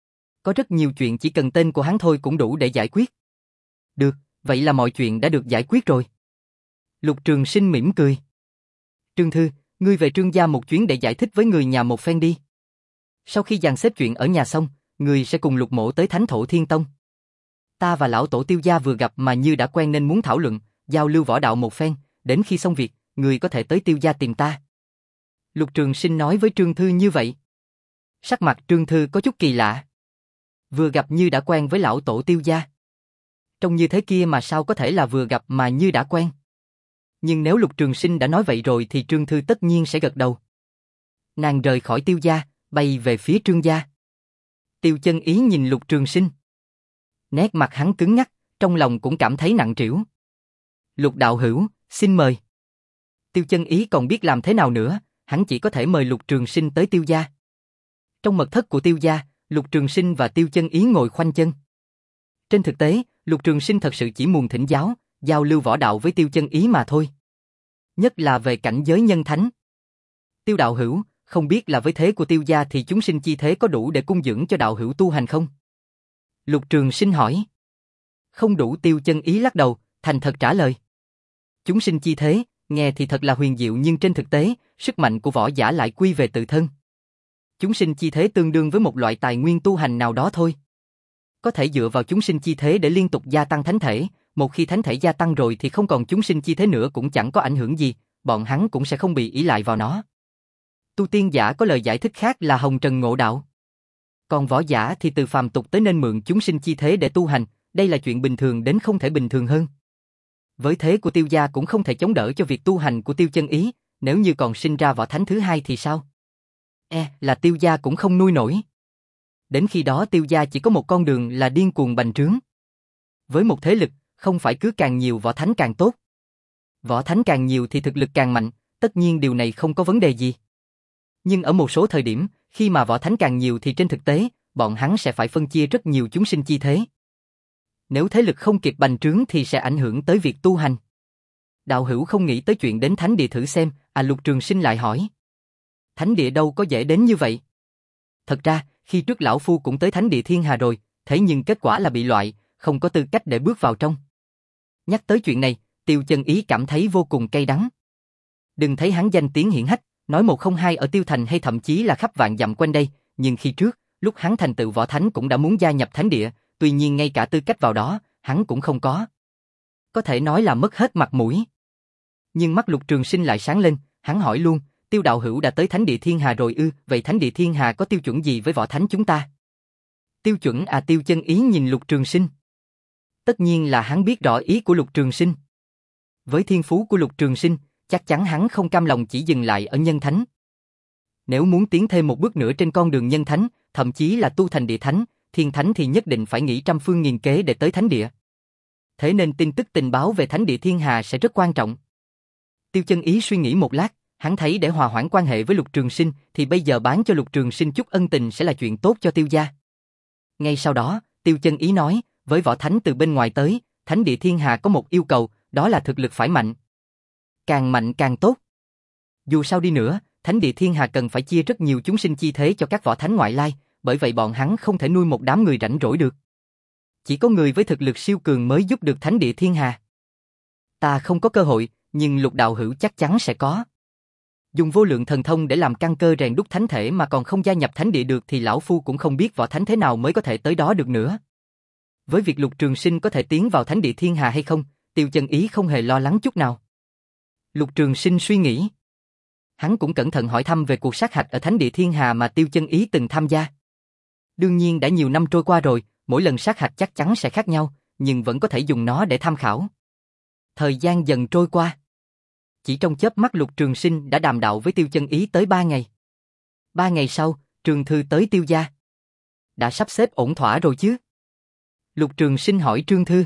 Có rất nhiều chuyện chỉ cần tên của hắn thôi cũng đủ để giải quyết. Được, vậy là mọi chuyện đã được giải quyết rồi. Lục Trường Sinh mỉm cười. Trương Thư, ngươi về Trương gia một chuyến để giải thích với người nhà một phen đi. Sau khi dàn xếp chuyện ở nhà xong, ngươi sẽ cùng Lục mỗ tới Thánh Thổ Thiên Tông. Ta và lão tổ Tiêu gia vừa gặp mà như đã quen nên muốn thảo luận, giao lưu võ đạo một phen, đến khi xong việc, ngươi có thể tới Tiêu gia tìm ta. Lục Trường Sinh nói với Trương Thư như vậy. Sắc mặt Trương Thư có chút kỳ lạ. Vừa gặp như đã quen với lão tổ Tiêu gia. Trông như thế kia mà sao có thể là vừa gặp mà như đã quen. Nhưng nếu Lục Trường Sinh đã nói vậy rồi thì Trương Thư tất nhiên sẽ gật đầu. Nàng rời khỏi Tiêu gia, bay về phía Trương gia. Tiêu Chân Ý nhìn Lục Trường Sinh. Nét mặt hắn cứng ngắc, trong lòng cũng cảm thấy nặng trĩu. Lục đạo hữu, xin mời. Tiêu Chân Ý còn biết làm thế nào nữa, hắn chỉ có thể mời Lục Trường Sinh tới Tiêu gia. Trong mật thất của Tiêu gia, Lục Trường Sinh và Tiêu Chân Ý ngồi khoanh chân. Trên thực tế, Lục Trường Sinh thật sự chỉ muốn thỉnh giáo, giao lưu võ đạo với Tiêu Chân Ý mà thôi. Nhất là về cảnh giới nhân thánh. Tiêu đạo hữu, không biết là với thế của Tiêu gia thì chúng sinh chi thế có đủ để cung dưỡng cho đạo hữu tu hành không? Lục Trường Sinh hỏi. Không đủ. Tiêu Chân Ý lắc đầu, thành thật trả lời. Chúng sinh chi thế, nghe thì thật là huyền diệu nhưng trên thực tế, sức mạnh của võ giả lại quy về tự thân. Chúng sinh chi thế tương đương với một loại tài nguyên tu hành nào đó thôi. Có thể dựa vào chúng sinh chi thế để liên tục gia tăng thánh thể, một khi thánh thể gia tăng rồi thì không còn chúng sinh chi thế nữa cũng chẳng có ảnh hưởng gì, bọn hắn cũng sẽ không bị ỷ lại vào nó. Tu tiên giả có lời giải thích khác là hồng trần ngộ đạo. Còn võ giả thì từ phàm tục tới nên mượn chúng sinh chi thế để tu hành, đây là chuyện bình thường đến không thể bình thường hơn. Với thế của Tiêu gia cũng không thể chống đỡ cho việc tu hành của Tiêu Chân Ý, nếu như còn sinh ra võ thánh thứ hai thì sao? E, là Tiêu gia cũng không nuôi nổi. Đến khi đó Tiêu gia chỉ có một con đường là điên cuồng bành trướng. Với một thế lực, không phải cứ càng nhiều võ thánh càng tốt. Võ thánh càng nhiều thì thực lực càng mạnh, tất nhiên điều này không có vấn đề gì. Nhưng ở một số thời điểm, khi mà võ thánh càng nhiều thì trên thực tế, bọn hắn sẽ phải phân chia rất nhiều chúng sinh chi thế. Nếu thế lực không kịp bành trướng thì sẽ ảnh hưởng tới việc tu hành. Đạo hữu không nghĩ tới chuyện đến thánh địa thử xem, à Lục Trường Sinh lại hỏi. Thánh địa đâu có dễ đến như vậy. Thật ra, khi trước lão phu cũng tới thánh địa thiên hà rồi, thế nhưng kết quả là bị loại, không có tư cách để bước vào trong. Nhắc tới chuyện này, Tiêu Chân Ý cảm thấy vô cùng cay đắng. Đừng thấy hắn danh tiếng hiển hách, nói một không hai ở Tiêu Thành hay thậm chí là khắp vạn dặm quanh đây, nhưng khi trước, lúc hắn thành tựu võ thánh cũng đã muốn gia nhập thánh địa, tuy nhiên ngay cả tư cách vào đó, hắn cũng không có. Có thể nói là mất hết mặt mũi. Nhưng mắt Lục Trường Sinh lại sáng lên, hắn hỏi luôn, Tiêu đạo hữu đã tới thánh địa thiên hà rồi ư, vậy thánh địa thiên hà có tiêu chuẩn gì với võ thánh chúng ta? Tiêu chuẩn à? Tiêu Chân Ý nhìn Lục Trường Sinh. Tất nhiên là hắn biết rõ ý của Lục Trường Sinh. Với thiên phú của Lục Trường Sinh, chắc chắn hắn không cam lòng chỉ dừng lại ở nhân thánh. Nếu muốn tiến thêm một bước nữa trên con đường nhân thánh, thậm chí là tu thành địa thánh, thiên thánh thì nhất định phải nghĩ trăm phương nghìn kế để tới thánh địa. Thế nên tin tức tình báo về thánh địa thiên hà sẽ rất quan trọng. Tiêu Chân Ý suy nghĩ một lát, hắn thấy để hòa hoãn quan hệ với Lục Trường Sinh thì bây giờ bán cho Lục Trường Sinh chút ân tình sẽ là chuyện tốt cho Tiêu gia. Ngay sau đó, Tiêu Chân Ý nói, với võ thánh từ bên ngoài tới, thánh địa thiên hà có một yêu cầu, đó là thực lực phải mạnh. Càng mạnh càng tốt. Dù sao đi nữa, thánh địa thiên hà cần phải chia rất nhiều chúng sinh chi thế cho các võ thánh ngoại lai, bởi vậy bọn hắn không thể nuôi một đám người rảnh rỗi được. Chỉ có người với thực lực siêu cường mới giúp được thánh địa thiên hà. Ta không có cơ hội, nhưng Lục đạo hữu chắc chắn sẽ có. Dùng vô lượng thần thông để làm căn cơ rèn đúc thánh thể mà còn không gia nhập thánh địa được thì lão phu cũng không biết võ thánh thế nào mới có thể tới đó được nữa. Với việc Lục Trường Sinh có thể tiến vào thánh địa thiên hà hay không, Tiêu Chân Ý không hề lo lắng chút nào. Lục Trường Sinh suy nghĩ. Hắn cũng cẩn thận hỏi thăm về cuộc sát hạch ở thánh địa thiên hà mà Tiêu Chân Ý từng tham gia. Đương nhiên đã nhiều năm trôi qua rồi, mỗi lần sát hạch chắc chắn sẽ khác nhau, nhưng vẫn có thể dùng nó để tham khảo. Thời gian dần trôi qua. Chỉ trong chớp mắt Lục Trường Sinh đã đàm đạo với Tiêu Chân Ý tới ba ngày. Ba ngày sau, Trường Thư tới Tiêu gia. Đã sắp xếp ổn thỏa rồi chứ? Lục Trường Sinh hỏi Trương Thư.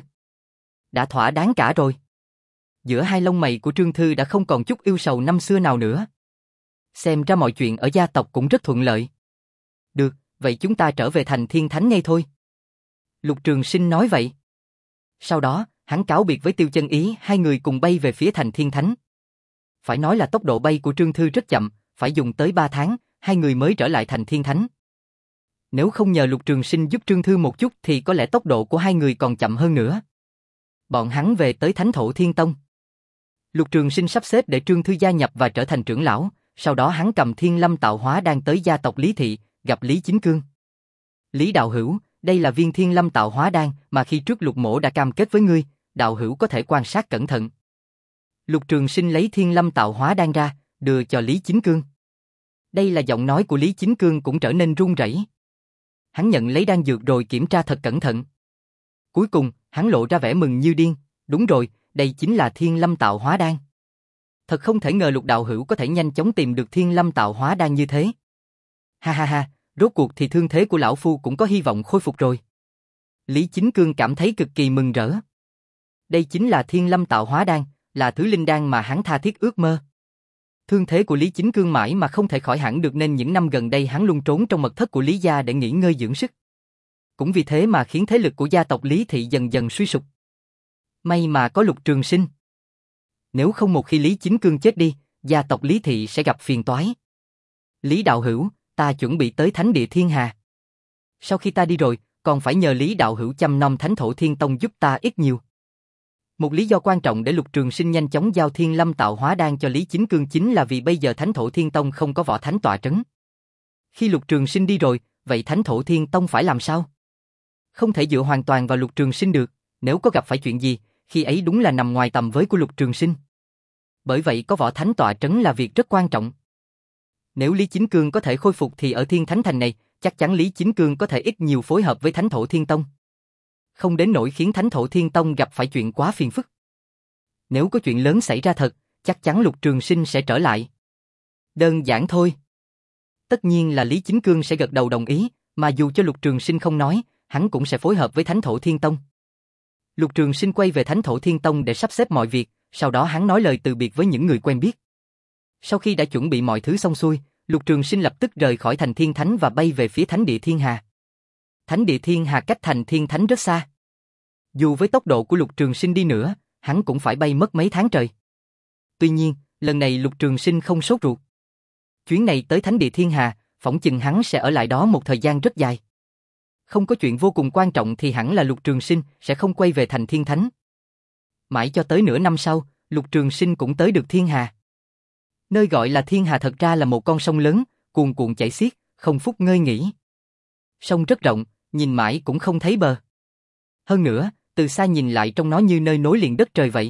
Đã thỏa đáng cả rồi. Giữa hai lông mày của Trương Thư đã không còn chút yêu sầu năm xưa nào nữa. Xem ra mọi chuyện ở gia tộc cũng rất thuận lợi. Được, vậy chúng ta trở về thành Thiên Thánh ngay thôi. Lục Trường Sinh nói vậy. Sau đó, hắn cáo biệt với Tiêu Chân Ý, hai người cùng bay về phía thành Thiên Thánh. Phải nói là tốc độ bay của Trương Thư rất chậm, phải dùng tới ba tháng, hai người mới trở lại thành Thiên Thánh. Nếu không nhờ Lục Trường Sinh giúp Trương Thư một chút thì có lẽ tốc độ của hai người còn chậm hơn nữa. Bọn hắn về tới Thánh Thổ Thiên Tông. Lục Trường Sinh sắp xếp để Trương Thư gia nhập và trở thành trưởng lão, sau đó hắn cầm Thiên Lâm Tạo Hóa Đan tới gia tộc Lý Thị, gặp Lý Chính Cương. Lý đạo hữu, đây là viên Thiên Lâm Tạo Hóa Đan mà khi trước Lục mỗ đã cam kết với ngươi, đạo hữu có thể quan sát cẩn thận. Lục Trường Sinh lấy Thiên Lâm Tạo Hóa Đan ra, đưa cho Lý Chính Cương. Đây là giọng nói của Lý Chính Cương cũng trở nên run rẩy. Hắn nhận lấy đan dược rồi kiểm tra thật cẩn thận. Cuối cùng, hắn lộ ra vẻ mừng như điên, đúng rồi, đây chính là Thiên Lâm Tạo Hóa Đan. Thật không thể ngờ Lục đạo hữu có thể nhanh chóng tìm được Thiên Lâm Tạo Hóa Đan như thế. Ha ha ha, rốt cuộc thì thương thế của lão phu cũng có hy vọng khôi phục rồi. Lý Chính Cương cảm thấy cực kỳ mừng rỡ. Đây chính là Thiên Lâm Tạo Hóa Đan, là thứ linh đan mà hắn tha thiết ước mơ. Thương thế của Lý Chính Cương mãi mà không thể khỏi hẳn được nên những năm gần đây hắn luôn trốn trong mật thất của Lý gia để nghỉ ngơi dưỡng sức. Cũng vì thế mà khiến thế lực của gia tộc Lý Thị dần dần suy sụp. May mà có Lục Trường Sinh. Nếu không một khi Lý Chính Cương chết đi, gia tộc Lý Thị sẽ gặp phiền toái. Lý đạo hữu, ta chuẩn bị tới Thánh Địa Thiên Hà. Sau khi ta đi rồi, còn phải nhờ Lý đạo hữu chăm nom Thánh Thổ Thiên Tông giúp ta ít nhiều. Một lý do quan trọng để Lục Trường Sinh nhanh chóng giao Thiên Lâm Tạo Hóa Đan cho Lý Chính Cương chính là vì bây giờ Thánh Thổ Thiên Tông không có võ thánh tọa trấn. Khi Lục Trường Sinh đi rồi, vậy Thánh Thổ Thiên Tông phải làm sao? Không thể dựa hoàn toàn vào Lục Trường Sinh được, nếu có gặp phải chuyện gì, khi ấy đúng là nằm ngoài tầm với của Lục Trường Sinh. Bởi vậy có võ thánh tọa trấn là việc rất quan trọng. Nếu Lý Chính Cương có thể khôi phục thì ở Thiên Thánh Thành này, chắc chắn Lý Chính Cương có thể ít nhiều phối hợp với Thánh Thổ Thiên Tông. Không đến nỗi khiến Thánh Thổ Thiên Tông gặp phải chuyện quá phiền phức. Nếu có chuyện lớn xảy ra thật, chắc chắn Lục Trường Sinh sẽ trở lại. Đơn giản thôi. Tất nhiên là Lý Chính Cương sẽ gật đầu đồng ý, mà dù cho Lục Trường Sinh không nói, hắn cũng sẽ phối hợp với Thánh Thổ Thiên Tông. Lục Trường Sinh quay về Thánh Thổ Thiên Tông để sắp xếp mọi việc, sau đó hắn nói lời từ biệt với những người quen biết. Sau khi đã chuẩn bị mọi thứ xong xuôi, Lục Trường Sinh lập tức rời khỏi thành Thiên Thánh và bay về phía Thánh Địa Thiên Hà. Thánh Địa Thiên Hà cách thành Thiên Thánh rất xa. Dù với tốc độ của Lục Trường Sinh đi nữa, hắn cũng phải bay mất mấy tháng trời. Tuy nhiên, lần này Lục Trường Sinh không sốt ruột. Chuyến này tới Thánh Địa Thiên Hà, phỏng chừng hắn sẽ ở lại đó một thời gian rất dài. Không có chuyện vô cùng quan trọng thì hẳn là Lục Trường Sinh sẽ không quay về thành Thiên Thánh. Mãi cho tới nửa năm sau, Lục Trường Sinh cũng tới được Thiên Hà. Nơi gọi là Thiên Hà thật ra là một con sông lớn, cuồn cuộn chảy xiết, không phút ngơi nghỉ. Sông rất rộng, nhìn mãi cũng không thấy bờ. Hơn nữa, từ xa nhìn lại trông nó như nơi nối liền đất trời vậy.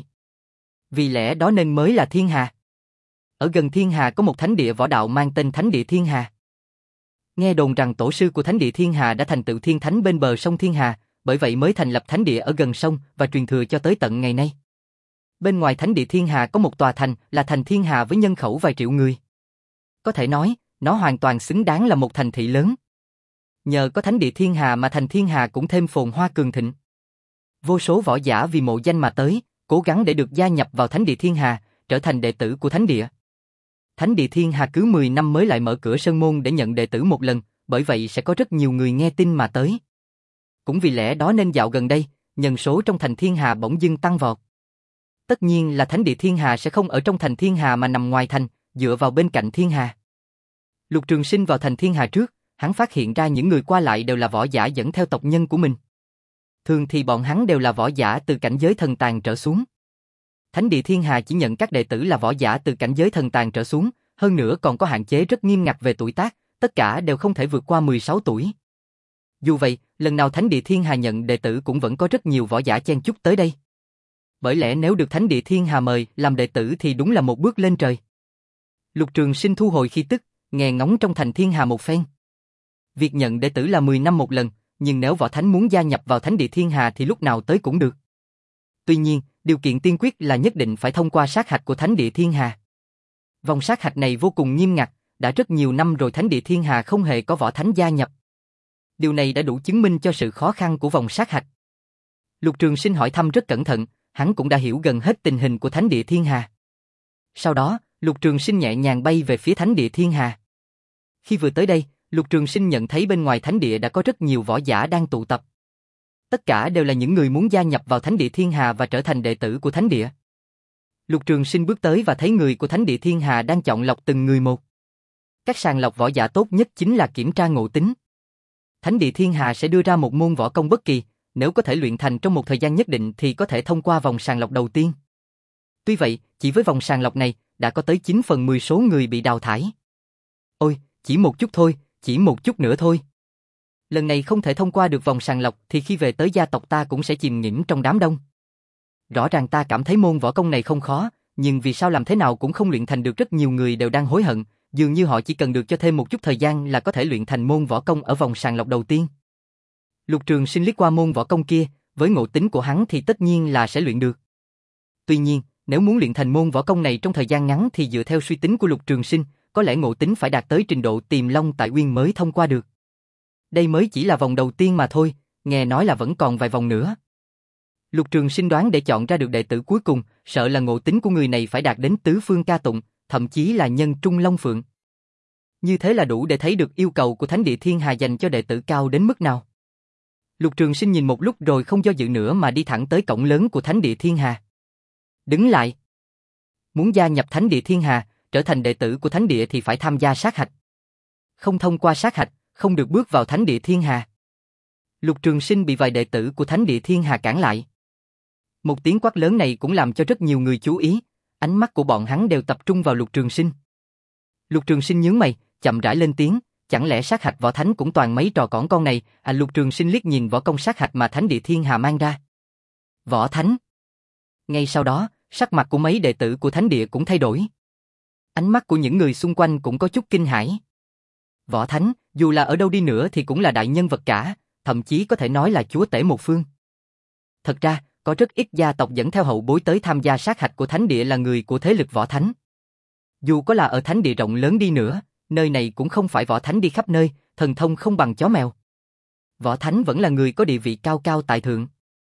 Vì lẽ đó nên mới là Thiên Hà. Ở gần Thiên Hà có một thánh địa võ đạo mang tên Thánh Địa Thiên Hà. Nghe đồn rằng tổ sư của Thánh Địa Thiên Hà đã thành tựu thiên thánh bên bờ sông Thiên Hà, bởi vậy mới thành lập thánh địa ở gần sông và truyền thừa cho tới tận ngày nay. Bên ngoài Thánh Địa Thiên Hà có một tòa thành là thành Thiên Hà với nhân khẩu vài triệu người. Có thể nói, nó hoàn toàn xứng đáng là một thành thị lớn. Nhờ có Thánh Địa Thiên Hà mà thành Thiên Hà cũng thêm phồn hoa cường thịnh. Vô số võ giả vì mộ danh mà tới, cố gắng để được gia nhập vào Thánh Địa Thiên Hà, trở thành đệ tử của Thánh Địa. Thánh Địa Thiên Hà cứ mười năm mới lại mở cửa sơn môn để nhận đệ tử một lần, bởi vậy sẽ có rất nhiều người nghe tin mà tới. Cũng vì lẽ đó nên dạo gần đây, nhân số trong thành Thiên Hà bỗng dưng tăng vọt. Tất nhiên là Thánh Địa Thiên Hà sẽ không ở trong thành Thiên Hà mà nằm ngoài thành, dựa vào bên cạnh Thiên Hà. Lục Trường Sinh vào thành Thiên Hà trước, hắn phát hiện ra những người qua lại đều là võ giả dẫn theo tộc nhân của mình. Thường thì bọn hắn đều là võ giả từ cảnh giới thần tàng trở xuống. Thánh Địa Thiên Hà chỉ nhận các đệ tử là võ giả từ cảnh giới thần tàng trở xuống, hơn nữa còn có hạn chế rất nghiêm ngặt về tuổi tác, tất cả đều không thể vượt qua mười sáu tuổi. Dù vậy, lần nào Thánh Địa Thiên Hà nhận đệ tử cũng vẫn có rất nhiều võ giả chen chúc tới đây. Bởi lẽ nếu được Thánh Địa Thiên Hà mời làm đệ tử thì đúng là một bước lên trời. Lục Trường Sinh thu hồi khí tức, nghe ngóng trong thành Thiên Hà một phen. Việc nhận đệ tử là mười năm một lần, nhưng nếu võ thánh muốn gia nhập vào Thánh Địa Thiên Hà thì lúc nào tới cũng được. Tuy nhiên, điều kiện tiên quyết là nhất định phải thông qua sát hạch của Thánh Địa Thiên Hà. Vòng sát hạch này vô cùng nghiêm ngặt, đã rất nhiều năm rồi Thánh Địa Thiên Hà không hề có võ thánh gia nhập. Điều này đã đủ chứng minh cho sự khó khăn của vòng sát hạch. Lục Trường Sinh hỏi thăm rất cẩn thận, hắn cũng đã hiểu gần hết tình hình của Thánh Địa Thiên Hà. Sau đó, Lục Trường Sinh nhẹ nhàng bay về phía Thánh Địa Thiên Hà. Khi vừa tới đây, Lục Trường Sinh nhận thấy bên ngoài Thánh Địa đã có rất nhiều võ giả đang tụ tập. Tất cả đều là những người muốn gia nhập vào Thánh Địa Thiên Hà và trở thành đệ tử của Thánh Địa. Lục Trường Sinh bước tới và thấy người của Thánh Địa Thiên Hà đang chọn lọc từng người một. Các sàng lọc võ giả tốt nhất chính là kiểm tra ngộ tính. Thánh Địa Thiên Hà sẽ đưa ra một môn võ công bất kỳ, nếu có thể luyện thành trong một thời gian nhất định thì có thể thông qua vòng sàng lọc đầu tiên. Tuy vậy, chỉ với vòng sàng lọc này, đã có tới chín phần mười số người bị đào thải. Ôi, chỉ một chút thôi, chỉ một chút nữa thôi. Lần này không thể thông qua được vòng sàng lọc thì khi về tới gia tộc ta cũng sẽ chìm nghỉm trong đám đông. Rõ ràng ta cảm thấy môn võ công này không khó, nhưng vì sao làm thế nào cũng không luyện thành được, rất nhiều người đều đang hối hận, dường như họ chỉ cần được cho thêm một chút thời gian là có thể luyện thành môn võ công ở vòng sàng lọc đầu tiên. Lục Trường Sinh liếc qua môn võ công kia, với ngộ tính của hắn thì tất nhiên là sẽ luyện được. Tuy nhiên, nếu muốn luyện thành môn võ công này trong thời gian ngắn thì dựa theo suy tính của Lục Trường Sinh, có lẽ ngộ tính phải đạt tới trình độ Tiềm Long Tại Uyên mới thông qua được. Đây mới chỉ là vòng đầu tiên mà thôi, nghe nói là vẫn còn vài vòng nữa. Lục Trường Sinh đoán để chọn ra được đệ tử cuối cùng, sợ là ngộ tính của người này phải đạt đến tứ phương ca tụng, thậm chí là nhân trung long phượng. Như thế là đủ để thấy được yêu cầu của Thánh địa Thiên Hà dành cho đệ tử cao đến mức nào. Lục Trường Sinh nhìn một lúc rồi không do dự nữa mà đi thẳng tới cổng lớn của Thánh địa Thiên Hà. Đứng lại. Muốn gia nhập Thánh địa Thiên Hà, trở thành đệ tử của Thánh địa thì phải tham gia sát hạch. Không thông qua sát hạch, không được bước vào Thánh địa Thiên Hà. Lục Trường Sinh bị vài đệ tử của Thánh địa Thiên Hà cản lại. Một tiếng quát lớn này cũng làm cho rất nhiều người chú ý, ánh mắt của bọn hắn đều tập trung vào Lục Trường Sinh. Lục Trường Sinh nhướng mày, chậm rãi lên tiếng, chẳng lẽ sát hạch võ thánh cũng toàn mấy trò cỏn con này? À, Lục Trường Sinh liếc nhìn võ công sát hạch mà Thánh địa Thiên Hà mang ra. Võ thánh. Ngay sau đó, sắc mặt của mấy đệ tử của Thánh địa cũng thay đổi. Ánh mắt của những người xung quanh cũng có chút kinh hãi. Võ thánh, dù là ở đâu đi nữa thì cũng là đại nhân vật cả, thậm chí có thể nói là chúa tể một phương. Thật ra, có rất ít gia tộc dẫn theo hậu bối tới tham gia sát hạch của Thánh địa là người của thế lực võ thánh. Dù có là ở Thánh địa rộng lớn đi nữa, nơi này cũng không phải võ thánh đi khắp nơi, thần thông không bằng chó mèo. Võ thánh vẫn là người có địa vị cao cao tại thượng.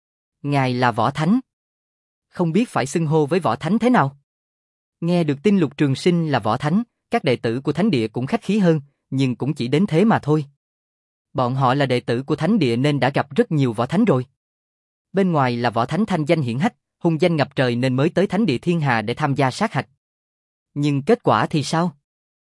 Ngài là võ thánh. Không biết phải xưng hô với võ thánh thế nào. Nghe được tin Lục Trường Sinh là võ thánh, các đệ tử của Thánh địa cũng khách khí hơn, nhưng cũng chỉ đến thế mà thôi. Bọn họ là đệ tử của Thánh địa nên đã gặp rất nhiều võ thánh rồi. Bên ngoài là võ thánh thanh danh hiển hách, hung danh ngập trời nên mới tới Thánh địa Thiên Hà để tham gia sát hạch. Nhưng kết quả thì sao?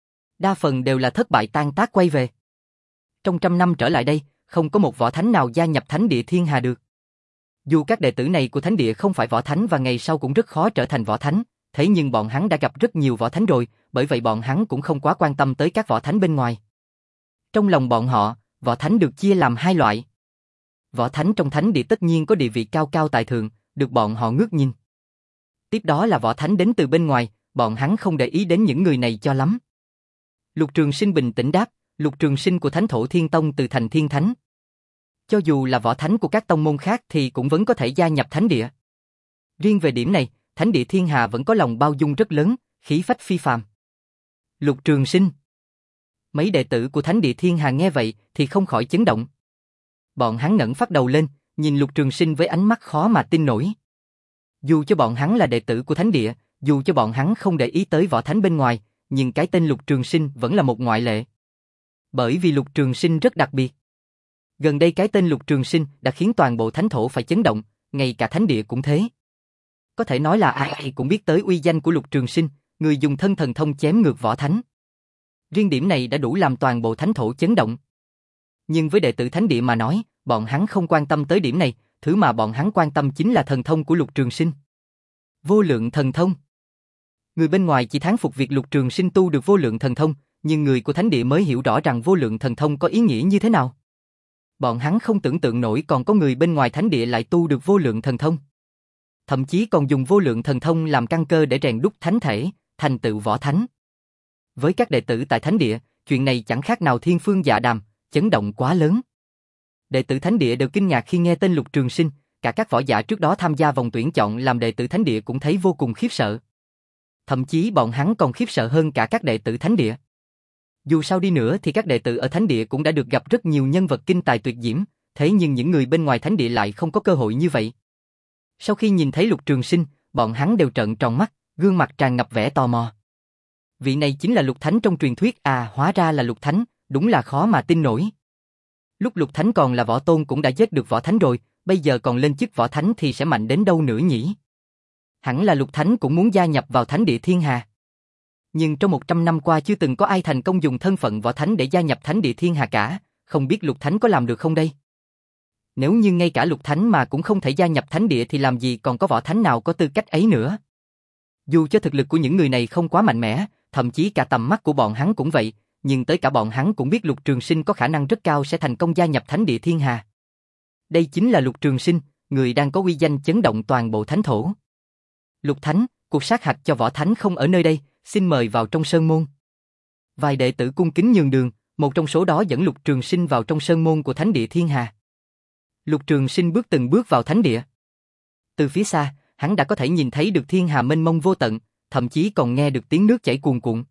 Đa phần đều là thất bại tan tác quay về. Trong trăm năm trở lại đây, không có một võ thánh nào gia nhập Thánh địa Thiên Hà được. Dù các đệ tử này của Thánh địa không phải võ thánh và ngày sau cũng rất khó trở thành võ thánh, thế nhưng bọn hắn đã gặp rất nhiều võ thánh rồi, bởi vậy bọn hắn cũng không quá quan tâm tới các võ thánh bên ngoài. Trong lòng bọn họ, võ thánh được chia làm hai loại. Võ thánh trong Thánh địa tất nhiên có địa vị cao cao tại thượng, được bọn họ ngước nhìn. Tiếp đó là võ thánh đến từ bên ngoài, bọn hắn không để ý đến những người này cho lắm. Lục Trường Sinh bình tĩnh đáp, Lục Trường Sinh của Thánh Thổ Thiên Tông từ thành Thiên Thánh. Cho dù là võ thánh của các tông môn khác thì cũng vẫn có thể gia nhập Thánh địa. Riêng về điểm này, Thánh địa Thiên Hà vẫn có lòng bao dung rất lớn, khí phách phi phàm. Lục Trường Sinh. Mấy đệ tử của Thánh địa Thiên Hà nghe vậy thì không khỏi chấn động. Bọn hắn ngẩng phát đầu lên, nhìn Lục Trường Sinh với ánh mắt khó mà tin nổi. Dù cho bọn hắn là đệ tử của Thánh địa, dù cho bọn hắn không để ý tới võ thánh bên ngoài, nhưng cái tên Lục Trường Sinh vẫn là một ngoại lệ. Bởi vì Lục Trường Sinh rất đặc biệt. Gần đây cái tên Lục Trường Sinh đã khiến toàn bộ Thánh Thổ phải chấn động, ngay cả Thánh địa cũng thế. Có thể nói là ai ai cũng biết tới uy danh của Lục Trường Sinh, người dùng thân thần thông chém ngược võ thánh. Riêng điểm này đã đủ làm toàn bộ Thánh Thổ chấn động. Nhưng với đệ tử Thánh địa mà nói, bọn hắn không quan tâm tới điểm này, thứ mà bọn hắn quan tâm chính là thần thông của Lục Trường Sinh. Vô lượng thần thông. Người bên ngoài chỉ thán phục việc Lục Trường Sinh tu được vô lượng thần thông, nhưng người của Thánh địa mới hiểu rõ rằng vô lượng thần thông có ý nghĩa như thế nào. Bọn hắn không tưởng tượng nổi còn có người bên ngoài Thánh địa lại tu được vô lượng thần thông. Thậm chí còn dùng vô lượng thần thông làm căn cơ để rèn đúc thánh thể, thành tựu võ thánh. Với các đệ tử tại Thánh địa, chuyện này chẳng khác nào thiên phương dạ đàm, chấn động quá lớn. Đệ tử Thánh địa đều kinh ngạc khi nghe tên Lục Trường Sinh, cả các võ giả trước đó tham gia vòng tuyển chọn làm đệ tử Thánh địa cũng thấy vô cùng khiếp sợ. Thậm chí bọn hắn còn khiếp sợ hơn cả các đệ tử Thánh địa. Dù sao đi nữa thì các đệ tử ở Thánh địa cũng đã được gặp rất nhiều nhân vật kinh tài tuyệt diễm, thế nhưng những người bên ngoài Thánh địa lại không có cơ hội như vậy. Sau khi nhìn thấy Lục Trường Sinh, bọn hắn đều trợn tròn mắt, gương mặt tràn ngập vẻ tò mò. Vị này chính là Lục Thánh trong truyền thuyết à, hóa ra là Lục Thánh, đúng là khó mà tin nổi. Lúc Lục Thánh còn là võ tôn cũng đã giết được võ thánh rồi, bây giờ còn lên chức võ thánh thì sẽ mạnh đến đâu nữa nhỉ? Hẳn là Lục Thánh cũng muốn gia nhập vào Thánh địa Thiên Hà. Nhưng trong một trăm năm qua chưa từng có ai thành công dùng thân phận võ thánh để gia nhập Thánh địa Thiên Hà cả, không biết Lục Thánh có làm được không đây? Nếu như ngay cả Lục Thánh mà cũng không thể gia nhập Thánh địa thì làm gì còn có võ thánh nào có tư cách ấy nữa? Dù cho thực lực của những người này không quá mạnh mẽ, thậm chí cả tầm mắt của bọn hắn cũng vậy, nhưng tới cả bọn hắn cũng biết Lục Trường Sinh có khả năng rất cao sẽ thành công gia nhập Thánh địa Thiên Hà. Đây chính là Lục Trường Sinh, người đang có uy danh chấn động toàn bộ Thánh Thổ. Lục Thánh, cuộc sát hạch cho võ thánh không ở nơi đây, xin mời vào trong sơn môn. Vài đệ tử cung kính nhường đường, một trong số đó dẫn Lục Trường Sinh vào trong sơn môn của Thánh địa Thiên Hà. Lục Trường Sinh bước từng bước vào Thánh địa. Từ phía xa, hắn đã có thể nhìn thấy được Thiên Hà mênh mông vô tận, thậm chí còn nghe được tiếng nước chảy cuồn cuộn.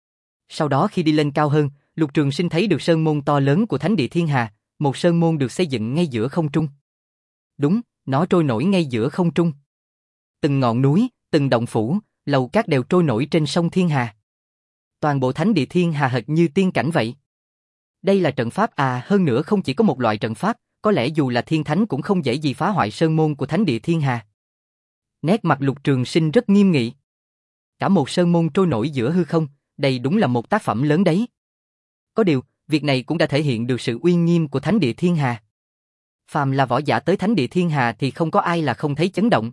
Sau đó khi đi lên cao hơn, Lục Trường Sinh thấy được sơn môn to lớn của Thánh địa Thiên Hà, một sơn môn được xây dựng ngay giữa không trung. Đúng, nó trôi nổi ngay giữa không trung. Từng ngọn núi, từng động phủ, lầu cát đều trôi nổi trên sông Thiên Hà. Toàn bộ thánh địa Thiên Hà hệt như tiên cảnh vậy. Đây là trận pháp à, hơn nữa không chỉ có một loại trận pháp, có lẽ dù là thiên thánh cũng không dễ gì phá hoại sơn môn của thánh địa Thiên Hà. Nét mặt Lục Trường Sinh rất nghiêm nghị. Cả một sơn môn trôi nổi giữa hư không, đây đúng là một tác phẩm lớn đấy. Có điều, việc này cũng đã thể hiện được sự uy nghiêm của thánh địa Thiên Hà. Phàm là võ giả tới thánh địa Thiên Hà thì không có ai là không thấy chấn động.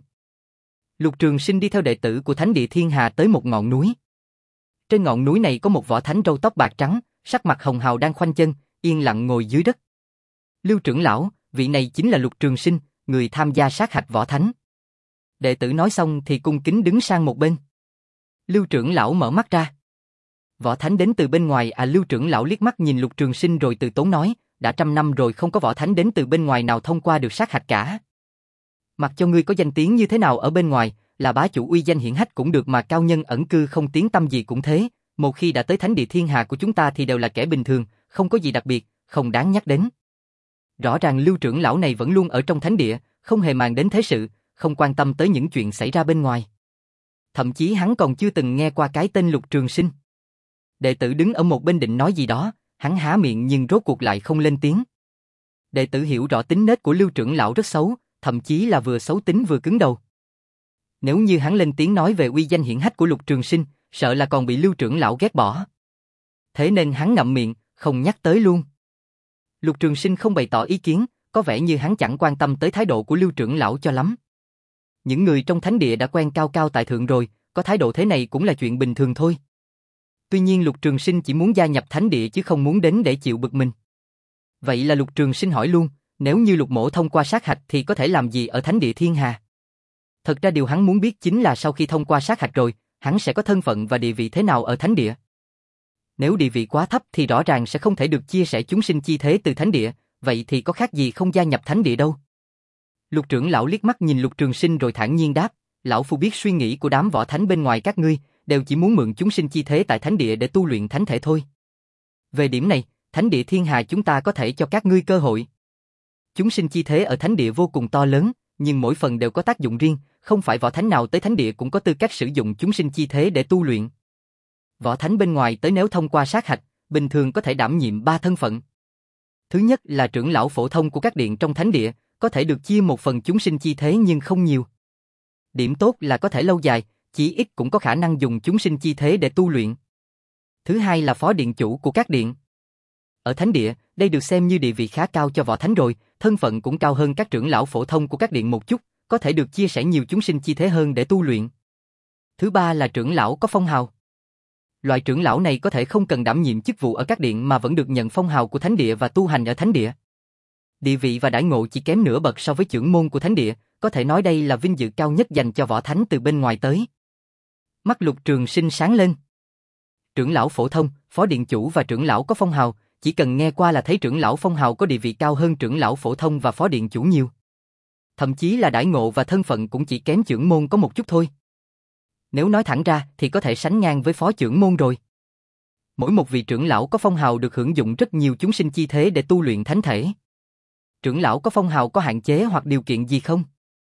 Lục Trường Sinh đi theo đệ tử của thánh địa Thiên Hà tới một ngọn núi. Trên ngọn núi này có một võ thánh râu tóc bạc trắng, sắc mặt hồng hào đang khoanh chân, yên lặng ngồi dưới đất. Lưu trưởng lão, vị này chính là Lục Trường Sinh, người tham gia sát hạch võ thánh. Đệ tử nói xong thì cung kính đứng sang một bên. Lưu trưởng lão mở mắt ra. Võ thánh đến từ bên ngoài à? Lưu trưởng lão liếc mắt nhìn Lục Trường Sinh rồi từ tốn nói, đã trăm năm rồi không có võ thánh đến từ bên ngoài nào thông qua được sát hạch cả. Mặc cho ngươi có danh tiếng như thế nào ở bên ngoài, là bá chủ uy danh hiển hách cũng được mà cao nhân ẩn cư không tiếng tăm gì cũng thế, một khi đã tới thánh địa Thiên Hà của chúng ta thì đều là kẻ bình thường, không có gì đặc biệt, không đáng nhắc đến. Rõ ràng Lưu trưởng lão này vẫn luôn ở trong thánh địa, không hề màng đến thế sự, không quan tâm tới những chuyện xảy ra bên ngoài. Thậm chí hắn còn chưa từng nghe qua cái tên Lục Trường Sinh. Đệ tử đứng ở một bên định nói gì đó, hắn há miệng nhưng rốt cuộc lại không lên tiếng. Đệ tử hiểu rõ tính nết của Lưu trưởng lão rất xấu, thậm chí là vừa xấu tính vừa cứng đầu. Nếu như hắn lên tiếng nói về uy danh hiển hách của Lục Trường Sinh, sợ là còn bị Lưu trưởng lão ghét bỏ. Thế nên hắn ngậm miệng, không nhắc tới luôn. Lục Trường Sinh không bày tỏ ý kiến, có vẻ như hắn chẳng quan tâm tới thái độ của Lưu trưởng lão cho lắm. Những người trong thánh địa đã quen cao cao tại thượng rồi, có thái độ thế này cũng là chuyện bình thường thôi. Tuy nhiên Lục Trường Sinh chỉ muốn gia nhập thánh địa chứ không muốn đến để chịu bực mình. Vậy là Lục Trường Sinh hỏi luôn, nếu như Lục mỗ thông qua sát hạch thì có thể làm gì ở thánh địa Thiên Hà? Thật ra điều hắn muốn biết chính là sau khi thông qua sát hạch rồi, hắn sẽ có thân phận và địa vị thế nào ở thánh địa. Nếu địa vị quá thấp thì rõ ràng sẽ không thể được chia sẻ chúng sinh chi thế từ thánh địa, vậy thì có khác gì không gia nhập thánh địa đâu. Lục trưởng lão liếc mắt nhìn Lục Trường Sinh rồi thản nhiên đáp, lão phu biết suy nghĩ của đám võ thánh bên ngoài các ngươi, đều chỉ muốn mượn chúng sinh chi thế tại thánh địa để tu luyện thánh thể thôi. Về điểm này, thánh địa Thiên Hà chúng ta có thể cho các ngươi cơ hội. Chúng sinh chi thế ở thánh địa vô cùng to lớn, nhưng mỗi phần đều có tác dụng riêng, không phải võ thánh nào tới thánh địa cũng có tư cách sử dụng chúng sinh chi thế để tu luyện. Võ thánh bên ngoài tới nếu thông qua sát hạch, bình thường có thể đảm nhiệm ba thân phận. Thứ nhất là trưởng lão phổ thông của các điện trong thánh địa, có thể được chia một phần chúng sinh chi thế nhưng không nhiều. Điểm tốt là có thể lâu dài, chỉ ít cũng có khả năng dùng chúng sinh chi thế để tu luyện. Thứ hai là phó điện chủ của các điện. Ở thánh địa, đây được xem như địa vị khá cao cho võ thánh rồi, thân phận cũng cao hơn các trưởng lão phổ thông của các điện một chút, có thể được chia sẻ nhiều chúng sinh chi thế hơn để tu luyện. Thứ ba là trưởng lão có phong hào. Loại trưởng lão này có thể không cần đảm nhiệm chức vụ ở các điện mà vẫn được nhận phong hào của thánh địa và tu hành ở thánh địa. Địa vị và đãi ngộ chỉ kém nửa bậc so với trưởng môn của thánh địa, có thể nói đây là vinh dự cao nhất dành cho võ thánh từ bên ngoài tới. Mắt Lục Trường Sinh sáng lên. Trưởng lão phổ thông, phó điện chủ và trưởng lão có phong hào, chỉ cần nghe qua là thấy trưởng lão phong hào có địa vị cao hơn trưởng lão phổ thông và phó điện chủ nhiều. Thậm chí là đãi ngộ và thân phận cũng chỉ kém trưởng môn có một chút thôi. Nếu nói thẳng ra thì có thể sánh ngang với phó trưởng môn rồi. Mỗi một vị trưởng lão có phong hào được hưởng dụng rất nhiều chúng sinh chi thế để tu luyện thánh thể. Trưởng lão có phong hào có hạn chế hoặc điều kiện gì không?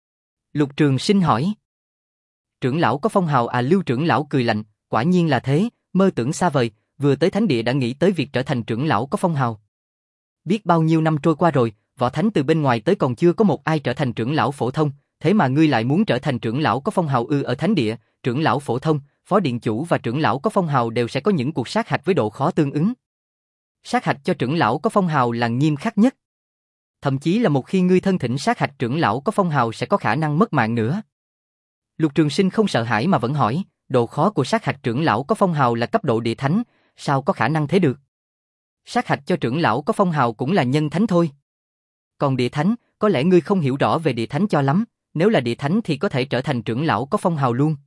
Lục Trường Sinh hỏi. Trưởng lão có phong hào à? Lưu trưởng lão cười lạnh, quả nhiên là thế, mơ tưởng xa vời, vừa tới thánh địa đã nghĩ tới việc trở thành trưởng lão có phong hào. Biết bao nhiêu năm trôi qua rồi, võ thánh từ bên ngoài tới còn chưa có một ai trở thành trưởng lão phổ thông, thế mà ngươi lại muốn trở thành trưởng lão có phong hào ư? Ở thánh địa, trưởng lão phổ thông, phó điện chủ và trưởng lão có phong hào đều sẽ có những cuộc sát hạch với độ khó tương ứng. Sát hạch cho trưởng lão có phong hào là nghiêm khắc nhất. Thậm chí là một khi ngươi thân thỉnh sát hạch trưởng lão có phong hào sẽ có khả năng mất mạng nữa. Lục Trường Sinh không sợ hãi mà vẫn hỏi, độ khó của sát hạch trưởng lão có phong hào là cấp độ địa thánh, sao có khả năng thế được? Sát hạch cho trưởng lão có phong hào cũng là nhân thánh thôi. Còn địa thánh, có lẽ ngươi không hiểu rõ về địa thánh cho lắm, nếu là địa thánh thì có thể trở thành trưởng lão có phong hào luôn.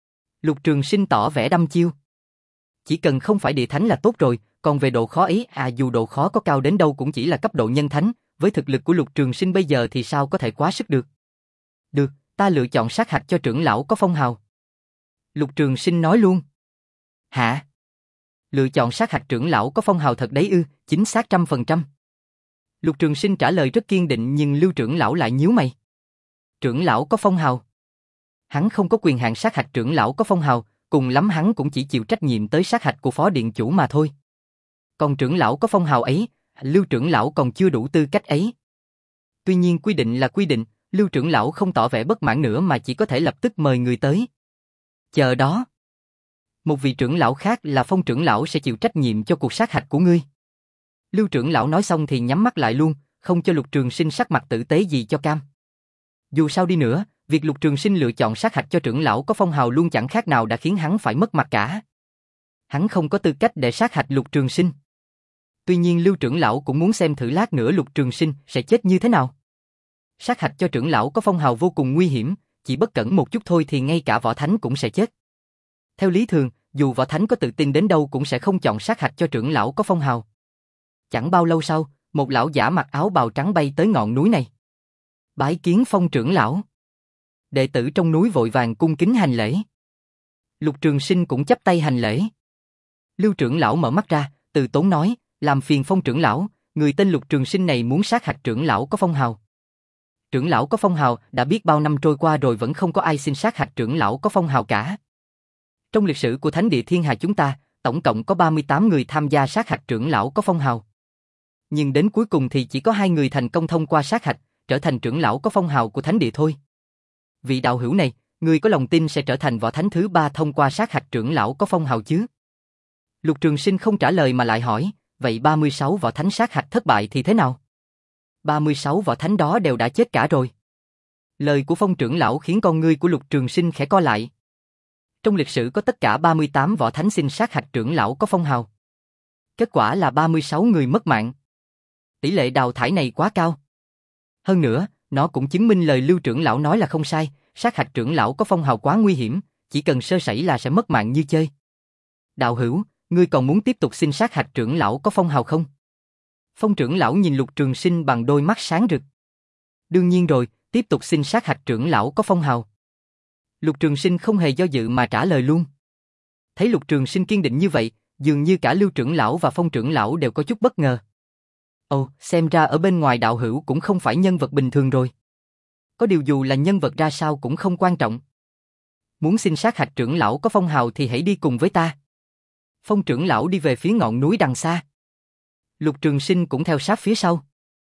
Lục Trường Sinh tỏ vẻ đăm chiêu. Chỉ cần không phải địa thánh là tốt rồi, còn về độ khó ấy, à dù độ khó có cao đến đâu cũng chỉ là cấp độ nhân thánh, với thực lực của Lục Trường Sinh bây giờ thì sao có thể quá sức được. Được, ta lựa chọn sát hạch cho trưởng lão có phong hào. Lục Trường Sinh nói luôn. Hả? Lựa chọn sát hạch trưởng lão có phong hào thật đấy ư? Chính xác trăm phần trăm. Lục Trường Sinh trả lời rất kiên định nhưng Lưu trưởng lão lại nhíu mày. Trưởng lão có phong hào. Hắn không có quyền hạn sát hạch trưởng lão có phong hào, cùng lắm hắn cũng chỉ chịu trách nhiệm tới sát hạch của phó điện chủ mà thôi. Còn trưởng lão có phong hào ấy, Lưu trưởng lão còn chưa đủ tư cách ấy. Tuy nhiên quy định là quy định, Lưu trưởng lão không tỏ vẻ bất mãn nữa mà chỉ có thể lập tức mời người tới. Chờ đó. Một vị trưởng lão khác là Phong trưởng lão sẽ chịu trách nhiệm cho cuộc sát hạch của ngươi. Lưu trưởng lão nói xong thì nhắm mắt lại luôn, không cho Lục Trường Sinh sắc mặt tử tế gì cho cam. Dù sao đi nữa, việc Lục Trường Sinh lựa chọn sát hạch cho trưởng lão có phong hào luôn chẳng khác nào đã khiến hắn phải mất mặt cả. Hắn không có tư cách để sát hạch Lục Trường Sinh. Tuy nhiên Lưu trưởng lão cũng muốn xem thử lát nữa Lục Trường Sinh sẽ chết như thế nào. Sát hạch cho trưởng lão có phong hào vô cùng nguy hiểm, chỉ bất cẩn một chút thôi thì ngay cả võ thánh cũng sẽ chết. Theo lý thường, dù võ thánh có tự tin đến đâu cũng sẽ không chọn sát hạch cho trưởng lão có phong hào. Chẳng bao lâu sau, một lão giả mặc áo bào trắng bay tới ngọn núi này. Bái kiến Phong trưởng lão. Đệ tử trong núi vội vàng cung kính hành lễ. Lục Trường Sinh cũng chắp tay hành lễ. Lưu trưởng lão mở mắt ra, từ tốn nói, làm phiền Phong trưởng lão, người tên Lục Trường Sinh này muốn sát hạch trưởng lão có phong hào. Trưởng lão có phong hào, đã biết bao năm trôi qua rồi vẫn không có ai xin sát hạch trưởng lão có phong hào cả. Trong lịch sử của Thánh địa Thiên Hà chúng ta, tổng cộng có ba mươi tám người tham gia sát hạch trưởng lão có phong hào. Nhưng đến cuối cùng thì chỉ có hai người thành công thông qua sát hạch, trở thành trưởng lão có phong hào của Thánh địa thôi. Vị đạo hữu này, người có lòng tin sẽ trở thành võ thánh thứ ba thông qua sát hạch trưởng lão có phong hào chứ? Lục Trường Sinh không trả lời mà lại hỏi, vậy ba mươi sáu võ thánh sát hạch thất bại thì thế nào? ba mươi sáu võ thánh đó đều đã chết cả rồi. Lời của Phong trưởng lão khiến con ngươi của Lục Trường Sinh khẽ co lại. Trong lịch sử có tất cả ba mươi tám võ thánh xin sát hạch trưởng lão có phong hào. Kết quả là ba mươi sáu người mất mạng. Tỷ lệ đào thải này quá cao. Hơn nữa, nó cũng chứng minh lời Lưu trưởng lão nói là không sai, sát hạch trưởng lão có phong hào quá nguy hiểm, chỉ cần sơ sẩy là sẽ mất mạng như chơi. Đạo hữu, ngươi còn muốn tiếp tục xin sát hạch trưởng lão có phong hào không? Phong trưởng lão nhìn Lục Trường Sinh bằng đôi mắt sáng rực. Đương nhiên rồi, tiếp tục xin sát hạch trưởng lão có phong hào. Lục Trường Sinh không hề do dự mà trả lời luôn. Thấy Lục Trường Sinh kiên định như vậy, dường như cả Lưu trưởng lão và Phong trưởng lão đều có chút bất ngờ. Ồ, xem ra ở bên ngoài đạo hữu cũng không phải nhân vật bình thường rồi. Có điều dù là nhân vật ra sao cũng không quan trọng. Muốn xin sát hạch trưởng lão có phong hào thì hãy đi cùng với ta. Phong trưởng lão đi về phía ngọn núi đằng xa. Lục Trường Sinh cũng theo sát phía sau.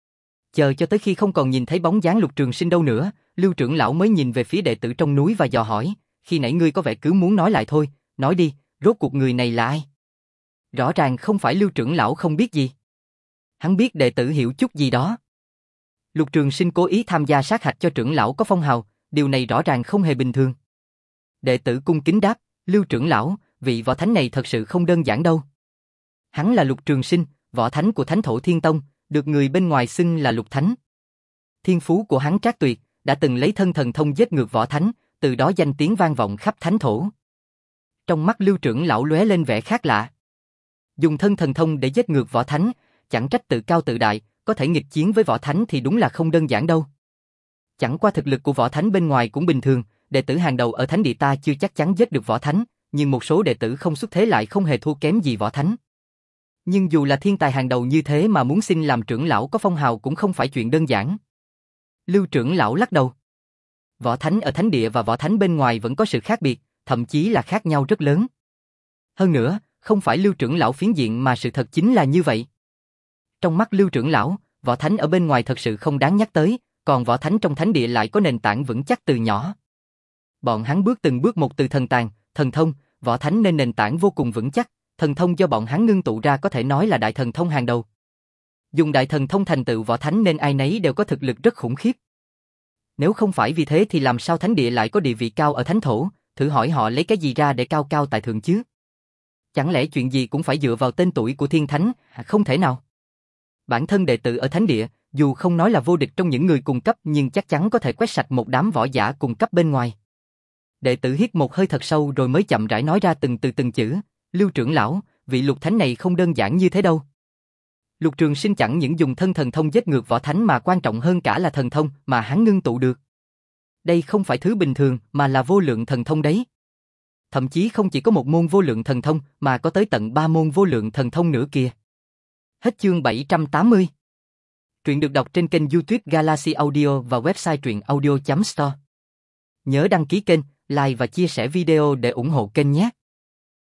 Chờ cho tới khi không còn nhìn thấy bóng dáng Lục Trường Sinh đâu nữa, Lưu trưởng lão mới nhìn về phía đệ tử trong núi và dò hỏi, khi nãy ngươi có vẻ cứ muốn nói lại thôi, nói đi, rốt cuộc người này là ai? Rõ ràng không phải Lưu trưởng lão không biết gì. Hắn biết đệ tử hiểu chút gì đó. Lục Trường Sinh cố ý tham gia sát hạch cho trưởng lão có phong hào, điều này rõ ràng không hề bình thường. Đệ tử cung kính đáp, Lưu trưởng lão, vị võ thánh này thật sự không đơn giản đâu. Hắn là Lục Trường Sinh, võ thánh của Thánh Thổ Thiên Tông, được người bên ngoài xưng là Lục Thánh. Thiên phú của hắn trác tuyệt, đã từng lấy thân thần thông giết ngược võ thánh, từ đó danh tiếng vang vọng khắp Thánh Thổ. Trong mắt Lưu trưởng lão lóe lên vẻ khác lạ. Dùng thân thần thông để giết ngược võ thánh, chẳng trách tự cao tự đại, có thể nghịch chiến với võ thánh thì đúng là không đơn giản đâu. Chẳng qua thực lực của võ thánh bên ngoài cũng bình thường, đệ tử hàng đầu ở thánh địa ta chưa chắc chắn giết được võ thánh, nhưng một số đệ tử không xuất thế lại không hề thua kém gì võ thánh. Nhưng dù là thiên tài hàng đầu như thế mà muốn xin làm trưởng lão có phong hào cũng không phải chuyện đơn giản. Lưu trưởng lão lắc đầu. Võ thánh ở thánh địa và võ thánh bên ngoài vẫn có sự khác biệt, thậm chí là khác nhau rất lớn. Hơn nữa, không phải Lưu trưởng lão phiến diện mà sự thật chính là như vậy. Trong mắt Lưu trưởng lão, võ thánh ở bên ngoài thật sự không đáng nhắc tới, còn võ thánh trong thánh địa lại có nền tảng vững chắc từ nhỏ. Bọn hắn bước từng bước một từ thần tàng, thần thông, võ thánh nên nền tảng vô cùng vững chắc, thần thông do bọn hắn ngưng tụ ra có thể nói là đại thần thông hàng đầu. Dùng đại thần thông thành tựu võ thánh nên ai nấy đều có thực lực rất khủng khiếp. Nếu không phải vì thế thì làm sao thánh địa lại có địa vị cao ở thánh thổ, thử hỏi họ lấy cái gì ra để cao cao tại thượng chứ? Chẳng lẽ chuyện gì cũng phải dựa vào tên tuổi của thiên thánh, không thể nào. Bản thân đệ tử ở thánh địa, dù không nói là vô địch trong những người cùng cấp nhưng chắc chắn có thể quét sạch một đám võ giả cùng cấp bên ngoài. Đệ tử hít một hơi thật sâu rồi mới chậm rãi nói ra từng từ từng chữ, Lưu trưởng lão, vị Lục thánh này không đơn giản như thế đâu. Lục Trường Sinh chẳng những dùng thân thần thông giết ngược võ thánh mà quan trọng hơn cả là thần thông mà hắn ngưng tụ được. Đây không phải thứ bình thường mà là vô lượng thần thông đấy. Thậm chí không chỉ có một môn vô lượng thần thông mà có tới tận ba môn vô lượng thần thông nữa kìa. Hết chương bảy trăm tám mươi. Truyện Truyện được đọc trên kênh YouTube Galaxy Audio và website truyện audio chấm store. Nhớ đăng ký kênh, like và chia sẻ video để ủng hộ kênh nhé.